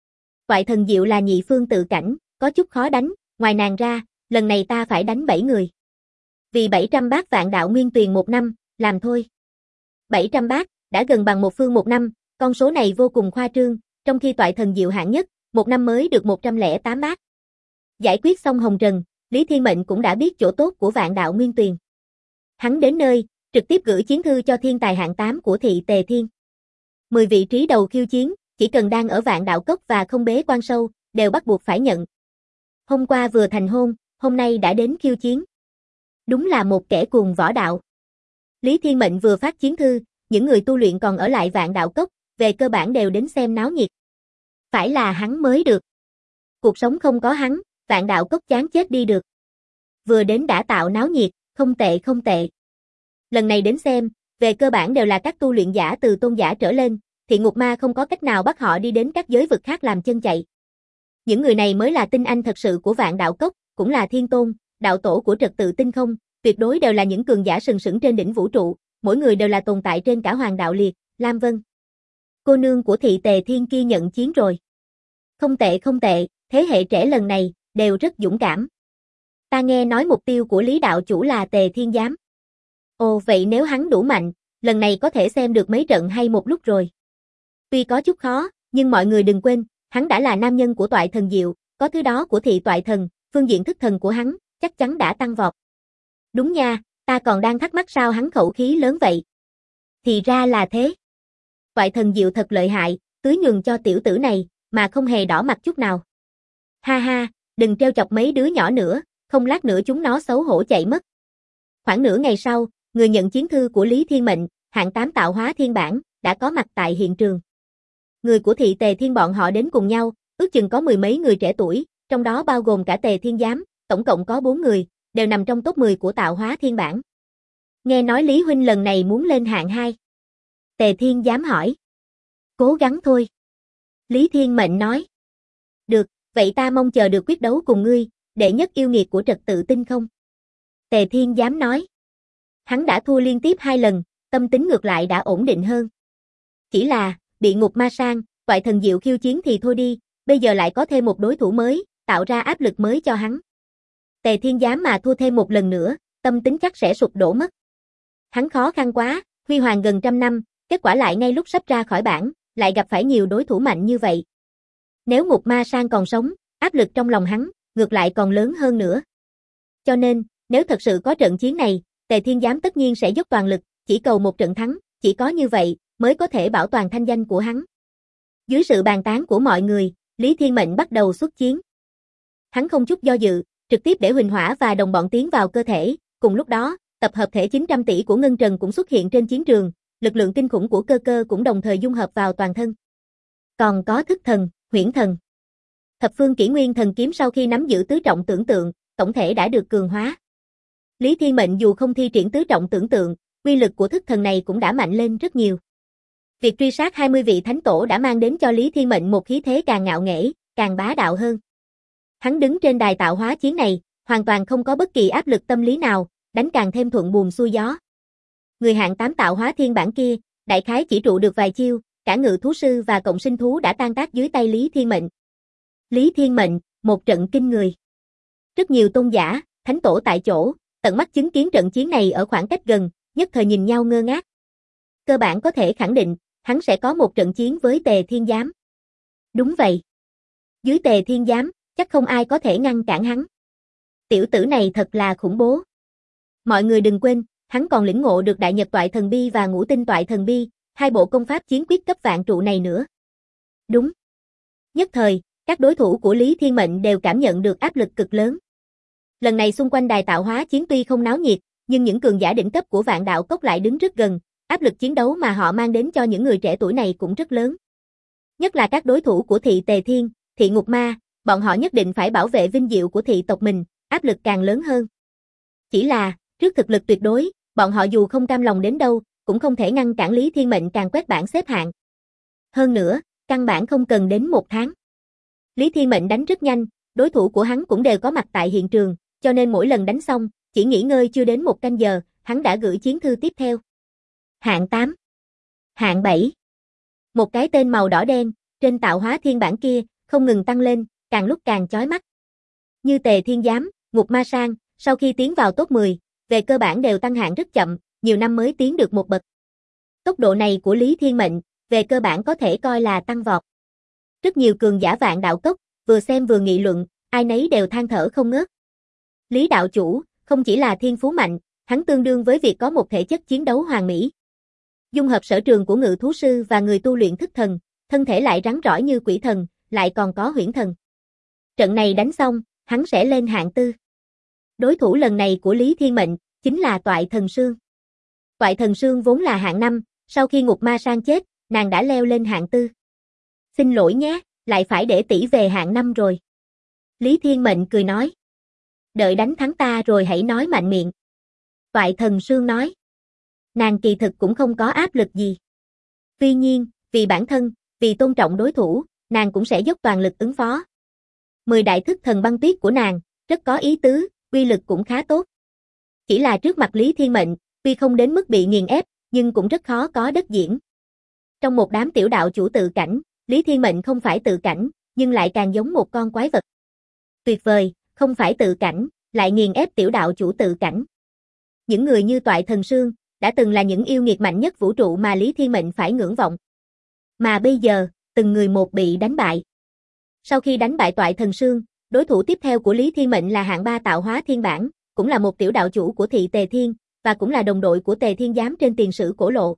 Toại Thần Diệu là nhị phương tự cảnh, có chút khó đánh, ngoài nàng ra, lần này ta phải đánh 7 người. Vì 700 bát vạn đạo nguyên tuyền một năm, làm thôi. 700 bát, đã gần bằng một phương một năm, con số này vô cùng khoa trương, trong khi Toại Thần Diệu hạng nhất, một năm mới được 108 bát. Giải quyết xong Hồng Trần, Lý Thiên Mệnh cũng đã biết chỗ tốt của vạn đạo nguyên tuyền. Hắn đến nơi, trực tiếp gửi chiến thư cho thiên tài hạng 8 của thị Tề Thiên. 10 vị trí đầu khiêu chiến, chỉ cần đang ở vạn đạo cốc và không bế quan sâu, đều bắt buộc phải nhận. Hôm qua vừa thành hôn, hôm nay đã đến khiêu chiến. Đúng là một kẻ cuồng võ đạo. Lý Thiên Mệnh vừa phát chiến thư, những người tu luyện còn ở lại vạn đạo cốc, về cơ bản đều đến xem náo nhiệt. Phải là hắn mới được. Cuộc sống không có hắn, vạn đạo cốc chán chết đi được. Vừa đến đã tạo náo nhiệt, không tệ không tệ. Lần này đến xem, về cơ bản đều là các tu luyện giả từ tôn giả trở lên, Thị Ngục Ma không có cách nào bắt họ đi đến các giới vực khác làm chân chạy. Những người này mới là tinh anh thật sự của vạn đạo cốc, cũng là thiên tôn, đạo tổ của trật tự tinh không, tuyệt đối đều là những cường giả sừng sững trên đỉnh vũ trụ, mỗi người đều là tồn tại trên cả hoàng đạo liệt, Lam Vân. Cô nương của thị Tề Thiên kia nhận chiến rồi. Không tệ không tệ, thế hệ trẻ lần này, đều rất dũng cảm. Ta nghe nói mục tiêu của Lý đạo chủ là Tề Thiên Giám. Ồ vậy nếu hắn đủ mạnh, lần này có thể xem được mấy trận hay một lúc rồi. Tuy có chút khó, nhưng mọi người đừng quên, hắn đã là nam nhân của Toại Thần Diệu, có thứ đó của thị Toại Thần, phương diện thức thần của hắn, chắc chắn đã tăng vọt. Đúng nha, ta còn đang thắc mắc sao hắn khẩu khí lớn vậy. Thì ra là thế. Toại Thần Diệu thật lợi hại, tưới nhường cho tiểu tử này, mà không hề đỏ mặt chút nào. Ha ha, đừng trêu chọc mấy đứa nhỏ nữa, không lát nữa chúng nó xấu hổ chạy mất. Khoảng nửa ngày sau, người nhận chiến thư của Lý Thiên Mệnh, hạng 8 tạo hóa thiên bản, đã có mặt tại hiện trường. Người của thị Tề Thiên bọn họ đến cùng nhau, ước chừng có mười mấy người trẻ tuổi, trong đó bao gồm cả Tề Thiên Giám, tổng cộng có 4 người, đều nằm trong top 10 của tạo hóa thiên bản. Nghe nói Lý huynh lần này muốn lên hạng 2. Tề Thiên Giám hỏi. Cố gắng thôi. Lý Thiên Mệnh nói. Được, vậy ta mong chờ được quyết đấu cùng ngươi, đệ nhất yêu nghiệt của trật tự tinh không. Tề Thiên Giám nói. Hắn đã thua liên tiếp 2 lần, tâm tính ngược lại đã ổn định hơn. Chỉ là, bị Ngục Ma sang, Toại Thần Diệu khiêu chiến thì thôi đi, bây giờ lại có thêm một đối thủ mới, tạo ra áp lực mới cho hắn. Tề Thiên Giám mà thua thêm một lần nữa, tâm tính chắc sẽ sụp đổ mất. Hắn khó khăn quá, huy hoàng gần 100 năm, kết quả lại ngay lúc sắp ra khỏi bảng, lại gặp phải nhiều đối thủ mạnh như vậy. Nếu Ngục Ma sang còn sống, áp lực trong lòng hắn, ngược lại còn lớn hơn nữa. Cho nên, nếu thật sự có trận chiến này, Tề Thiên Giám tất nhiên sẽ dốc toàn lực, chỉ cầu một trận thắng, chỉ có như vậy, mới có thể bảo toàn thanh danh của hắn. Dưới sự bàn tán của mọi người, Lý Thiên Mệnh bắt đầu xuất chiến. Hắn không chút do dự, trực tiếp để Huỳnh Hỏa và đồng bọn tiến vào cơ thể, cùng lúc đó, tập hợp thể 900 tỷ của Ngân Trần cũng xuất hiện trên chiến trường, lực lượng kinh khủng của cơ cơ cũng đồng thời dung hợp vào toàn thân. Còn có thức thần, huyễn thần. Thập phương kỷ nguyên thần kiếm sau khi nắm giữ tứ trọng tưởng tượng, tổng thể đã được cường hóa. Lý Thiên Mệnh dù không thi triển tứ trọng tưởng tượng, uy lực của thức thần này cũng đã mạnh lên rất nhiều. Việc truy sát 20 vị thánh tổ đã mang đến cho Lý Thiên Mệnh một khí thế càng ngạo nghễ, càng bá đạo hơn. Hắn đứng trên đài tạo hóa chiến này, hoàn toàn không có bất kỳ áp lực tâm lý nào, đánh càng thêm thuận buồm xuôi gió. Người hạng 8 tạo hóa thiên bản kia, đại khái chỉ trụ được vài chiêu, cả ngự thú sư và cộng sinh thú đã tan tác dưới tay Lý Thiên Mệnh. Lý Thiên Mệnh, một trận kinh người. Rất nhiều tôn giả, thánh tổ tại chỗ, tận mắt chứng kiến trận chiến này ở khoảng cách gần, nhất thời nhìn nhau ngơ ngác. Cơ bản có thể khẳng định, hắn sẽ có một trận chiến với Tề Thiên Giám. Đúng vậy. Dưới Tề Thiên Giám, chắc không ai có thể ngăn cản hắn. Tiểu tử này thật là khủng bố. Mọi người đừng quên, hắn còn lĩnh ngộ được Đại Nhật Toại Thần Bi và Ngũ Tinh Toại Thần Bi, hai bộ công pháp chiến quyết cấp vạn trụ này nữa. Đúng. Nhất thời, các đối thủ của Lý Thiên Mệnh đều cảm nhận được áp lực cực lớn. Lần này xung quanh đài tạo hóa chiến tuy không náo nhiệt, nhưng những cường giả đỉnh cấp của vạn đạo cốc lại đứng rất gần, áp lực chiến đấu mà họ mang đến cho những người trẻ tuổi này cũng rất lớn. Nhất là các đối thủ của thị Tề Thiên, thị Ngục Ma, bọn họ nhất định phải bảo vệ vinh diệu của thị tộc mình, áp lực càng lớn hơn. Chỉ là, trước thực lực tuyệt đối, bọn họ dù không cam lòng đến đâu, cũng không thể ngăn cản Lý Thiên Mệnh càng quét bảng xếp hạng. Hơn nữa, căn bản không cần đến 1 tháng. Lý Thiên Mệnh đánh rất nhanh, đối thủ của hắn cũng đều có mặt tại hiện trường, cho nên mỗi lần đánh xong, chỉ nghỉ ngơi chưa đến 1 canh giờ, hắn đã gửi chiến thư tiếp theo. Hạng 8. Hạng 7. Một cái tên màu đỏ đen, trên tạo hóa thiên bản kia, không ngừng tăng lên, càng lúc càng chói mắt. Như Tề Thiên Giám, Ngục Ma Sang, sau khi tiến vào top 10, về cơ bản đều tăng hạng rất chậm, nhiều năm mới tiến được một bậc. Tốc độ này của Lý Thiên Mệnh, về cơ bản có thể coi là tăng vọt. Rất nhiều cường giả Vạn Đạo Cốc, vừa xem vừa nghị luận, ai nấy đều than thở không ngớt. Lý đạo chủ, không chỉ là thiên phú mạnh, hắn tương đương với việc có một thể chất chiến đấu hoàn mỹ. Dung hợp sở trường của ngự thú sư và người tu luyện thức thần, thân thể lại rắn rỏi như quỷ thần, lại còn có huyễn thần. Trận này đánh xong, hắn sẽ lên hạng 4. Đối thủ lần này của Lý Thiên Mệnh, chính là Toại Thần Sương. Toại Thần Sương vốn là hạng 5, sau khi Ngục Ma Sang chết, nàng đã leo lên hạng 4. Xin lỗi nhé, lại phải để tỷ về hạng 5 rồi. Lý Thiên Mệnh cười nói. Đợi đánh thắng ta rồi hãy nói mạnh miệng. Toại Thần Sương nói. Nàng kỳ thực cũng không có áp lực gì. Tuy nhiên, vì bản thân, vì tôn trọng đối thủ, nàng cũng sẽ dốc toàn lực ứng phó. 10 đại thức thần băng tuyết của nàng, rất có ý tứ, uy lực cũng khá tốt. Chỉ là trước mặt Lý Thiên Mệnh, tuy không đến mức bị nghiền ép, nhưng cũng rất khó có đất diễn. Trong một đám tiểu đạo chủ tự cảnh, Lý Thiên Mệnh không phải tự cảnh, nhưng lại càng giống một con quái vật. Tuyệt vời, không phải tự cảnh, lại nghiền ép tiểu đạo chủ tự cảnh. Những người như Toại Thần Sương, đã từng là những yêu nghiệt mạnh nhất vũ trụ mà Lý Thiên Mệnh phải ngưỡng vọng. Mà bây giờ, từng người một bị đánh bại. Sau khi đánh bại Toại Thần Sương, đối thủ tiếp theo của Lý Thiên Mệnh là hạng 3 Tạo Hóa Thiên Bản, cũng là một tiểu đạo chủ của thị Tề Thiên, và cũng là đồng đội của Tề Thiên Giám trên tiền sử cổ lộ.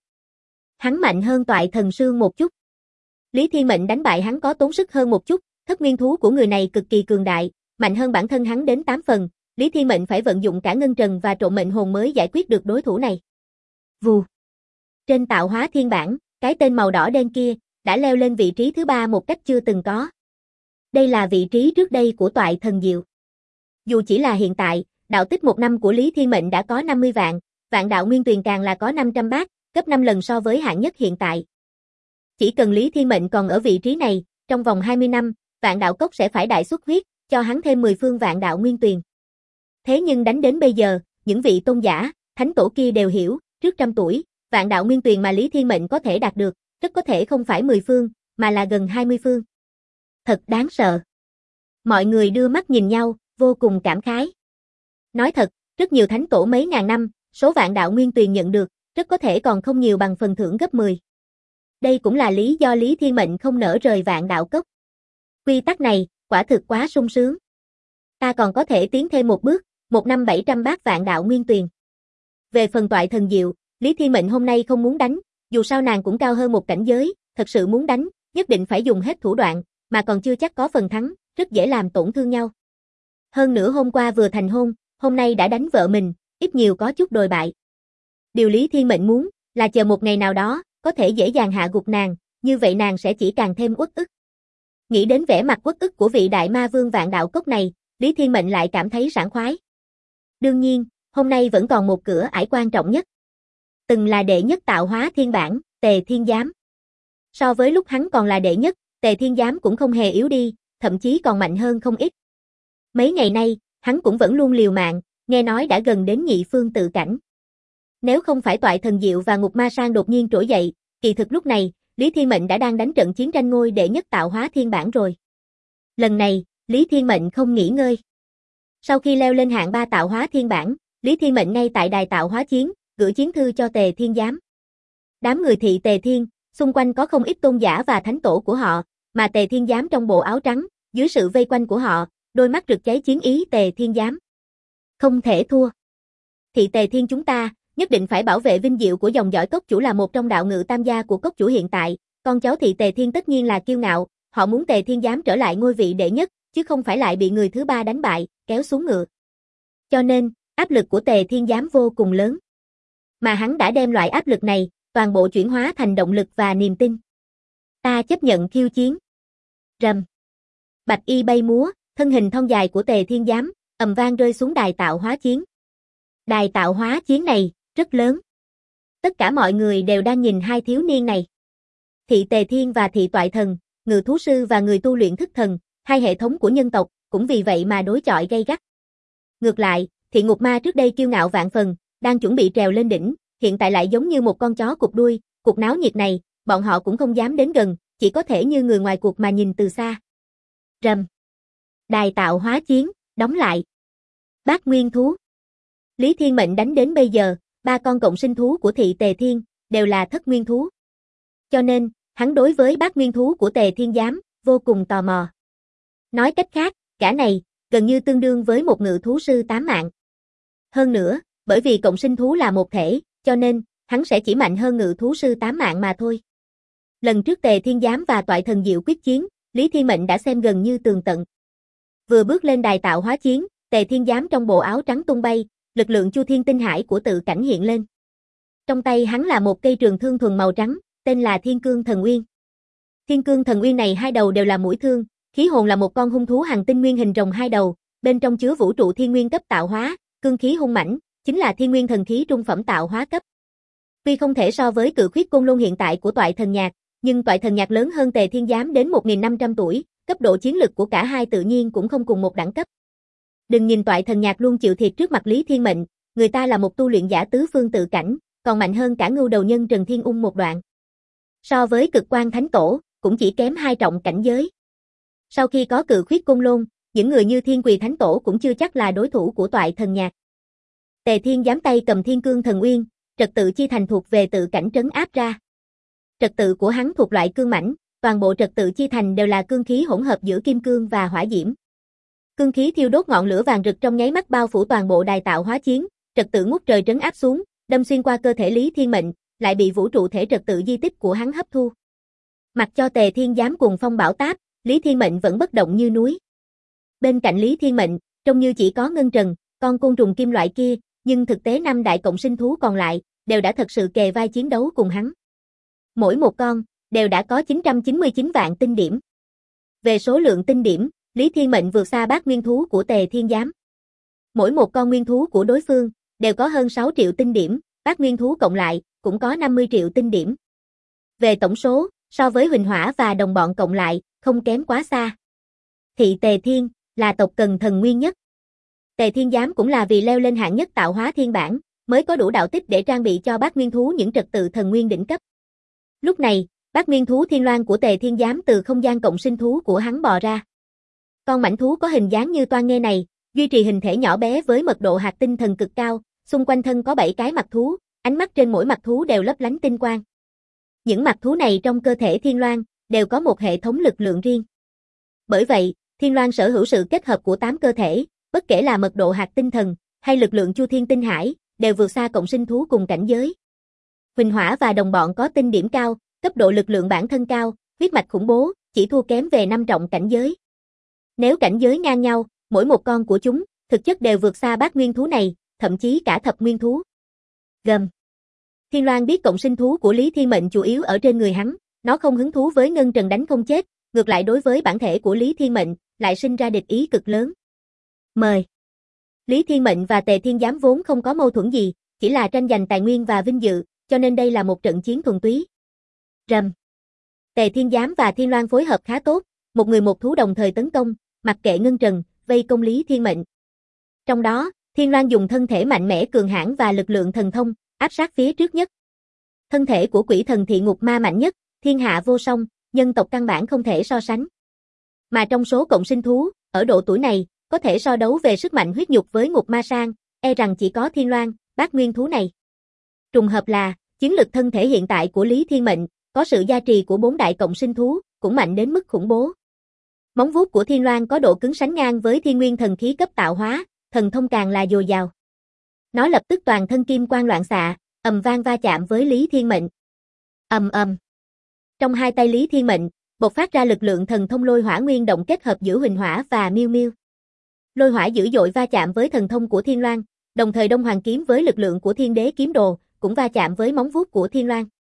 Hắn mạnh hơn Toại Thần Sương một chút. Lý Thiên Mệnh đánh bại hắn có tốn sức hơn một chút, thất nguyên thú của người này cực kỳ cường đại, mạnh hơn bản thân hắn đến 8 phần, Lý Thiên Mệnh phải vận dụng cả ngân trần và trộm mệnh hồn mới giải quyết được đối thủ này. Vù. Trên Tạo Hóa Thiên Bản, cái tên màu đỏ đen kia, đã leo lên vị trí thứ 3 một cách chưa từng có. Đây là vị trí trước đây của Toại Thần Diệu. Dù chỉ là hiện tại, đạo tích một năm của Lý Thiên Mệnh đã có 50 vạn, vạn đạo nguyên tuyền càng là có 500 bát, gấp 5 lần so với hạng nhất hiện tại. Chỉ cần Lý Thiên Mệnh còn ở vị trí này, trong vòng 20 năm, Vạn Đạo Cốc sẽ phải đại xuất huyết, cho hắn thêm 10 phương vạn đạo nguyên tuyền. Thế nhưng đánh đến bây giờ, những vị tôn giả, thánh tổ kia đều hiểu, trước 100 tuổi, vạn đạo nguyên tuyền mà Lý Thiên Mệnh có thể đạt được, rất có thể không phải 10 phương, mà là gần 20 phương. Thật đáng sợ. Mọi người đưa mắt nhìn nhau, vô cùng cảm khái. Nói thật, rất nhiều thánh tổ mấy ngàn năm, số vạn đạo nguyên tuyền nhận được, rất có thể còn không nhiều bằng phần thưởng gấp 10. Đây cũng là lý do Lý Thiên Mệnh không nỡ rời Vạn Đạo Cốc. Quy tắc này, quả thực quá sung sướng. Ta còn có thể tiến thêm một bước, một năm 700 bát vạn đạo nguyên tuyền. Về phần Toại Thần Diệu, Lý Thiên Mệnh hôm nay không muốn đánh, dù sao nàng cũng cao hơn một cảnh giới, thật sự muốn đánh, nhất định phải dùng hết thủ đoạn, mà còn chưa chắc có phần thắng, rất dễ làm tổn thương nhau. Hơn nữa hôm qua vừa thành hôn, hôm nay đã đánh vợ mình, ít nhiều có chút đồi bại. Điều Lý Thiên Mệnh muốn, là chờ một ngày nào đó, có thể dễ dàng hạ gục nàng, như vậy nàng sẽ chỉ càng thêm uất ức. Nghĩ đến vẻ mặt uất ức của vị đại ma vương Vạn Đạo Cốc này, Lý Thiên Mệnh lại cảm thấy sảng khoái. Đương nhiên, hôm nay vẫn còn một cửa ải quan trọng nhất. Từng là đệ nhất Tạo Hóa Thiên Bản, Tề Thiên Giám. So với lúc hắn còn là đệ nhất, Tề Thiên Giám cũng không hề yếu đi, thậm chí còn mạnh hơn không ít. Mấy ngày nay, hắn cũng vẫn luôn liều mạng, nghe nói đã gần đến nhị phương tự cảnh. Nếu không phải Toại Thần Diệu và Ngục Ma Sang đột nhiên trỗi dậy, kỳ thực lúc này, Lý Thiên Mệnh đã đang đánh trận chiến tranh ngôi đệ nhất Tạo Hóa Thiên Bản rồi. Lần này, Lý Thiên Mệnh không nghỉ ngơi. Sau khi leo lên hạng 3 Tạo Hóa Thiên Bản, Lý Thiên Mệnh ngay tại đài Tạo Hóa Chiến, gửi chiến thư cho Tề Thiên Giám. Đám người thị Tề Thiên, xung quanh có không ít tôn giả và thánh tổ của họ, mà Tề Thiên Giám trong bộ áo trắng, dưới sự vây quanh của họ, đôi mắt rực cháy chiến ý Tề Thiên Giám. Không thể thua. Thị Tề Thiên chúng ta, nhất định phải bảo vệ vinh diệu của dòng dõi cốc chủ là một trong đạo ngự tam gia của cốc chủ hiện tại, con cháu thị Tề Thiên tất nhiên là kiêu ngạo, họ muốn Tề Thiên Giám trở lại ngôi vị đệ nhất, chứ không phải lại bị người thứ ba đánh bại, kéo xuống ngựa. Cho nên, áp lực của Tề Thiên Giám vô cùng lớn. Mà hắn đã đem loại áp lực này, toàn bộ chuyển hóa thành động lực và niềm tin. Ta chấp nhận khiêu chiến. Rầm. Bạch y bay múa, thân hình thon dài của Tề Thiên Giám, ầm vang rơi xuống đài Tạo Hóa Chiến. Đài Tạo Hóa Chiến này, rất lớn. Tất cả mọi người đều đang nhìn hai thiếu niên này. Thị Tề Thiên và thị Toại Thần, ngự thú sư và người tu luyện thức thần, hai hệ thống của nhân tộc, cũng vì vậy mà đối chọi gay gắt. Ngược lại, thị Ngục Ma trước đây kiêu ngạo vạn phần, đang chuẩn bị trèo lên đỉnh, hiện tại lại giống như một con chó cụp đuôi, cuộc náo nhiệt này, bọn họ cũng không dám đến gần, chỉ có thể như người ngoài cuộc mà nhìn từ xa. Rầm. Đài tạo hóa chiến, đóng lại. Bát nguyên thú. Lý Thiên Mệnh đánh đến bây giờ, 3 con cộng sinh thú của thị Tề Thiên, đều là thất nguyên thú. Cho nên, hắn đối với bát nguyên thú của Tề Thiên Giám, vô cùng tò mò. Nói cách khác, cả này, gần như tương đương với một ngự thú sư 8 mạng. Hơn nữa, bởi vì cộng sinh thú là một thể, cho nên, hắn sẽ chỉ mạnh hơn ngự thú sư 8 mạng mà thôi. Lần trước Tề Thiên Giám và Toại Thần Diệu quyết chiến, Lý Thiên Mệnh đã xem gần như tường tận. Vừa bước lên đài tạo hóa chiến, Tề Thiên Giám trong bộ áo trắng tung bay, lực lượng Chu Thiên Tinh Hải của tự cảnh hiện lên. Trong tay hắn là một cây trường thương thuần màu trắng, tên là Thiên Cương Thần Uyên. Thiên Cương Thần Uyên này hai đầu đều là mũi thương, khí hồn là một con hung thú hành tinh nguyên hình rồng hai đầu, bên trong chứa vũ trụ thiên nguyên cấp tạo hóa, cương khí hung mãnh, chính là thiên nguyên thần khí trung phẩm tạo hóa cấp. Tuy không thể so với cự khuyết côn lôn hiện tại của Toại Thần Nhạc, nhưng Toại Thần Nhạc lớn hơn Tề Thiên Giám đến 1500 tuổi, cấp độ chiến lực của cả hai tự nhiên cũng không cùng một đẳng cấp. Đừng nhìn Toại Thần Nhạc luôn chịu thiệt trước mặt Lý Thiên Mệnh, người ta là một tu luyện giả tứ phương tự cảnh, còn mạnh hơn cả Ngưu Đầu Nhân Trần Thiên Ung một đoạn. So với Cực Quan Thánh Tổ, cũng chỉ kém 2 trọng cảnh giới. Sau khi có cự khuyết côn lôn, những người như Thiên Quỳ Thánh Tổ cũng chưa chắc là đối thủ của Toại Thần Nhạc. Tề Thiên Giám tay cầm Thiên Cương Thần Uyên, trật tự chi thành thuộc về tự cảnh trấn áp ra. Trật tự của hắn thuộc loại cương mãnh, toàn bộ trật tự chi thành đều là cương khí hỗn hợp giữa kim cương và hỏa diễm. Cương khí thiêu đốt ngọn lửa vàng rực trong nháy mắt bao phủ toàn bộ đài tạo hóa chiến, trật tự ngút trời trấn áp xuống, đâm xuyên qua cơ thể Lý Thiên Mệnh, lại bị vũ trụ thể trật tự di tích của hắn hấp thu. Mặc cho Tề Thiên Giám cùng phong bão táp, Lý Thiên Mệnh vẫn bất động như núi. Bên cạnh Lý Thiên Mệnh, trông như chỉ có Ngân Trần, con côn trùng kim loại kia, nhưng thực tế 5 đại cộng sinh thú còn lại, đều đã thật sự kề vai chiến đấu cùng hắn. Mỗi một con, đều đã có 999 vạn tinh điểm. Về số lượng tinh điểm, Lý Thiên Mệnh vượt xa bát nguyên thú của Tề Thiên Giám. Mỗi một con nguyên thú của đối phương, đều có hơn 6 triệu tinh điểm, bát nguyên thú cộng lại, cũng có 50 triệu tinh điểm. Về tổng số, so với Huỳnh Hỏa và đồng bọn cộng lại, không kém quá xa. Thị Tề Thiên, là tộc cần thần nguyên nhất. Tề Thiên Giám cũng là vì leo lên hạng nhất tạo hóa thiên bản, mới có đủ đạo tích để trang bị cho bát nguyên thú những trật tự thần nguyên đỉnh cấp. Lúc này, bát nguyên thú Thiên Loan của Tề Thiên Giám từ không gian cộng sinh thú của hắn bò ra. Con mãnh thú có hình dáng như toan nghê này, duy trì hình thể nhỏ bé với mật độ hạt tinh thần cực cao, xung quanh thân có 7 cái mặt thú, ánh mắt trên mỗi mặt thú đều lấp lánh tinh quang. Những mặt thú này trong cơ thể Thiên Loan đều có một hệ thống lực lượng riêng. Bởi vậy, Thiên Loan sở hữu sự kết hợp của 8 cơ thể, bất kể là mật độ hạt tinh thần hay lực lượng Chu Thiên Tinh Hải, đều vượt xa cộng sinh thú cùng cảnh giới. Huỳnh Hỏa và đồng bọn có tinh điểm cao, cấp độ lực lượng bản thân cao, huyết mạch khủng bố, chỉ thua kém về 5 trọng cảnh giới. Nếu cảnh giới ngang nhau, mỗi một con của chúng, thực chất đều vượt xa bát nguyên thú này, thậm chí cả thập nguyên thú. Gầm. Thiên Loan biết cộng sinh thú của Lý Thiên Mệnh chủ yếu ở trên người hắn, nó không hứng thú với Ngân Trần đánh không chết, ngược lại đối với bản thể của Lý Thiên Mệnh, lại sinh ra địch ý cực lớn. Mời. Lý Thiên Mệnh và Tề Thiên Giám vốn không có mâu thuẫn gì, chỉ là tranh giành tài nguyên và vinh dự, cho nên đây là một trận chiến thuần túy. Rầm. Tề Thiên Giám và Thiên Loan phối hợp khá tốt, một người một thú đồng thời tấn công, mặc kệ Ngân Trần, vây công Lý Thiên Mệnh. Trong đó, Thiên Loan dùng thân thể mạnh mẽ cường hãn và lực lượng thần thông, áp sát phía trước nhất. Thân thể của quỷ thần thị ngục ma mạnh nhất, thiên hạ vô song, nhân tộc căn bản không thể so sánh. Mà trong số cộng sinh thú, ở độ tuổi này, có thể so đấu về sức mạnh huyết nhục với ngục ma sang, e rằng chỉ có Thiên Loan, bát nguyên thú này. Trùng hợp là, chiến lực thân thể hiện tại của Lý Thiên Mệnh, có sự gia trì của 4 đại cộng sinh thú, cũng mạnh đến mức khủng bố. Móng vuốt của Thiên Loan có độ cứng sánh ngang với thiên nguyên thần khí cấp tạo hóa, thần thông càng là dồi dào. Nó lập tức toàn thân kim quang loạn xạ, ầm vang va chạm với Lý Thiên Mệnh. Ầm ầm. Trong hai tay Lý Thiên Mệnh, bộc phát ra lực lượng thần thông lôi hỏa nguyên động kết hợp giữa Huỳnh Hỏa và Miêu Miêu. Lôi hỏa dữ dội va chạm với thần thông của Thiên Loan, đồng thời Đông Hoàng kiếm với lực lượng của Thiên Đế kiếm đồ, cũng va chạm với móng vuốt của Thiên Loan.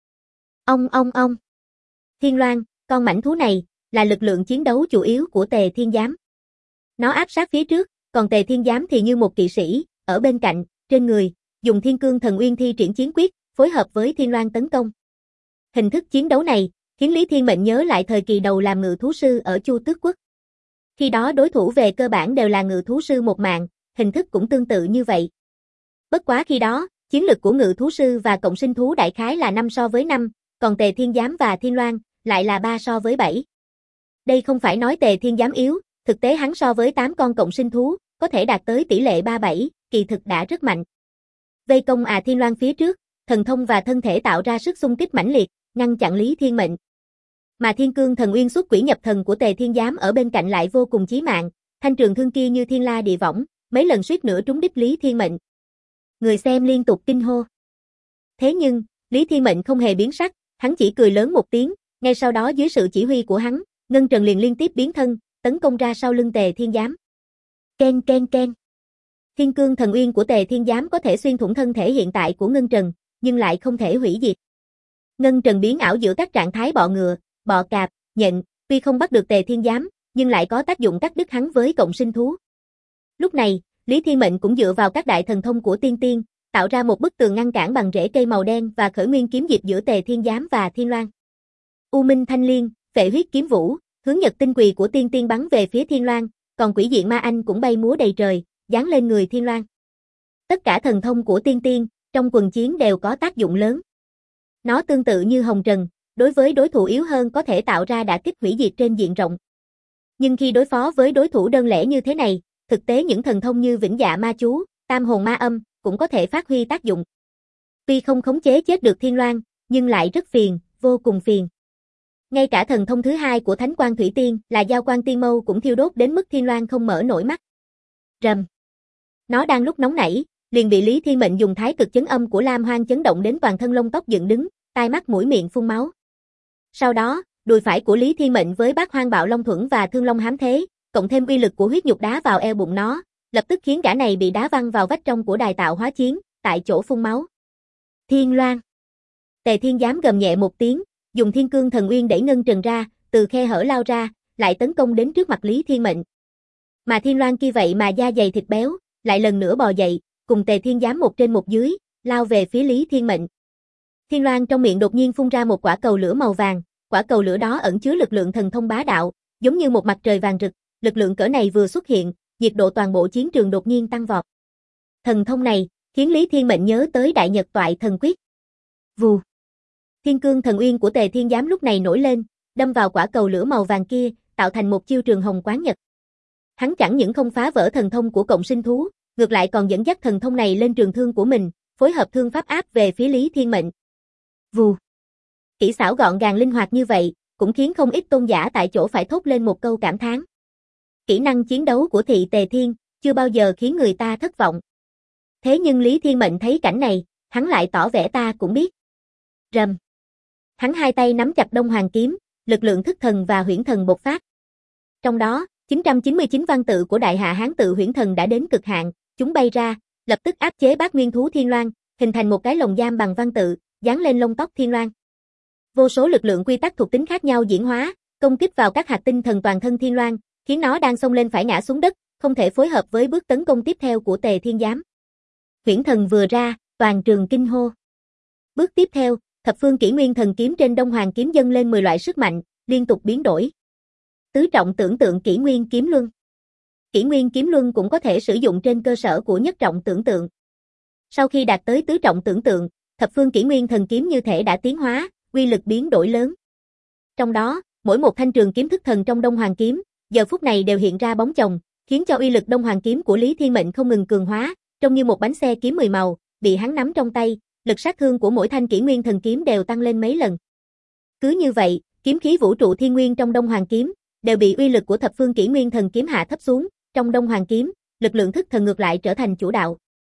Ong. Thiên Loan, con mãnh thú này, là lực lượng chiến đấu chủ yếu của Tề Thiên Giám. Nó áp sát phía trước, còn Tề Thiên Giám thì như một kỵ sĩ, ở bên cạnh, trên người, dùng Thiên Cương Thần Uyên thi triển chiến quyết, phối hợp với Thiên Loan tấn công. Hình thức chiến đấu này, khiến Lý Thiên Mệnh nhớ lại thời kỳ đầu làm ngự thú sư ở Chu Tước Quốc. Khi đó đối thủ về cơ bản đều là ngự thú sư một mạng, hình thức cũng tương tự như vậy. Bất quá khi đó, chiến lực của ngự thú sư và cộng sinh thú đại khái là 5 so với 5, còn Tề Thiên Giám và Thiên Loan lại là 3 so với 7. Đây không phải nói Tề Thiên Giám yếu, Thực tế hắn so với 8 con cộng sinh thú, có thể đạt tới tỷ lệ 3-7, kỳ thực đã rất mạnh. Vây công Thiên Loan phía trước, thần thông và thân thể tạo ra sức xung kích mãnh liệt, ngăn chặn Lý Thiên Mệnh. Mà Thiên Cương Thần Uyên xuất quỷ nhập thần của Tề Thiên Giám ở bên cạnh lại vô cùng chí mạng, thanh trường thương kia như thiên la địa võng, mấy lần suýt nữa trúng đích Lý Thiên Mệnh. Người xem liên tục kinh hô. Thế nhưng, Lý Thiên Mệnh không hề biến sắc, hắn chỉ cười lớn một tiếng, ngay sau đó dưới sự chỉ huy của hắn, Ngân Trần liền liên tiếp biến thân, tấn công ra sau lưng Tề Thiên Giám. Ken ken ken. Thiên Cương Thần Uyên của Tề Thiên Giám có thể xuyên thủng thân thể hiện tại của Ngân Trần, nhưng lại không thể hủy diệt. Ngân Trần biến ảo giữa các trạng thái bọ ngựa, bọ cạp, nhện, tuy không bắt được Tề Thiên Giám, nhưng lại có tác dụng cắt đứt hắn với cộng sinh thú. Lúc này, Lý Thiên Mệnh cũng dựa vào các đại thần thông của tiên tiên, tạo ra một bức tường ngăn cản bằng rễ cây màu đen và khởi nguyên kiếm diệp giữa Tề Thiên Giám và Thiên Loan. U Minh Thanh Liên, Phệ Huyết Kiếm Vũ, hướng nhật tinh quỳ của tiên tiên bắn về phía Thiên Loan, còn quỷ diện ma anh cũng bay múa đầy trời, giáng lên người Thiên Loan. Tất cả thần thông của tiên tiên, trong quần chiến đều có tác dụng lớn. Nó tương tự như hồng trần, đối với đối thủ yếu hơn có thể tạo ra đả kích hủy diệt trên diện rộng. Nhưng khi đối phó với đối thủ đơn lẻ như thế này, thực tế những thần thông như vĩnh dạ ma chú, tam hồn ma âm, cũng có thể phát huy tác dụng. Tuy không khống chế chết được Thiên Loan, nhưng lại rất phiền, vô cùng phiền. Ngay cả thần thông thứ hai của Thánh Quang Thủy Tiên là Giao Quang Tiên Mâu cũng thiêu đốt đến mức Thiên Loan không mở nổi mắt. Rầm. Nó đang lúc nóng nảy, liền bị Lý Thiên Mệnh dùng thái cực chấn âm của Lam Hoang chấn động đến toàn thân lông tóc dựng đứng, tai mắt mũi miệng phun máu. Sau đó, đùi phải của Lý Thiên Mệnh với Bát Hoang Bạo Long Thuẫn và Thương Long Hám Thế, cộng thêm uy lực của huyết nhục đá vào eo bụng nó, lập tức khiến gã này bị đá văng vào vách trong của đài tạo hóa chiến, tại chỗ phun máu. Thiên Loan. Tề Thiên Giám gầm nhẹ một tiếng, dùng Thiên Cương Thần Uyên đẩy Ngân Trần ra, từ khe hở lao ra, lại tấn công đến trước mặt Lý Thiên Mệnh. Mà Thiên Loan kia vậy mà da dày thịt béo, lại lần nữa bò dậy, cùng Tề Thiên Giám một trên một dưới, lao về phía Lý Thiên Mệnh. Thiên Loan trong miệng đột nhiên phun ra một quả cầu lửa màu vàng, quả cầu lửa đó ẩn chứa lực lượng thần thông bá đạo, giống như một mặt trời vàng rực, lực lượng cỡ này vừa xuất hiện, nhiệt độ toàn bộ chiến trường đột nhiên tăng vọt. Thần thông này khiến Lý Thiên Mệnh nhớ tới Đại Nhật Toại Thần Quyết. Vù. Thiên Cương Thần Uyên của Tề Thiên Giám lúc này nổi lên, đâm vào quả cầu lửa màu vàng kia, tạo thành một chiêu trường hồng quán nhật. Hắn chẳng những không phá vỡ thần thông của cộng sinh thú, ngược lại còn dẫn dắt thần thông này lên trường thương của mình, phối hợp thương pháp áp về phía Lý Thiên Mệnh. Vù. Kỹ xảo gọn gàng linh hoạt như vậy, cũng khiến không ít tôn giả tại chỗ phải thốt lên một câu cảm thán. Kỹ năng chiến đấu của thị Tề Thiên, chưa bao giờ khiến người ta thất vọng. Thế nhưng Lý Thiên Mệnh thấy cảnh này, hắn lại tỏ vẻ ta cũng biết. Rầm. Hắn hai tay nắm chặt Đông Hoàng kiếm, lực lượng thức thần và huyễn thần bộc phát. Trong đó, 999 văn tự của Đại Hạ Hán tự huyễn thần đã đến cực hạn, chúng bay ra, lập tức áp chế Bát Nguyên thú Thiên Loan, hình thành một cái lồng giam bằng văn tự, dán lên lông tóc Thiên Loan. Vô số lực lượng quy tắc thuộc tính khác nhau diễn hóa, công kích vào các hạt tinh thần toàn thân Thiên Loan, khiến nó đang xông lên phải ngã xuống đất, không thể phối hợp với bước tấn công tiếp theo của Tề Thiên Giám. Huyễn thần vừa ra, toàn trường kinh hô. Bước tiếp theo, Thập Phương Kỷ Nguyên Thần Kiếm trên Đông Hoàng kiếm dâng lên 10 loại sức mạnh, liên tục biến đổi. Tứ trọng tưởng tượng Kỷ Nguyên Kiếm Luân. Kỷ Nguyên Kiếm Luân cũng có thể sử dụng trên cơ sở của nhất trọng tưởng tượng. Sau khi đạt tới tứ trọng tưởng tượng, Thập Phương Kỷ Nguyên Thần Kiếm như thể đã tiến hóa, uy lực biến đổi lớn. Trong đó, mỗi một thanh trường kiếm thức thần trong Đông Hoàng kiếm, giờ phút này đều hiện ra bóng chồng, khiến cho uy lực Đông Hoàng kiếm của Lý Thiên Mệnh không ngừng cường hóa, trông như một bánh xe kiếm 10 màu, bị hắn nắm trong tay, lực sát thương của mỗi thanh Kỷ Nguyên Thần Kiếm đều tăng lên mấy lần. Cứ như vậy, kiếm khí vũ trụ thiên nguyên trong Đông Hoàng kiếm đều bị uy lực của Thập Phương Kỷ Nguyên Thần Kiếm hạ thấp xuống, trong Đông Hoàng kiếm, lực lượng thức thần ngược lại trở thành chủ đạo.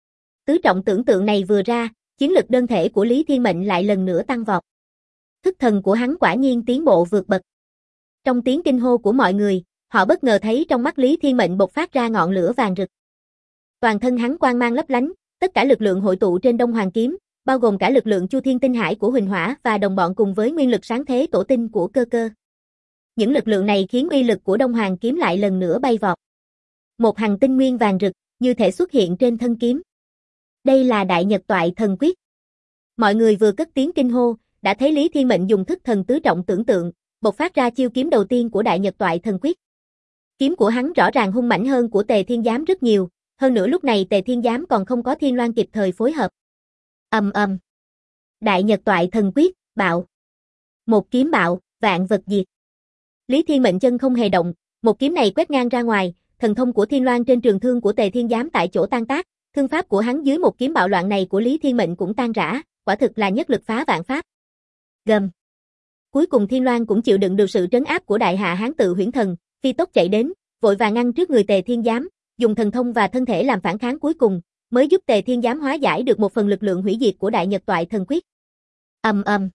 Tứ trọng tưởng tượng này vừa ra, chiến lực đơn thể của Lý Thiên Mệnh lại lần nữa tăng vọt. Thức thần của hắn quả nhiên tiến bộ vượt bậc. Trong tiếng kinh hô của mọi người, họ bất ngờ thấy trong mắt Lý Thiên Mệnh bộc phát ra ngọn lửa vàng rực. Toàn thân hắn quang mang lấp lánh, tất cả lực lượng hội tụ trên Đông Hoàng kiếm, bao gồm cả lực lượng Chu Thiên Tinh Hải của Huỳnh Hỏa và đồng bọn cùng với nguyên lực sáng thế tổ tinh của Cơ Cơ. Những lực lượng này khiến uy lực của Đông Hoàng kiếm lại lần nữa bay vọt. Một hành tinh nguyên vàng rực, như thể xuất hiện trên thân kiếm. Đây là Đại Nhật Toại Thần Quyết. Mọi người vừa cất tiếng kinh hô, đã thấy Lý Thiên Mệnh dùng thức thần tứ trọng tưởng tượng, bộc phát ra chiêu kiếm đầu tiên của Đại Nhật Toại Thần Quyết. Kiếm của hắn rõ ràng hung mãnh hơn của Tề Thiên Giám rất nhiều, hơn nữa lúc này Tề Thiên Giám còn không có Thiên Loan kịp thời phối hợp. Ầm ầm. Đại Nhật Toại Thần Quyết, bạo. Một kiếm bạo, vạn vật diệt. Lý Thiên Mệnh chân không hề động, Một kiếm này quét ngang ra ngoài, thần thông của Thiên Loan trên trường thương của Tề Thiên Giám tại chỗ tan tác, thương pháp của hắn dưới một kiếm bạo loạn này của Lý Thiên Mệnh cũng tan rã, quả thực là nhất lực phá vạn pháp. Gầm. Cuối cùng Thiên Loan cũng chịu đựng được sự trấn áp của đại hạ Hán Tự Huyễn Thần, phi tốc chạy đến, vội vàng ngăn trước người Tề Thiên Giám, dùng thần thông và thân thể làm phản kháng cuối cùng, mới giúp Tề Thiên Giám hóa giải được một phần lực lượng hủy diệt của Đại Nhật Toại Thần Quyết. Ầm ầm.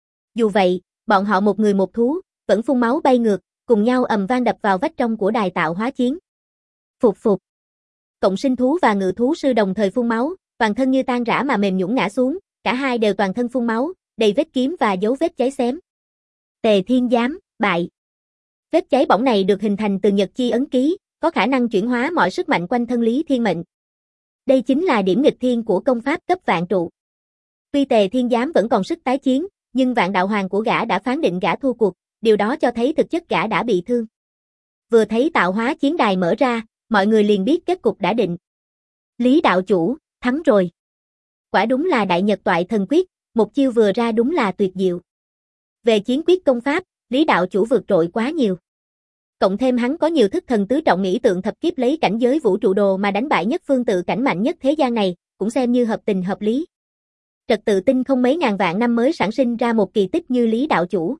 Dù vậy, bọn họ một người một thú, vẫn phun máu bay ngược, cùng nhau ầm vang đập vào vách trong của đài tạo hóa chiến. Phục phục. Cộng sinh thú và ngự thú sư đồng thời phun máu, toàn thân như tan rã mà mềm nhũn ngã xuống, cả hai đều toàn thân phun máu, đầy vết kiếm và dấu vết cháy xém. Tề Thiên Giám, bại. Vết cháy bỏng này được hình thành từ Nhật Chi ấn ký, có khả năng chuyển hóa mọi sức mạnh quanh thân Lý Thiên Mệnh. Đây chính là điểm nghịch thiên của công pháp cấp vạn trụ. Tuy Tề Thiên Giám vẫn còn sức tái chiến, nhưng vạn đạo hoàng của gã đã phán định gã thua cuộc, điều đó cho thấy thực chất gã đã bị thương. Vừa thấy tạo hóa chiến đài mở ra, mọi người liền biết kết cục đã định. Lý đạo chủ, thắng rồi. Quả đúng là Đại Nhật Toại Thần Quyết, một chiêu vừa ra đúng là tuyệt diệu. Về chiến quyết công pháp, Lý đạo chủ vượt trội quá nhiều. Cộng thêm hắn có nhiều thức thần tứ trọng nghĩ tượng thập kiếp lấy cảnh giới vũ trụ đồ mà đánh bại nhất phương tự cảnh mạnh nhất thế gian này, cũng xem như hợp tình hợp lý. Trật tự tinh không mấy ngàn vạn năm mới sản sinh ra một kỳ tích như Lý đạo chủ.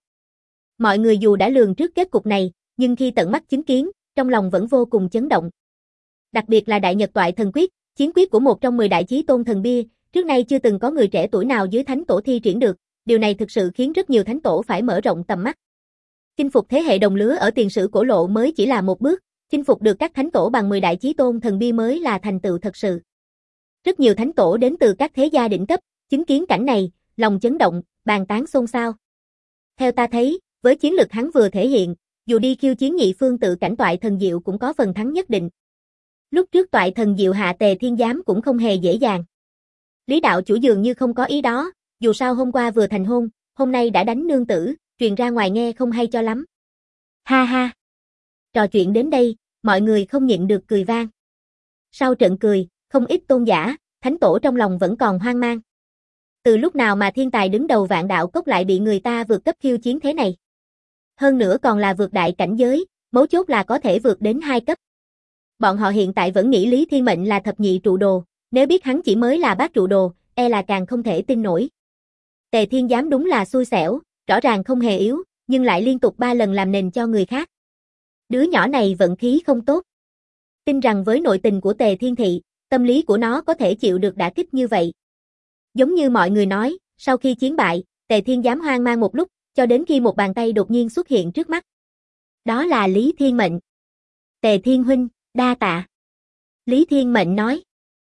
Mọi người dù đã lường trước kết cục này, nhưng khi tận mắt chứng kiến, trong lòng vẫn vô cùng chấn động. Đặc biệt là Đại Nhật Toại Thần Quyết, chiến quyết của một trong 10 đại chí tôn thần bia, trước nay chưa từng có người trẻ tuổi nào dưới thánh tổ thi triển được, điều này thực sự khiến rất nhiều thánh tổ phải mở rộng tầm mắt. Chinh phục thế hệ đồng lứa ở tiền sử cổ lộ mới chỉ là một bước, chinh phục được các thánh tổ bằng 10 đại chí tôn thần bia mới là thành tựu thật sự. Rất nhiều thánh tổ đến từ các thế gia đỉnh cấp, chứng kiến cảnh này, lòng chấn động, bàn tán xôn xao. Theo ta thấy, với chiến lực hắn vừa thể hiện, dù đi khiêu chiến nhị phương tự cảnh Toại Thần Diệu cũng có phần thắng nhất định. Lúc trước Toại Thần Diệu hạ Tề Thiên Giám cũng không hề dễ dàng. Lý đạo chủ dường như không có ý đó, dù sao hôm qua vừa thành hôn, hôm nay đã đánh nương tử, truyền ra ngoài nghe không hay cho lắm. Ha ha. Trò chuyện đến đây, mọi người không nhịn được cười vang. Sau trận cười, không ít tôn giả, thánh tổ trong lòng vẫn còn hoang mang. Từ lúc nào mà thiên tài đứng đầu vạn đạo cốc lại bị người ta vượt cấp khiêu chiến thế này? Hơn nữa còn là vượt đại cảnh giới, mấu chốt là có thể vượt đến 2 cấp. Bọn họ hiện tại vẫn nghĩ Lý Thiên Mệnh là thập nhị trụ đồ, nếu biết hắn chỉ mới là bát trụ đồ, e là càng không thể tin nổi. Tề Thiên Giám đúng là xui xẻo, rõ ràng không hề yếu, nhưng lại liên tục 3 lần làm nền cho người khác. Đứa nhỏ này vận khí không tốt. Tin rằng với nội tình của Tề Thiên Thị, tâm lý của nó có thể chịu được đả kích như vậy. Giống như mọi người nói, sau khi chiến bại, Tề Thiên Giám hoang mang một lúc, cho đến khi một bàn tay đột nhiên xuất hiện trước mắt. Đó là Lý Thiên Mệnh. Tề Thiên huynh, đa tạ. Lý Thiên Mệnh nói.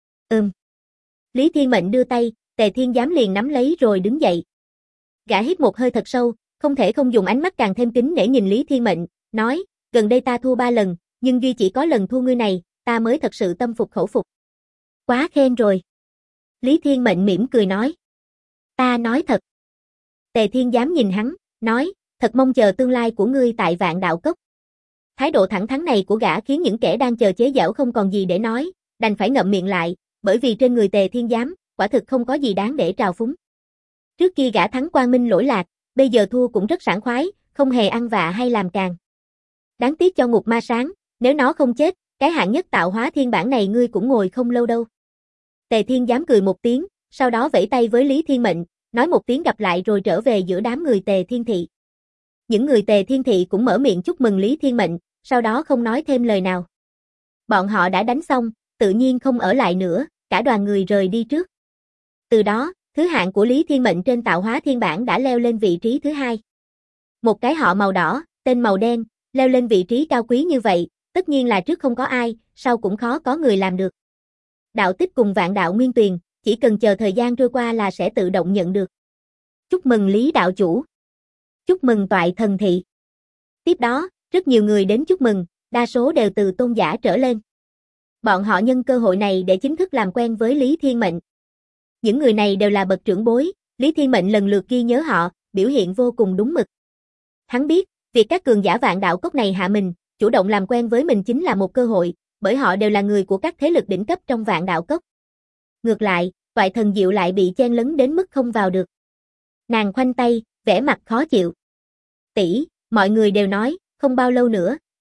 Lý Thiên Mệnh đưa tay, Tề Thiên Giám liền nắm lấy rồi đứng dậy. Gã hít một hơi thật sâu, không thể không dùng ánh mắt càng thêm kính nể nhìn Lý Thiên Mệnh, nói, gần đây ta thua 3 lần, nhưng duy chỉ có lần thua ngươi này, ta mới thật sự tâm phục khẩu phục. Quá khen rồi. Lý Thiên Mệnh mỉm cười nói. Ta nói thật. Tề Thiên Giám nhìn hắn, nói, thật mong chờ tương lai của ngươi tại Vạn Đạo Cốc. Thái độ thẳng thắn này của gã khiến những kẻ đang chờ chế giễu không còn gì để nói, đành phải ngậm miệng lại, bởi vì trên người Tề Thiên Giám, quả thực không có gì đáng để trào phúng. Trước kia gã thắng quang minh lỗi lạc, bây giờ thua cũng rất sảng khoái, không hề ăn vạ hay làm càng. Đáng tiếc cho ngục ma sáng, nếu nó không chết, cái hạng nhất tạo hóa thiên bản này ngươi cũng ngồi không lâu đâu. Tề Thiên Giám cười một tiếng, sau đó vẫy tay với Lý Thiên Mệnh, nói một tiếng gặp lại rồi trở về giữa đám người Tề Thiên Thị. Những người Tề Thiên Thị cũng mở miệng chúc mừng Lý Thiên Mệnh, sau đó không nói thêm lời nào. Bọn họ đã đánh xong, tự nhiên không ở lại nữa, cả đoàn người rời đi trước. Từ đó, thứ hạng của Lý Thiên Mệnh trên tạo hóa thiên bản đã leo lên vị trí thứ 2. Một cái họ màu đỏ, tên màu đen, leo lên vị trí cao quý như vậy, tất nhiên là trước không có ai, sau cũng khó có người làm được. Đạo tích cùng vạn đạo nguyên tuyền, chỉ cần chờ thời gian trôi qua là sẽ tự động nhận được. Chúc mừng Lý đạo chủ. Chúc mừng Toại Thần Thị. Tiếp đó, rất nhiều người đến chúc mừng, đa số đều từ tôn giả trở lên. Bọn họ nhân cơ hội này để chính thức làm quen với Lý Thiên Mệnh. Những người này đều là bậc trưởng bối, Lý Thiên Mệnh lần lượt ghi nhớ họ, biểu hiện vô cùng đúng mực. Hắn biết, việc các cường giả vạn đạo cốc này hạ mình, chủ động làm quen với mình chính là một cơ hội, bởi họ đều là người của các thế lực đỉnh cấp trong vạn đạo cốc. Ngược lại, Toại Thần Diệu lại bị chen lấn đến mức không vào được. Nàng khoanh tay, vẻ mặt khó chịu. Tỷ, mọi người đều nói, không bao lâu nữa,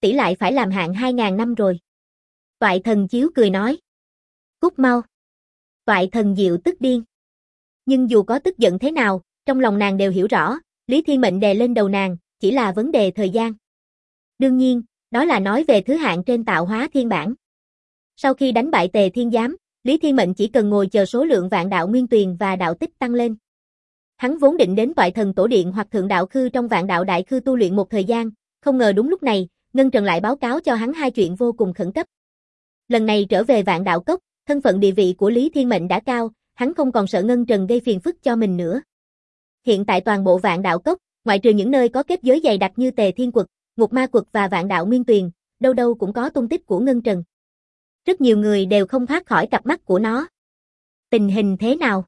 tỷ lại phải làm hạn 2.000 năm rồi. Toại Thần Chiếu cười nói. Cút mau. Toại Thần Diệu tức điên. Nhưng dù có tức giận thế nào, trong lòng nàng đều hiểu rõ, Lý Thiên Mệnh đè lên đầu nàng, chỉ là vấn đề thời gian. Đương nhiên, đó là nói về thứ hạng trên tạo hóa thiên bản. Sau khi đánh bại Tề Thiên Giám, Lý Thiên Mệnh chỉ cần ngồi chờ số lượng vạn đạo nguyên tuyền và đạo tích tăng lên. Hắn vốn định đến Toại Thần Tổ Điện hoặc Thượng Đạo Khư trong Vạn Đạo Đại Khư tu luyện một thời gian, không ngờ đúng lúc này, Ngân Trần lại báo cáo cho hắn hai chuyện vô cùng khẩn cấp. Lần này trở về Vạn Đạo Cốc, thân phận địa vị của Lý Thiên Mệnh đã cao, hắn không còn sợ Ngân Trần gây phiền phức cho mình nữa. Hiện tại toàn bộ Vạn Đạo Cốc, ngoại trừ những nơi có kết giới dày đặc như Tề Thiên Quật, Ngục Ma Quật và Vạn Đạo Nguyên Tuyền, đâu đâu cũng có tung tích của Ngân Trần. Rất nhiều người đều không thoát khỏi cặp mắt của nó. Tình hình thế nào?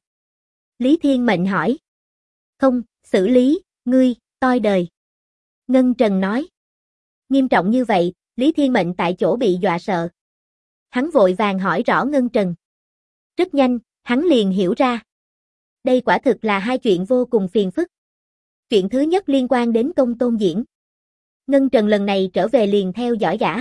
Lý Thiên Mệnh hỏi. Không, xử lý, ngươi, toi đời. Ngân Trần nói. Nghiêm trọng như vậy, Lý Thiên Mệnh tại chỗ bị dọa sợ. Hắn vội vàng hỏi rõ Ngân Trần. Rất nhanh, hắn liền hiểu ra. Đây quả thực là hai chuyện vô cùng phiền phức. Chuyện thứ nhất liên quan đến Công Tôn Diễn. Ngân Trần lần này trở về liền theo dõi gã.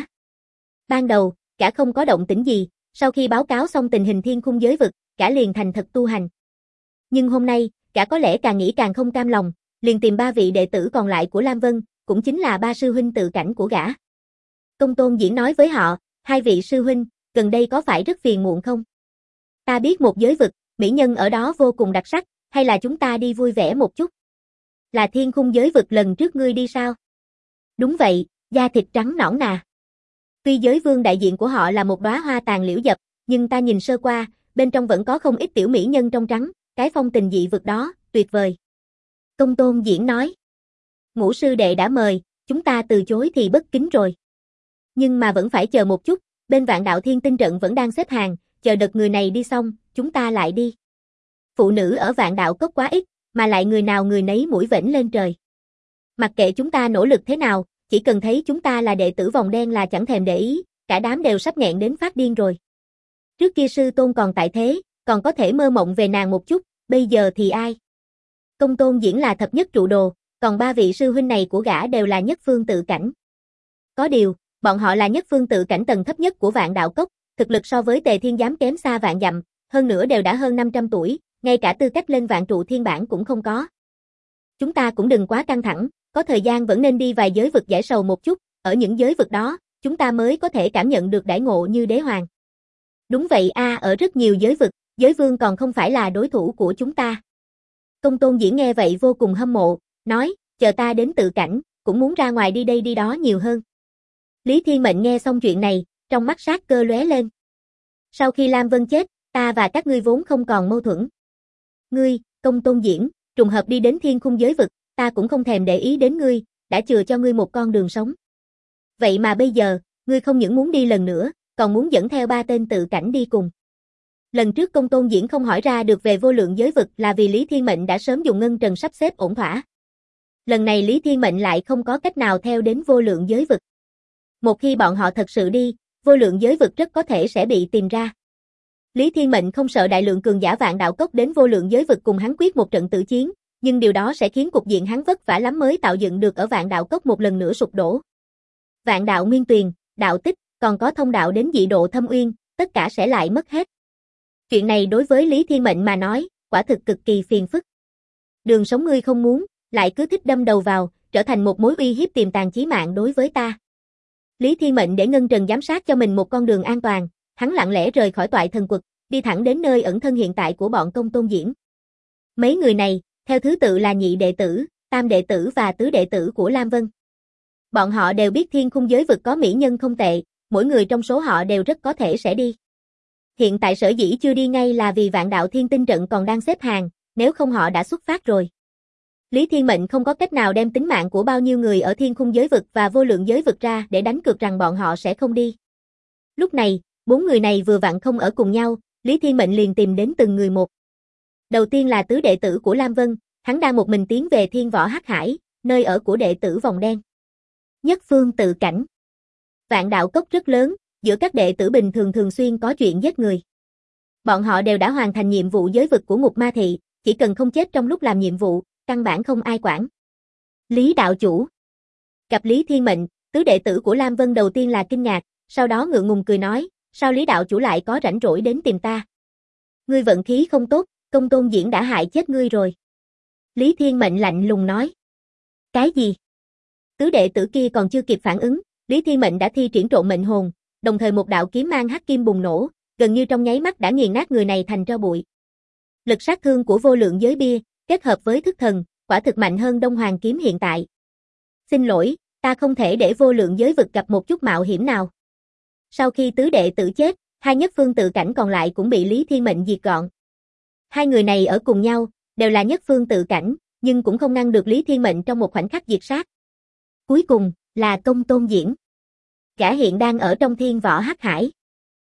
Ban đầu, gã không có động tĩnh gì, sau khi báo cáo xong tình hình thiên khung giới vực, gã liền thành thật tu hành. Nhưng hôm nay, gã có lẽ càng nghĩ càng không cam lòng, liền tìm 3 vị đệ tử còn lại của Lam Vân, cũng chính là 3 sư huynh tự cảnh của gã. Công Tôn Diễn nói với họ, 2 vị sư huynh, gần đây có phải rất phiền muộn không? Ta biết một giới vực, mỹ nhân ở đó vô cùng đặc sắc, hay là chúng ta đi vui vẻ một chút? Là thiên khung giới vực lần trước ngươi đi sao? Đúng vậy, da thịt trắng nõn nà. Tuy giới vương đại diện của họ là một đóa hoa tàn liễu dập, nhưng ta nhìn sơ qua, bên trong vẫn có không ít tiểu mỹ nhân trong trắng, cái phong tình dị vực đó, tuyệt vời. Công Tôn Diễn nói. Ngũ sư đệ đã mời, chúng ta từ chối thì bất kính rồi. Nhưng mà vẫn phải chờ một chút, bên Vạn Đạo Thiên Tinh trận vẫn đang xếp hàng, chờ đợt người này đi xong, chúng ta lại đi. Phụ nữ ở Vạn Đạo Cốc quá ít, mà lại người nào người nấy mũi vểnh lên trời. Mặc kệ chúng ta nỗ lực thế nào, chỉ cần thấy chúng ta là đệ tử vòng đen là chẳng thèm để ý, cả đám đều sắp nghẹn đến phát điên rồi. Trước kia sư tôn còn tại thế, còn có thể mơ mộng về nàng một chút, bây giờ thì ai? Công Tôn Diễn là thập nhất trụ đồ, còn 3 vị sư huynh này của gã đều là nhất phương tự cảnh. Có điều, bọn họ là nhất phương tự cảnh tầng thấp nhất của Vạn Đạo Cốc, thực lực so với Tề Thiên Giám kém xa vạn dặm, hơn nữa đều đã hơn 500 tuổi, ngay cả tư cách lên vạn trụ thiên bản cũng không có. Chúng ta cũng đừng quá căng thẳng, có thời gian vẫn nên đi vài giới vực giải sầu một chút, ở những giới vực đó, chúng ta mới có thể cảm nhận được đãi ngộ như đế hoàng. Đúng vậy ở rất nhiều giới vực, giới vương còn không phải là đối thủ của chúng ta. Công Tôn Diễn nghe vậy vô cùng hâm mộ, nói, chờ ta đến tự cảnh, cũng muốn ra ngoài đi đây đi đó nhiều hơn. Lý Thiên Mệnh nghe xong chuyện này, trong mắt sát cơ lóe lên. Sau khi Lam Vân chết, ta và các ngươi vốn không còn mâu thuẫn. Ngươi, Công Tôn Diễn, trùng hợp đi đến thiên khung giới vực, ta cũng không thèm để ý đến ngươi, đã chừa cho ngươi một con đường sống. Vậy mà bây giờ, ngươi không những muốn đi lần nữa, còn muốn dẫn theo 3 tên tự cảnh đi cùng. Lần trước Công Tôn Diễn không hỏi ra được về vô lượng giới vực là vì Lý Thiên Mệnh đã sớm dùng ngân trần sắp xếp ổn thỏa. Lần này Lý Thiên Mệnh lại không có cách nào theo đến vô lượng giới vực. Một khi bọn họ thật sự đi, vô lượng giới vực rất có thể sẽ bị tìm ra. Lý Thiên Mệnh không sợ đại lượng cường giả Vạn Đạo Cốc đến vô lượng giới vực cùng hắn quyết một trận tử chiến, nhưng điều đó sẽ khiến cục diện hắn vất vả lắm mới tạo dựng được ở Vạn Đạo Cốc một lần nữa sụp đổ. Vạn Đạo Nguyên Tuyền, đạo tích, còn có thông đạo đến dị độ Thâm Uyên, tất cả sẽ lại mất hết. Chuyện này đối với Lý Thiên Mệnh mà nói, quả thực cực kỳ phiền phức. Đường sống ngươi không muốn, lại cứ thích đâm đầu vào, trở thành một mối uy hiếp tiềm tàng chí mạng đối với ta. Lý Thiên Mệnh để Ngân Trần giám sát cho mình một con đường an toàn, hắn lặng lẽ rời khỏi Toại Thần Quật, đi thẳng đến nơi ẩn thân hiện tại của bọn Công Tôn Diễn. Mấy người này, theo thứ tự là nhị đệ tử, tam đệ tử và tứ đệ tử của Lam Vân. Bọn họ đều biết thiên khung giới vực có mỹ nhân không tệ, mỗi người trong số họ đều rất có thể sẽ đi. Hiện tại sở dĩ chưa đi ngay là vì Vạn Đạo Thiên Tinh trận còn đang xếp hàng, nếu không họ đã xuất phát rồi. Lý Thiên Mệnh không có cách nào đem tính mạng của bao nhiêu người ở thiên khung giới vực và vô lượng giới vực ra để đánh cược rằng bọn họ sẽ không đi. Lúc này, 4 người này vừa vặn không ở cùng nhau, Lý Thiên Mệnh liền tìm đến từng người một. Đầu tiên là tứ đệ tử của Lam Vân, hắn đang một mình tiến về Thiên Võ Hắc Hải, nơi ở của đệ tử vòng đen. Nhất phương tự cảnh. Vạn Đạo Cốc rất lớn, giữa các đệ tử bình thường thường xuyên có chuyện giết người. Bọn họ đều đã hoàn thành nhiệm vụ giới vực của Ngục Ma Thị, chỉ cần không chết trong lúc làm nhiệm vụ, căn bản không ai quản. Lý đạo chủ. Gặp Lý Thiên Mệnh, Tứ đệ tử của Lam Vân đầu tiên là kinh ngạc, sau đó ngượng ngùng cười nói, sao Lý đạo chủ lại có rảnh rỗi đến tìm ta? Ngươi vận khí không tốt, Công Tôn Diễn đã hại chết ngươi rồi. Lý Thiên Mệnh lạnh lùng nói. Cái gì? Tứ đệ tử kia còn chưa kịp phản ứng, Lý Thiên Mệnh đã thi triển trộn mệnh hồn, đồng thời một đạo kiếm mang hắc kim bùng nổ, gần như trong nháy mắt đã nghiền nát người này thành tro bụi. Lực sát thương của vô lượng giới bia, kết hợp với thức thần, quả thực mạnh hơn Đông Hoàng kiếm hiện tại. Xin lỗi, ta không thể để vô lượng giới vực gặp một chút mạo hiểm nào. Sau khi tứ đệ tử chết, hai nhất phương tự cảnh còn lại cũng bị Lý Thiên Mệnh diệt gọn. Hai người này ở cùng nhau, đều là nhất phương tự cảnh, nhưng cũng không ngăn được Lý Thiên Mệnh trong một khoảnh khắc diệt sát. Cuối cùng, là Công Tôn Diễn. Gã hiện đang ở trong thiên võ hắc hải.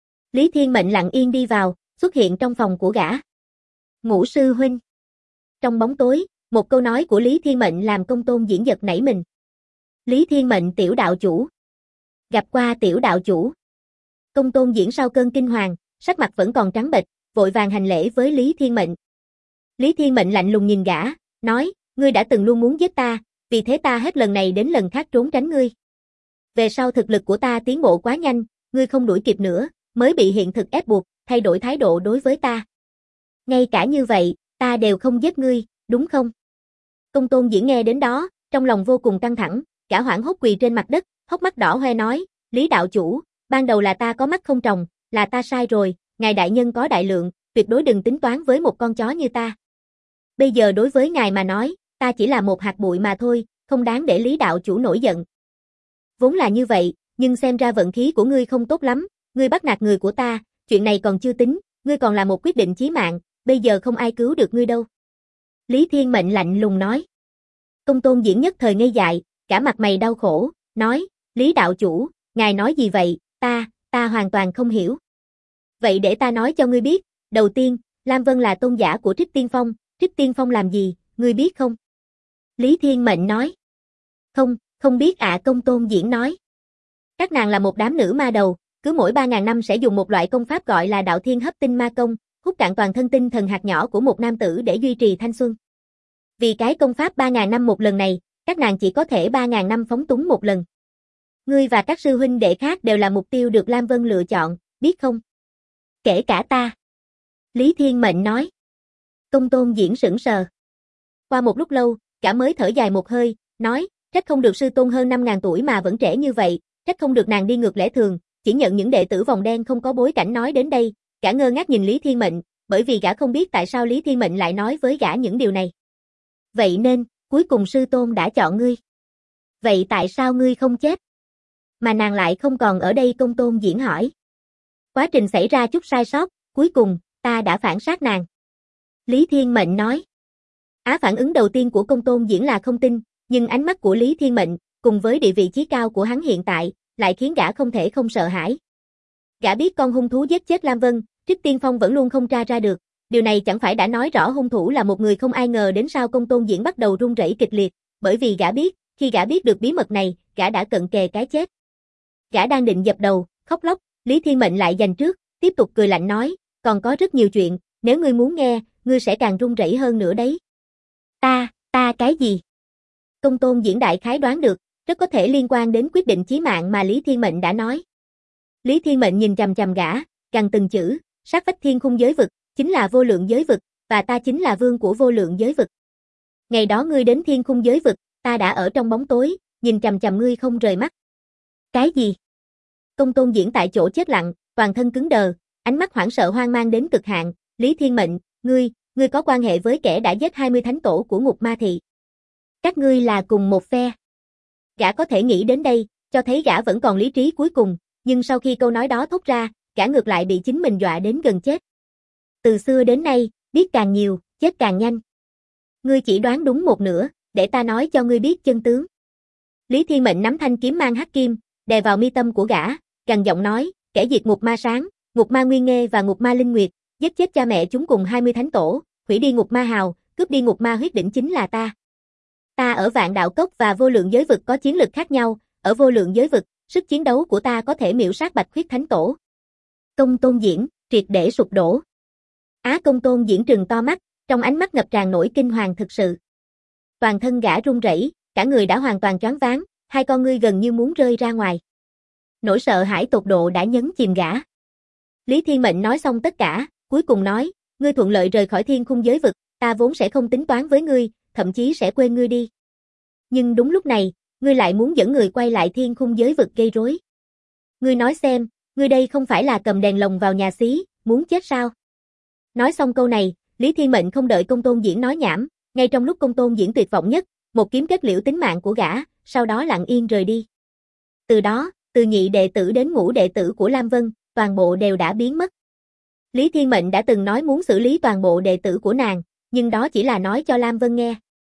Lý Thiên Mệnh lặng yên đi vào, xuất hiện trong phòng của gã. Ngũ sư huynh. Trong bóng tối, một câu nói của Lý Thiên Mệnh làm Công Tôn Diễn giật nảy mình. Lý Thiên Mệnh tiểu đạo chủ. Gặp qua tiểu đạo chủ. Công Tôn Diễn sau cơn kinh hoàng, sắc mặt vẫn còn trắng bệch, vội vàng hành lễ với Lý Thiên Mệnh. Lý Thiên Mệnh lạnh lùng nhìn gã, nói, ngươi đã từng luôn muốn giết ta, vì thế ta hết lần này đến lần khác trốn tránh ngươi. Về sau thực lực của ta tiến bộ quá nhanh, ngươi không đuổi kịp nữa, mới bị hiện thực ép buộc, thay đổi thái độ đối với ta. Ngay cả như vậy, ta đều không giết ngươi, đúng không? Công Tôn Diễn nghe đến đó, trong lòng vô cùng căng thẳng, cả hoảng hốt quỳ trên mặt đất, hốc mắt đỏ hoe nói, Lý đạo chủ, ban đầu là ta có mắt không tròng, là ta sai rồi, ngài đại nhân có đại lượng, tuyệt đối đừng tính toán với một con chó như ta. Bây giờ đối với ngài mà nói, ta chỉ là một hạt bụi mà thôi, không đáng để Lý đạo chủ nổi giận. Vốn là như vậy, nhưng xem ra vận khí của ngươi không tốt lắm, ngươi bắt nạt người của ta, chuyện này còn chưa tính, ngươi còn là một quyết định chí mạng, bây giờ không ai cứu được ngươi đâu. Lý Thiên Mệnh lạnh lùng nói. Công Tôn Diễn nhất thời ngây dại, cả mặt mày đau khổ, nói, Lý đạo chủ, ngài nói gì vậy, ta hoàn toàn không hiểu. Vậy để ta nói cho ngươi biết, đầu tiên, Lam Vân là tôn giả của Trích Tiên Phong làm gì, ngươi biết không? Lý Thiên Mệnh nói. Không biết ạ. Công Tôn Diễn nói. Các nàng là một đám nữ ma đầu, cứ mỗi 3.000 năm sẽ dùng một loại công pháp gọi là đạo thiên hấp tinh ma công, hút cạn toàn thân tinh thần hạt nhỏ của một nam tử để duy trì thanh xuân. Vì cái công pháp 3.000 năm một lần này, các nàng chỉ có thể 3.000 năm phóng túng một lần. Ngươi và các sư huynh đệ khác đều là mục tiêu được Lam Vân lựa chọn, biết không? Kể cả ta. Lý Thiên Mệnh nói. Công Tôn Diễn sững sờ. Qua một lúc lâu, cả mới thở dài một hơi, nói, trách không được sư tôn hơn 5.000 tuổi mà vẫn trẻ như vậy, trách không được nàng đi ngược lẽ thường, chỉ nhận những đệ tử vòng đen không có bối cảnh nói đến đây, cả ngơ ngác nhìn Lý Thiên Mệnh, bởi vì gã không biết tại sao Lý Thiên Mệnh lại nói với gã những điều này. Vậy nên, cuối cùng sư tôn đã chọn ngươi. Vậy tại sao ngươi không chết? Mà nàng lại không còn ở đây? Công Tôn Diễn hỏi. Quá trình xảy ra chút sai sót, cuối cùng, ta đã phản sát nàng. Lý Thiên Mệnh nói. Phản ứng đầu tiên của Công Tôn Diễn là không tin, nhưng ánh mắt của Lý Thiên Mệnh, cùng với địa vị chí cao của hắn hiện tại, lại khiến gã không thể không sợ hãi. Gã biết con hung thú giết chết Lam Vân, Trích Tiên Phong vẫn luôn không tra ra được, điều này chẳng phải đã nói rõ hung thủ là một người không ai ngờ đến sao? Công Tôn Diễn bắt đầu run rẩy kịch liệt, bởi vì gã biết, khi gã biết được bí mật này, gã đã cận kề cái chết. Gã đang định dập đầu, khóc lóc, Lý Thiên Mệnh lại giành trước, tiếp tục cười lạnh nói, còn có rất nhiều chuyện, nếu ngươi muốn nghe, ngươi sẽ càng run rẩy hơn nữa đấy. Ta cái gì? Công Tôn Diễn đại khái đoán được, rất có thể liên quan đến quyết định chí mạng mà Lý Thiên Mệnh đã nói. Lý Thiên Mệnh nhìn chằm chằm gã, gằn từng chữ, sát vách thiên khung giới vực, chính là vô lượng giới vực, và ta chính là vương của vô lượng giới vực. Ngày đó ngươi đến thiên khung giới vực, ta đã ở trong bóng tối, nhìn chằm chằm ngươi không rời mắt. Cái gì? Công Tôn Diễn tại chỗ chết lặng, toàn thân cứng đờ, ánh mắt hoảng sợ hoang mang đến cực hạn. Lý Thiên Mệnh, ngươi có quan hệ với kẻ đã giết 20 thánh tổ của Ngục Ma Thị. Các ngươi là cùng một phe. Gã có thể nghĩ đến đây, cho thấy gã vẫn còn lý trí cuối cùng, nhưng sau khi câu nói đó thốt ra, gã ngược lại bị chính mình dọa đến gần chết. Từ xưa đến nay, biết càng nhiều, chết càng nhanh. Ngươi chỉ đoán đúng một nửa, để ta nói cho ngươi biết chân tướng. Lý Thiên Mệnh nắm thanh kiếm mang hắc kim, đè vào mi tâm của gã, gằn giọng nói, kẻ diệt Ngục Ma Sáng, Ngục Ma Nguyên Nghê và Ngục Ma Linh Nguyệt, giết chết cha mẹ chúng cùng 20 thánh tổ, hủy đi Ngục Ma Hào, cướp đi Ngục Ma Huyết Đỉnh chính là ta. Ta ở Vạn Đạo Cốc và vô lượng giới vực có chiến lực khác nhau, ở vô lượng giới vực, sức chiến đấu của ta có thể miểu sát Bạch Khuyết Thánh Tổ. Công Tôn Diễn, triệt để sụp đổ. Công Tôn Diễn trừng to mắt, trong ánh mắt ngập tràn nỗi kinh hoàng thực sự. Toàn thân gã run rẩy, cả người đã hoàn toàn choáng váng, hai con ngươi gần như muốn rơi ra ngoài. Nỗi sợ hãi tột độ đã nhấn chìm gã. Lý Thiên Mệnh nói xong tất cả, cuối cùng nói, ngươi thuận lợi rời khỏi thiên khung giới vực, ta vốn sẽ không tính toán với ngươi, thậm chí sẽ quên ngươi đi. Nhưng đúng lúc này, ngươi lại muốn dẫn người quay lại thiên khung giới vực gây rối. Ngươi nói xem, ngươi đây không phải là cầm đèn lồng vào nhà xí, muốn chết sao? Nói xong câu này, Lý Thiên Mệnh không đợi Công Tôn Diễn nói nhảm, ngay trong lúc Công Tôn Diễn tuyệt vọng nhất, một kiếm kết liễu tính mạng của gã, sau đó lặng yên rời đi. Từ đó, từ nhị đệ tử đến ngũ đệ tử của Lam Vân, toàn bộ đều đã biến mất. Lý Thiên Mệnh đã từng nói muốn xử lý toàn bộ đệ tử của nàng, nhưng đó chỉ là nói cho Lam Vân nghe.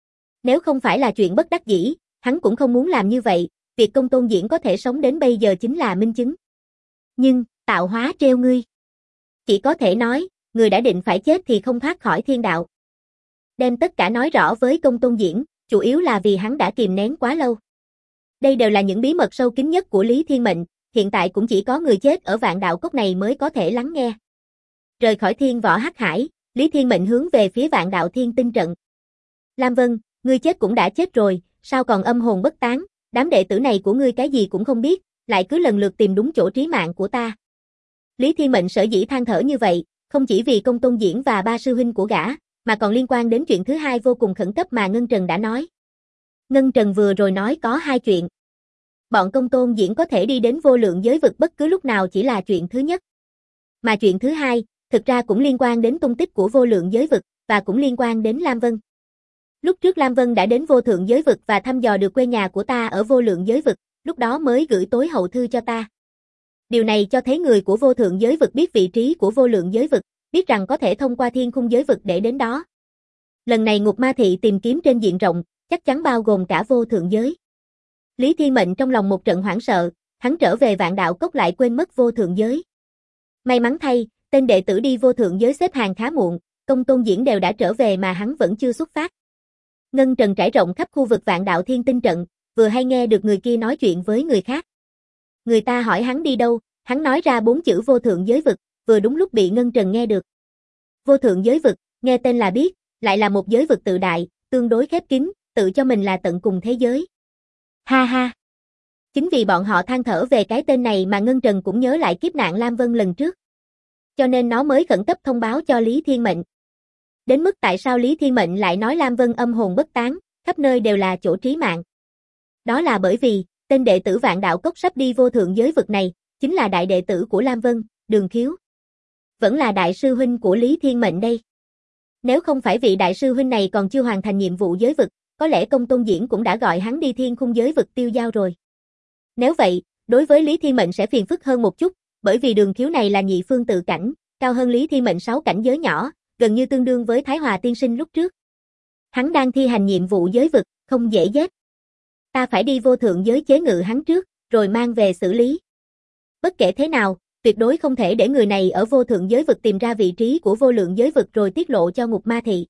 Nếu không phải là chuyện bất đắc dĩ, hắn cũng không muốn làm như vậy, việc Công Tôn Diễn có thể sống đến bây giờ chính là minh chứng. Nhưng, tạo hóa trêu ngươi. Chỉ có thể nói, người đã định phải chết thì không thoát khỏi thiên đạo. Đem tất cả nói rõ với Công Tôn Diễn, chủ yếu là vì hắn đã kìm nén quá lâu. Đây đều là những bí mật sâu kín nhất của Lý Thiên Mệnh, hiện tại cũng chỉ có người chết ở Vạn Đạo Cốc này mới có thể lắng nghe. Rời khỏi Thiên Võ Hắc Hải, Lý Thiên Mệnh hướng về phía Vạn Đạo Thiên Tinh trận. Lam Vân, ngươi chết cũng đã chết rồi, sao còn âm hồn bất tán, đám đệ tử này của ngươi cái gì cũng không biết, lại cứ lần lượt tìm đúng chỗ trí mạng của ta. Lý Thiên Mệnh sở dĩ than thở như vậy, không chỉ vì Công Tôn Diễn và ba sư huynh của gã, mà còn liên quan đến chuyện thứ hai vô cùng khẩn cấp mà Ngân Trần đã nói. Ngân Trần vừa rồi nói có hai chuyện. Bọn Công Tôn Diễn có thể đi đến vô lượng giới vực bất cứ lúc nào chỉ là chuyện thứ nhất. Mà chuyện thứ hai, thực ra cũng liên quan đến tung tích của vô lượng giới vực, và cũng liên quan đến Lam Vân. Lúc trước Lam Vân đã đến vô thượng giới vực và thăm dò được quê nhà của ta ở vô lượng giới vực, lúc đó mới gửi tối hậu thư cho ta. Điều này cho thấy người của vô thượng giới vực biết vị trí của vô lượng giới vực, biết rằng có thể thông qua thiên khung giới vực để đến đó. Lần này Ngục Ma Thị tìm kiếm trên diện rộng, chắc chắn bao gồm cả vô thượng giới. Lý Thiên Mệnh trong lòng một trận hoảng sợ, hắn trở về Vạn Đạo Cốc lại quên mất vô thượng giới. May mắn thay, tên đệ tử đi vô thượng giới xếp hàng khá muộn, Công Tôn Diễn đều đã trở về mà hắn vẫn chưa xuất phát. Ngân Trần trải rộng khắp khu vực Vạn Đạo Thiên Tinh trận, vừa hay nghe được người kia nói chuyện với người khác. Người ta hỏi hắn đi đâu, hắn nói ra 4 chữ vô thượng giới vực, vừa đúng lúc bị Ngân Trần nghe được. Vô thượng giới vực, nghe tên là biết, lại là một giới vực tự đại, tương đối khép kín, tự cho mình là tận cùng thế giới. Ha ha. Chính vì bọn họ than thở về cái tên này mà Ngân Trần cũng nhớ lại kiếp nạn Lam Vân lần trước. Cho nên nó mới khẩn cấp thông báo cho Lý Thiên Mệnh. Đến mức tại sao Lý Thiên Mệnh lại nói Lam Vân âm hồn bất tán, khắp nơi đều là chỗ trí mạng. Đó là bởi vì, tên đệ tử Vạn Đạo Cốc sắp đi vô thượng giới vực này, chính là đại đệ tử của Lam Vân, Đường Khiếu. Vẫn là đại sư huynh của Lý Thiên Mệnh đây. Nếu không phải vị đại sư huynh này còn chưa hoàn thành nhiệm vụ giới vực, có lẽ Công Tôn Diễn cũng đã gọi hắn đi thiên khung giới vực tiêu giao rồi. Nếu vậy, đối với Lý Thiên Mệnh sẽ phiền phức hơn một chút, bởi vì Đường Khiếu này là nhị phương tự cảnh, cao hơn Lý Thiên Mệnh 6 cảnh giới nhỏ, gần như tương đương với Thái Hòa tiên sinh lúc trước. Hắn đang thi hành nhiệm vụ giới vực, không dễ giết. Ta phải đi vô thượng giới chế ngự hắn trước, rồi mang về xử lý. Bất kể thế nào, tuyệt đối không thể để người này ở vô thượng giới vực tìm ra vị trí của vô lượng giới vực rồi tiết lộ cho Ngục Ma Thị.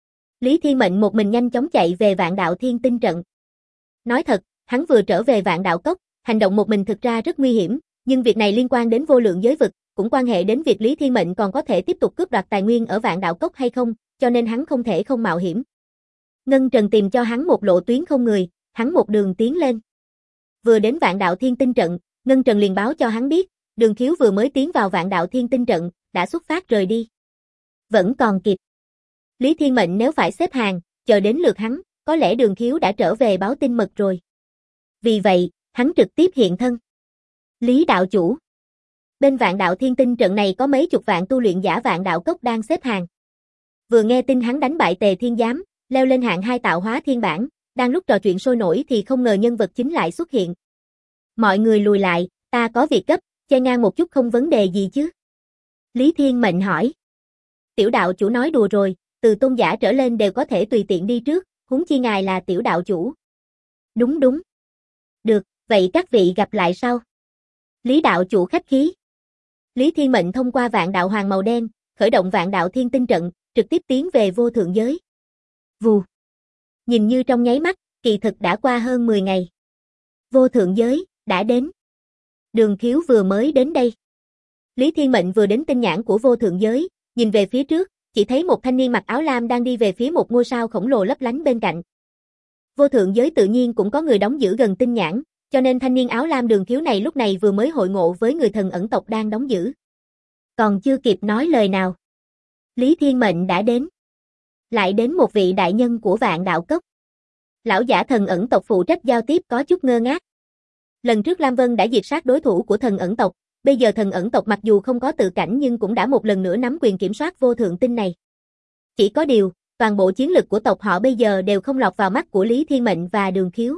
Lý Thiên Mệnh một mình nhanh chóng chạy về Vạn Đạo Thiên Tinh trận. Nói thật, hắn vừa trở về Vạn Đạo Cốc, hành động một mình thực ra rất nguy hiểm, nhưng việc này liên quan đến vô lượng giới vực, cũng quan hệ đến việc Lý Thiên Mệnh còn có thể tiếp tục cướp đoạt tài nguyên ở Vạn Đạo Cốc hay không, cho nên hắn không thể không mạo hiểm. Ngân Trần tìm cho hắn một lộ tuyến không người, hắn một đường tiến lên. Vừa đến Vạn Đạo Thiên Tinh trận, Ngân Trần liền báo cho hắn biết, Đường Khiếu vừa mới tiến vào Vạn Đạo Thiên Tinh trận, đã xuất phát rời đi. Vẫn còn kịp. Lý Thiên Mệnh nếu phải xếp hàng, chờ đến lượt hắn, có lẽ Đường Khiếu đã trở về báo tin mật rồi. Vì vậy, hắn trực tiếp hiện thân. Lý đạo chủ. Bên Vạn Đạo Thiên Tinh trận này có mấy chục vạn tu luyện giả Vạn Đạo Cốc đang xếp hàng. Vừa nghe tin hắn đánh bại Tề Thiên Giám, leo lên hạng 2 tạo hóa thiên bản, đang lúc trò chuyện sôi nổi thì không ngờ nhân vật chính lại xuất hiện. Mọi người lùi lại, ta có việc gấp, che ngang một chút không vấn đề gì chứ? Lý Thiên Mệnh hỏi. Tiểu đạo chủ nói đùa rồi, từ tôn giả trở lên đều có thể tùy tiện đi trước, huống chi ngài là tiểu đạo chủ. Đúng đúng. Được, vậy các vị gặp lại sau. Lý đạo chủ khách khí. Lý Thiên Mệnh thông qua Vạn Đạo Hoàng màu đen, khởi động Vạn Đạo Thiên Tinh trận, trực tiếp tiến về vô thượng giới. Vù. Nhìn như trong nháy mắt, kỳ thực đã qua hơn 10 ngày. Vô thượng giới, đã đến. Đường Khiếu vừa mới đến đây. Lý Thiên Mệnh vừa đến tinh nhãn của vô thượng giới, nhìn về phía trước, chỉ thấy một thanh niên mặc áo lam đang đi về phía một ngôi sao khổng lồ lấp lánh bên cạnh. Vô thượng giới tự nhiên cũng có người đóng giữ gần tinh nhãn, cho nên thanh niên áo lam Đường Khiếu này lúc này vừa mới hội ngộ với người thần ẩn tộc đang đóng giữ. Còn chưa kịp nói lời nào, Lý Thiên Mệnh đã đến. Lại đến một vị đại nhân của Vạn Đạo Cốc. Lão giả thần ẩn tộc phụ trách giao tiếp có chút ngơ ngác. Lần trước Lam Vân đã diệt sát đối thủ của thần ẩn tộc, bây giờ thần ẩn tộc mặc dù không có tự cảnh nhưng cũng đã một lần nữa nắm quyền kiểm soát vô thượng tinh này. Chỉ có điều, toàn bộ chiến lực của tộc họ bây giờ đều không lọt vào mắt của Lý Thiên Mệnh và Đường Khiếu.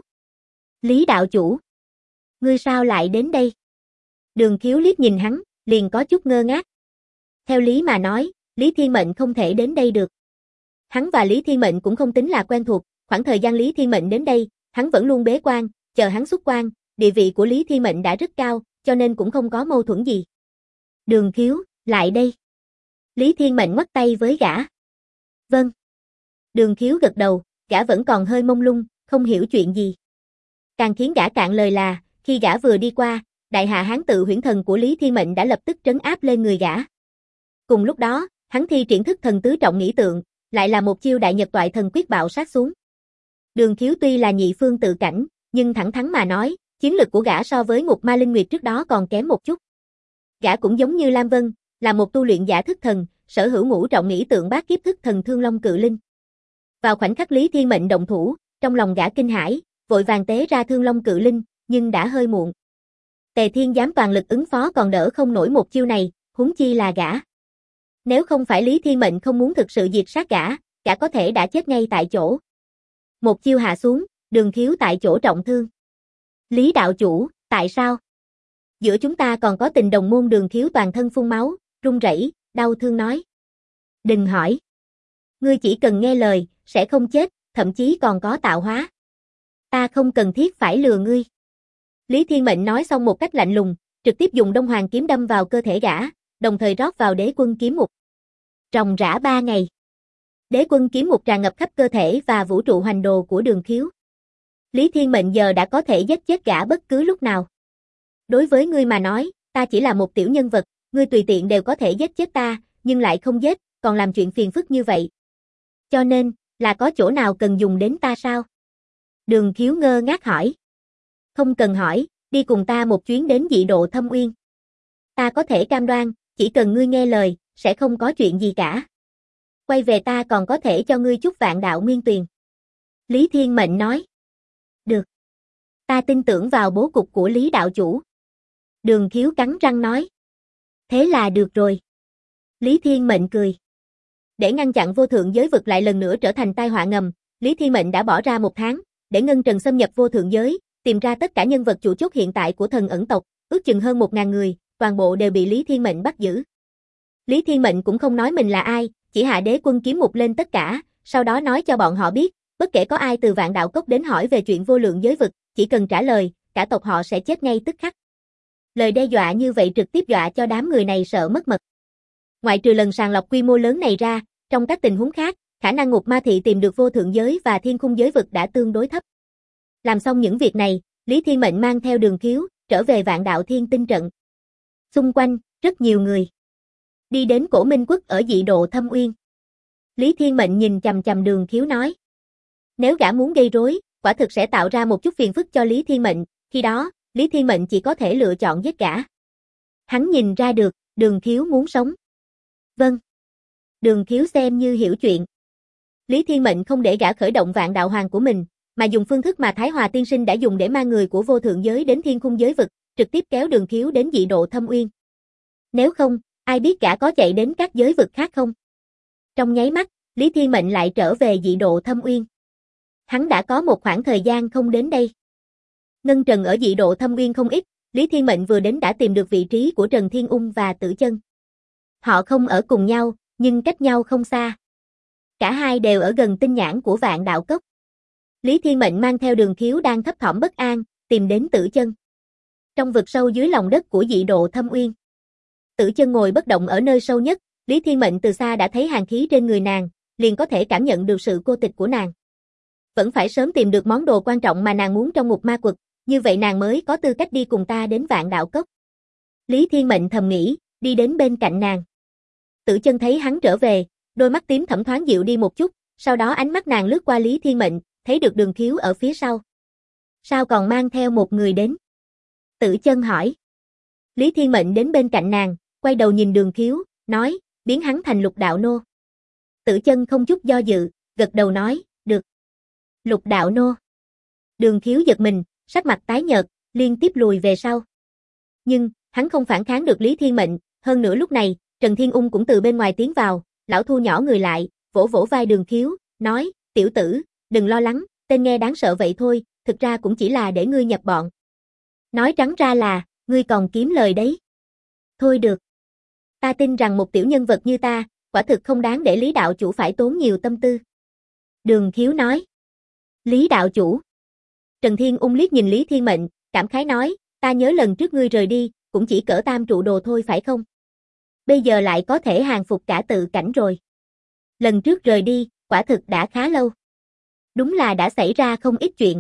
Lý đạo chủ, ngươi sao lại đến đây? Đường Khiếu liếc nhìn hắn, liền có chút ngơ ngác. Theo lý mà nói, Lý Thiên Mệnh không thể đến đây được. Hắn và Lý Thiên Mệnh cũng không tính là quen thuộc, khoảng thời gian Lý Thiên Mệnh đến đây, hắn vẫn luôn bế quan, chờ hắn xuất quan, địa vị của Lý Thiên Mệnh đã rất cao, cho nên cũng không có mâu thuẫn gì. Đường Khiếu, lại đây. Lý Thiên Mệnh ngoắc tay với gã. Vâng. Đường Khiếu gật đầu, gã vẫn còn hơi mông lung, không hiểu chuyện gì. Càng khiến gã cạn lời là, khi gã vừa đi qua, đại hạ hán tự huyễn thần của Lý Thiên Mệnh đã lập tức trấn áp lên người gã. Cùng lúc đó, hắn thi triển thức thần tứ trọng nghĩ tượng, lại là một chiêu đại nhật toại thần quyết bạo sát xuống. Đường Khiếu tuy là nhị phương tự cảnh, nhưng thẳng thắn mà nói, chiến lực của gã so với Ngục Ma Linh Nguyệt trước đó còn kém một chút. Gã cũng giống như Lam Vân, là một tu luyện giả thức thần, sở hữu ngũ trọng nghĩ tượng bát kiếp thức thần Thương Long Cự Linh. Vào khoảnh khắc Lý Thiên Mệnh động thủ, trong lòng gã kinh hãi, vội vàng tế ra Thương Long Cự Linh, nhưng đã hơi muộn. Tề Thiên dám toàn lực ứng phó còn đỡ không nổi một chiêu này, huống chi là gã. Nếu không phải Lý Thiên Mệnh không muốn thực sự diệt sát gã có thể đã chết ngay tại chỗ. Một chiêu hạ xuống, Đường Khiếu tại chỗ trọng thương. Lý đạo chủ, tại sao? Giữa chúng ta còn có tình đồng môn. Đường Khiếu toàn thân phun máu, run rẩy, đau thương nói. Đừng hỏi. Ngươi chỉ cần nghe lời, sẽ không chết, thậm chí còn có tạo hóa. Ta không cần thiết phải lừa ngươi. Lý Thiên Mệnh nói xong một cách lạnh lùng, trực tiếp dùng Đông Hoàng kiếm đâm vào cơ thể gã, đồng thời rót vào Đế Quân kiếm mục. Ròng rã 3 ngày. Đế Quân kiếm mục tràn ngập khắp cơ thể và vũ trụ hoành đồ của Đường Khiếu. Lý Thiên Mệnh giờ đã có thể giết chết gã bất cứ lúc nào. Đối với ngươi mà nói, ta chỉ là một tiểu nhân vật, ngươi tùy tiện đều có thể giết chết ta, nhưng lại không giết, còn làm chuyện phiền phức như vậy. Cho nên, là có chỗ nào cần dùng đến ta sao? Đường Khiếu ngơ ngác hỏi. Không cần hỏi, đi cùng ta một chuyến đến Dị Độ Thâm Uyên. Ta có thể cam đoan, chỉ cần ngươi nghe lời, sẽ không có chuyện gì cả. Quay về ta còn có thể cho ngươi chút vạn đạo nguyên tuyền. Lý Thiên Mệnh nói. Được. Ta tin tưởng vào bố cục của Lý đạo chủ. Đường Khiếu cắn răng nói. Thế là được rồi. Lý Thiên Mệnh cười. Để ngăn chặn vô thượng giới vực lại lần nữa trở thành tai họa ngầm, Lý Thiên Mệnh đã bỏ ra 1 tháng, để Ngân Trần xâm nhập vô thượng giới, tìm ra tất cả nhân vật chủ chốt hiện tại của thần ẩn tộc, ước chừng hơn 1000 người, toàn bộ đều bị Lý Thiên Mệnh bắt giữ. Lý Thiên Mệnh cũng không nói mình là ai, chỉ hạ Đế Quân kiếm mục lên tất cả, sau đó nói cho bọn họ biết, bất kể có ai từ Vạn Đạo Cốc đến hỏi về chuyện vô lượng giới vực, chỉ cần trả lời, cả tộc họ sẽ chết ngay tức khắc. Lời đe dọa như vậy trực tiếp dọa cho đám người này sợ mất mật. Ngoại trừ lần sàng lọc quy mô lớn này ra, trong các tình huống khác, khả năng Ngục Ma Thị tìm được vô thượng giới và thiên khung giới vực đã tương đối thấp. Làm xong những việc này, Lý Thiên Mệnh mang theo Đường Khiếu, trở về Vạn Đạo Thiên Tinh trận. Xung quanh, rất nhiều người. Đi đến Cổ Minh Quốc ở Dị Độ Thâm Uyên. Lý Thiên Mệnh nhìn chằm chằm Đường Khiếu nói. Nếu gã muốn gây rối, quả thực sẽ tạo ra một chút phiền phức cho Lý Thiên Mệnh, khi đó, Lý Thiên Mệnh chỉ có thể lựa chọn giết gã. Hắn nhìn ra được, Đường Khiếu muốn sống. Vâng. Đường Khiếu xem như hiểu chuyện. Lý Thiên Mệnh không để gã khởi động Vạn Đạo Hoàng của mình, mà dùng phương thức mà Thái Hòa tiên sinh đã dùng để mang người của vô thượng giới đến thiên khung giới vực, trực tiếp kéo Đường Khiếu đến Dị Độ Thâm Uyên. Nếu không, ai biết gã có chạy đến các giới vực khác không? Trong nháy mắt, Lý Thiên Mệnh lại trở về Dị Độ Thâm Uyên. Hắn đã có một khoảng thời gian không đến đây. Ngân Trần ở Dị Độ Thâm Uyên không ít, Lý Thiên Mệnh vừa đến đã tìm được vị trí của Trần Thiên Ung và Tử Chân. Họ không ở cùng nhau, nhưng cách nhau không xa. Cả hai đều ở gần tinh nhãn của Vạn Đạo Cốc. Lý Thiên Mệnh mang theo Đường Khiếu đang thấp thỏm bất an, tìm đến Tử Chân. Trong vực sâu dưới lòng đất của Dị Độ Thâm Uyên. Tử Chân ngồi bất động ở nơi sâu nhất, Lý Thiên Mệnh từ xa đã thấy hàn khí trên người nàng, liền có thể cảm nhận được sự cô tịch của nàng. Vẫn phải sớm tìm được món đồ quan trọng mà nàng muốn trong Ngục Ma Quật, như vậy nàng mới có tư cách đi cùng ta đến Vạn Đạo Cốc. Lý Thiên Mệnh thầm nghĩ, đi đến bên cạnh nàng. Tử Chân thấy hắn trở về, đôi mắt tím thẫm thoáng dịu đi một chút, sau đó ánh mắt nàng lướt qua Lý Thiên Mệnh, thấy được Đường Khiếu ở phía sau. Sao còn mang theo một người đến? Tử Chân hỏi. Lý Thiên Mệnh đến bên cạnh nàng, quay đầu nhìn Đường Khiếu, nói, biến hắn thành Lục đạo nô. Tử Chân không chút do dự, gật đầu nói, được. Lục đạo nô. Đường Khiếu giật mình, sắc mặt tái nhợt, liên tiếp lùi về sau. Nhưng, hắn không phản kháng được Lý Thiên Mệnh, hơn nữa lúc này, Trần Thiên Ung cũng từ bên ngoài tiến vào, lão thu nhỏ người lại, vỗ vỗ vai Đường Khiếu, nói, tiểu tử, đừng lo lắng, tên nghe đáng sợ vậy thôi, thực ra cũng chỉ là để ngươi nhập bọn. Nói trắng ra là, ngươi còn kiếm lời đấy. Thôi được. Ta tin rằng một tiểu nhân vật như ta, quả thực không đáng để Lý đạo chủ phải tốn nhiều tâm tư. Đường Khiếu nói. Lý đạo chủ. Trần Thiên Ung liếc nhìn Lý Thiên Mệnh, cảm khái nói, ta nhớ lần trước ngươi rời đi, cũng chỉ cỡ tam trụ đồ thôi phải không? Bây giờ lại có thể hàng phục cả tự cảnh rồi. Lần trước rời đi, quả thực đã khá lâu. Đúng là đã xảy ra không ít chuyện.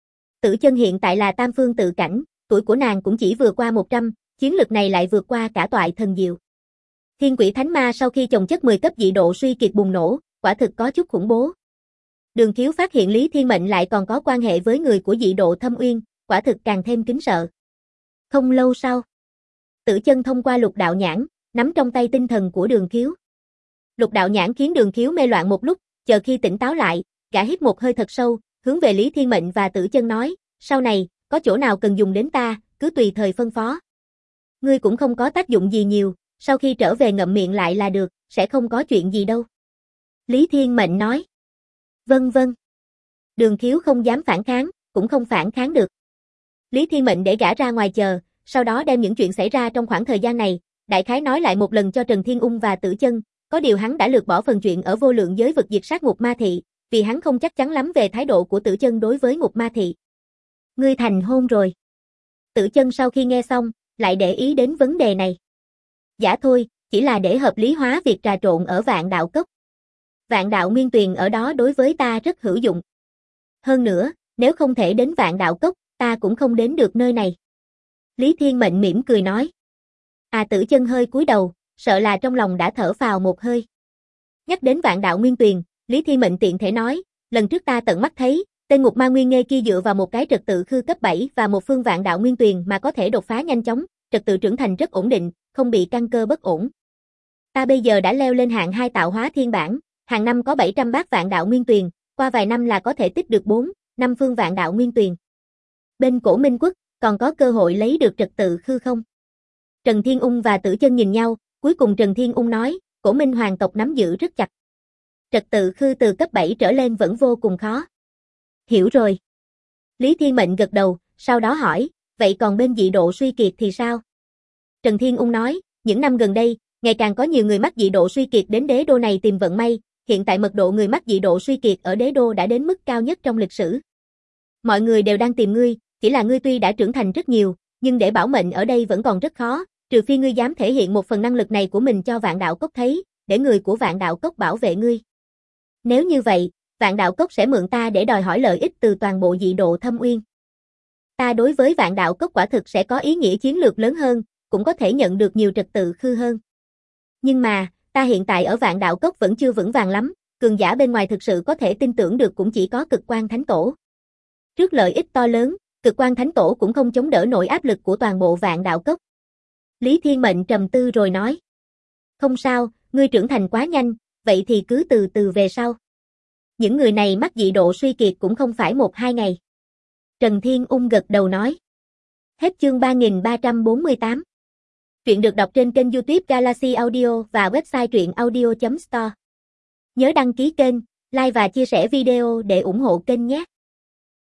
Tử Chân hiện tại là tam phương tự cảnh, tuổi của nàng cũng chỉ vừa qua 100, chiến lực này lại vượt qua cả toại thần diệu. Thiên Quỷ Thánh Ma sau khi chồng chất 10 cấp dị độ suy kiệt bùng nổ, quả thực có chút khủng bố. Đường Khiếu phát hiện Lý Thiên Mệnh lại còn có quan hệ với người của dị độ Thâm Uyên, quả thực càng thêm kính sợ. Không lâu sau, Tử Chân thông qua Lục đạo nhãn, nắm trong tay tinh thần của Đường Khiếu. Lục đạo nhãn khiến Đường Khiếu mê loạn một lúc, chờ khi tỉnh táo lại, gã hít một hơi thật sâu, hướng về Lý Thiên Mệnh và Tử Chân nói, sau này, có chỗ nào cần dùng đến ta, cứ tùy thời phân phó. Ngươi cũng không có tác dụng gì nhiều, sau khi trở về ngậm miệng lại là được, sẽ không có chuyện gì đâu. Lý Thiên Mệnh nói. Vâng vâng. Đường Khiếu không dám phản kháng, cũng không phản kháng được. Lý Thiên Mệnh để gã ra ngoài chờ, sau đó đem những chuyện xảy ra trong khoảng thời gian này, đại khái nói lại một lần cho Trần Thiên Ung và Tử Chân, có điều hắn đã lược bỏ phần chuyện ở vô lượng giới vực diệt sát Ngục Ma Thị, vì hắn không chắc chắn lắm về thái độ của Tử Chân đối với Ngục Ma Thị. Ngươi thành hôn rồi. Tử Chân sau khi nghe xong, lại để ý đến vấn đề này. Dạ thôi, chỉ là để hợp lý hóa việc trà trộn ở Vạn Đạo Cốc. Vạn Đạo Nguyên Tuyền ở đó đối với ta rất hữu dụng. Hơn nữa, nếu không thể đến Vạn Đạo Cốc, ta cũng không đến được nơi này. Lý Thiên Mệnh mỉm cười nói. Tử Chân hơi cúi đầu, sợ là trong lòng đã thở phào một hơi. Nhắc đến Vạn Đạo Nguyên Tuyền, Lý Thiên Mệnh tiện thể nói, lần trước ta tận mắt thấy, tên Ngục Ma Nguyên Nghê kia dựa vào một cái trật tự khư cấp 7 và một phương Vạn Đạo Nguyên Tuyền mà có thể đột phá nhanh chóng, trật tự trưởng thành rất ổn định, không bị căn cơ bất ổn. Ta bây giờ đã leo lên hạng 2 tạo hóa thiên bản, hàng năm có 700 bát Vạn Đạo Nguyên Tuyền, qua vài năm là có thể tích được 4, 5 phương Vạn Đạo Nguyên Tuyền. Bên Cổ Minh Quốc, còn có cơ hội lấy được trật tự khư không? Trần Thiên Ung và Tử Chân nhìn nhau, cuối cùng Trần Thiên Ung nói, Cổ Minh hoàng tộc nắm giữ rất chặt. Trật tự khư từ cấp 7 trở lên vẫn vô cùng khó. Hiểu rồi. Lý Thiên Mệnh gật đầu, sau đó hỏi, vậy còn bên dị độ suy kiệt thì sao? Trần Thiên Ung nói, những năm gần đây, ngày càng có nhiều người mắc dị độ suy kiệt đến đế đô này tìm vận may, hiện tại mật độ người mắc dị độ suy kiệt ở đế đô đã đến mức cao nhất trong lịch sử. Mọi người đều đang tìm ngươi, chỉ là ngươi tuy đã trưởng thành rất nhiều, nhưng để bảo mệnh ở đây vẫn còn rất khó, trừ phi ngươi dám thể hiện một phần năng lực này của mình cho Vạn Đạo Cốc thấy, để người của Vạn Đạo Cốc bảo vệ ngươi. Nếu như vậy, Vạn Đạo Cốc sẽ mượn ta để đòi hỏi lợi ích từ toàn bộ dị độ Thâm Uyên. Ta đối với Vạn Đạo Cốc quả thực sẽ có ý nghĩa chiến lược lớn hơn, cũng có thể nhận được nhiều trật tự khư hơn. Nhưng mà, ta hiện tại ở Vạn Đạo Cốc vẫn chưa vững vàng lắm, cường giả bên ngoài thực sự có thể tin tưởng được cũng chỉ có Cực Quang Thánh Tổ. Trước lợi ích to lớn, Cực Quang Thánh Tổ cũng không chống đỡ nổi áp lực của toàn bộ Vạn Đạo Cốc. Lý Thiên Mệnh trầm tư rồi nói. Không sao, ngươi trưởng thành quá nhanh, vậy thì cứ từ từ về sau. Những người này mắc dị độ suy kiệt cũng không phải 1-2 ngày. Trần Thiên Ung gật đầu nói. Hết chương 3348. Truyện được đọc trên kênh YouTube Galaxy Audio và website truyệnaudio.store. Nhớ đăng ký kênh, like và chia sẻ video để ủng hộ kênh nhé.